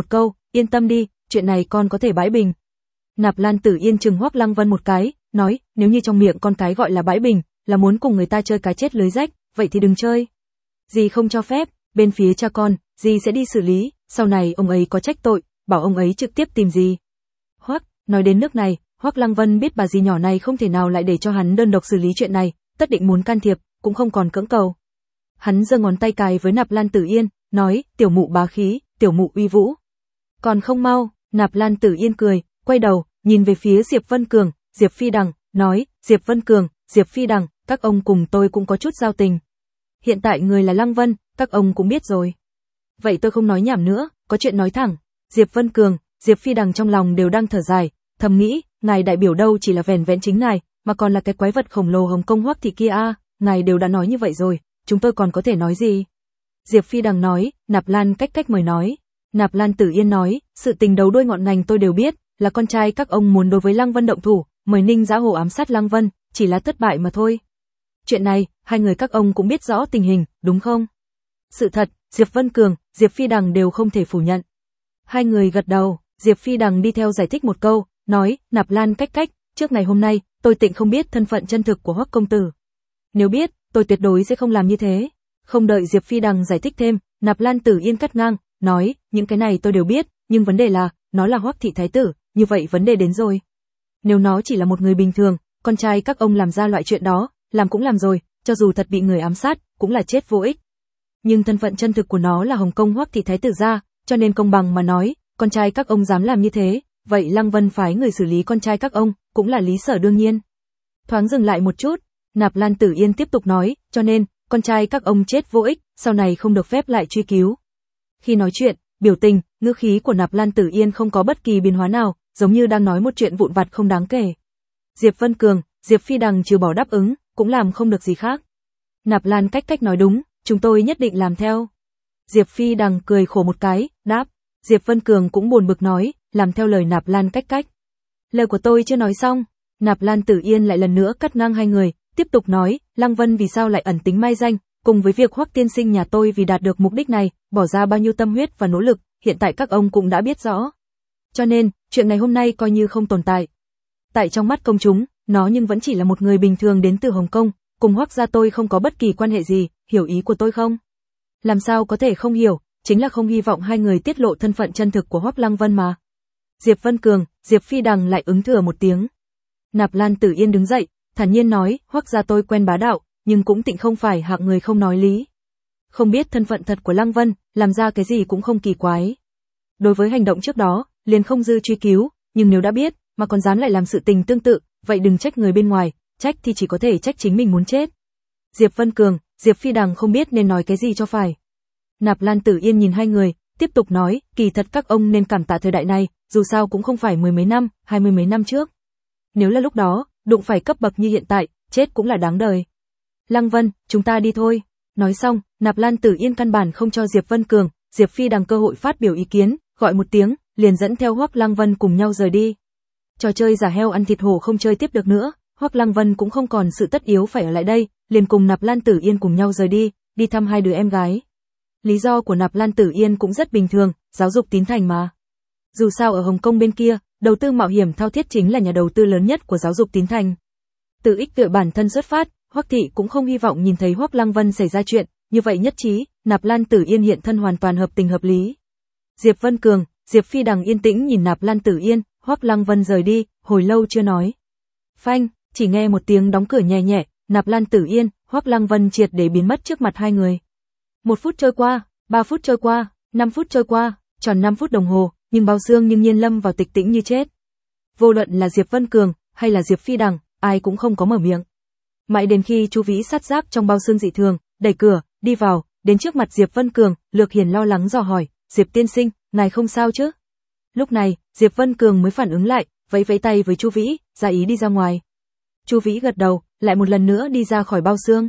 yên tâm đi, chuyện này con có thể bãi bình. Nạp Lan Tử Yên trừng Hoắc Lăng Vân một cái, nói, nếu như trong miệng con cái gọi là bãi bình, là muốn cùng người ta chơi cái chết lưới rách, vậy thì đừng chơi. Dì không cho phép, bên phía cha con, dì sẽ đi xử lý, sau này ông ấy có trách tội, bảo ông ấy trực tiếp tìm dì. Hoắc, nói đến nước này, Hoắc Lăng Vân biết bà dì nhỏ này không thể nào lại để cho hắn đơn độc xử lý chuyện này, tất định muốn can thiệp, cũng không còn cưỡng cầu. Hắn giơ ngón tay cài với Nạp Lan Tử Yên, nói, tiểu mụ bá khí, tiểu mụ uy vũ. Còn không mau, Nạp Lan Tử Yên cười, quay đầu, nhìn về phía Diệp Vân Cường, Diệp Phi Đằng, nói, Diệp Vân Cường, Diệp Phi Đằng, các ông cùng tôi cũng có chút giao tình. Hiện tại người là Lăng Vân, các ông cũng biết rồi. Vậy tôi không nói nhảm nữa, có chuyện nói thẳng. Diệp Vân Cường, Diệp Phi Đằng trong lòng đều đang thở dài, thầm nghĩ, ngài đại biểu đâu chỉ là vẻn vẹn chính ngài, mà còn là cái quái vật khổng lồ Hồng Công Hoắc thị kia a, ngài đều đã nói như vậy rồi, chúng tôi còn có thể nói gì? Diệp Phi Đằng nói, Nạp Lan cách mời nói. Nạp Lan Tử Yên nói, sự tình đầu đuôi ngọn ngành tôi đều biết, là con trai các ông muốn đối với Lăng Vân động thủ, mời Ninh Giá Hồ ám sát Lăng Vân, chỉ là thất bại mà thôi. Chuyện này, hai người các ông cũng biết rõ tình hình, đúng không? Sự thật, Diệp Vân Cường, Diệp Phi Đằng đều không thể phủ nhận. Hai người gật đầu, Diệp Phi Đằng đi theo giải thích một câu, nói, Nạp Lan cách, trước ngày hôm nay, tôi tịnh không biết thân phận chân thực của Hoắc công tử. Nếu biết, tôi tuyệt đối sẽ không làm như thế. Không đợi Diệp Phi Đằng giải thích thêm, Nạp Lan Tử Yên cắt ngang, nói, những cái này tôi đều biết, nhưng vấn đề là, nó là Hoắc thị thái tử, như vậy vấn đề đến rồi. Nếu nó chỉ là một người bình thường, con trai các ông làm ra loại chuyện đó, làm cũng làm rồi, cho dù thật bị người ám sát, cũng là chết vô ích. Nhưng thân phận chân thực của nó là Hồng Công Hoắc thị thái tử gia, cho nên công bằng mà nói, con trai các ông dám làm như thế, vậy Lăng Vân phái người xử lý con trai các ông, cũng là lý sở đương nhiên. Thoáng dừng lại một chút, Nạp Lan Tử Yên tiếp tục nói, cho nên, con trai các ông chết vô ích, sau này không được phép lại truy cứu. Khi nói chuyện, biểu tình, ngữ khí của Nạp Lan Tử Yên không có bất kỳ biến hóa nào, giống như đang nói một chuyện vụn vặt không đáng kể. Diệp Vân Cường, Diệp Phi Đằng trừ bỏ đáp ứng, cũng làm không được gì khác. Nạp Lan cách nói đúng, chúng tôi nhất định làm theo. Diệp Phi Đằng cười khổ một cái, đáp. Diệp Vân Cường cũng buồn bực nói, làm theo lời Nạp Lan cách. Lời của tôi chưa nói xong, Nạp Lan Tử Yên lại lần nữa cắt ngang hai người, tiếp tục nói, Lăng Vân vì sao lại ẩn tính mai danh, cùng với việc Hoắc tiên sinh nhà tôi vì đạt được mục đích này, bỏ ra bao nhiêu tâm huyết và nỗ lực, hiện tại các ông cũng đã biết rõ. Cho nên, chuyện ngày hôm nay coi như không tồn tại. Tại trong mắt công chúng, nó nhưng vẫn chỉ là một người bình thường đến từ Hồng Kông, cùng Hoắc gia tôi không có bất kỳ quan hệ gì, hiểu ý của tôi không? Làm sao có thể không hiểu, chính là không hy vọng hai người tiết lộ thân phận chân thực của Hoắc Lăng Vân mà. Diệp Vân Cường, Diệp Phi Đằng lại ứng thừa một tiếng. Nạp Lan Tử Yên đứng dậy, thản nhiên nói, Hoắc gia tôi quen bá đạo, nhưng cũng tịnh không phải hạng người không nói lý. Không biết thân phận thật của Lăng Vân, làm ra cái gì cũng không kỳ quái. Đối với hành động trước đó, liền không dư truy cứu, nhưng nếu đã biết, mà còn dám lại làm sự tình tương tự, vậy đừng trách người bên ngoài, trách thì chỉ có thể trách chính mình muốn chết. Diệp Vân Cường, Diệp Phi Đằng không biết nên nói cái gì cho phải. Nạp Lan Tử Yên nhìn hai người, tiếp tục nói, kỳ thật các ông nên cảm tạ thời đại này, dù sao cũng không phải 10 mấy năm, 20 mấy năm trước. Nếu là lúc đó, đụng phải cấp bậc như hiện tại, chết cũng là đáng đời. Lăng Vân, chúng ta đi thôi. Nói xong, Nạp Lan Tử Yên căn bản không cho Diệp Vân Cường, Diệp Phi Đằng cơ hội phát biểu ý kiến, gọi một tiếng, liền dẫn theo Hoắc Lăng Vân cùng nhau rời đi. Trò chơi giả heo ăn thịt hổ không chơi tiếp được nữa, Hoắc Lăng Vân cũng không còn sự tất yếu phải ở lại đây, liền cùng Nạp Lan Tử Yên cùng nhau rời đi, đi thăm hai đứa em gái. Lý do của Nạp Lan Tử Yên cũng rất bình thường, giáo dục tín thành mà. Dù sao ở Hồng Kông bên kia, đầu tư mạo hiểm thao thiết chính là nhà đầu tư lớn nhất của giáo dục tín thành. Từ ích lợi bản thân xuất phát, Hoắc thị cũng không hy vọng nhìn thấy Hoắc Lăng Vân xảy ra chuyện, như vậy nhất trí, Nạp Lan Tử Yên hiện thân hoàn toàn hợp tình hợp lý. Diệp Vân Cường, Diệp Phi Đằng yên tĩnh nhìn Nạp Lan Tử Yên, Hoắc Lăng Vân rời đi, hồi lâu chưa nói. Phanh, chỉ nghe một tiếng đóng cửa nhẹ nhẹ, Nạp Lan Tử Yên, Hoắc Lăng Vân triệt để biến mất trước mặt hai người. 1 phút trôi qua, 3 phút trôi qua, 5 phút trôi qua, tròn 5 phút đồng hồ, nhưng Bao Xương nhưng nhiên lâm vào tịch tĩnh như chết. Vô luận là Diệp Vân Cường hay là Diệp Phi Đằng, ai cũng không có mở miệng. Mãi đến khi Chu Vĩ sát giác trong Bao Xương dị thường, đẩy cửa, đi vào, đến trước mặt Diệp Vân Cường, Lược Hiền lo lắng dò hỏi, Diệp tiên sinh, ngài không sao chứ? Lúc này, Diệp Vân Cường mới phản ứng lại, vẫy vẫy tay với Chu Vĩ, ra ý đi ra ngoài. Chu Vĩ gật đầu, lại một lần nữa đi ra khỏi Bao Xương.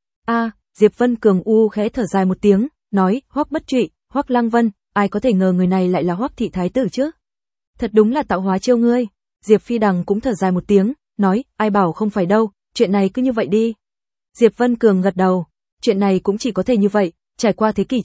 Diệp Vân Cường khẽ thở dài một tiếng, nói, Hoắc Bất Trụy, Hoắc Lăng Vân, ai có thể ngờ người này lại là Hoắc thị thái tử chứ? Thật đúng là tạo hóa chiêu ngươi. Diệp Phi Đằng cũng thở dài một tiếng, nói, ai bảo không phải đâu, chuyện này cứ như vậy đi. Diệp Vân Cường gật đầu, chuyện này cũng chỉ có thể như vậy, trải qua thế kỷ trước,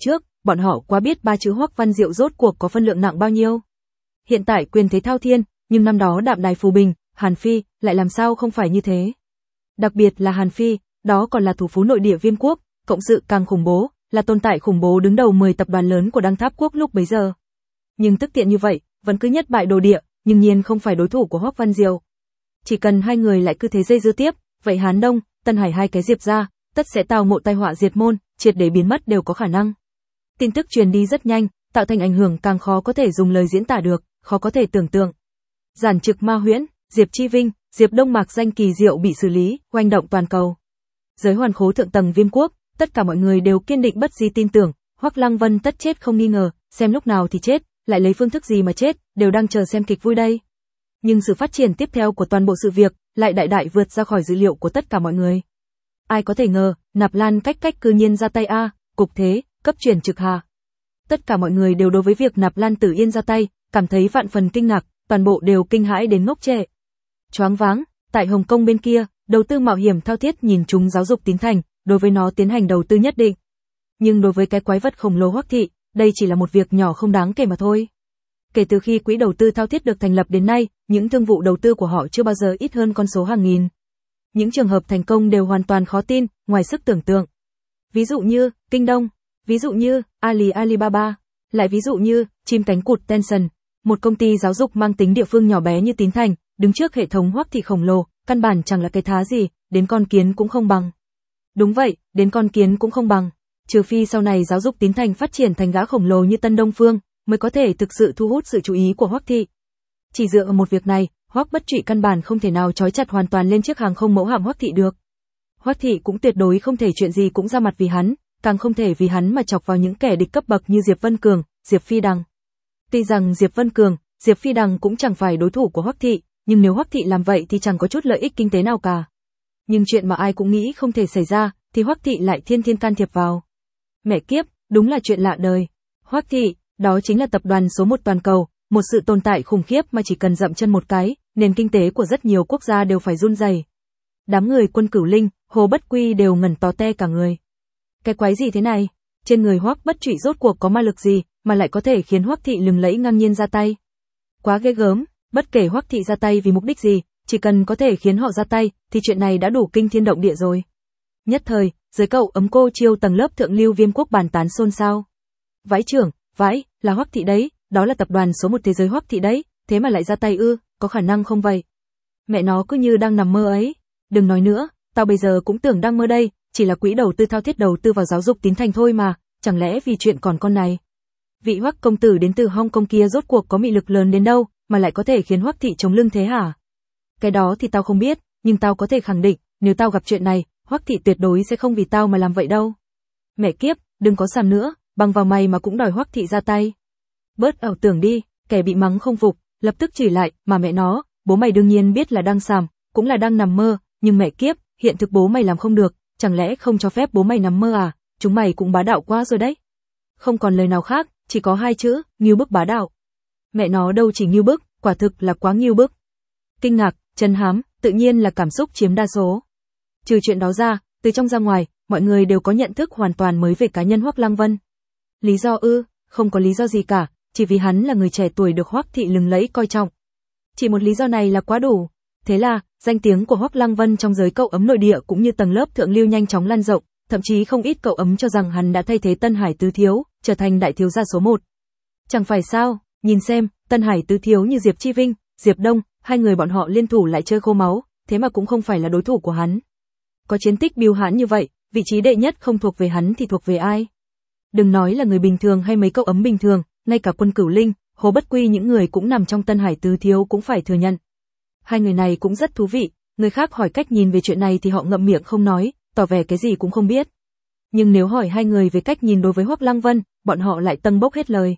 bọn họ quá biết ba chữ Hoắc Văn Diệu rốt cuộc có phân lượng nặng bao nhiêu. Hiện tại quyền thế thao thiên, nhưng năm đó Đạm Đài Phù Bình, Hàn Phi, lại làm sao không phải như thế. Đặc biệt là Hàn Phi, đó còn là thủ phú nội địa Viêm quốc, cộng sự càng khủng bố, là tồn tại khủng bố đứng đầu 10 tập đoàn lớn của Đăng Tháp quốc lúc bấy giờ. Nhưng tức tiện như vậy, vẫn cứ nhất bại đồ địa, nhưng nhiên không phải đối thủ của Hoắc Văn Diệu. Chỉ cần hai người lại cứ thế dây dưa tiếp, vậy Hán Đông, Tân Hải hai cái Diệp ra, tất sẽ tao ngộ tai họa diệt môn, triệt để biến mất đều có khả năng. Tin tức truyền đi rất nhanh, tạo thành ảnh hưởng càng khó có thể dùng lời diễn tả được, khó có thể tưởng tượng. Giản Trực Ma Huyễn, Diệp Chi Vinh, Diệp Đông mạc danh kỳ diệu bị xử lý, oanh động toàn cầu. Giới hoàn khố thượng tầng Viêm quốc, tất cả mọi người đều kiên định bất di tin tưởng, Hoắc Lăng Vân tất chết không nghi ngờ, xem lúc nào thì chết, lại lấy phương thức gì mà chết, đều đang chờ xem kịch vui đây. Nhưng sự phát triển tiếp theo của toàn bộ sự việc lại đại đại vượt ra khỏi dữ liệu của tất cả mọi người. Ai có thể ngờ, Nạp Lan cách cư nhiên ra tay cục thế, cấp chuyển trực hà. Tất cả mọi người đều đối với việc Nạp Lan Tử Yên ra tay, cảm thấy vạn phần kinh ngạc, toàn bộ đều kinh hãi đến ngốc trệ. Choáng váng, tại Hồng Kông bên kia, đầu tư mạo hiểm thao thiết nhìn chúng giáo dục Tín Thành, đối với nó tiến hành đầu tư nhất định. Nhưng đối với cái quái vật khổng lồ Hoắc thị, đây chỉ là một việc nhỏ không đáng kể mà thôi. Kể từ khi quỹ đầu tư thao thiết được thành lập đến nay, những thương vụ đầu tư của họ chưa bao giờ ít hơn con số hàng nghìn. Những trường hợp thành công đều hoàn toàn khó tin, ngoài sức tưởng tượng. Ví dụ như Kinh Đông, ví dụ như Alibaba, lại ví dụ như chim cánh cụt Tencent, một công ty giáo dục mang tính địa phương nhỏ bé như Tín Thành, đứng trước hệ thống Hoắc thị khổng lồ, căn bản chẳng là cái thá gì, đến con kiến cũng không bằng. Đúng vậy, đến con kiến cũng không bằng. Trừ phi sau này giáo dục Tín Thành phát triển thành gã khổng lồ như Tân Đông Phương, mới có thể thực sự thu hút sự chú ý của Hoắc thị. Chỉ dựa vào một việc này, Hoắc Bất Trụy căn bản không thể nào trói chặt hoàn toàn lên chiếc hàng không mẫu hạm Hoắc thị được. Hoắc thị cũng tuyệt đối không thể chuyện gì cũng ra mặt vì hắn, càng không thể vì hắn mà chọc vào những kẻ địch cấp bậc như Diệp Vân Cường, Diệp Phi Đằng. Tuy rằng Diệp Vân Cường, Diệp Phi Đằng cũng chẳng phải đối thủ của Hoắc thị, nhưng nếu Hoắc thị làm vậy thì chẳng có chút lợi ích kinh tế nào cả. Nhưng chuyện mà ai cũng nghĩ không thể xảy ra, thì Hoắc thị lại thiên can thiệp vào. Mẹ kiếp, đúng là chuyện lạ đời. Hoắc thị, đó chính là tập đoàn số 1 toàn cầu, một sự tồn tại khủng khiếp mà chỉ cần dậm chân một cái, nền kinh tế của rất nhiều quốc gia đều phải run rẩy. Đám người Quân Cửu Linh, Hồ Bất Quy đều ngẩn tó te cả người. Cái quái gì thế này? Trên người Hoắc Bất Trụy rốt cuộc có ma lực gì mà lại có thể khiến Hoắc thị lừng lẫy ngang nhiên ra tay? Quá ghê gớm, bất kể Hoắc thị ra tay vì mục đích gì, chỉ cần có thể khiến họ ra tay thì chuyện này đã đủ kinh thiên động địa rồi. Nhất thời, giới cậu ấm cô chiêu tầng lớp thượng lưu Viêm quốc bàn tán xôn xao. Vãi trưởng, vãi, là Hoắc thị đấy, đó là tập đoàn số 1 thế giới Hoắc thị đấy, thế mà lại ra tay ư, có khả năng không vậy? Mẹ nó cứ như đang nằm mơ ấy. Đừng nói nữa, tao bây giờ cũng tưởng đang mơ đây, chỉ là quỹ đầu tư thao thiết đầu tư vào giáo dục Tín Thành thôi mà, chẳng lẽ vì chuyện còn con này. Vị Hoắc công tử đến từ Hong Kong kia rốt cuộc có mị lực lớn đến đâu, mà lại có thể khiến Hoắc thị chống lưng thế hả? Cái đó thì tao không biết, nhưng tao có thể khẳng định, nếu tao gặp chuyện này, Hoắc thị tuyệt đối sẽ không vì tao mà làm vậy đâu. Mẹ kiếp, đừng có sàm nữa, bằng vào mày mà cũng đòi Hoắc thị ra tay. Bớt ảo tưởng đi, kẻ bị mắng không phục, lập tức chửi lại, mà mẹ nó, bố mày đương nhiên biết là đang sàm, cũng là đang nằm mơ, nhưng mẹ kiếp, hiện thực bố mày làm không được, chẳng lẽ không cho phép bố mày nằm mơ à? Chúng mày cũng bá đạo quá rồi đấy. Không còn lời nào khác, chỉ có hai chữ, ngưu bức bá đạo. Mẹ nó đâu chỉ ngưu bức, quả thực là quá ngưu bức. Kinh ngạc, trấn hám, tự nhiên là cảm xúc chiếm đa số. Trừ chuyện đó ra, từ trong ra ngoài, mọi người đều có nhận thức hoàn toàn mới về cá nhân Hoắc Lăng Vân. Lý do không có lý do gì cả, chỉ vì hắn là người trẻ tuổi được Hoắc thị lừng lẫy coi trọng. Chỉ một lý do này là quá đủ. Thế là, danh tiếng của Hoắc Lăng Vân trong giới cậu ấm nội địa cũng như tầng lớp thượng lưu nhanh chóng lan rộng, thậm chí không ít cậu ấm cho rằng hắn đã thay thế Tân Hải tứ thiếu, trở thành đại thiếu gia số 1. Chẳng phải sao, nhìn xem, Tân Hải tứ thiếu như Diệp Chi Vinh, Diệp Đông, hai người bọn họ liên thủ lại chơi khô máu, thế mà cũng không phải là đối thủ của hắn. Có chiến tích bưu hãn như vậy, vị trí đệ nhất không thuộc về hắn thì thuộc về ai? Đừng nói là người bình thường hay mấy cậu ấm bình thường, ngay cả Quân Cửu Linh, Hồ Bất Quy những người cũng nằm trong Tân Hải tứ thiếu cũng phải thừa nhận. Hai người này cũng rất thú vị, người khác hỏi cách nhìn về chuyện này thì họ ngậm miệng không nói, tỏ vẻ cái gì cũng không biết. Nhưng nếu hỏi hai người về cách nhìn đối với Hoắc Lăng Vân, bọn họ lại tâng bốc hết lời.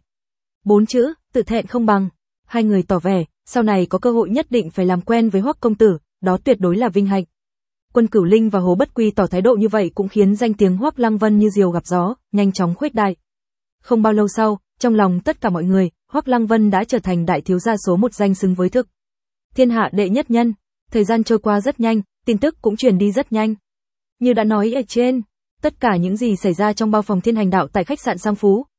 4 chữ, tự thẹn không bằng. Hai người tỏ vẻ, sau này có cơ hội nhất định phải làm quen với Hoắc công tử, đó tuyệt đối là vinh hạnh. Quân Cửu Linh và Hồ Bất Quy tỏ thái độ như vậy cũng khiến danh tiếng Hoắc Lăng Vân như diều gặp gió, nhanh chóng khuếch đại. Không bao lâu sau, trong lòng tất cả mọi người, Hoắc Lăng Vân đã trở thành đại thiếu gia số 1 danh xứng với thực. Thiên hạ đệ nhất nhân. Thời gian trôi qua rất nhanh, tin tức cũng truyền đi rất nhanh. Như đã nói ở trên, tất cả những gì xảy ra trong bao phòng Thiên Hành Đạo tại khách sạn Sang Phú,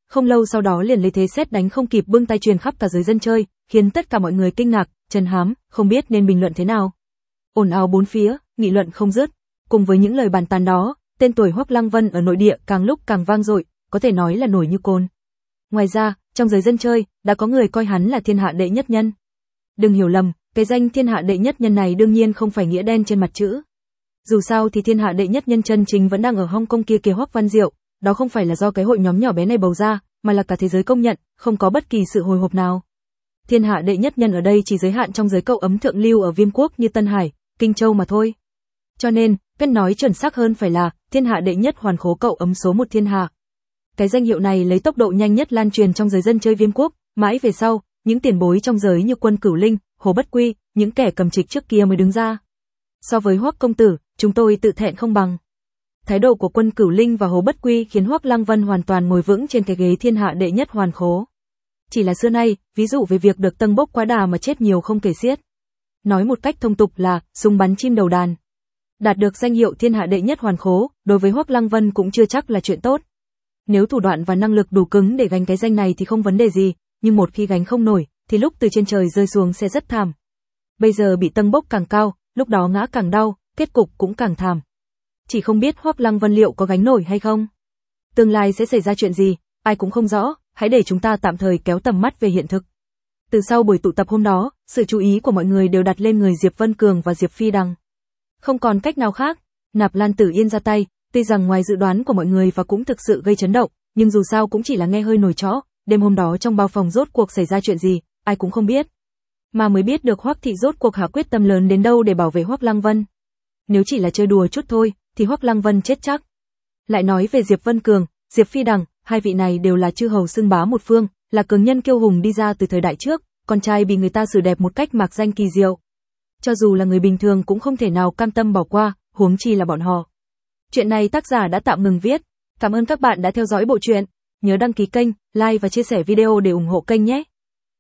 không lâu sau đó liền lấy thế sét đánh không kịp bưng tay truyền khắp cả giới dân chơi, khiến tất cả mọi người kinh ngạc, trần hám, không biết nên bình luận thế nào. Ồn ào bốn phía, nghị luận không dứt. Cùng với những lời bàn tán đó, tên tuổi Hoắc Lăng Vân ở nội địa càng lúc càng vang dội, có thể nói là nổi như cồn. Ngoài ra, trong giới dân chơi, đã có người coi hắn là thiên hạ đệ nhất nhân. Đừng hiểu lầm, cái danh thiên hạ đệ nhất nhân này đương nhiên không phải nghĩa đen trên mặt chữ. Dù sao thì thiên hạ đệ nhất nhân chân chính vẫn đang ở Hong Kong kia kìa Hoắc Văn Diệu, đó không phải là do cái hội nhóm nhỏ bé này bầu ra, mà là cả thế giới công nhận, không có bất kỳ sự hồi hộp nào. Thiên hạ đệ nhất nhân ở đây chỉ giới hạn trong giới cậu ấm thượng lưu ở Viêm Quốc như Tân Hải, Kinh Châu mà thôi. Cho nên, cách nói chuẩn xác hơn phải là thiên hạ đệ nhất hoàn khố cậu ấm số 1 thiên hạ. Cái danh hiệu này lấy tốc độ nhanh nhất lan truyền trong giới dân chơi Viêm Quốc, mãi về sau, những tiền bối trong giới như Quân Cửu Linh, Hồ Bất Quy, những kẻ cầm trịch trước kia mới đứng ra. So với Hoắc công tử, chúng tôi tự thẹn không bằng. Thái độ của Quân Cửu Linh và Hồ Bất Quy khiến Hoắc Lăng Vân hoàn toàn ngồi vững trên cái ghế thiên hạ đệ nhất hoàn khố. Chỉ là xưa nay, ví dụ về việc được tâng bốc quá đà mà chết nhiều không kể xiết. Nói một cách thông tục là súng bắn chim đầu đàn. Đạt được danh hiệu thiên hạ đệ nhất hoàn khố, đối với Hoắc Lăng Vân cũng chưa chắc là chuyện tốt. Nếu thủ đoạn và năng lực đủ cứng để gánh cái danh này thì không vấn đề gì, nhưng một khi gánh không nổi, thì lúc từ trên trời rơi xuống sẽ rất thảm. Bây giờ bị tâng bốc càng cao, lúc đó ngã càng đau, kết cục cũng càng thảm. Chỉ không biết Hoắc Lăng Vân liệu có gánh nổi hay không. Tương lai sẽ xảy ra chuyện gì, ai cũng không rõ, hãy để chúng ta tạm thời kéo tầm mắt về hiện thực. Từ sau buổi tụ tập hôm đó, sự chú ý của mọi người đều đặt lên người Diệp Vân Cường và Diệp Phi Đằng. Không còn cách nào khác, Nạp Lan Tử Yên ra tay, tuy rằng ngoài dự đoán của mọi người và cũng thực sự gây chấn động, nhưng dù sao cũng chỉ là nghe hơi nổi trõ, đêm hôm đó trong bao phòng rốt cuộc xảy ra chuyện gì, ai cũng không biết. Mà mới biết được Hoắc thị rốt cuộc hạ quyết tâm lớn đến đâu để bảo vệ Hoắc Lăng Vân. Nếu chỉ là chơi đùa chút thôi, thì Hoắc Lăng Vân chết chắc. Lại nói về Diệp Vân Cường, Diệp Phi Đằng, hai vị này đều là chư hầu xưng bá một phương, là cường nhân kiêu hùng đi ra từ thời đại trước, con trai bị người ta xử đẹp một cách mạc danh kỳ diệu. Cho dù là người bình thường cũng không thể nào cam tâm bỏ qua, huống chi là bọn họ. Chuyện này tác giả đã tạm ngừng viết. Cảm ơn các bạn đã theo dõi bộ truyện. Nhớ đăng ký kênh, like và chia sẻ video để ủng hộ kênh nhé.